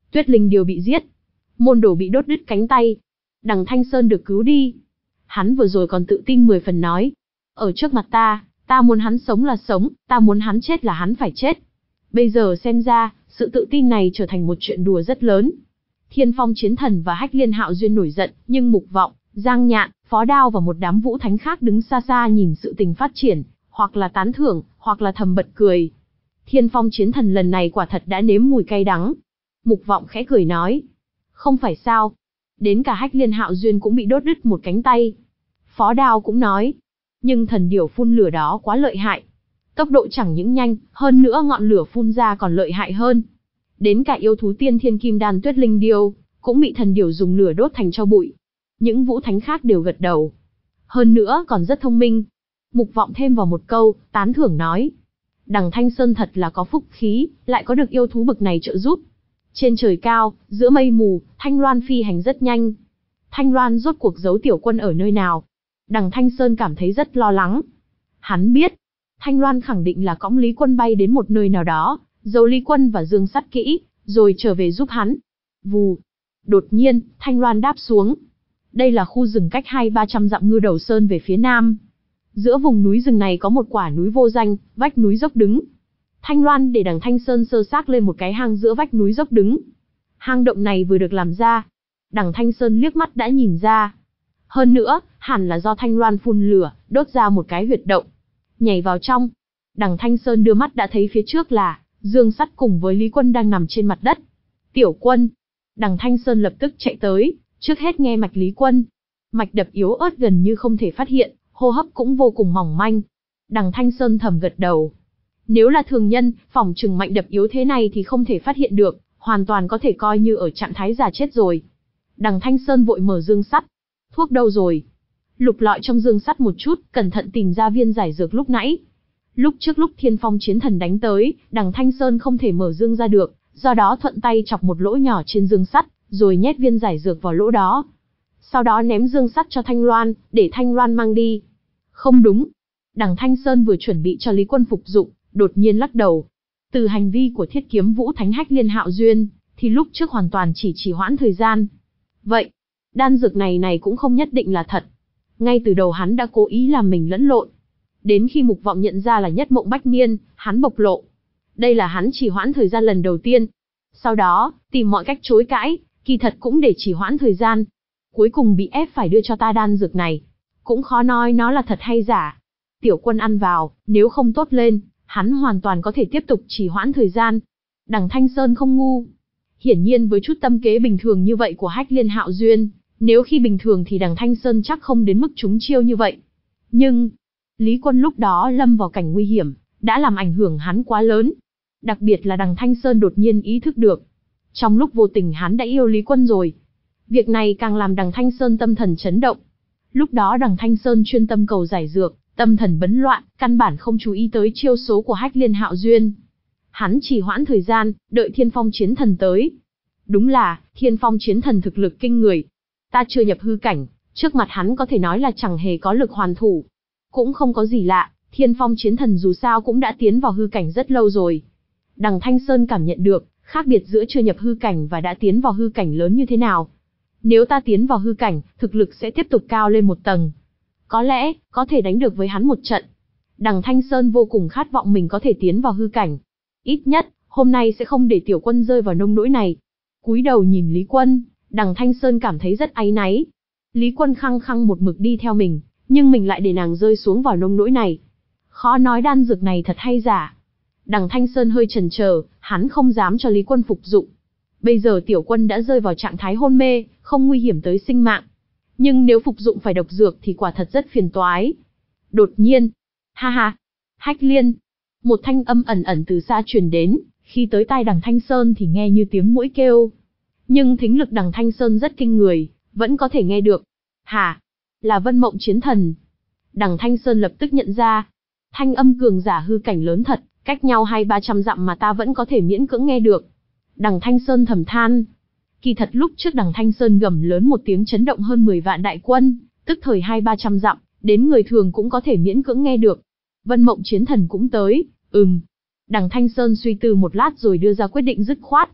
Tuyết Linh Điêu bị giết. Môn đồ bị đốt đứt cánh tay. Đằng Thanh Sơn được cứu đi. Hắn vừa rồi còn tự tin mười phần nói. Ở trước mặt ta, ta muốn hắn sống là sống, ta muốn hắn chết là hắn phải chết. Bây giờ xem ra, sự tự tin này trở thành một chuyện đùa rất lớn. Thiên Phong Chiến Thần và Hách Liên Hạo Duyên nổi giận, nhưng Mục Vọng, Giang Nhạn, Phó Đao và một đám vũ thánh khác đứng xa xa nhìn sự tình phát triển, hoặc là tán thưởng, hoặc là thầm bật cười. Thiên Phong Chiến Thần lần này quả thật đã nếm mùi cay đắng. Mục Vọng khẽ cười nói. Không phải sao. Đến cả Hách Liên Hạo Duyên cũng bị đốt đứt một cánh tay. Phó Đao cũng nói. Nhưng thần điểu phun lửa đó quá lợi hại. Tốc độ chẳng những nhanh, hơn nữa ngọn lửa phun ra còn lợi hại hơn. Đến cả yêu thú tiên thiên kim đan Tuyết Linh Điêu, cũng bị thần điểu dùng lửa đốt thành tro bụi. Những vũ thánh khác đều gật đầu. Hơn nữa còn rất thông minh. Mục Vọng thêm vào một câu, tán thưởng nói. Đằng Thanh Sơn thật là có phúc khí, lại có được yêu thú bực này trợ giúp. Trên trời cao, giữa mây mù, Thanh Loan phi hành rất nhanh. Thanh Loan rốt cuộc giấu tiểu quân ở nơi nào? Đằng Thanh Sơn cảm thấy rất lo lắng. Hắn biết, Thanh Loan khẳng định là cõng Lý Quân bay đến một nơi nào đó, giấu Lý Quân và Dương Sắt kỹ, rồi trở về giúp hắn. Vù. Đột nhiên, Thanh Loan đáp xuống. Đây là khu rừng cách hai ba trăm dặm Ngư Đầu Sơn về phía nam. Giữa vùng núi rừng này có một quả núi vô danh, vách núi dốc đứng. Thanh Loan để đằng Thanh Sơn sơ xác lên một cái hang giữa vách núi dốc đứng. Hang động này vừa được làm ra. Đằng Thanh Sơn liếc mắt đã nhìn ra. Hơn nữa, hẳn là do Thanh Loan phun lửa, đốt ra một cái huyệt động. Nhảy vào trong. Đằng Thanh Sơn đưa mắt đã thấy phía trước là Dương Sắt cùng với Lý Quân đang nằm trên mặt đất. Tiểu Quân. Đằng Thanh Sơn lập tức chạy tới, trước hết nghe mạch Lý Quân. Mạch đập yếu ớt gần như không thể phát hiện, hô hấp cũng vô cùng mỏng manh. Đằng Thanh Sơn thầm gật đầu. Nếu là thường nhân, phỏng chừng mạch đập yếu thế này thì không thể phát hiện được, hoàn toàn có thể coi như ở trạng thái già chết rồi. Đằng Thanh Sơn vội mở dương sắt. Thuốc đâu rồi? Lục lọi trong dương sắt một chút, cẩn thận tìm ra viên giải dược lúc nãy. Lúc trước lúc Thiên Phong Chiến Thần đánh tới, đằng Thanh Sơn không thể mở dương ra được, do đó thuận tay chọc một lỗ nhỏ trên dương sắt, rồi nhét viên giải dược vào lỗ đó. Sau đó ném dương sắt cho Thanh Loan, để Thanh Loan mang đi. Không đúng. Đằng Thanh Sơn vừa chuẩn bị cho Lý Quân phục dụng, đột nhiên lắc đầu. Từ hành vi của Thiết Kiếm Vũ Thánh Hách Liên Hạo Duyên, thì lúc trước hoàn toàn chỉ trì hoãn thời gian. Vậy, đan dược này này cũng không nhất định là thật. Ngay từ đầu hắn đã cố ý làm mình lẫn lộn. Đến khi Mục Vọng nhận ra là Nhất Mộng Bách Niên, hắn bộc lộ. Đây là hắn trì hoãn thời gian lần đầu tiên. Sau đó, tìm mọi cách chối cãi, kỳ thật cũng để trì hoãn thời gian. Cuối cùng bị ép phải đưa cho ta đan dược này. Cũng khó nói nó là thật hay giả. Tiểu Quân ăn vào, nếu không tốt lên, hắn hoàn toàn có thể tiếp tục trì hoãn thời gian. Đằng Thanh Sơn không ngu. Hiển nhiên với chút tâm kế bình thường như vậy của Hách Liên Hạo Duyên, nếu khi bình thường thì đằng Thanh Sơn chắc không đến mức trúng chiêu như vậy. Nhưng, Lý Quân lúc đó lâm vào cảnh nguy hiểm, đã làm ảnh hưởng hắn quá lớn. Đặc biệt là đằng Thanh Sơn đột nhiên ý thức được. Trong lúc vô tình hắn đã yêu Lý Quân rồi. Việc này càng làm đằng Thanh Sơn tâm thần chấn động. Lúc đó đằng Thanh Sơn chuyên tâm cầu giải dược, tâm thần bấn loạn, căn bản không chú ý tới chiêu số của Hách Liên Hạo Duyên. Hắn chỉ hoãn thời gian, đợi Thiên Phong Chiến Thần tới. Đúng là, Thiên Phong Chiến Thần thực lực kinh người. Ta chưa nhập hư cảnh, trước mặt hắn có thể nói là chẳng hề có lực hoàn thủ. Cũng không có gì lạ, Thiên Phong Chiến Thần dù sao cũng đã tiến vào hư cảnh rất lâu rồi. Đằng Thanh Sơn cảm nhận được, khác biệt giữa chưa nhập hư cảnh và đã tiến vào hư cảnh lớn như thế nào. Nếu ta tiến vào hư cảnh, thực lực sẽ tiếp tục cao lên một tầng. Có lẽ, có thể đánh được với hắn một trận. Đằng Thanh Sơn vô cùng khát vọng mình có thể tiến vào hư cảnh. Ít nhất, hôm nay sẽ không để Tiểu Quân rơi vào nông nỗi này. Cúi đầu nhìn Lý Quân, đằng Thanh Sơn cảm thấy rất áy náy. Lý Quân khăng khăng một mực đi theo mình, nhưng mình lại để nàng rơi xuống vào nông nỗi này. Khó nói đan dược này thật hay giả. Đằng Thanh Sơn hơi chần chờ, hắn không dám cho Lý Quân phục dụng. Bây giờ Tiểu Quân đã rơi vào trạng thái hôn mê, không nguy hiểm tới sinh mạng. Nhưng nếu phục dụng phải độc dược thì quả thật rất phiền toái. Đột nhiên, ha ha, Hách Liên, một thanh âm ẩn ẩn từ xa truyền đến, khi tới tai đằng Thanh Sơn thì nghe như tiếng muỗi kêu. Nhưng thính lực đằng Thanh Sơn rất kinh người, vẫn có thể nghe được. Hả? Là Vân Mộng Chiến Thần. Đằng Thanh Sơn lập tức nhận ra. Thanh âm cường giả hư cảnh lớn thật, cách nhau hai ba trăm dặm mà ta vẫn có thể miễn cưỡng nghe được. Đằng Thanh Sơn thầm than. Kỳ thật lúc trước đằng Thanh Sơn gầm lớn một tiếng chấn động hơn mười vạn đại quân, tức thời hai ba trăm dặm, đến người thường cũng có thể miễn cưỡng nghe được. Vân Mộng Chiến Thần cũng tới, ừm. Đằng Thanh Sơn suy tư một lát rồi đưa ra quyết định dứt khoát.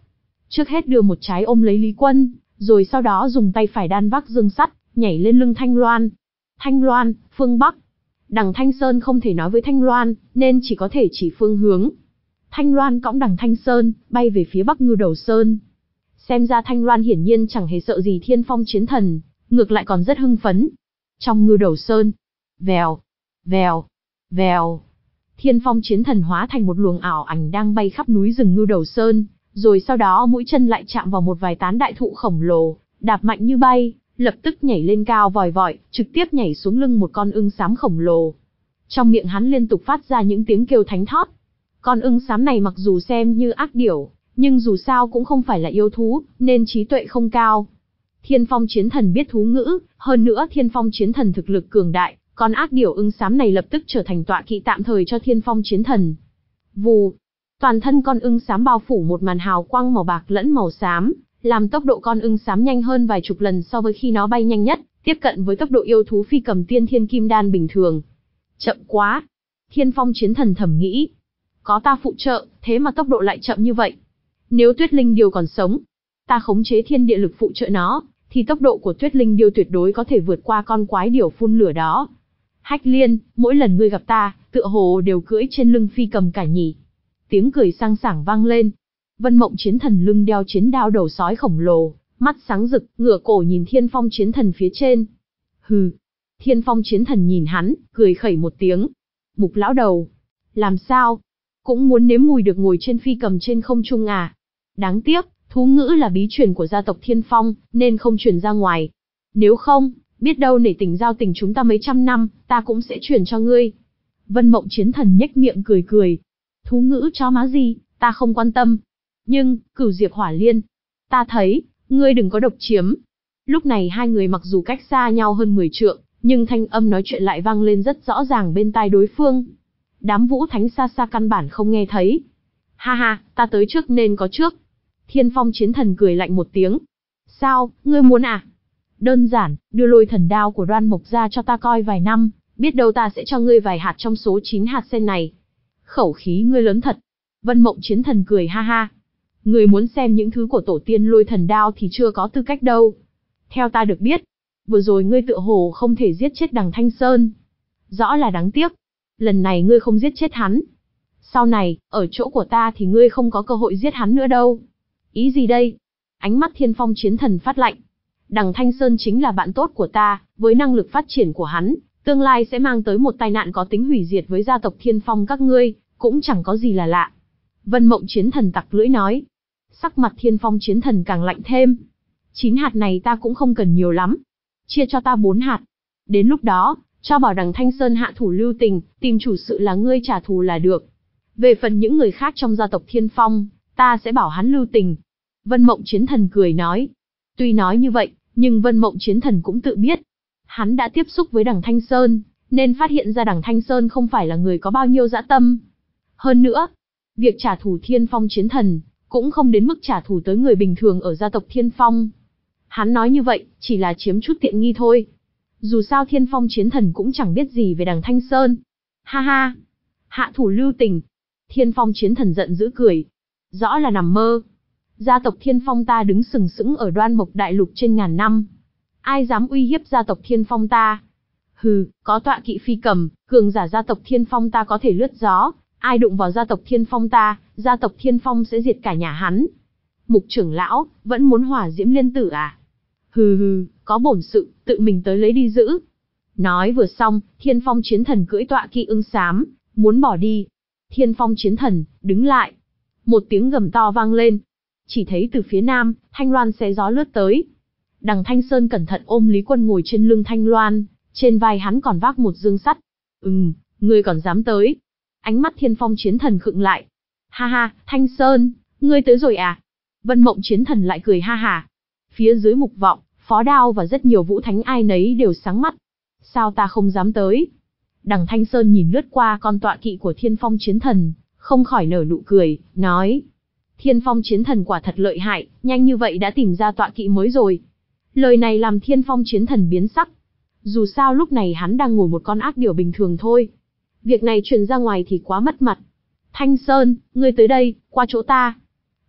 Trước hết đưa một trái ôm lấy Lý Quân, rồi sau đó dùng tay phải đan vác dương sắt, nhảy lên lưng Thanh Loan. Thanh Loan, phương Bắc. Đằng Thanh Sơn không thể nói với Thanh Loan, nên chỉ có thể chỉ phương hướng. Thanh Loan cõng đằng Thanh Sơn, bay về phía Bắc Ngưu Đầu Sơn. Xem ra Thanh Loan hiển nhiên chẳng hề sợ gì Thiên Phong Chiến Thần, ngược lại còn rất hưng phấn. Trong Ngưu Đầu Sơn, vèo, vèo, vèo, Thiên Phong Chiến Thần hóa thành một luồng ảo ảnh đang bay khắp núi rừng Ngưu Đầu Sơn, rồi sau đó mũi chân lại chạm vào một vài tán đại thụ khổng lồ, đạp mạnh như bay, lập tức nhảy lên cao vòi vọi, trực tiếp nhảy xuống lưng một con ưng xám khổng lồ. Trong miệng hắn liên tục phát ra những tiếng kêu thánh thót. Con ưng xám này mặc dù xem như ác điểu, nhưng dù sao cũng không phải là yêu thú, nên trí tuệ không cao. Thiên Phong Chiến Thần biết thú ngữ, hơn nữa Thiên Phong Chiến Thần thực lực cường đại, con ác điểu ưng xám này lập tức trở thành tọa kỵ tạm thời cho Thiên Phong Chiến Thần. Vù, toàn thân con ưng xám bao phủ một màn hào quang màu bạc lẫn màu xám, làm tốc độ con ưng xám nhanh hơn vài chục lần so với khi nó bay nhanh nhất, tiếp cận với tốc độ yêu thú phi cầm tiên thiên kim đan bình thường. Chậm quá. Thiên Phong Chiến Thần thầm nghĩ. Có ta phụ trợ, thế mà tốc độ lại chậm như vậy. Nếu Tuyết Linh Điêu còn sống, ta khống chế thiên địa lực phụ trợ nó, thì tốc độ của Tuyết Linh Điêu tuyệt đối có thể vượt qua con quái điểu phun lửa đó. Hách Liên, mỗi lần ngươi gặp ta, tựa hồ đều cưỡi trên lưng phi cầm cả nhỉ. Tiếng cười sang sảng vang lên. Vân Mộng Chiến Thần lưng đeo chiến đao đầu sói khổng lồ, mắt sáng rực, ngửa cổ nhìn Thiên Phong Chiến Thần phía trên. Hừ. Thiên Phong Chiến Thần nhìn hắn, cười khẩy một tiếng. Mục lão đầu. Làm sao? Cũng muốn nếm mùi được ngồi trên phi cầm trên không trung à? Đáng tiếc, thú ngữ là bí truyền của gia tộc Thiên Phong, nên không truyền ra ngoài. Nếu không, biết đâu nể tình giao tình chúng ta mấy trăm năm, ta cũng sẽ truyền cho ngươi. Vân Mộng Chiến Thần nhếch miệng cười cười. Thú ngữ chó má gì, ta không quan tâm. Nhưng, Cửu Diệp Hỏa Liên, ta thấy, ngươi đừng có độc chiếm. Lúc này hai người mặc dù cách xa nhau hơn mười trượng, nhưng thanh âm nói chuyện lại vang lên rất rõ ràng bên tai đối phương. Đám Vũ Thánh xa xa căn bản không nghe thấy. Ha ha, ta tới trước nên có trước. Thiên Phong Chiến Thần cười lạnh một tiếng. Sao, ngươi muốn à? Đơn giản, đưa Lôi Thần đao của Đoan Mộc ra cho ta coi vài năm, biết đâu ta sẽ cho ngươi vài hạt trong số chín hạt sen này. Khẩu khí ngươi lớn thật. Vân Mộng Chiến Thần cười ha ha. Ngươi muốn xem những thứ của tổ tiên Lôi Thần đao thì chưa có tư cách đâu. Theo ta được biết, vừa rồi ngươi tựa hồ không thể giết chết đằng Thanh Sơn. Rõ là đáng tiếc. Lần này ngươi không giết chết hắn. Sau này, ở chỗ của ta thì ngươi không có cơ hội giết hắn nữa đâu. Ý gì đây? Ánh mắt Thiên Phong Chiến Thần phát lạnh. Đằng Thanh Sơn chính là bạn tốt của ta, với năng lực phát triển của hắn, tương lai sẽ mang tới một tai nạn có tính hủy diệt với gia tộc Thiên Phong các ngươi, cũng chẳng có gì là lạ. Vân Mộng Chiến Thần tặc lưỡi nói. Sắc mặt Thiên Phong Chiến Thần càng lạnh thêm. Chín hạt này ta cũng không cần nhiều lắm. Chia cho ta bốn hạt. Đến lúc đó, cho bảo đằng Thanh Sơn hạ thủ lưu tình, tìm chủ sự là ngươi trả thù là được. Về phần những người khác trong gia tộc Thiên Phong, ta sẽ bảo hắn lưu tình. Vân Mộng Chiến Thần cười nói. Tuy nói như vậy, nhưng Vân Mộng Chiến Thần cũng tự biết. Hắn đã tiếp xúc với đằng Thanh Sơn, nên phát hiện ra đằng Thanh Sơn không phải là người có bao nhiêu dã tâm. Hơn nữa, việc trả thù Thiên Phong Chiến Thần, cũng không đến mức trả thù tới người bình thường ở gia tộc Thiên Phong. Hắn nói như vậy, chỉ là chiếm chút tiện nghi thôi. Dù sao Thiên Phong Chiến Thần cũng chẳng biết gì về đằng Thanh Sơn. Ha ha! Hạ thủ lưu tình! Thiên Phong Chiến Thần giận dữ cười. Rõ là nằm mơ. Gia tộc Thiên Phong ta đứng sừng sững ở Đoan Mộc Đại Lục trên ngàn năm. Ai dám uy hiếp gia tộc Thiên Phong ta? Hừ, có tọa kỵ phi cầm, cường giả gia tộc Thiên Phong ta có thể lướt gió. Ai đụng vào gia tộc Thiên Phong ta, gia tộc Thiên Phong sẽ diệt cả nhà hắn. Mục trưởng lão, vẫn muốn hỏa diễm liên tử à? Hừ hừ, có bổn sự, tự mình tới lấy đi giữ. Nói vừa xong, Thiên Phong Chiến Thần cưỡi tọa kỵ ưng xám, muốn bỏ đi. Thiên Phong Chiến Thần, đứng lại. Một tiếng gầm to vang lên. Chỉ thấy từ phía nam, Thanh Loan xé gió lướt tới. Đằng Thanh Sơn cẩn thận ôm Lý Quân ngồi trên lưng Thanh Loan, trên vai hắn còn vác một dương sắt. Ừm, ngươi còn dám tới. Ánh mắt Thiên Phong Chiến Thần khựng lại. Ha ha, Thanh Sơn, ngươi tới rồi à? Vân Mộng Chiến Thần lại cười ha ha. Phía dưới Mục Vọng, Phó Đao và rất nhiều vũ thánh ai nấy đều sáng mắt. Sao ta không dám tới? Đằng Thanh Sơn nhìn lướt qua con tọa kỵ của Thiên Phong Chiến Thần, không khỏi nở nụ cười, nói. Thiên Phong Chiến Thần quả thật lợi hại, nhanh như vậy đã tìm ra tọa kỵ mới rồi. Lời này làm Thiên Phong Chiến Thần biến sắc. Dù sao lúc này hắn đang ngồi một con ác điểu bình thường thôi. Việc này truyền ra ngoài thì quá mất mặt. Thanh Sơn, ngươi tới đây, qua chỗ ta.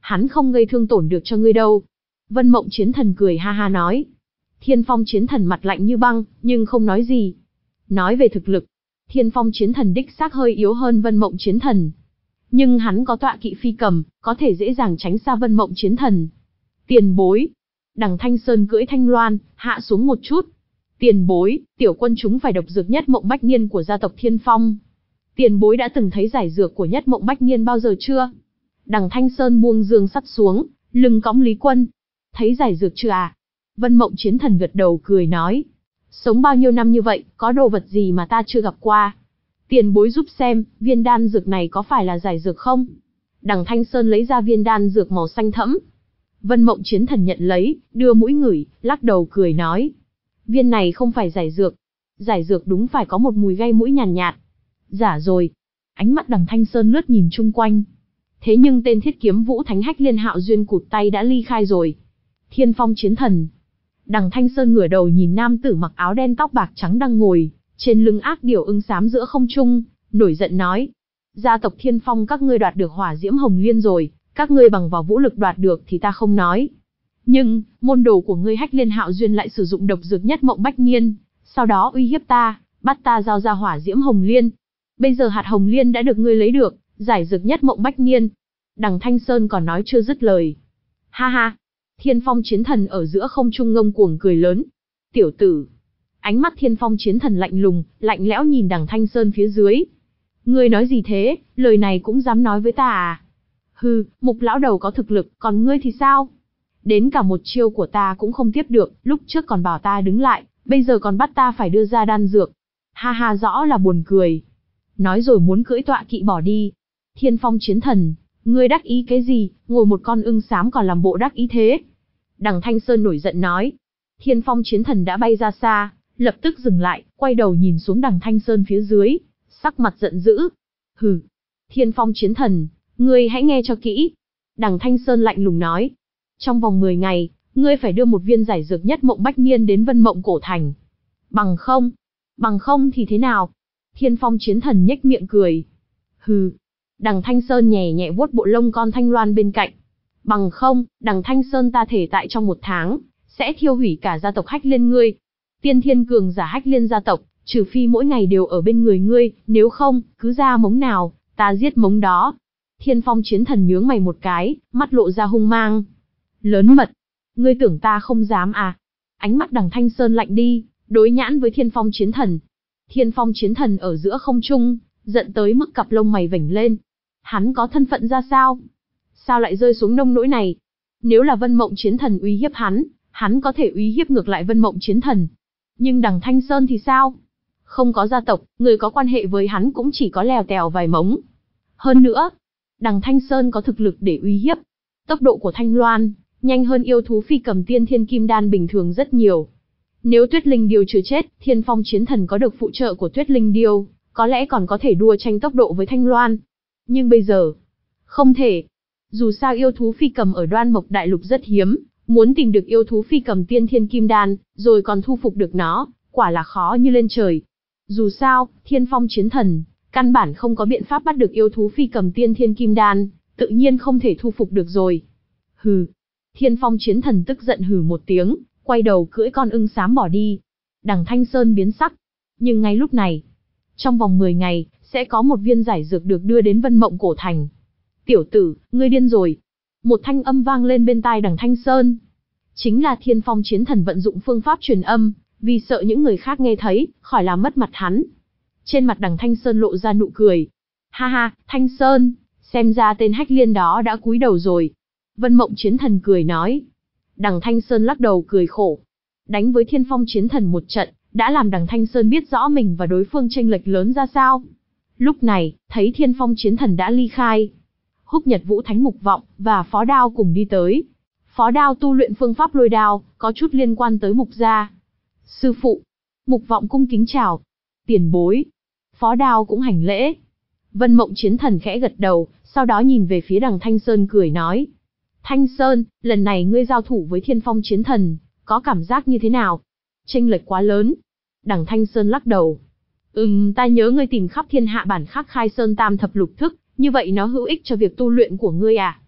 hắn không gây thương tổn được cho ngươi đâu. Vân Mộng Chiến Thần cười ha ha nói. Thiên Phong Chiến Thần mặt lạnh như băng, nhưng không nói gì. Nói về thực lực, Thiên Phong Chiến Thần đích xác hơi yếu hơn Vân Mộng Chiến Thần. Nhưng hắn có tọa kỵ phi cầm, có thể dễ dàng tránh xa Vân Mộng Chiến Thần. Tiền bối. Đằng Thanh Sơn cưỡi thanh loan, hạ xuống một chút. Tiền bối, tiểu quân chúng phải độc dược nhất mộng bách niên của gia tộc Thiên Phong. Tiền bối đã từng thấy giải dược của nhất mộng bách niên bao giờ chưa? Đằng Thanh Sơn buông dương sắt xuống, lưng cõng Lý Quân. Thấy giải dược chưa à? Vân Mộng Chiến Thần gật đầu cười nói. Sống bao nhiêu năm như vậy, có đồ vật gì mà ta chưa gặp qua? Tiền bối giúp xem, viên đan dược này có phải là giải dược không? Đằng Thanh Sơn lấy ra viên đan dược màu xanh thẫm. Vân Mộng Chiến Thần nhận lấy, đưa mũi ngửi, lắc đầu cười nói. Viên này không phải giải dược. Giải dược đúng phải có một mùi gây mũi nhàn nhạt, nhạt. Giả rồi. Ánh mắt đằng Thanh Sơn lướt nhìn chung quanh. Thế nhưng tên thiết kiếm vũ thánh Hách Liên Hạo Duyên cụt tay đã ly khai rồi. Thiên Phong Chiến Thần. Đằng Thanh Sơn ngửa đầu nhìn nam tử mặc áo đen tóc bạc trắng đang ngồi trên lưng ác điểu ưng xám giữa không trung, nổi giận nói. Gia tộc Thiên Phong các ngươi đoạt được hỏa diễm hồng liên rồi, các ngươi bằng vào vũ lực đoạt được thì ta không nói. Nhưng, môn đồ của ngươi Hách Liên Hạo Duyên lại sử dụng độc dược nhất mộng bách niên, sau đó uy hiếp ta, bắt ta giao ra hỏa diễm hồng liên. Bây giờ hạt hồng liên đã được ngươi lấy được, giải dược nhất mộng bách niên. Đằng Thanh Sơn còn nói chưa dứt lời. Ha ha! Thiên Phong Chiến Thần ở giữa không trung ngông cuồng cười lớn. Tiểu tử! Ánh mắt Thiên Phong Chiến Thần lạnh lùng, lạnh lẽo nhìn đằng Thanh Sơn phía dưới. Ngươi nói gì thế, lời này cũng dám nói với ta à? Hừ, Mục lão đầu có thực lực, còn ngươi thì sao? Đến cả một chiêu của ta cũng không tiếp được, lúc trước còn bảo ta đứng lại, bây giờ còn bắt ta phải đưa ra đan dược. Ha ha, rõ là buồn cười. Nói rồi muốn cưỡi tọa kỵ bỏ đi. Thiên Phong Chiến Thần, ngươi đắc ý cái gì, ngồi một con ưng xám còn làm bộ đắc ý thế? Đằng Thanh Sơn nổi giận nói. Thiên Phong Chiến Thần đã bay ra xa, lập tức dừng lại, quay đầu nhìn xuống đằng Thanh Sơn phía dưới, sắc mặt giận dữ. Hừ, Thiên Phong Chiến Thần, ngươi hãy nghe cho kỹ. Đằng Thanh Sơn lạnh lùng nói. Trong vòng mười ngày, ngươi phải đưa một viên giải dược nhất mộng bách niên đến Vân Mộng Cổ Thành. Bằng không, bằng không thì thế nào? Thiên Phong Chiến Thần nhếch miệng cười. Hừ. Đằng Thanh Sơn nhẹ nhẹ vuốt bộ lông con thanh loan bên cạnh. Bằng không, đằng Thanh Sơn ta thể tại trong một tháng, sẽ thiêu hủy cả gia tộc Hách Liên ngươi. Tiên thiên cường giả Hách Liên gia tộc, trừ phi mỗi ngày đều ở bên người ngươi, nếu không, cứ ra mống nào, ta giết mống đó. Thiên Phong Chiến Thần nhướng mày một cái, mắt lộ ra hung mang. Lớn mật, ngươi tưởng ta không dám à? Ánh mắt đằng Thanh Sơn lạnh đi, đối nhãn với Thiên Phong Chiến Thần. Thiên Phong Chiến Thần ở giữa không trung, giận tới mức cặp lông mày vểnh lên. Hắn có thân phận ra sao? Sao lại rơi xuống nông nỗi này? Nếu là Vân Mộng Chiến Thần uy hiếp hắn, hắn có thể uy hiếp ngược lại Vân Mộng Chiến Thần. Nhưng đằng Thanh Sơn thì sao? Không có gia tộc, người có quan hệ với hắn cũng chỉ có lèo tèo vài mống. Hơn nữa, đằng Thanh Sơn có thực lực để uy hiếp. Tốc độ của Thanh Loan nhanh hơn yêu thú phi cầm tiên thiên kim đan bình thường rất nhiều. Nếu Tuyết Linh Điêu chưa chết, Thiên Phong Chiến Thần có được phụ trợ của Tuyết Linh Điêu, có lẽ còn có thể đua tranh tốc độ với Thanh Loan. Nhưng bây giờ, không thể. Dù sao yêu thú phi cầm ở Đoan Mộc Đại Lục rất hiếm, muốn tìm được yêu thú phi cầm tiên thiên kim đan, rồi còn thu phục được nó, quả là khó như lên trời. Dù sao, Thiên Phong Chiến Thần, căn bản không có biện pháp bắt được yêu thú phi cầm tiên thiên kim đan, tự nhiên không thể thu phục được rồi. Hừ. Thiên Phong Chiến Thần tức giận hừ một tiếng, quay đầu cưỡi con ưng xám bỏ đi. Đằng Thanh Sơn biến sắc. Nhưng ngay lúc này, trong vòng mười ngày, sẽ có một viên giải dược được đưa đến Vân Mộng Cổ Thành. Tiểu tử, ngươi điên rồi. Một thanh âm vang lên bên tai đằng Thanh Sơn. Chính là Thiên Phong Chiến Thần vận dụng phương pháp truyền âm, vì sợ những người khác nghe thấy, khỏi làm mất mặt hắn. Trên mặt đằng Thanh Sơn lộ ra nụ cười. Ha ha, Thanh Sơn, xem ra tên Hách Liên đó đã cúi đầu rồi. Vân Mộng Chiến Thần cười nói. Đằng Thanh Sơn lắc đầu cười khổ. Đánh với Thiên Phong Chiến Thần một trận, đã làm đằng Thanh Sơn biết rõ mình và đối phương chênh lệch lớn ra sao. Lúc này, thấy Thiên Phong Chiến Thần đã ly khai. Húc Nhật Vũ Thánh Mục Vọng và Phó Đao cùng đi tới. Phó Đao tu luyện phương pháp lôi đao, có chút liên quan tới Mục gia. Sư phụ. Mục Vọng cung kính chào. Tiền bối. Phó Đao cũng hành lễ. Vân Mộng Chiến Thần khẽ gật đầu, sau đó nhìn về phía đằng Thanh Sơn cười nói. Thanh Sơn, lần này ngươi giao thủ với Thiên Phong Chiến Thần, có cảm giác như thế nào? Chênh lệch quá lớn. Đằng Thanh Sơn lắc đầu. Ừm, ta nhớ ngươi tìm khắp thiên hạ bản khắc khai sơn tam thập lục thức, như vậy nó hữu ích cho việc tu luyện của ngươi à?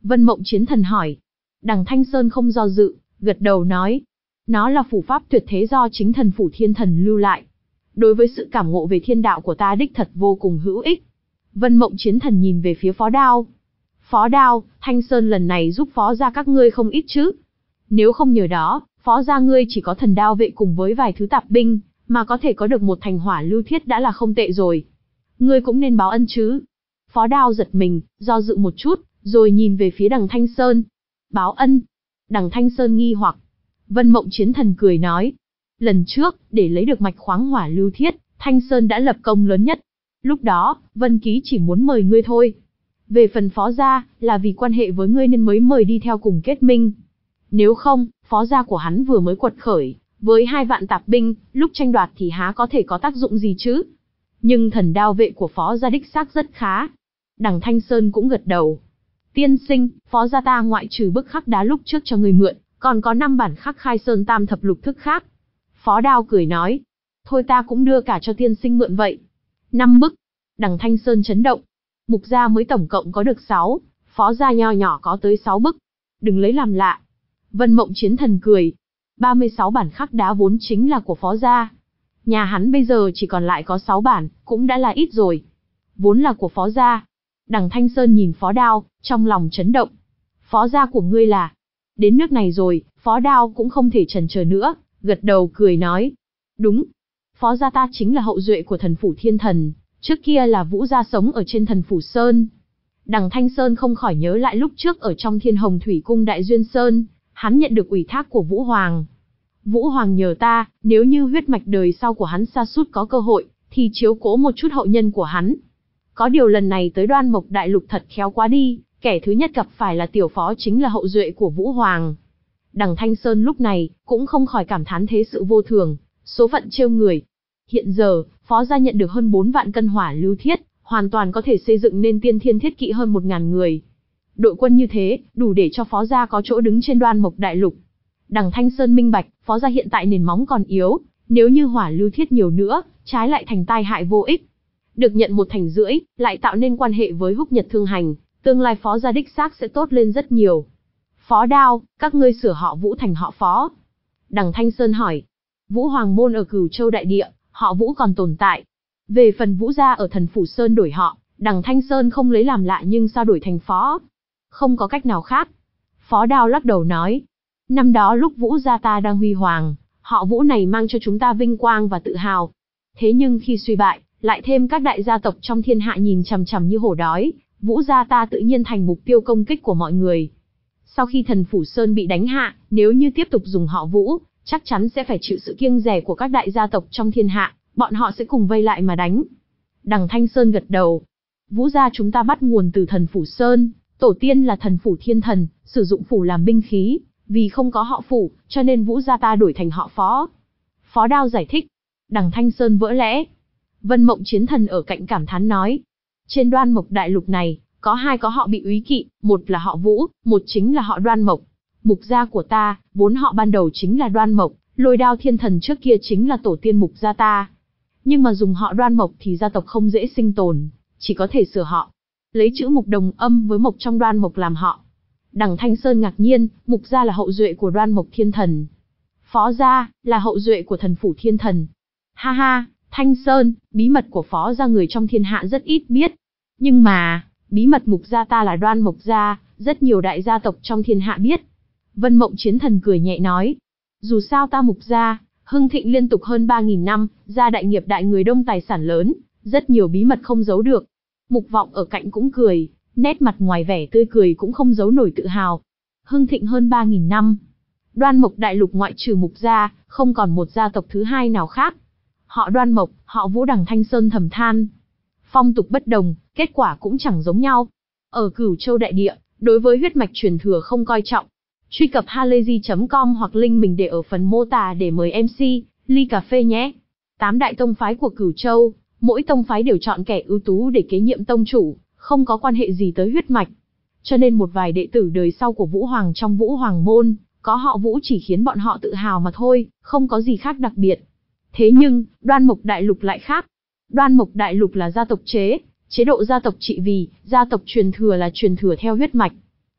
Vân Mộng Chiến Thần hỏi. Đằng Thanh Sơn không do dự, gật đầu nói. Nó là phù pháp tuyệt thế do chính thần phủ thiên thần lưu lại. Đối với sự cảm ngộ về thiên đạo của ta đích thật vô cùng hữu ích. Vân Mộng Chiến Thần nhìn về phía Phó Đao. Phó Đao, Thanh Sơn lần này giúp Phó gia các ngươi không ít chứ. Nếu không nhờ đó, Phó gia ngươi chỉ có thần đao vệ cùng với vài thứ tạp binh, mà có thể có được một thành hỏa lưu thiết đã là không tệ rồi. Ngươi cũng nên báo ân chứ. Phó Đao giật mình, do dự một chút, rồi nhìn về phía đằng Thanh Sơn. Báo ân. Đằng Thanh Sơn nghi hoặc. Vân Mộng Chiến Thần cười nói. Lần trước, để lấy được mạch khoáng hỏa lưu thiết, Thanh Sơn đã lập công lớn nhất. Lúc đó, Vân Ký chỉ muốn mời ngươi thôi. Về phần Phó gia, là vì quan hệ với ngươi nên mới mời đi theo cùng kết minh. Nếu không, Phó gia của hắn vừa mới quật khởi, với hai vạn tạp binh, lúc tranh đoạt thì há có thể có tác dụng gì chứ. Nhưng thần đao vệ của Phó gia đích xác rất khá. Đằng Thanh Sơn cũng gật đầu. Tiên sinh, Phó gia ta ngoại trừ bức khắc đá lúc trước cho người mượn, còn có năm bản khắc khai sơn tam thập lục thức khác. Phó Đao cười nói. Thôi ta cũng đưa cả cho tiên sinh mượn vậy. Năm bức. Đằng Thanh Sơn chấn động. Mục gia mới tổng cộng có được sáu, Phó gia nho nhỏ có tới sáu bức. Đừng lấy làm lạ. Vân Mộng Chiến Thần cười. ba mươi sáu bản khắc đá vốn chính là của Phó gia. Nhà hắn bây giờ chỉ còn lại có sáu bản, cũng đã là ít rồi. Vốn là của Phó gia. Đằng Thanh Sơn nhìn Phó Đao, trong lòng chấn động. Phó gia của ngươi là... Đến nước này rồi, Phó Đao cũng không thể chần chờ nữa, gật đầu cười nói. Đúng. Phó gia ta chính là hậu duệ của thần phủ thiên thần, trước kia là Vũ gia sống ở trên thần phủ Sơn. Đằng Thanh Sơn không khỏi nhớ lại lúc trước ở trong Thiên Hồng Thủy Cung Đại Duyên Sơn, hắn nhận được ủy thác của Vũ Hoàng. Vũ Hoàng nhờ ta, nếu như huyết mạch đời sau của hắn sa sút có cơ hội, thì chiếu cố một chút hậu nhân của hắn. Có điều lần này tới Đoan Mộc Đại Lục thật khéo quá đi, kẻ thứ nhất gặp phải là tiểu phó chính là hậu duệ của Vũ Hoàng. Đằng Thanh Sơn lúc này, cũng không khỏi cảm thán thế sự vô thường, số phận trêu người. Hiện giờ, Phó gia nhận được hơn bốn vạn cân hỏa lưu thiết, hoàn toàn có thể xây dựng nên tiên thiên thiết kỵ hơn một ngàn người. Đội quân như thế, đủ để cho Phó gia có chỗ đứng trên Đoan Mộc Đại Lục. Đằng Thanh Sơn minh bạch, Phó gia hiện tại nền móng còn yếu, nếu như hỏa lưu thiết nhiều nữa, trái lại thành tai hại vô ích. Được nhận một thành rưỡi, lại tạo nên quan hệ với Húc Nhật Thương Hành, tương lai Phó gia đích xác sẽ tốt lên rất nhiều. Phó Đao, các ngươi sửa họ Vũ thành họ Phó. Đằng Thanh Sơn hỏi. Vũ Hoàng môn ở Cửu Châu đại địa, họ Vũ còn tồn tại. Về phần Vũ gia ở thần phủ Sơn đổi họ, đằng Thanh Sơn không lấy làm lạ nhưng sao đổi thành Phó? Không có cách nào khác. Phó Đao lắc đầu nói. Năm đó lúc Vũ gia ta đang huy hoàng, họ Vũ này mang cho chúng ta vinh quang và tự hào. Thế nhưng khi suy bại, lại thêm các đại gia tộc trong thiên hạ nhìn chằm chằm như hổ đói, Vũ gia ta tự nhiên thành mục tiêu công kích của mọi người. Sau khi thần phủ Sơn bị đánh hạ, nếu như tiếp tục dùng họ Vũ, chắc chắn sẽ phải chịu sự kiêng dè của các đại gia tộc trong thiên hạ, bọn họ sẽ cùng vây lại mà đánh. Đằng Thanh Sơn gật đầu. Vũ gia chúng ta bắt nguồn từ thần phủ Sơn, tổ tiên là thần phủ thiên thần, sử dụng phủ làm binh khí, vì không có họ phủ, cho nên Vũ gia ta đổi thành họ Phó. Phó Đao giải thích. Đằng Thanh Sơn vỡ lẽ. Vân Mộng Chiến Thần ở cạnh cảm thán nói. Trên Đoan Mộc Đại Lục này, có hai có họ bị úy kỵ, một là họ Vũ, một chính là họ Đoan Mộc. Mục gia của ta, vốn họ ban đầu chính là Đoan Mộc, Lôi Đao Thiên Thần trước kia chính là tổ tiên Mục gia ta. Nhưng mà dùng họ Đoan Mộc thì gia tộc không dễ sinh tồn, chỉ có thể sửa họ. Lấy chữ Mục đồng âm với Mộc trong Đoan Mộc làm họ. Đằng Thanh Sơn ngạc nhiên, Mục gia là hậu duệ của Đoan Mộc Thiên Thần. Phó gia là hậu duệ của thần phủ Thiên Thần. Ha ha, Thanh Sơn, bí mật của Phó gia người trong thiên hạ rất ít biết. Nhưng mà, bí mật Mục gia ta là Đoan Mộc gia, rất nhiều đại gia tộc trong thiên hạ biết. Vân Mộng Chiến Thần cười nhẹ nói. Dù sao ta Mục gia, hưng thịnh liên tục hơn ba nghìn năm, gia đại nghiệp đại người đông tài sản lớn, rất nhiều bí mật không giấu được. Mục Vọng ở cạnh cũng cười, nét mặt ngoài vẻ tươi cười cũng không giấu nổi tự hào. Hưng thịnh hơn ba nghìn năm. Đoan Mộc Đại Lục ngoại trừ Mục gia, không còn một gia tộc thứ hai nào khác. Họ Đoan Mộc, họ Vũ đằng Thanh Sơn thầm than. Phong tục bất đồng, kết quả cũng chẳng giống nhau. Ở Cửu Châu đại địa, đối với huyết mạch truyền thừa không coi trọng. Truy cập halayzi chấm com hoặc link mình để ở phần mô tả để mời em xê, ly cà phê nhé. Tám đại tông phái của Cửu Châu, mỗi tông phái đều chọn kẻ ưu tú để kế nhiệm tông chủ, không có quan hệ gì tới huyết mạch. Cho nên một vài đệ tử đời sau của Vũ Hoàng trong Vũ Hoàng môn, có họ Vũ chỉ khiến bọn họ tự hào mà thôi, không có gì khác đặc biệt. Thế nhưng, Đoan Mộc Đại Lục lại khác. Đoan Mộc Đại Lục là gia tộc chế, chế độ gia tộc trị vì, gia tộc truyền thừa là truyền thừa theo huyết mạch.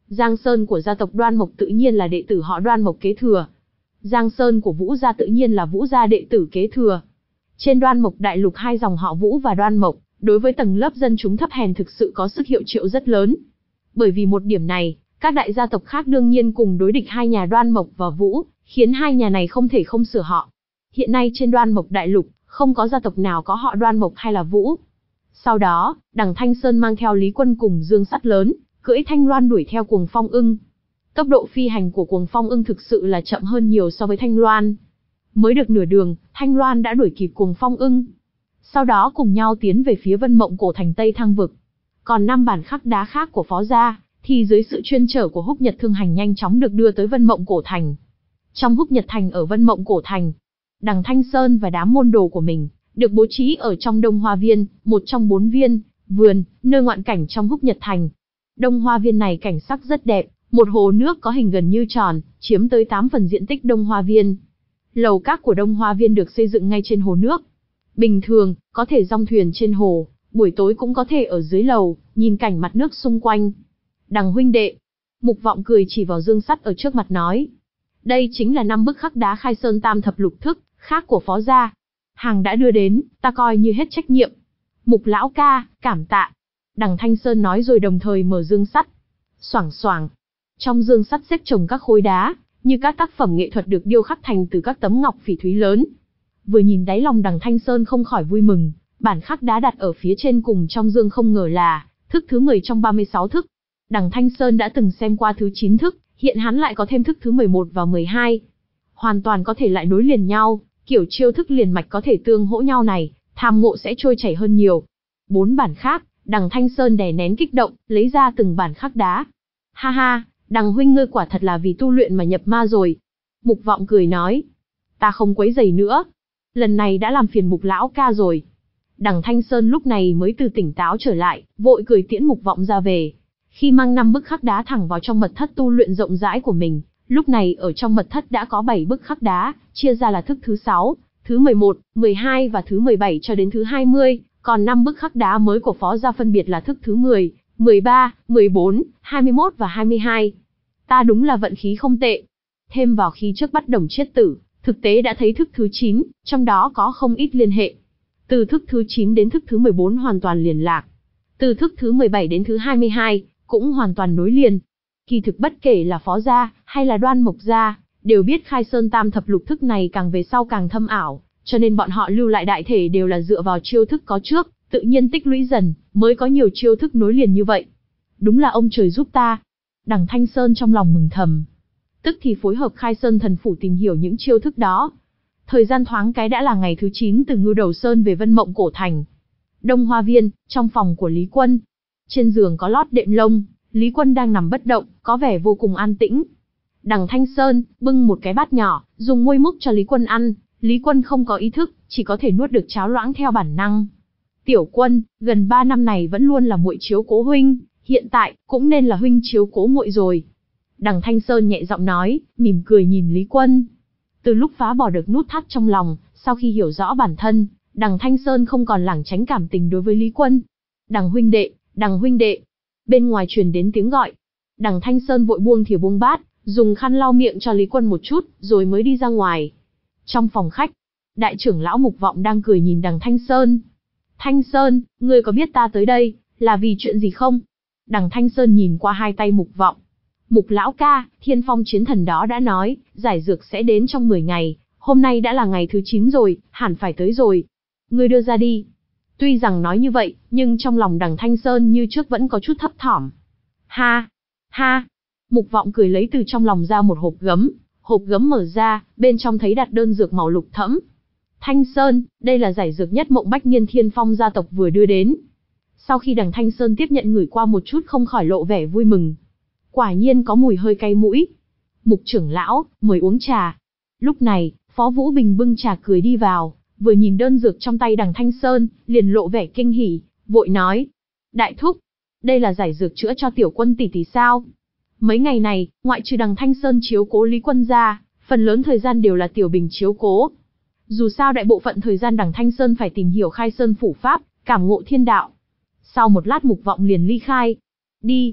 Giang Sơn của gia tộc Đoan Mộc tự nhiên là đệ tử họ Đoan Mộc kế thừa. Giang Sơn của Vũ gia tự nhiên là Vũ gia đệ tử kế thừa. Trên Đoan Mộc đại lục hai dòng họ Vũ và Đoan Mộc, đối với tầng lớp dân chúng thấp hèn thực sự có sức hiệu triệu rất lớn. Bởi vì một điểm này, các đại gia tộc khác đương nhiên cùng đối địch hai nhà Đoan Mộc và Vũ, khiến hai nhà này không thể không sửa họ. Hiện nay trên Đoan Mộc đại lục, không có gia tộc nào có họ Đoan Mộc hay là Vũ. Sau đó, Đằng Thanh Sơn mang theo Lý Quân cùng Dương Sắt Lớn, cưỡi Thanh Loan đuổi theo Cuồng Phong Ưng. Tốc độ phi hành của Cuồng Phong Ưng thực sự là chậm hơn nhiều so với Thanh Loan. Mới được nửa đường, Thanh Loan đã đuổi kịp Cuồng Phong Ưng. Sau đó cùng nhau tiến về phía Vân Mộng Cổ Thành Tây Thang Vực. Còn năm bản khắc đá khác của Phó gia, thì dưới sự chuyên chở của Húc Nhật Thương Hành nhanh chóng được đưa tới Vân Mộng Cổ Thành. Trong Húc Nhật Thành ở Vân Mộng Cổ Thành, Đằng Thanh Sơn và đám môn đồ của mình được bố trí ở trong Đông Hoa Viên, một trong bốn viên vườn, nơi ngoạn cảnh trong Húc Nhật Thành. Đông Hoa Viên này cảnh sắc rất đẹp, một hồ nước có hình gần như tròn, chiếm tới tám phần diện tích Đông Hoa Viên. Lầu các của Đông Hoa Viên được xây dựng ngay trên hồ nước. Bình thường, có thể dong thuyền trên hồ, buổi tối cũng có thể ở dưới lầu, nhìn cảnh mặt nước xung quanh. Đằng huynh đệ, Mục Vọng cười chỉ vào Dương Sắt ở trước mặt nói. Đây chính là năm bức khắc đá Khai Sơn Tam Thập Lục Thức, khác của Phó gia. Hàng đã đưa đến, ta coi như hết trách nhiệm. Mục lão ca, cảm tạ. Đằng Thanh Sơn nói rồi đồng thời mở dương sắt. Xoảng xoảng. Trong dương sắt xếp chồng các khối đá, như các tác phẩm nghệ thuật được điêu khắc thành từ các tấm ngọc phỉ thúy lớn. Vừa nhìn đáy lòng Đằng Thanh Sơn không khỏi vui mừng, bản khắc đá đặt ở phía trên cùng trong dương không ngờ là thức thứ mười trong ba mươi sáu thức. Đằng Thanh Sơn đã từng xem qua thứ chín thức, hiện hắn lại có thêm thức thứ mười một và mười hai. Hoàn toàn có thể lại nối liền nhau, kiểu chiêu thức liền mạch có thể tương hỗ nhau này, tham ngộ sẽ trôi chảy hơn nhiều. Bốn bản khác, Đằng Thanh Sơn đè nén kích động, lấy ra từng bản khắc đá. Ha ha, Đằng huynh ngươi quả thật là vì tu luyện mà nhập ma rồi. Mục Vọng cười nói. Ta không quấy rầy nữa. Lần này đã làm phiền Mục lão ca rồi. Đằng Thanh Sơn lúc này mới từ tỉnh táo trở lại, vội cười tiễn Mục Vọng ra về. Khi mang năm bức khắc đá thẳng vào trong mật thất tu luyện rộng rãi của mình, lúc này ở trong mật thất đã có bảy bức khắc đá, chia ra là thức thứ sáu, thứ mười một, mười hai và thứ mười bảy cho đến thứ hai mươi, còn năm bức khắc đá mới của Phó gia phân biệt là thức thứ mười, mười ba, mười bốn, hai mươi mốt và hai mươi hai. Ta đúng là vận khí không tệ. Thêm vào khi trước bắt đồng chiết tử, thực tế đã thấy thức thứ chín, trong đó có không ít liên hệ. Từ thức thứ chín đến thức thứ mười bốn hoàn toàn liền lạc. Từ thức thứ mười bảy đến thứ hai mươi hai, cũng hoàn toàn nối liền. Kỳ thực bất kể là Phó gia, hay là Đoan Mộc gia, đều biết Khai Sơn Tam Thập Lục Thức này càng về sau càng thâm ảo, cho nên bọn họ lưu lại đại thể đều là dựa vào chiêu thức có trước, tự nhiên tích lũy dần, mới có nhiều chiêu thức nối liền như vậy. Đúng là ông trời giúp ta. Đằng Thanh Sơn trong lòng mừng thầm. Tức thì phối hợp Khai Sơn Thần Phủ tìm hiểu những chiêu thức đó. Thời gian thoáng cái đã là ngày thứ chín từ Ngưu Đầu Sơn về Vân Mộng Cổ Thành. Đông Hoa Viên, trong phòng của Lý Quân. Trên giường có lót đệm lông, Lý Quân đang nằm bất động, có vẻ vô cùng an tĩnh. Đằng Thanh Sơn bưng một cái bát nhỏ, dùng muôi múc cho Lý Quân ăn. Lý Quân không có ý thức, chỉ có thể nuốt được cháo loãng theo bản năng. Tiểu Quân, gần ba năm này vẫn luôn là muội chiếu cố huynh, hiện tại cũng nên là huynh chiếu cố muội rồi. Đằng Thanh Sơn nhẹ giọng nói, mỉm cười nhìn Lý Quân. Từ lúc phá bỏ được nút thắt trong lòng, sau khi hiểu rõ bản thân, Đằng Thanh Sơn không còn lảng tránh cảm tình đối với Lý Quân. Đằng huynh đệ, Đằng huynh đệ. Bên ngoài truyền đến tiếng gọi. Đằng Thanh Sơn vội buông thìa buông bát, dùng khăn lau miệng cho Lý Quân một chút, rồi mới đi ra ngoài. Trong phòng khách, đại trưởng lão Mục Vọng đang cười nhìn Đằng Thanh Sơn. Thanh Sơn, ngươi có biết ta tới đây, là vì chuyện gì không? Đằng Thanh Sơn nhìn qua hai tay Mục Vọng. Mục lão ca, Thiên Phong chiến thần đó đã nói, giải dược sẽ đến trong mười ngày, hôm nay đã là ngày thứ chín rồi, hẳn phải tới rồi. Ngươi đưa ra đi. Tuy rằng nói như vậy, nhưng trong lòng Đằng Thanh Sơn như trước vẫn có chút thấp thỏm. Ha, ha. Mục Vọng cười lấy từ trong lòng ra một hộp gấm, hộp gấm mở ra, bên trong thấy đặt đơn dược màu lục thẫm. Thanh Sơn, đây là giải dược nhất mộng bách niên Thiên Phong gia tộc vừa đưa đến. Sau khi Đằng Thanh Sơn tiếp nhận ngửi qua một chút không khỏi lộ vẻ vui mừng. Quả nhiên có mùi hơi cay mũi. Mục trưởng lão, mời uống trà. Lúc này, Phó Vũ Bình bưng trà cười đi vào, vừa nhìn đơn dược trong tay Đằng Thanh Sơn, liền lộ vẻ kinh hỉ, vội nói. Đại thúc, đây là giải dược chữa cho Tiểu Quân tỷ tỷ sao? Mấy ngày này, ngoại trừ Đằng Thanh Sơn chiếu cố Lý Quân ra, phần lớn thời gian đều là Tiểu Bình chiếu cố. Dù sao đại bộ phận thời gian Đằng Thanh Sơn phải tìm hiểu Khai Sơn phủ pháp, cảm ngộ thiên đạo. Sau một lát Mục Vọng liền ly khai. Đi.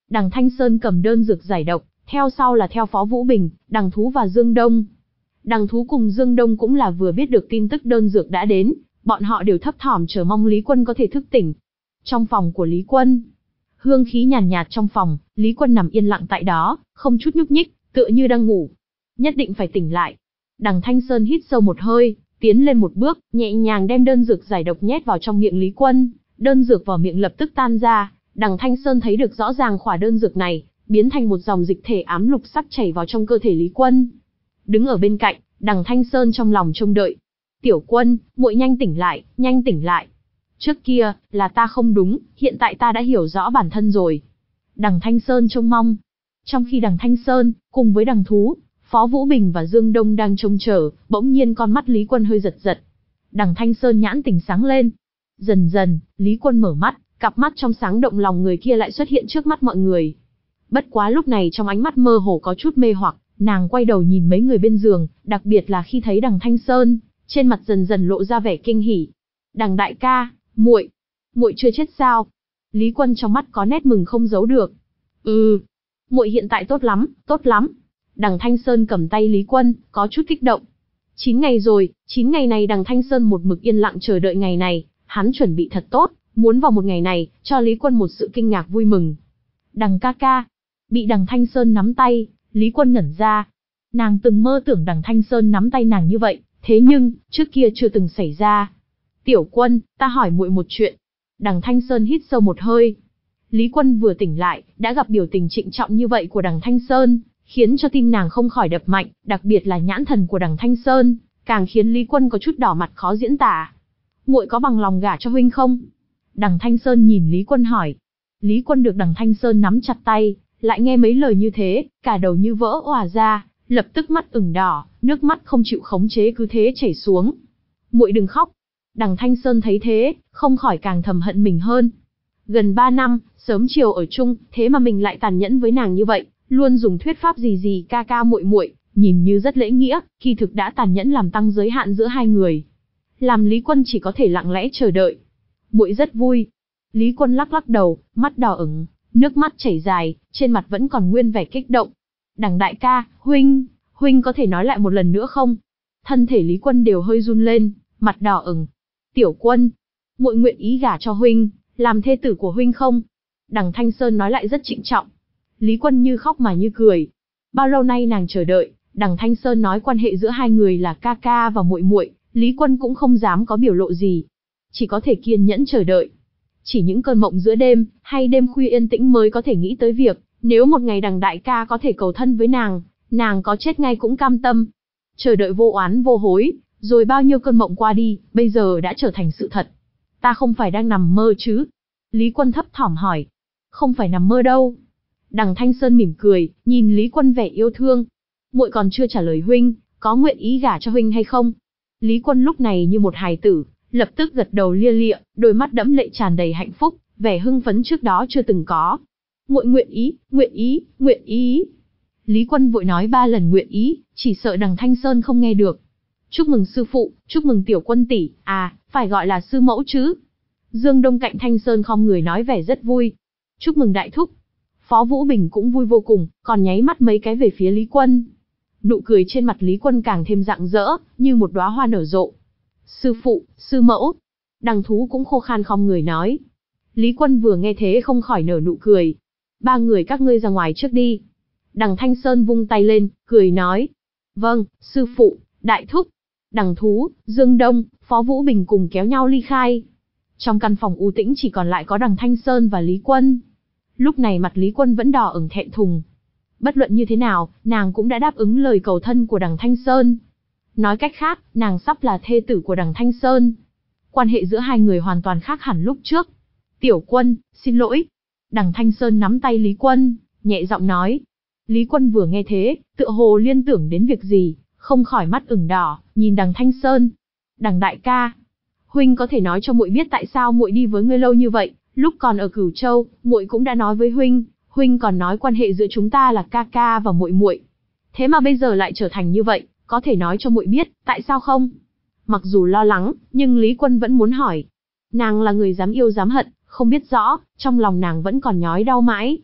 Đằng Thanh Sơn cầm đơn dược giải độc, theo sau là theo Phó Vũ Bình, Đằng Thú và Dương Đông. Đằng Thú cùng Dương Đông cũng là vừa biết được tin tức đơn dược đã đến, bọn họ đều thấp thỏm chờ mong Lý Quân có thể thức tỉnh. Trong phòng của Lý Quân, hương khí nhàn nhạt, nhạt trong phòng, Lý Quân nằm yên lặng tại đó, không chút nhúc nhích, tựa như đang ngủ. Nhất định phải tỉnh lại. Đằng Thanh Sơn hít sâu một hơi, tiến lên một bước, nhẹ nhàng đem đơn dược giải độc nhét vào trong miệng Lý Quân. Đơn dược vào miệng lập tức tan ra, Đằng Thanh Sơn thấy được rõ ràng khỏa đơn dược này, biến thành một dòng dịch thể ám lục sắc chảy vào trong cơ thể Lý Quân. Đứng ở bên cạnh, Đằng Thanh Sơn trong lòng trông đợi. Tiểu Quân, muội nhanh tỉnh lại, nhanh tỉnh lại. Trước kia, là ta không đúng, hiện tại ta đã hiểu rõ bản thân rồi. Đằng Thanh Sơn trông mong. Trong khi Đằng Thanh Sơn, cùng với Đằng Thú, Phó Vũ Bình và Dương Đông đang trông chờ, bỗng nhiên con mắt Lý Quân hơi giật giật. Đằng Thanh Sơn nhãn tỉnh sáng lên. Dần dần, Lý Quân mở mắt, cặp mắt trong sáng động lòng người kia lại xuất hiện trước mắt mọi người. Bất quá lúc này trong ánh mắt mơ hồ có chút mê hoặc, nàng quay đầu nhìn mấy người bên giường, đặc biệt là khi thấy Đằng Thanh Sơn, trên mặt dần dần lộ ra vẻ kinh hỉ. Đằng đại ca, muội, muội chưa chết sao? Lý Quân trong mắt có nét mừng không giấu được. Ừ, muội hiện tại tốt lắm, tốt lắm. Đằng Thanh Sơn cầm tay Lý Quân, có chút kích động. Chín ngày rồi, chín ngày này Đằng Thanh Sơn một mực yên lặng chờ đợi ngày này, hắn chuẩn bị thật tốt, muốn vào một ngày này, cho Lý Quân một sự kinh ngạc vui mừng. Đằng ca ca, bị Đằng Thanh Sơn nắm tay, Lý Quân ngẩn ra. Nàng từng mơ tưởng Đằng Thanh Sơn nắm tay nàng như vậy, thế nhưng, trước kia chưa từng xảy ra. Tiểu Quân, ta hỏi muội một chuyện. Đằng Thanh Sơn hít sâu một hơi. Lý Quân vừa tỉnh lại, đã gặp biểu tình trịnh trọng như vậy của Đằng Thanh Sơn, khiến cho tim nàng không khỏi đập mạnh, đặc biệt là nhãn thần của Đằng Thanh Sơn, càng khiến Lý Quân có chút đỏ mặt khó diễn tả. Muội có bằng lòng gả cho huynh không? Đằng Thanh Sơn nhìn Lý Quân hỏi. Lý Quân được Đằng Thanh Sơn nắm chặt tay, lại nghe mấy lời như thế, cả đầu như vỡ òa ra, lập tức mắt ửng đỏ, nước mắt không chịu khống chế cứ thế chảy xuống. Muội đừng khóc. Đằng Thanh Sơn thấy thế, không khỏi càng thầm hận mình hơn. Gần ba năm, sớm chiều ở chung, thế mà mình lại tàn nhẫn với nàng như vậy, luôn dùng thuyết pháp gì gì ca ca muội muội, nhìn như rất lễ nghĩa, kỳ thực đã tàn nhẫn làm tăng giới hạn giữa hai người. Làm Lý Quân chỉ có thể lặng lẽ chờ đợi. Muội rất vui. Lý Quân lắc lắc đầu, mắt đỏ ửng, nước mắt chảy dài, trên mặt vẫn còn nguyên vẻ kích động. Đằng đại ca, huynh, huynh có thể nói lại một lần nữa không? Thân thể Lý Quân đều hơi run lên, mặt đỏ ửng. Tiểu Quân, muội nguyện ý gả cho huynh, làm thê tử của huynh không? Đằng Thanh Sơn nói lại rất trịnh trọng. Lý Quân như khóc mà như cười. Bao lâu nay nàng chờ đợi, Đằng Thanh Sơn nói quan hệ giữa hai người là ca ca và muội muội, Lý Quân cũng không dám có biểu lộ gì, chỉ có thể kiên nhẫn chờ đợi. Chỉ những cơn mộng giữa đêm, hay đêm khuya yên tĩnh mới có thể nghĩ tới việc, nếu một ngày Đằng đại ca có thể cầu thân với nàng, nàng có chết ngay cũng cam tâm. Chờ đợi vô oán vô hối, rồi bao nhiêu cơn mộng qua đi, bây giờ đã trở thành sự thật. Ta không phải đang nằm mơ chứ? Lý Quân thấp thỏm hỏi. Không phải nằm mơ đâu. Đằng Thanh Sơn mỉm cười, nhìn Lý Quân vẻ yêu thương. Muội còn chưa trả lời huynh, có nguyện ý gả cho huynh hay không? Lý Quân lúc này như một hài tử, lập tức gật đầu lia lịa, đôi mắt đẫm lệ tràn đầy hạnh phúc, vẻ hưng phấn trước đó chưa từng có. Muội nguyện ý, nguyện ý, nguyện ý. Lý Quân vội nói ba lần nguyện ý, chỉ sợ Đằng Thanh Sơn không nghe được. Chúc mừng sư phụ, chúc mừng Tiểu Quân tỷ, à, phải gọi là sư mẫu chứ. Dương Đông cạnh Thanh Sơn khom người nói vẻ rất vui. Chúc mừng đại thúc. Phó Vũ Bình cũng vui vô cùng, còn nháy mắt mấy cái về phía Lý Quân. Nụ cười trên mặt Lý Quân càng thêm rạng rỡ, như một đóa hoa nở rộ. Sư phụ, sư mẫu. Đằng Thú cũng khô khan khom người nói. Lý Quân vừa nghe thế không khỏi nở nụ cười. Ba người các ngươi ra ngoài trước đi. Đằng Thanh Sơn vung tay lên, cười nói. Vâng, sư phụ, đại thúc. Đằng Thú, Dương Đông, Phó Vũ Bình cùng kéo nhau ly khai. Trong căn phòng u tĩnh chỉ còn lại có Đằng Thanh Sơn và Lý Quân. Lúc này mặt Lý Quân vẫn đỏ ửng thẹn thùng. Bất luận như thế nào, nàng cũng đã đáp ứng lời cầu thân của Đằng Thanh Sơn. Nói cách khác, nàng sắp là thê tử của Đằng Thanh Sơn. Quan hệ giữa hai người hoàn toàn khác hẳn lúc trước. Tiểu Quân, xin lỗi. Đằng Thanh Sơn nắm tay Lý Quân, nhẹ giọng nói. Lý Quân vừa nghe thế, tựa hồ liên tưởng đến việc gì, không khỏi mắt ửng đỏ, nhìn Đằng Thanh Sơn. Đằng đại ca, huynh có thể nói cho muội biết tại sao muội đi với ngươi lâu như vậy? Lúc còn ở Cửu Châu, muội cũng đã nói với huynh, huynh còn nói quan hệ giữa chúng ta là ca ca và muội muội. Thế mà bây giờ lại trở thành như vậy, có thể nói cho muội biết, tại sao không? Mặc dù lo lắng, nhưng Lý Quân vẫn muốn hỏi. Nàng là người dám yêu dám hận, không biết rõ, trong lòng nàng vẫn còn nhói đau mãi.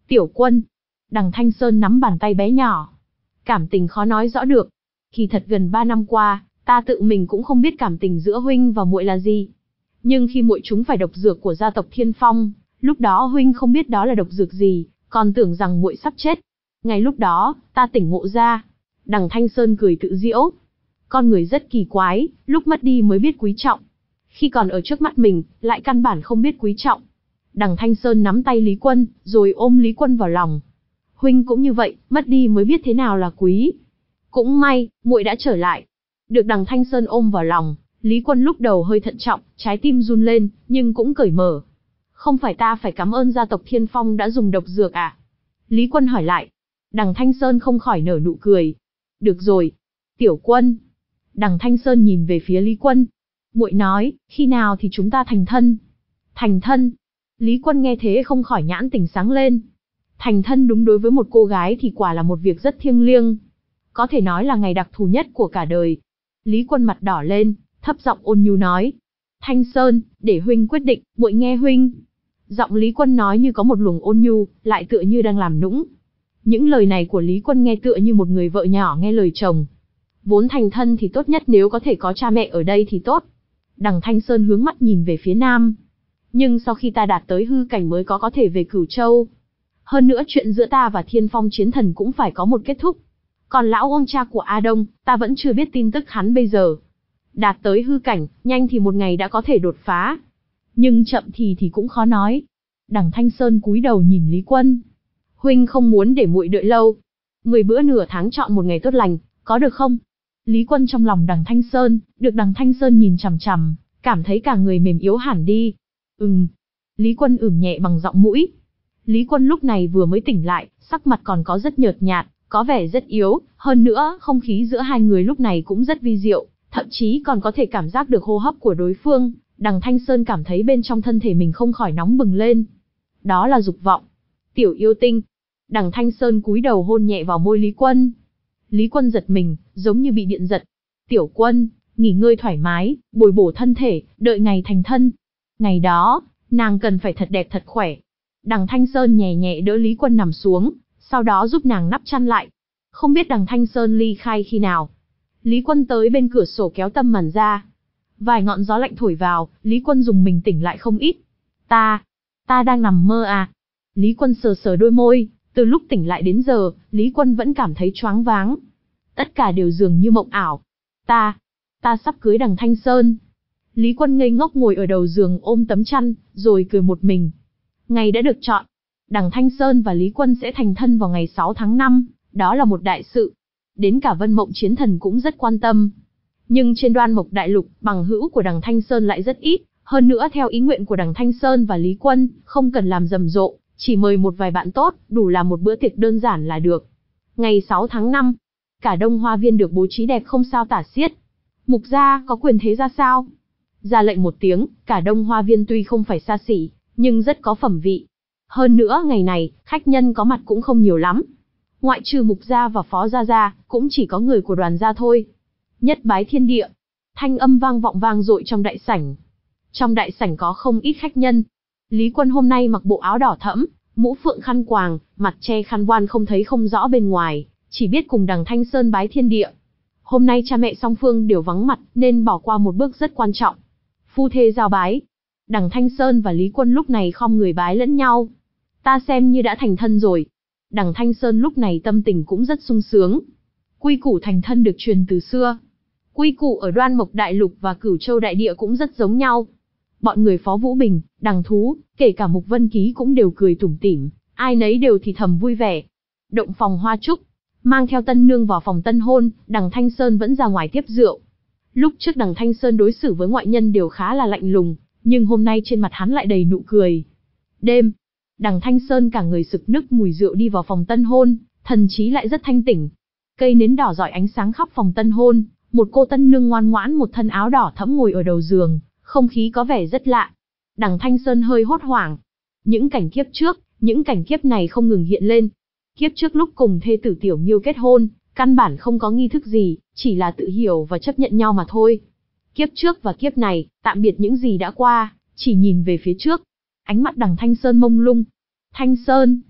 Tiểu Quân. Đằng Thanh Sơn nắm bàn tay bé nhỏ. Cảm tình khó nói rõ được. Kỳ thật gần ba năm qua, ta tự mình cũng không biết cảm tình giữa huynh và muội là gì. Nhưng khi muội trúng phải độc dược của gia tộc Thiên Phong, lúc đó huynh không biết đó là độc dược gì, còn tưởng rằng muội sắp chết. Ngay lúc đó, ta tỉnh ngộ ra. Đằng Thanh Sơn cười tự giễu. Con người rất kỳ quái, lúc mất đi mới biết quý trọng. Khi còn ở trước mắt mình, lại căn bản không biết quý trọng. Đằng Thanh Sơn nắm tay Lý Quân, rồi ôm Lý Quân vào lòng. Huynh cũng như vậy, mất đi mới biết thế nào là quý. Cũng may, muội đã trở lại. Được đằng Thanh Sơn ôm vào lòng, Lý Quân lúc đầu hơi thận trọng, trái tim run lên, nhưng cũng cởi mở. Không phải ta phải cảm ơn gia tộc Thiên Phong đã dùng độc dược à? Lý Quân hỏi lại. Đằng Thanh Sơn không khỏi nở nụ cười. Được rồi. Tiểu Quân. Đằng Thanh Sơn nhìn về phía Lý Quân. Muội nói, khi nào thì chúng ta thành thân? Thành thân? Lý Quân nghe thế không khỏi nhãn tỉnh sáng lên. Thành thân đúng đối với một cô gái thì quả là một việc rất thiêng liêng. Có thể nói là ngày đặc thù nhất của cả đời. Lý Quân mặt đỏ lên, thấp giọng ôn nhu nói. Thanh Sơn, để huynh quyết định, muội nghe huynh. Giọng Lý Quân nói như có một luồng ôn nhu, lại tựa như đang làm nũng. Những lời này của Lý Quân nghe tựa như một người vợ nhỏ nghe lời chồng. Vốn thành thân thì tốt nhất nếu có thể có cha mẹ ở đây thì tốt. Đằng Thanh Sơn hướng mắt nhìn về phía nam. Nhưng sau khi ta đạt tới hư cảnh mới có có thể về Cửu Châu. Hơn nữa chuyện giữa ta và Thiên Phong chiến thần cũng phải có một kết thúc. Còn lão ông cha của A Đông, ta vẫn chưa biết tin tức hắn bây giờ. Đạt tới hư cảnh, nhanh thì một ngày đã có thể đột phá. Nhưng chậm thì thì cũng khó nói. Đằng Thanh Sơn cúi đầu nhìn Lý Quân. Huynh không muốn để muội đợi lâu. Mười bữa nửa tháng chọn một ngày tốt lành, có được không? Lý Quân trong lòng đằng Thanh Sơn, được đằng Thanh Sơn nhìn chằm chằm, cảm thấy cả người mềm yếu hẳn đi. Ừm. Lý Quân ửm nhẹ bằng giọng mũi. Lý Quân lúc này vừa mới tỉnh lại, sắc mặt còn có rất nhợt nhạt, có vẻ rất yếu, hơn nữa không khí giữa hai người lúc này cũng rất vi diệu, thậm chí còn có thể cảm giác được hô hấp của đối phương. Đằng Thanh Sơn cảm thấy bên trong thân thể mình không khỏi nóng bừng lên. Đó là dục vọng. Tiểu yêu tinh. Đằng Thanh Sơn cúi đầu hôn nhẹ vào môi Lý Quân. Lý Quân giật mình, giống như bị điện giật. Tiểu Quân, nghỉ ngơi thoải mái, bồi bổ thân thể, đợi ngày thành thân. Ngày đó, nàng cần phải thật đẹp thật khỏe. Đằng Thanh Sơn nhẹ nhẹ đỡ Lý Quân nằm xuống, sau đó giúp nàng nắp chăn lại. Không biết đằng Thanh Sơn ly khai khi nào. Lý Quân tới bên cửa sổ kéo tấm màn ra. Vài ngọn gió lạnh thổi vào, Lý Quân dùng mình tỉnh lại không ít. Ta, ta đang nằm mơ à? Lý Quân sờ sờ đôi môi, từ lúc tỉnh lại đến giờ, Lý Quân vẫn cảm thấy choáng váng. Tất cả đều dường như mộng ảo. Ta, ta sắp cưới đằng Thanh Sơn. Lý Quân ngây ngốc ngồi ở đầu giường ôm tấm chăn, rồi cười một mình. Ngày đã được chọn. Đằng Thanh Sơn và Lý Quân sẽ thành thân vào ngày sáu tháng năm, đó là một đại sự. Đến cả Vân Mộng Chiến Thần cũng rất quan tâm. Nhưng trên Đoan Mộc Đại Lục, bằng hữu của đằng Thanh Sơn lại rất ít, hơn nữa theo ý nguyện của đằng Thanh Sơn và Lý Quân, không cần làm rầm rộ, chỉ mời một vài bạn tốt, đủ làm một bữa tiệc đơn giản là được. Ngày sáu tháng năm, cả Đông Hoa Viên được bố trí đẹp không sao tả xiết. Mục gia có quyền thế ra sao? Ra lệnh một tiếng, cả Đông Hoa Viên tuy không phải xa xỉ, nhưng rất có phẩm vị. Hơn nữa ngày này, khách nhân có mặt cũng không nhiều lắm. Ngoại trừ Mục gia và Phó gia ra, cũng chỉ có người của Đoàn gia thôi. Nhất bái thiên địa. Thanh âm vang vọng vang dội trong đại sảnh. Trong đại sảnh có không ít khách nhân. Lý Quân hôm nay mặc bộ áo đỏ thẫm, mũ phượng khăn quàng, mặt che khăn voan không thấy không rõ bên ngoài, chỉ biết cùng đằng Thanh Sơn bái thiên địa. Hôm nay cha mẹ song phương đều vắng mặt, nên bỏ qua một bước rất quan trọng. Phu thê giao bái. Đằng Thanh Sơn và Lý Quân lúc này khom người bái lẫn nhau. Ta xem như đã thành thân rồi. Đằng Thanh Sơn lúc này tâm tình cũng rất sung sướng. Quy củ thành thân được truyền từ xưa. Quy củ ở Đoan Mộc Đại Lục và Cửu Châu Đại Địa cũng rất giống nhau. Bọn người Phó Vũ Bình, Đằng Thú, kể cả Mục Vân Ký cũng đều cười tủm tỉm, ai nấy đều thì thầm vui vẻ. Động phòng hoa trúc, mang theo tân nương vào phòng tân hôn, đằng Thanh Sơn vẫn ra ngoài tiếp rượu. Lúc trước đằng Thanh Sơn đối xử với ngoại nhân đều khá là lạnh lùng, nhưng hôm nay trên mặt hắn lại đầy nụ cười. Đêm, đằng Thanh Sơn cả người sực nức mùi rượu đi vào phòng tân hôn, thần trí lại rất thanh tỉnh. Cây nến đỏ rọi ánh sáng khắp phòng tân hôn, một cô tân nương ngoan ngoãn một thân áo đỏ thẫm ngồi ở đầu giường, không khí có vẻ rất lạ. Đằng Thanh Sơn hơi hốt hoảng. Những cảnh kiếp trước, những cảnh kiếp này không ngừng hiện lên. Kiếp trước lúc cùng thê tử Tiểu Miêu kết hôn, căn bản không có nghi thức gì, chỉ là tự hiểu và chấp nhận nhau mà thôi. Kiếp trước và kiếp này, tạm biệt những gì đã qua, chỉ nhìn về phía trước. Ánh mắt đằng Thanh Sơn mông lung. Thanh Sơn.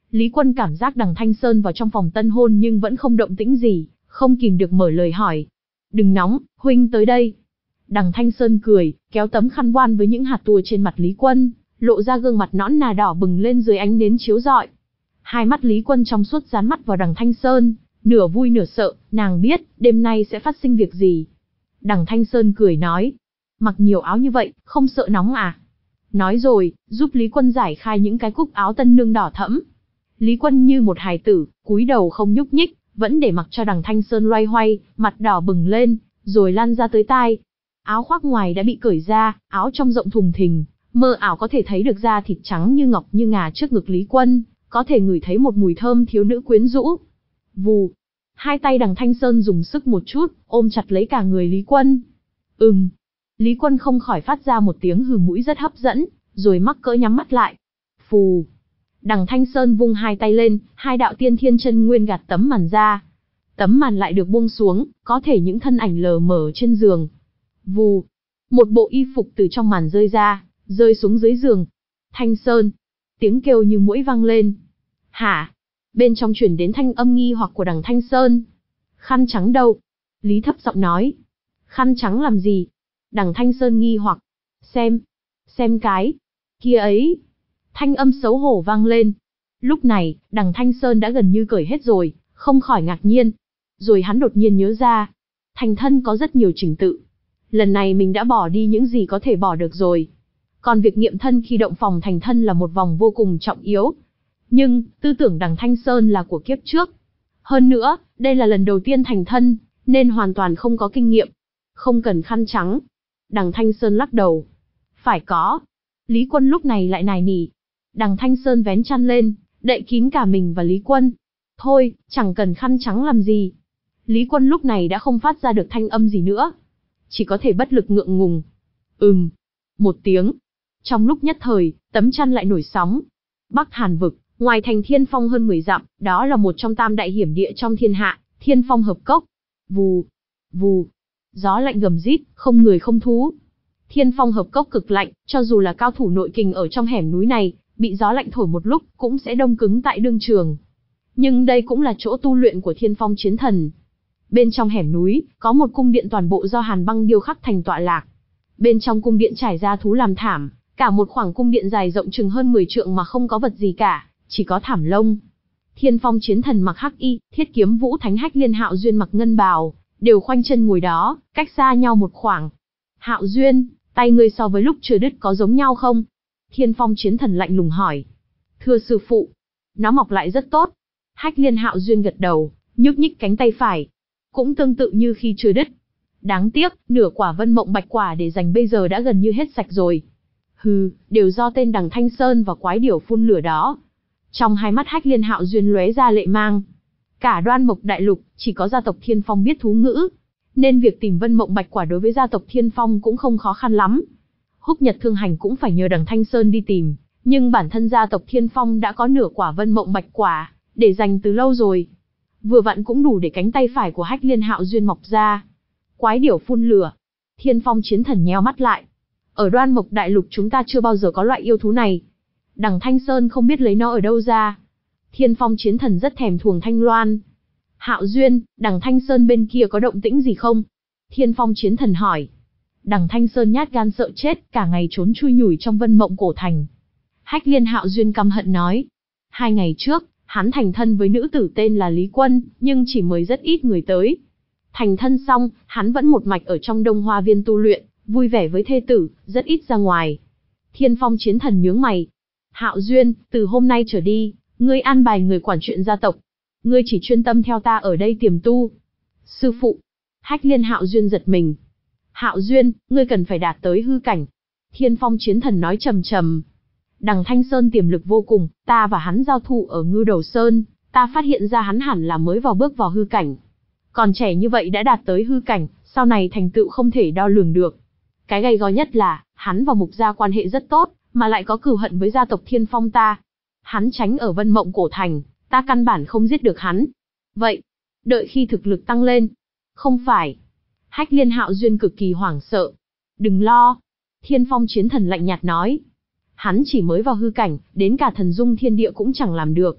Lý Quân cảm giác đằng Thanh Sơn vào trong phòng tân hôn nhưng vẫn không động tĩnh gì, không kìm được mở lời hỏi. Đừng nóng, huynh tới đây. Đằng Thanh Sơn cười, kéo tấm khăn voan với những hạt tua trên mặt Lý Quân, lộ ra gương mặt nõn nà đỏ bừng lên dưới ánh nến chiếu rọi. Hai mắt Lý Quân trong suốt dán mắt vào đằng Thanh Sơn, nửa vui nửa sợ, nàng biết, đêm nay sẽ phát sinh việc gì. Đằng Thanh Sơn cười nói, mặc nhiều áo như vậy, không sợ nóng à? Nói rồi, giúp Lý Quân giải khai những cái cúc áo tân nương đỏ thẫm. Lý Quân như một hài tử, cúi đầu không nhúc nhích, vẫn để mặc cho đằng Thanh Sơn loay hoay, mặt đỏ bừng lên, rồi lan ra tới tai. Áo khoác ngoài đã bị cởi ra, áo trong rộng thùng thình, mơ ảo có thể thấy được da thịt trắng như ngọc như ngà trước ngực Lý Quân, có thể ngửi thấy một mùi thơm thiếu nữ quyến rũ. Vù, hai tay đằng Thanh Sơn dùng sức một chút, ôm chặt lấy cả người Lý Quân. Ừm, Lý Quân không khỏi phát ra một tiếng hừ mũi rất hấp dẫn, rồi mắc cỡ nhắm mắt lại. Phù, đằng Thanh Sơn vung hai tay lên, hai đạo tiên thiên chân nguyên gạt tấm màn ra. Tấm màn lại được buông xuống, có thể những thân ảnh lờ mờ trên giường. Vù, một bộ y phục từ trong màn rơi ra, rơi xuống dưới giường. Thanh Sơn, tiếng kêu như muỗi vang lên. Hả? Bên trong truyền đến thanh âm nghi hoặc của đằng Thanh Sơn. Khăn trắng đâu? Lý thấp giọng nói. Khăn trắng làm gì? Đằng Thanh Sơn nghi hoặc. Xem, xem cái, kia ấy. Thanh âm xấu hổ vang lên. Lúc này, đằng Thanh Sơn đã gần như cởi hết rồi, không khỏi ngạc nhiên. Rồi hắn đột nhiên nhớ ra. Thành thân có rất nhiều trình tự. Lần này mình đã bỏ đi những gì có thể bỏ được rồi. Còn việc nghiệm thân khi động phòng thành thân là một vòng vô cùng trọng yếu. Nhưng, tư tưởng đằng Thanh Sơn là của kiếp trước. Hơn nữa, đây là lần đầu tiên thành thân, nên hoàn toàn không có kinh nghiệm. Không cần khăn trắng. Đằng Thanh Sơn lắc đầu. Phải có. Lý Quân lúc này lại nài nỉ. Đằng Thanh Sơn vén chăn lên, đậy kín cả mình và Lý Quân. Thôi, chẳng cần khăn trắng làm gì. Lý Quân lúc này đã không phát ra được thanh âm gì nữa. Chỉ có thể bất lực ngượng ngùng. Ừm. Một tiếng. Trong lúc nhất thời, tấm chăn lại nổi sóng. Bắc Hàn vực, ngoài thành Thiên Phong hơn mười dặm, đó là một trong tam đại hiểm địa trong thiên hạ, Thiên Phong hợp cốc. Vù, vù. Gió lạnh gầm rít, không người không thú. Thiên Phong hợp cốc cực lạnh, cho dù là cao thủ nội kình ở trong hẻm núi này, bị gió lạnh thổi một lúc, cũng sẽ đông cứng tại đương trường. Nhưng đây cũng là chỗ tu luyện của Thiên Phong chiến thần. Bên trong hẻm núi, có một cung điện toàn bộ do hàn băng điêu khắc thành tọa lạc. Bên trong cung điện trải ra thú làm thảm, cả một khoảng cung điện dài rộng chừng hơn mười trượng mà không có vật gì cả, chỉ có thảm lông. Thiên Phong chiến thần mặc hắc y, Thiết Kiếm Vũ Thánh Hách Liên Hạo Duyên mặc ngân bào, đều khoanh chân ngồi đó, cách xa nhau một khoảng. Hạo Duyên, tay ngươi so với lúc chưa đứt có giống nhau không? Thiên Phong chiến thần lạnh lùng hỏi. Thưa sư phụ, nó mọc lại rất tốt. Hách Liên Hạo Duyên gật đầu, nhúc nhích cánh tay phải. Cũng tương tự như khi chưa đứt. Đáng tiếc, nửa quả vân mộng bạch quả để dành bây giờ đã gần như hết sạch rồi. Hừ, đều do tên đằng Thanh Sơn và quái điểu phun lửa đó. Trong hai mắt Hách Liên Hạo Duyên lóe ra lệ mang. Cả Đoan Mộc Đại Lục, chỉ có gia tộc Thiên Phong biết thú ngữ. Nên việc tìm vân mộng bạch quả đối với gia tộc Thiên Phong cũng không khó khăn lắm. Húc Nhật Thương Hành cũng phải nhờ đằng Thanh Sơn đi tìm. Nhưng bản thân gia tộc Thiên Phong đã có nửa quả vân mộng bạch quả, để dành từ lâu rồi. Vừa vặn cũng đủ để cánh tay phải của Hách Liên Hạo Duyên mọc ra. Quái điểu phun lửa. Thiên Phong chiến thần nheo mắt lại. Ở Đoan Mộc Đại Lục chúng ta chưa bao giờ có loại yêu thú này. Đằng Thanh Sơn không biết lấy nó ở đâu ra. Thiên Phong chiến thần rất thèm thuồng thanh loan. Hạo Duyên, đằng Thanh Sơn bên kia có động tĩnh gì không? Thiên Phong chiến thần hỏi. Đằng Thanh Sơn nhát gan sợ chết, cả ngày trốn chui nhủi trong vân mộng cổ thành. Hách Liên Hạo Duyên căm hận nói. Hai ngày trước, hắn thành thân với nữ tử tên là Lý Quân, nhưng chỉ mời rất ít người tới. Thành thân xong, hắn vẫn một mạch ở trong Đông Hoa Viên tu luyện, vui vẻ với thê tử, rất ít ra ngoài. Thiên Phong chiến thần nhướng mày. Hạo Duyên, từ hôm nay trở đi, ngươi an bài người quản chuyện gia tộc. Ngươi chỉ chuyên tâm theo ta ở đây tiềm tu. Sư phụ. Hách Liên Hạo Duyên giật mình. Hạo Duyên, ngươi cần phải đạt tới hư cảnh. Thiên Phong chiến thần nói trầm trầm. Đằng Thanh Sơn tiềm lực vô cùng, ta và hắn giao thủ ở Ngưu Đầu Sơn, ta phát hiện ra hắn hẳn là mới vào bước vào hư cảnh. Còn trẻ như vậy đã đạt tới hư cảnh, sau này thành tựu không thể đo lường được. Cái gay go nhất là, hắn và Mục gia quan hệ rất tốt, mà lại có cừu hận với gia tộc Thiên Phong ta. Hắn tránh ở Vân Mộng Cổ Thành, ta căn bản không giết được hắn. Vậy, đợi khi thực lực tăng lên. Không phải. Hách Liên Hạo Duyên cực kỳ hoảng sợ. Đừng lo. Thiên Phong chiến thần lạnh nhạt nói. Hắn chỉ mới vào hư cảnh, đến cả thần dung thiên địa cũng chẳng làm được.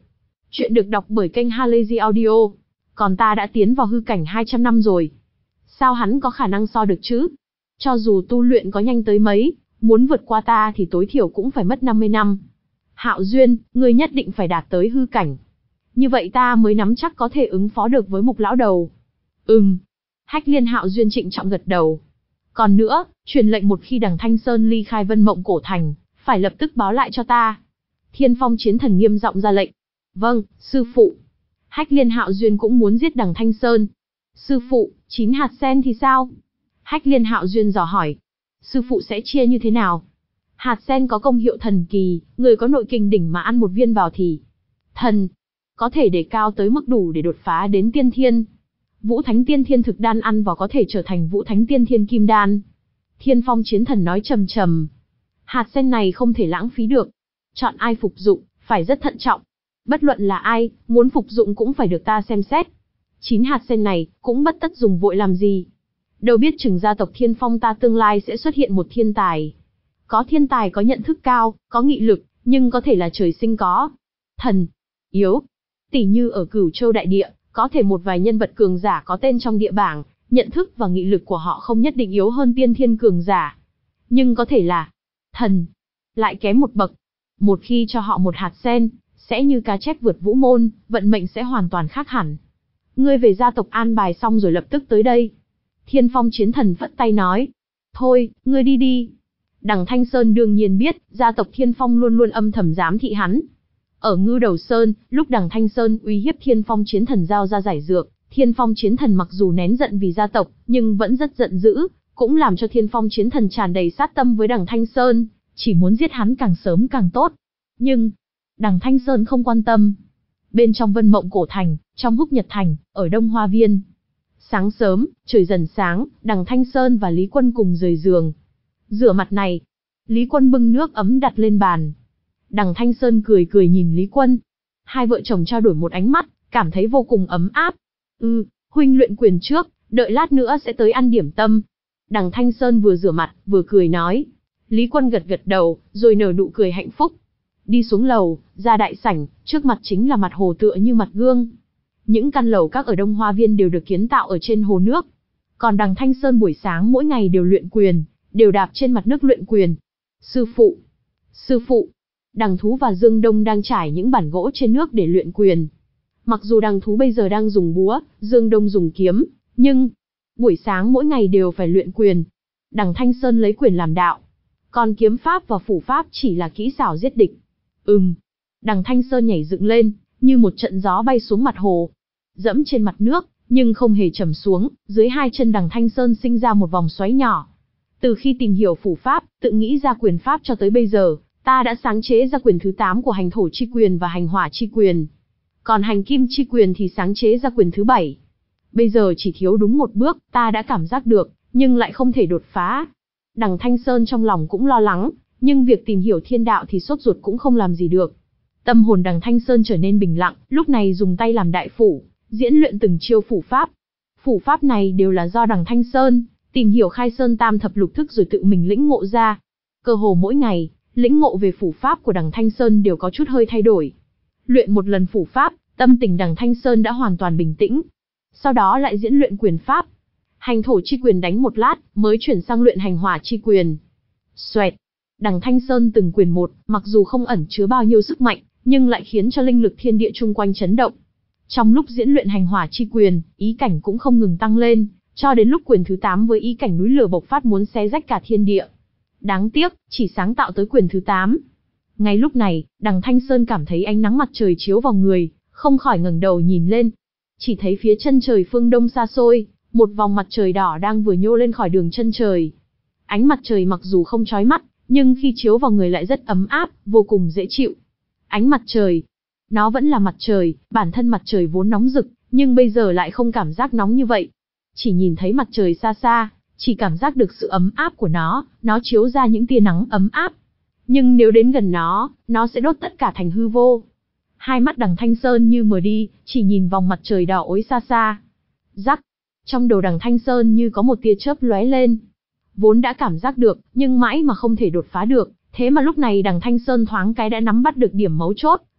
Chuyện được đọc bởi kênh Halazy Audio. Còn ta đã tiến vào hư cảnh hai trăm năm rồi. Sao hắn có khả năng so được chứ? Cho dù tu luyện có nhanh tới mấy, muốn vượt qua ta thì tối thiểu cũng phải mất năm mươi năm. Hạo Duyên, ngươi nhất định phải đạt tới hư cảnh. Như vậy ta mới nắm chắc có thể ứng phó được với Mục lão đầu. Ừm. Hách Liên Hạo Duyên trịnh trọng gật đầu. Còn nữa, truyền lệnh một khi Đằng Thanh Sơn ly khai Vân Mộng Cổ Thành, phải lập tức báo lại cho ta. Thiên Phong Chiến Thần nghiêm giọng ra lệnh. Vâng, sư phụ. Hách Liên Hạo Duyên cũng muốn giết Đằng Thanh Sơn. Sư phụ, chín hạt sen thì sao? Hách Liên Hạo Duyên dò hỏi. Sư phụ sẽ chia như thế nào? Hạt sen có công hiệu thần kỳ, người có nội kình đỉnh mà ăn một viên vào thì thần, có thể đề cao tới mức đủ để đột phá đến tiên thiên. Vũ Thánh Tiên Thiên thực đan ăn vào có thể trở thành Vũ Thánh Tiên Thiên kim đan. Thiên Phong Chiến Thần nói trầm trầm. Hạt sen này không thể lãng phí được. Chọn ai phục dụng, phải rất thận trọng. Bất luận là ai, muốn phục dụng cũng phải được ta xem xét. Chín hạt sen này, cũng bất tất dùng vội làm gì. Đâu biết chừng gia tộc Thiên Phong ta tương lai sẽ xuất hiện một thiên tài. Có thiên tài có nhận thức cao, có nghị lực, nhưng có thể là trời sinh có thần yếu. Tỉ như ở Cửu Châu đại địa, có thể một vài nhân vật cường giả có tên trong địa bảng, nhận thức và nghị lực của họ không nhất định yếu hơn tiên thiên cường giả. Nhưng có thể là thần, lại kém một bậc. Một khi cho họ một hạt sen, sẽ như cá chép vượt vũ môn, vận mệnh sẽ hoàn toàn khác hẳn. Ngươi về gia tộc an bài xong rồi lập tức tới đây. Thiên Phong Chiến Thần phất tay nói. Thôi, ngươi đi đi. Đằng Thanh Sơn đương nhiên biết, gia tộc Thiên Phong luôn luôn âm thầm giám thị hắn. Ở Ngưu Đầu Sơn, lúc Đằng Thanh Sơn uy hiếp Thiên Phong Chiến Thần giao ra giải dược, Thiên Phong Chiến Thần mặc dù nén giận vì gia tộc, nhưng vẫn rất giận dữ, cũng làm cho Thiên Phong Chiến Thần tràn đầy sát tâm với Đằng Thanh Sơn, chỉ muốn giết hắn càng sớm càng tốt. Nhưng, Đằng Thanh Sơn không quan tâm. Bên trong Vân Mộng Cổ Thành, trong Húc Nhật Thành, ở Đông Hoa Viên. Sáng sớm, trời dần sáng, Đằng Thanh Sơn và Lý Quân cùng rời giường. Rửa mặt này, Lý Quân bưng nước ấm đặt lên bàn. Đằng Thanh Sơn cười cười nhìn Lý Quân. Hai vợ chồng trao đổi một ánh mắt, cảm thấy vô cùng ấm áp. Ừ, huynh luyện quyền trước, đợi lát nữa sẽ tới ăn điểm tâm. Đằng Thanh Sơn vừa rửa mặt, vừa cười nói. Lý Quân gật gật đầu, rồi nở nụ cười hạnh phúc. Đi xuống lầu, ra đại sảnh, trước mặt chính là mặt hồ tựa như mặt gương. Những căn lầu các ở Đông Hoa Viên đều được kiến tạo ở trên hồ nước. Còn Đằng Thanh Sơn buổi sáng mỗi ngày đều luyện quyền, đều đạp trên mặt nước luyện quyền. Sư phụ! Sư phụ! Đằng Thú và Dương Đông đang trải những bản gỗ trên nước để luyện quyền. Mặc dù Đằng Thú bây giờ đang dùng búa, Dương Đông dùng kiếm, nhưng buổi sáng mỗi ngày đều phải luyện quyền. Đằng Thanh Sơn lấy quyền làm đạo, còn kiếm pháp và phủ pháp chỉ là kỹ xảo giết địch. Ừm. Đằng Thanh Sơn nhảy dựng lên, như một trận gió bay xuống mặt hồ. Dẫm trên mặt nước, nhưng không hề trầm xuống, dưới hai chân Đằng Thanh Sơn sinh ra một vòng xoáy nhỏ. Từ khi tìm hiểu phủ pháp, tự nghĩ ra quyền pháp cho tới bây giờ, ta đã sáng chế ra quyền thứ tám của hành thổ chi quyền và hành hỏa chi quyền. Còn hành kim chi quyền thì sáng chế ra quyền thứ bảy. Bây giờ chỉ thiếu đúng một bước, ta đã cảm giác được, nhưng lại không thể đột phá. Đằng Thanh Sơn trong lòng cũng lo lắng, nhưng việc tìm hiểu thiên đạo thì sốt ruột cũng không làm gì được. Tâm hồn Đằng Thanh Sơn trở nên bình lặng, lúc này dùng tay làm đại phủ, diễn luyện từng chiêu phủ pháp. Phủ pháp này đều là do Đằng Thanh Sơn tìm hiểu khai sơn tam thập lục thức rồi tự mình lĩnh ngộ ra. Cơ hồ mỗi ngày, lĩnh ngộ về phủ pháp của Đằng Thanh Sơn đều có chút hơi thay đổi. Luyện một lần phủ pháp, tâm tình Đằng Thanh Sơn đã hoàn toàn bình tĩnh. Sau đó lại diễn luyện quyền pháp. Hành thổ chi quyền đánh một lát, mới chuyển sang luyện hành hỏa chi quyền. Xoẹt! Đằng Thanh Sơn từng quyền một, mặc dù không ẩn chứa bao nhiêu sức mạnh, nhưng lại khiến cho linh lực thiên địa chung quanh chấn động. Trong lúc diễn luyện hành hỏa chi quyền, ý cảnh cũng không ngừng tăng lên, cho đến lúc quyền thứ tám với ý cảnh núi lửa bộc phát muốn xé rách cả thiên địa. Đáng tiếc, chỉ sáng tạo tới quyền thứ tám. Ngay lúc này, Đằng Thanh Sơn cảm thấy ánh nắng mặt trời chiếu vào người, không khỏi ngẩng đầu nhìn lên. Chỉ thấy phía chân trời phương đông xa xôi, một vòng mặt trời đỏ đang vừa nhô lên khỏi đường chân trời. Ánh mặt trời mặc dù không chói mắt, nhưng khi chiếu vào người lại rất ấm áp, vô cùng dễ chịu. Ánh mặt trời, nó vẫn là mặt trời, bản thân mặt trời vốn nóng rực, nhưng bây giờ lại không cảm giác nóng như vậy. Chỉ nhìn thấy mặt trời xa xa, chỉ cảm giác được sự ấm áp của nó, nó chiếu ra những tia nắng ấm áp. Nhưng nếu đến gần nó, nó sẽ đốt tất cả thành hư vô. Hai mắt Đằng Thanh Sơn như mờ đi, chỉ nhìn vòng mặt trời đỏ ối xa xa. Rắc, trong đầu Đằng Thanh Sơn như có một tia chớp lóe lên. Vốn đã cảm giác được, nhưng mãi mà không thể đột phá được, thế mà lúc này Đằng Thanh Sơn thoáng cái đã nắm bắt được điểm mấu chốt,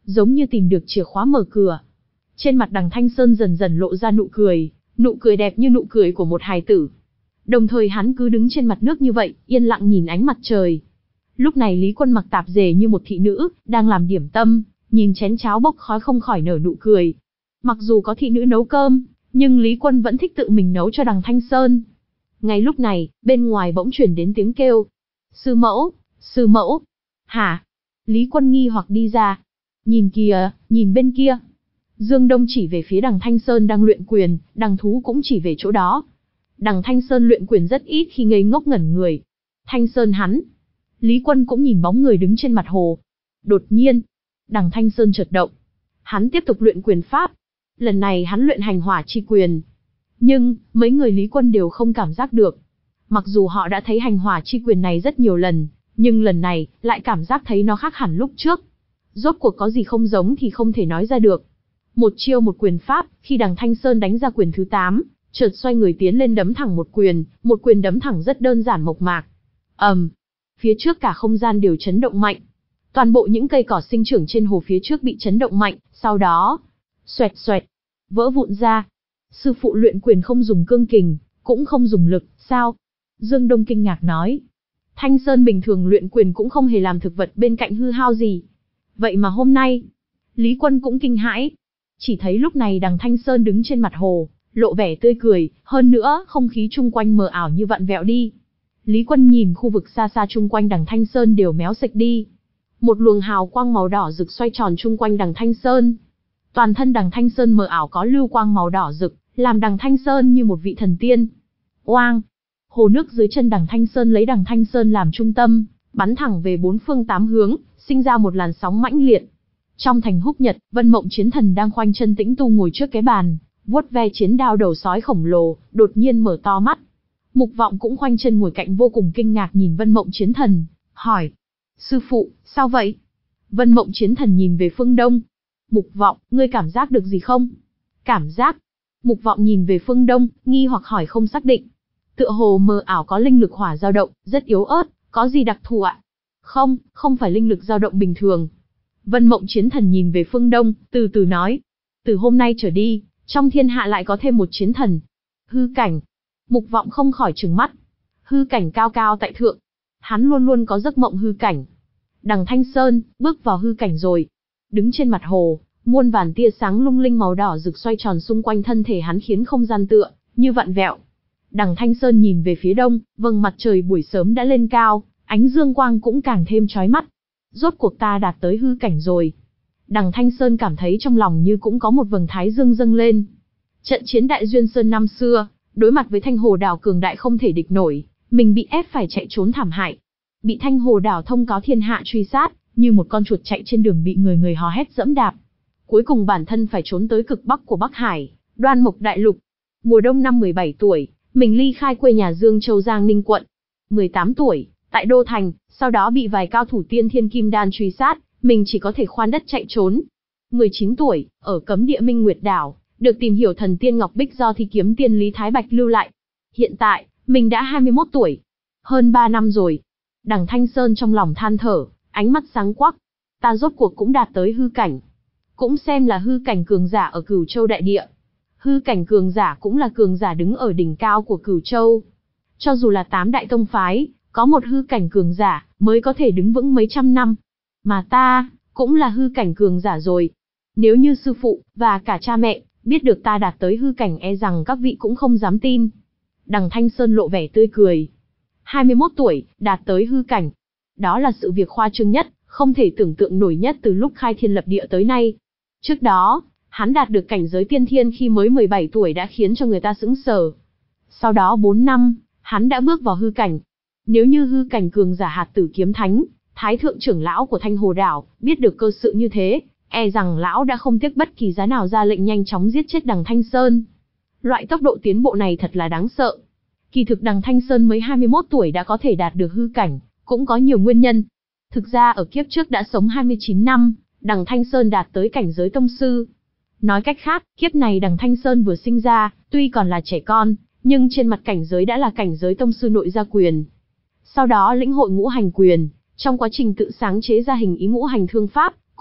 giống như tìm được chìa khóa mở cửa. Trên mặt Đằng Thanh Sơn dần dần lộ ra nụ cười, nụ cười đẹp như nụ cười của một hài tử. Đồng thời hắn cứ đứng trên mặt nước như vậy, yên lặng nhìn ánh mặt trời. Lúc này Lý Quân mặc tạp dề như một thị nữ, đang làm điểm tâm, nhìn chén cháo bốc khói không khỏi nở nụ cười. Mặc dù có thị nữ nấu cơm, nhưng Lý Quân vẫn thích tự mình nấu cho Đằng Thanh Sơn. Ngay lúc này, bên ngoài bỗng truyền đến tiếng kêu. Sư mẫu, sư mẫu. Hả? Lý Quân nghi hoặc đi ra. Nhìn kìa, nhìn bên kia. Dương Đông chỉ về phía Đằng Thanh Sơn đang luyện quyền, Đằng Thú cũng chỉ về chỗ đó. Đằng Thanh Sơn luyện quyền rất ít khi ngây ngốc ngẩn người. Thanh Sơn hắn. Lý Quân cũng nhìn bóng người đứng trên mặt hồ. Đột nhiên, Đằng Thanh Sơn chợt động. Hắn tiếp tục luyện quyền pháp. Lần này hắn luyện hành hỏa chi quyền. Nhưng, mấy người Lý Quân đều không cảm giác được. Mặc dù họ đã thấy hành hỏa chi quyền này rất nhiều lần, nhưng lần này, lại cảm giác thấy nó khác hẳn lúc trước. Rốt cuộc có gì không giống thì không thể nói ra được. Một chiêu một quyền pháp, khi Đằng Thanh Sơn đánh ra quyền thứ tám, chợt xoay người tiến lên đấm thẳng một quyền, một quyền đấm thẳng rất đơn giản mộc mạc. ầm, um, phía trước cả không gian đều chấn động mạnh. Toàn bộ những cây cỏ sinh trưởng trên hồ phía trước bị chấn động mạnh, sau đó, xoẹt xoẹt, vỡ vụn ra. Sư phụ luyện quyền không dùng cương kình, cũng không dùng lực, sao? Dương Đông kinh ngạc nói. Thanh Sơn bình thường luyện quyền cũng không hề làm thực vật bên cạnh hư hao gì. Vậy mà hôm nay, Lý Quân cũng kinh hãi. Chỉ thấy lúc này Đằng Thanh Sơn đứng trên mặt hồ, lộ vẻ tươi cười, hơn nữa không khí chung quanh mờ ảo như vặn vẹo đi. Lý Quân nhìn khu vực xa xa chung quanh Đằng Thanh Sơn đều méo sạch đi. Một luồng hào quang màu đỏ rực xoay tròn chung quanh Đằng Thanh Sơn. Toàn thân Đằng Thanh Sơn mờ ảo có lưu quang màu đỏ rực, làm Đằng Thanh Sơn như một vị thần tiên. Oang! Hồ nước dưới chân Đằng Thanh Sơn lấy Đằng Thanh Sơn làm trung tâm, bắn thẳng về bốn phương tám hướng, sinh ra một làn sóng mãnh liệt. Trong thành Húc Nhật, Vân Mộng Chiến Thần đang khoanh chân tĩnh tu ngồi trước cái bàn, vuốt ve chiến đao đầu sói khổng lồ, đột nhiên mở to mắt. Mục Vọng cũng khoanh chân ngồi cạnh vô cùng kinh ngạc nhìn Vân Mộng Chiến Thần, hỏi: Sư phụ, sao vậy? Vân Mộng Chiến Thần nhìn về phương đông. Mục Vọng, ngươi cảm giác được gì không? Cảm giác? Mục Vọng nhìn về phương đông, nghi hoặc hỏi không xác định. Tựa hồ mờ ảo có linh lực hỏa dao động, rất yếu ớt, có gì đặc thù ạ? Không, không phải linh lực dao động bình thường. Vân Mộng Chiến Thần nhìn về phương đông, từ từ nói. Từ hôm nay trở đi, trong thiên hạ lại có thêm một chiến thần. Hư cảnh. Mục Vọng không khỏi trừng mắt. Hư cảnh cao cao tại thượng. Hắn luôn luôn có giấc mộng hư cảnh. Đằng Thanh Sơn, bước vào hư cảnh rồi. Đứng trên mặt hồ, muôn vàn tia sáng lung linh màu đỏ rực xoay tròn xung quanh thân thể hắn khiến không gian tựa như vặn vẹo. Đằng Thanh Sơn nhìn về phía đông, vầng mặt trời buổi sớm đã lên cao, ánh dương quang cũng càng thêm chói mắt. Rốt cuộc ta đạt tới hư cảnh rồi. Đằng Thanh Sơn cảm thấy trong lòng như cũng có một vầng thái dương dâng lên. Trận chiến Đại Duyên Sơn năm xưa, đối mặt với Thanh Hồ Đảo cường đại không thể địch nổi, mình bị ép phải chạy trốn thảm hại. Bị Thanh Hồ Đảo thông cáo thiên hạ truy sát, như một con chuột chạy trên đường bị người người hò hét dẫm đạp. Cuối cùng bản thân phải trốn tới cực bắc của Bắc Hải, Đoan Mộc Đại Lục. Mùa đông năm mười bảy tuổi, mình ly khai quê nhà Dương Châu Giang Ninh quận. mười tám tuổi, tại Đô Thành, sau đó bị vài cao thủ tiên thiên kim đan truy sát, mình chỉ có thể khoan đất chạy trốn. mười chín tuổi, ở cấm địa Minh Nguyệt Đảo, được tìm hiểu thần tiên Ngọc Bích do Thi Kiếm Tiên Lý Thái Bạch lưu lại. Hiện tại, mình đã hai mươi mốt tuổi. Hơn ba năm rồi. Đằng Thanh Sơn trong lòng than thở, ánh mắt sáng quắc. Ta rốt cuộc cũng đạt tới hư cảnh. Cũng xem là hư cảnh cường giả ở Cửu Châu đại địa. Hư cảnh cường giả cũng là cường giả đứng ở đỉnh cao của Cửu Châu. Cho dù là tám đại tông phái, có một hư cảnh cường giả mới có thể đứng vững mấy trăm năm. Mà ta, cũng là hư cảnh cường giả rồi. Nếu như sư phụ, và cả cha mẹ, biết được ta đạt tới hư cảnh e rằng các vị cũng không dám tin. Đằng Thanh Sơn lộ vẻ tươi cười. hai mươi mốt tuổi, đạt tới hư cảnh. Đó là sự việc khoa trương nhất, không thể tưởng tượng nổi nhất từ lúc khai thiên lập địa tới nay. Trước đó, hắn đạt được cảnh giới tiên thiên khi mới mười bảy tuổi đã khiến cho người ta sững sờ. Sau đó bốn năm, hắn đã bước vào hư cảnh. Nếu như hư cảnh cường giả Hạt Tử Kiếm Thánh, Thái thượng trưởng lão của Thanh Hồ Đảo, biết được cơ sự như thế, e rằng lão đã không tiếc bất kỳ giá nào ra lệnh nhanh chóng giết chết Đằng Thanh Sơn. Loại tốc độ tiến bộ này thật là đáng sợ. Kỳ thực Đằng Thanh Sơn mới hai mươi mốt tuổi đã có thể đạt được hư cảnh, cũng có nhiều nguyên nhân. Thực ra ở kiếp trước đã sống hai mươi chín năm, Đằng Thanh Sơn đạt tới cảnh giới tông sư. Nói cách khác, kiếp này Đằng Thanh Sơn vừa sinh ra, tuy còn là trẻ con, nhưng trên mặt cảnh giới đã là cảnh giới tông sư nội gia quyền. Sau đó lĩnh hội ngũ hành quyền, trong quá trình tự sáng chế ra hình ý ngũ hành thương pháp,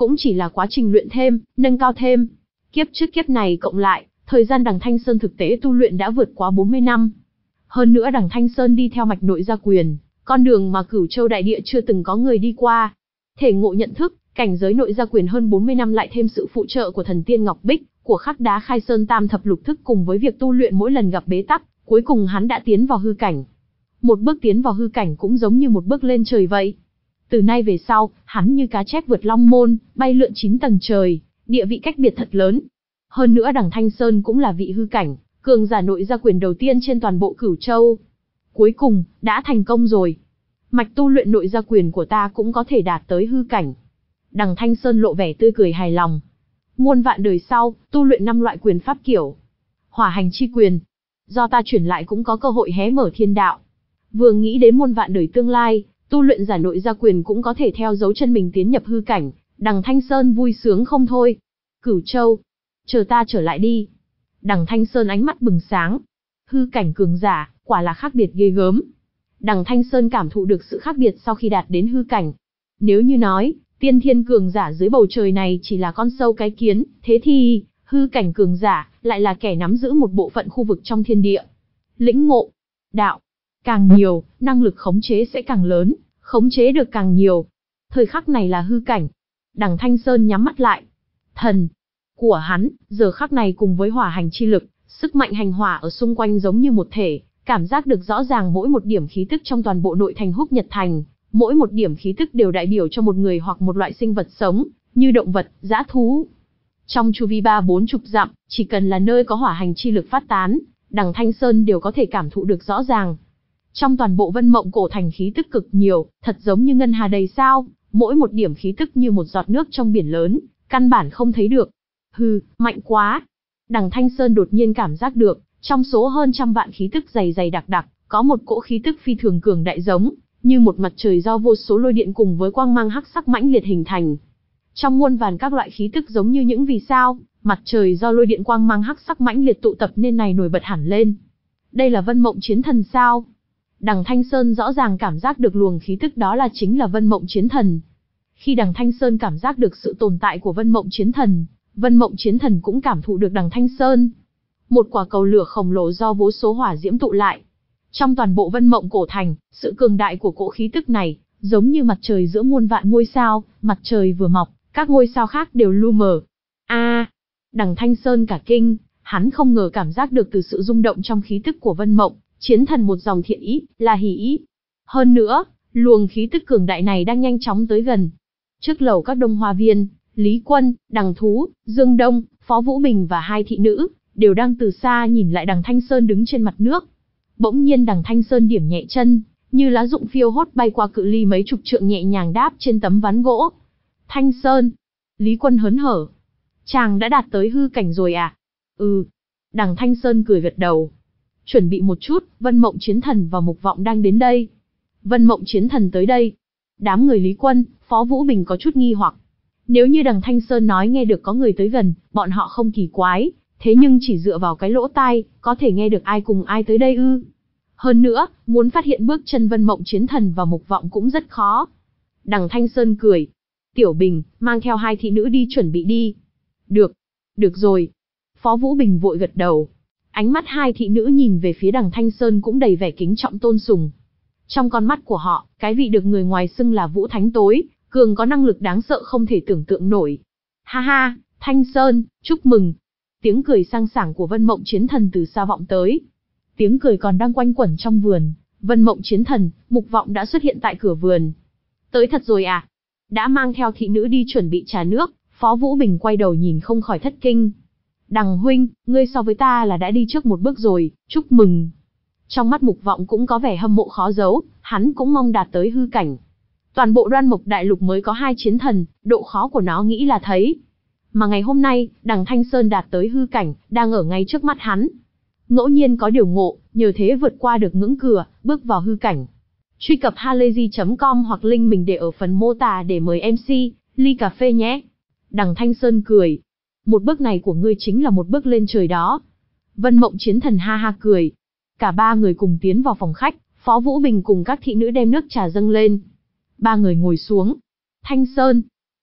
cũng chỉ là quá trình luyện thêm, nâng cao thêm. Kiếp trước kiếp này cộng lại, thời gian Đằng Thanh Sơn thực tế tu luyện đã vượt quá bốn mươi năm. Hơn nữa Đằng Thanh Sơn đi theo mạch nội gia quyền, con đường mà Cửu Châu đại địa chưa từng có người đi qua. Thể ngộ nhận thức, cảnh giới nội gia quyền hơn bốn mươi năm lại thêm sự phụ trợ của thần tiên Ngọc Bích, của khắc đá khai sơn tam thập lục thức cùng với việc tu luyện mỗi lần gặp bế tắc, cuối cùng hắn đã tiến vào hư cảnh. Một bước tiến vào hư cảnh cũng giống như một bước lên trời vậy. Từ nay về sau, hắn như cá chép vượt long môn, bay lượn chín tầng trời, địa vị cách biệt thật lớn. Hơn nữa Đằng Thanh Sơn cũng là vị hư cảnh, cường giả nội gia quyền đầu tiên trên toàn bộ Cửu Châu. Cuối cùng, đã thành công rồi. Mạch tu luyện nội gia quyền của ta cũng có thể đạt tới hư cảnh. Đằng Thanh Sơn lộ vẻ tươi cười hài lòng. Muôn vạn đời sau, tu luyện năm loại quyền pháp kiểu. Hỏa hành chi quyền. Do ta chuyển lại cũng có cơ hội hé mở thiên đạo. Vừa nghĩ đến muôn vạn đời tương lai, tu luyện giả nội gia quyền cũng có thể theo dấu chân mình tiến nhập hư cảnh. Đằng Thanh Sơn vui sướng không thôi. Cửu Châu, chờ ta trở lại đi. Đằng Thanh Sơn ánh mắt bừng sáng. Hư cảnh cường giả, quả là khác biệt ghê gớm. Đằng Thanh Sơn cảm thụ được sự khác biệt sau khi đạt đến hư cảnh. Nếu như nói, tiên thiên cường giả dưới bầu trời này chỉ là con sâu cái kiến, thế thì, hư cảnh cường giả, lại là kẻ nắm giữ một bộ phận khu vực trong thiên địa. Lĩnh ngộ, đạo, càng nhiều, năng lực khống chế sẽ càng lớn, khống chế được càng nhiều. Thời khắc này là hư cảnh. Đằng Thanh Sơn nhắm mắt lại. Thần của hắn, giờ khắc này cùng với hỏa hành chi lực, sức mạnh hành hỏa ở xung quanh giống như một thể, cảm giác được rõ ràng mỗi một điểm khí tức trong toàn bộ nội thành Húc Nhật Thành. Mỗi một điểm khí tức đều đại biểu cho một người hoặc một loại sinh vật sống, như động vật, dã thú. Trong chu vi ba bốn chục dặm, chỉ cần là nơi có hỏa hành chi lực phát tán, Đằng Thanh Sơn đều có thể cảm thụ được rõ ràng. Trong toàn bộ Vân Mộng Cổ Thành khí tức cực nhiều, thật giống như ngân hà đầy sao, mỗi một điểm khí tức như một giọt nước trong biển lớn, căn bản không thấy được. Hừ, mạnh quá. Đằng Thanh Sơn đột nhiên cảm giác được, trong số hơn trăm vạn khí tức dày dày đặc đặc, có một cỗ khí tức phi thường cường đại giống như một mặt trời do vô số lôi điện cùng với quang mang hắc sắc mãnh liệt hình thành. Trong muôn vàn các loại khí tức giống như những vì sao, mặt trời do lôi điện quang mang hắc sắc mãnh liệt tụ tập nên này nổi bật hẳn lên. Đây là Vân Mộng Chiến Thần sao? Đằng Thanh Sơn rõ ràng cảm giác được luồng khí tức đó là chính là Vân Mộng Chiến Thần. Khi Đằng Thanh Sơn cảm giác được sự tồn tại của Vân Mộng Chiến Thần, Vân Mộng Chiến Thần cũng cảm thụ được Đằng Thanh Sơn. Một quả cầu lửa khổng lồ do vô số hỏa diễm tụ lại. Trong toàn bộ Vân Mộng Cổ Thành, sự cường đại của cỗ khí tức này, giống như mặt trời giữa muôn vạn ngôi sao, mặt trời vừa mọc, các ngôi sao khác đều lu mờ. A, à, Đằng Thanh Sơn cả kinh, hắn không ngờ cảm giác được từ sự rung động trong khí tức của Vân Mộng Chiến Thần một dòng thiện ý, là hỉ ý. Hơn nữa, luồng khí tức cường đại này đang nhanh chóng tới gần. Trước lầu các Đông Hoa Viên, Lý Quân, Đằng Thú, Dương Đông, Phó Vũ Bình và hai thị nữ đều đang từ xa nhìn lại Đằng Thanh Sơn đứng trên mặt nước. Bỗng nhiên Đằng Thanh Sơn điểm nhẹ chân, như lá rụng phiêu hốt bay qua cự ly mấy chục trượng nhẹ nhàng đáp trên tấm ván gỗ. Thanh Sơn, Lý Quân hớn hở. Chàng đã đạt tới hư cảnh rồi à? Ừ. Đằng Thanh Sơn cười gật đầu. Chuẩn bị một chút, Vân Mộng Chiến Thần và Mục Vọng đang đến đây. Vân Mộng Chiến Thần tới đây. Đám người Lý Quân, Phó Vũ Bình có chút nghi hoặc. Nếu như Đằng Thanh Sơn nói nghe được có người tới gần, bọn họ không kỳ quái. Thế nhưng chỉ dựa vào cái lỗ tai, có thể nghe được ai cùng ai tới đây ư? Hơn nữa, muốn phát hiện bước chân Vân Mộng Chiến Thần và Mục Vọng cũng rất khó. Đằng Thanh Sơn cười. Tiểu Bình, mang theo hai thị nữ đi chuẩn bị đi. Được, được rồi. Phó Vũ Bình vội gật đầu. Ánh mắt hai thị nữ nhìn về phía Đằng Thanh Sơn cũng đầy vẻ kính trọng tôn sùng. Trong con mắt của họ, cái vị được người ngoài xưng là Vũ Thánh Tối, cường có năng lực đáng sợ không thể tưởng tượng nổi. Ha ha, Thanh Sơn, chúc mừng. Tiếng cười sang sảng của Vân Mộng Chiến Thần từ xa vọng tới. Tiếng cười còn đang quanh quẩn trong vườn. Vân Mộng Chiến Thần, Mục Vọng đã xuất hiện tại cửa vườn. Tới thật rồi à? Đã mang theo thị nữ đi chuẩn bị trà nước. Phó Vũ Bình quay đầu nhìn không khỏi thất kinh. Đằng huynh, ngươi so với ta là đã đi trước một bước rồi, chúc mừng. Trong mắt Mục Vọng cũng có vẻ hâm mộ khó giấu, hắn cũng mong đạt tới hư cảnh. Toàn bộ Đoan Mộc Đại Lục mới có hai chiến thần, độ khó của nó nghĩ là thấy. Mà ngày hôm nay, Đằng Thanh Sơn đạt tới hư cảnh, đang ở ngay trước mắt hắn. Ngẫu nhiên có điều ngộ, nhờ thế vượt qua được ngưỡng cửa, bước vào hư cảnh. Truy cập halayzi chấm com hoặc link mình để ở phần mô tả để mời em xê, ly cà phê nhé. Đằng Thanh Sơn cười. Một bước này của ngươi chính là một bước lên trời đó. Vân Mộng Chiến Thần ha ha cười. Cả ba người cùng tiến vào phòng khách, Phó Vũ Bình cùng các thị nữ đem nước trà dâng lên. Ba người ngồi xuống. Thanh Sơn,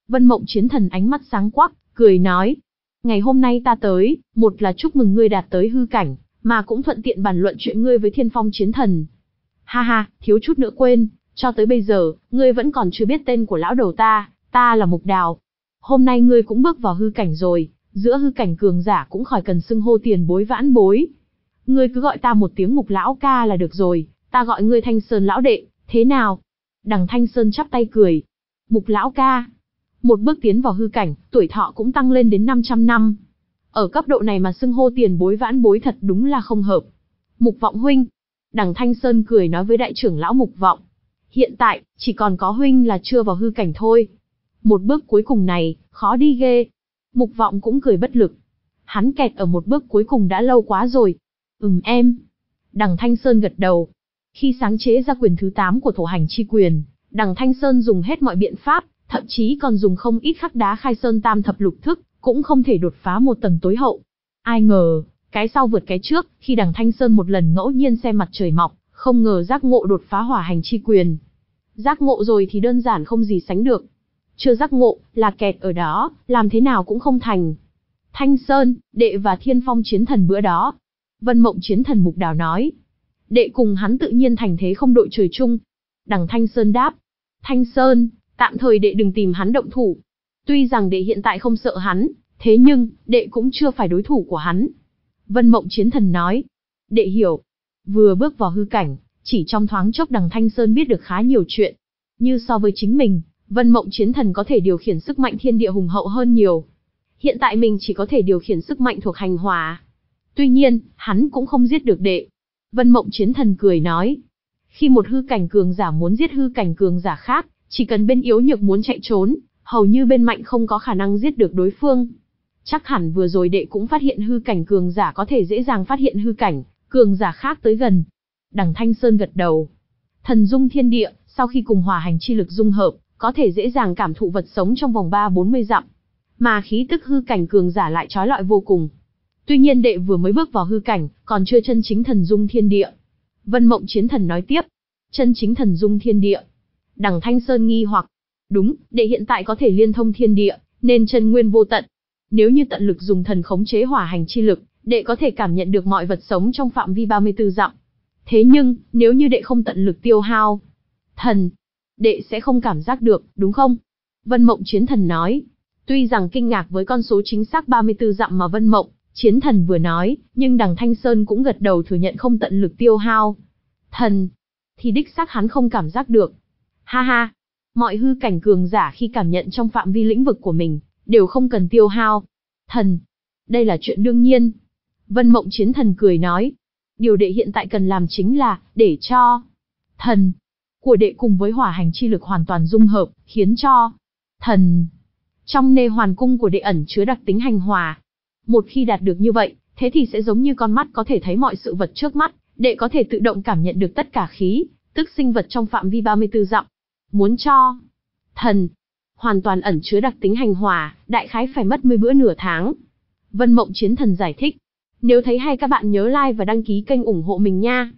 Vân Mộng Chiến Thần ánh mắt sáng quắc, cười nói. Ngày hôm nay ta tới, một là chúc mừng ngươi đạt tới hư cảnh, mà cũng thuận tiện bàn luận chuyện ngươi với Thiên Phong Chiến Thần. Ha ha, thiếu chút nữa quên, cho tới bây giờ, ngươi vẫn còn chưa biết tên của lão đầu ta, ta là Mục Đào. Hôm nay ngươi cũng bước vào hư cảnh rồi, giữa hư cảnh cường giả cũng khỏi cần xưng hô tiền bối vãn bối. Ngươi cứ gọi ta một tiếng Mục lão ca là được rồi, ta gọi ngươi Thanh Sơn lão đệ, thế nào? Đằng Thanh Sơn chắp tay cười. Mục lão ca. Một bước tiến vào hư cảnh, tuổi thọ cũng tăng lên đến năm trăm năm. Ở cấp độ này mà xưng hô tiền bối vãn bối thật đúng là không hợp. Mục Vọng huynh. Đằng Thanh Sơn cười nói với đại trưởng lão Mục Vọng. Hiện tại, chỉ còn có huynh là chưa vào hư cảnh thôi. Một bước cuối cùng này, khó đi ghê. Mục Vọng cũng cười bất lực. Hắn kẹt ở một bước cuối cùng đã lâu quá rồi. Ừm em. Đằng Thanh Sơn gật đầu. Khi sáng chế ra quyền thứ tám của thổ hành chi quyền, đằng Thanh Sơn dùng hết mọi biện pháp, thậm chí còn dùng không ít khắc đá khai sơn tam thập lục thức, cũng không thể đột phá một tầng tối hậu. Ai ngờ, cái sau vượt cái trước, khi đằng Thanh Sơn một lần ngẫu nhiên xem mặt trời mọc, không ngờ giác ngộ đột phá hỏa hành chi quyền. Giác ngộ rồi thì đơn giản không gì sánh được. Chưa giác ngộ, là kẹt ở đó, làm thế nào cũng không thành. Thanh Sơn, đệ và Thiên Phong Chiến Thần bữa đó. Vân Mộng Chiến Thần Mục Đào nói. Đệ cùng hắn tự nhiên thành thế không đội trời chung. Đằng Thanh Sơn đáp. Thanh Sơn, tạm thời đệ đừng tìm hắn động thủ. Tuy rằng đệ hiện tại không sợ hắn, thế nhưng, đệ cũng chưa phải đối thủ của hắn. Vân Mộng Chiến Thần nói. Đệ hiểu. Vừa bước vào hư cảnh, chỉ trong thoáng chốc đằng Thanh Sơn biết được khá nhiều chuyện. Như so với chính mình, Vân Mộng Chiến Thần có thể điều khiển sức mạnh thiên địa hùng hậu hơn nhiều. Hiện tại mình chỉ có thể điều khiển sức mạnh thuộc hành hỏa. Tuy nhiên, hắn cũng không giết được đệ. Vân Mộng Chiến Thần cười nói. Khi một hư cảnh cường giả muốn giết hư cảnh cường giả khác, chỉ cần bên yếu nhược muốn chạy trốn, hầu như bên mạnh không có khả năng giết được đối phương. Chắc hẳn vừa rồi đệ cũng phát hiện hư cảnh cường giả có thể dễ dàng phát hiện hư cảnh cường giả khác tới gần. Đằng Thanh Sơn gật đầu. Thần dung thiên địa, sau khi cùng hỏa hành chi lực dung hợp, có thể dễ dàng cảm thụ vật sống trong vòng ba bốn mươi dặm. Mà khí tức hư cảnh cường giả lại chói lọi vô cùng. Tuy nhiên đệ vừa mới bước vào hư cảnh, còn chưa chân chính thần dung thiên địa. Vân Mộng Chiến Thần nói tiếp. Chân chính thần dung thiên địa. Đằng Thanh Sơn nghi hoặc. Đúng, đệ hiện tại có thể liên thông thiên địa, nên chân nguyên vô tận. Nếu như tận lực dùng thần khống chế hỏa hành chi lực, đệ có thể cảm nhận được mọi vật sống trong phạm vi ba mươi tư dặm. Thế nhưng, nếu như đệ không tận lực tiêu hao thần, đệ sẽ không cảm giác được, đúng không? Vân Mộng Chiến Thần nói. Tuy rằng kinh ngạc với con số chính xác ba mươi tư dặm mà Vân Mộng Chiến Thần vừa nói, nhưng đằng Thanh Sơn cũng gật đầu thừa nhận không tận lực tiêu hao thần, thì đích xác hắn không cảm giác được. Ha ha, mọi hư cảnh cường giả khi cảm nhận trong phạm vi lĩnh vực của mình, đều không cần tiêu hao thần. Đây là chuyện đương nhiên. Vân Mộng Chiến Thần cười nói. Điều đệ hiện tại cần làm chính là, để cho thần của đệ cùng với hỏa hành chi lực hoàn toàn dung hợp, khiến cho thần trong nê hoàn cung của đệ ẩn chứa đặc tính hành hỏa. Một khi đạt được như vậy, thế thì sẽ giống như con mắt có thể thấy mọi sự vật trước mắt, đệ có thể tự động cảm nhận được tất cả khí, tức sinh vật trong phạm vi ba mươi tư dặm. Muốn cho thần hoàn toàn ẩn chứa đặc tính hành hỏa, đại khái phải mất mười bữa nửa tháng. Vân Mộng Chiến Thần giải thích. Nếu thấy hay các bạn nhớ like và đăng ký kênh ủng hộ mình nha.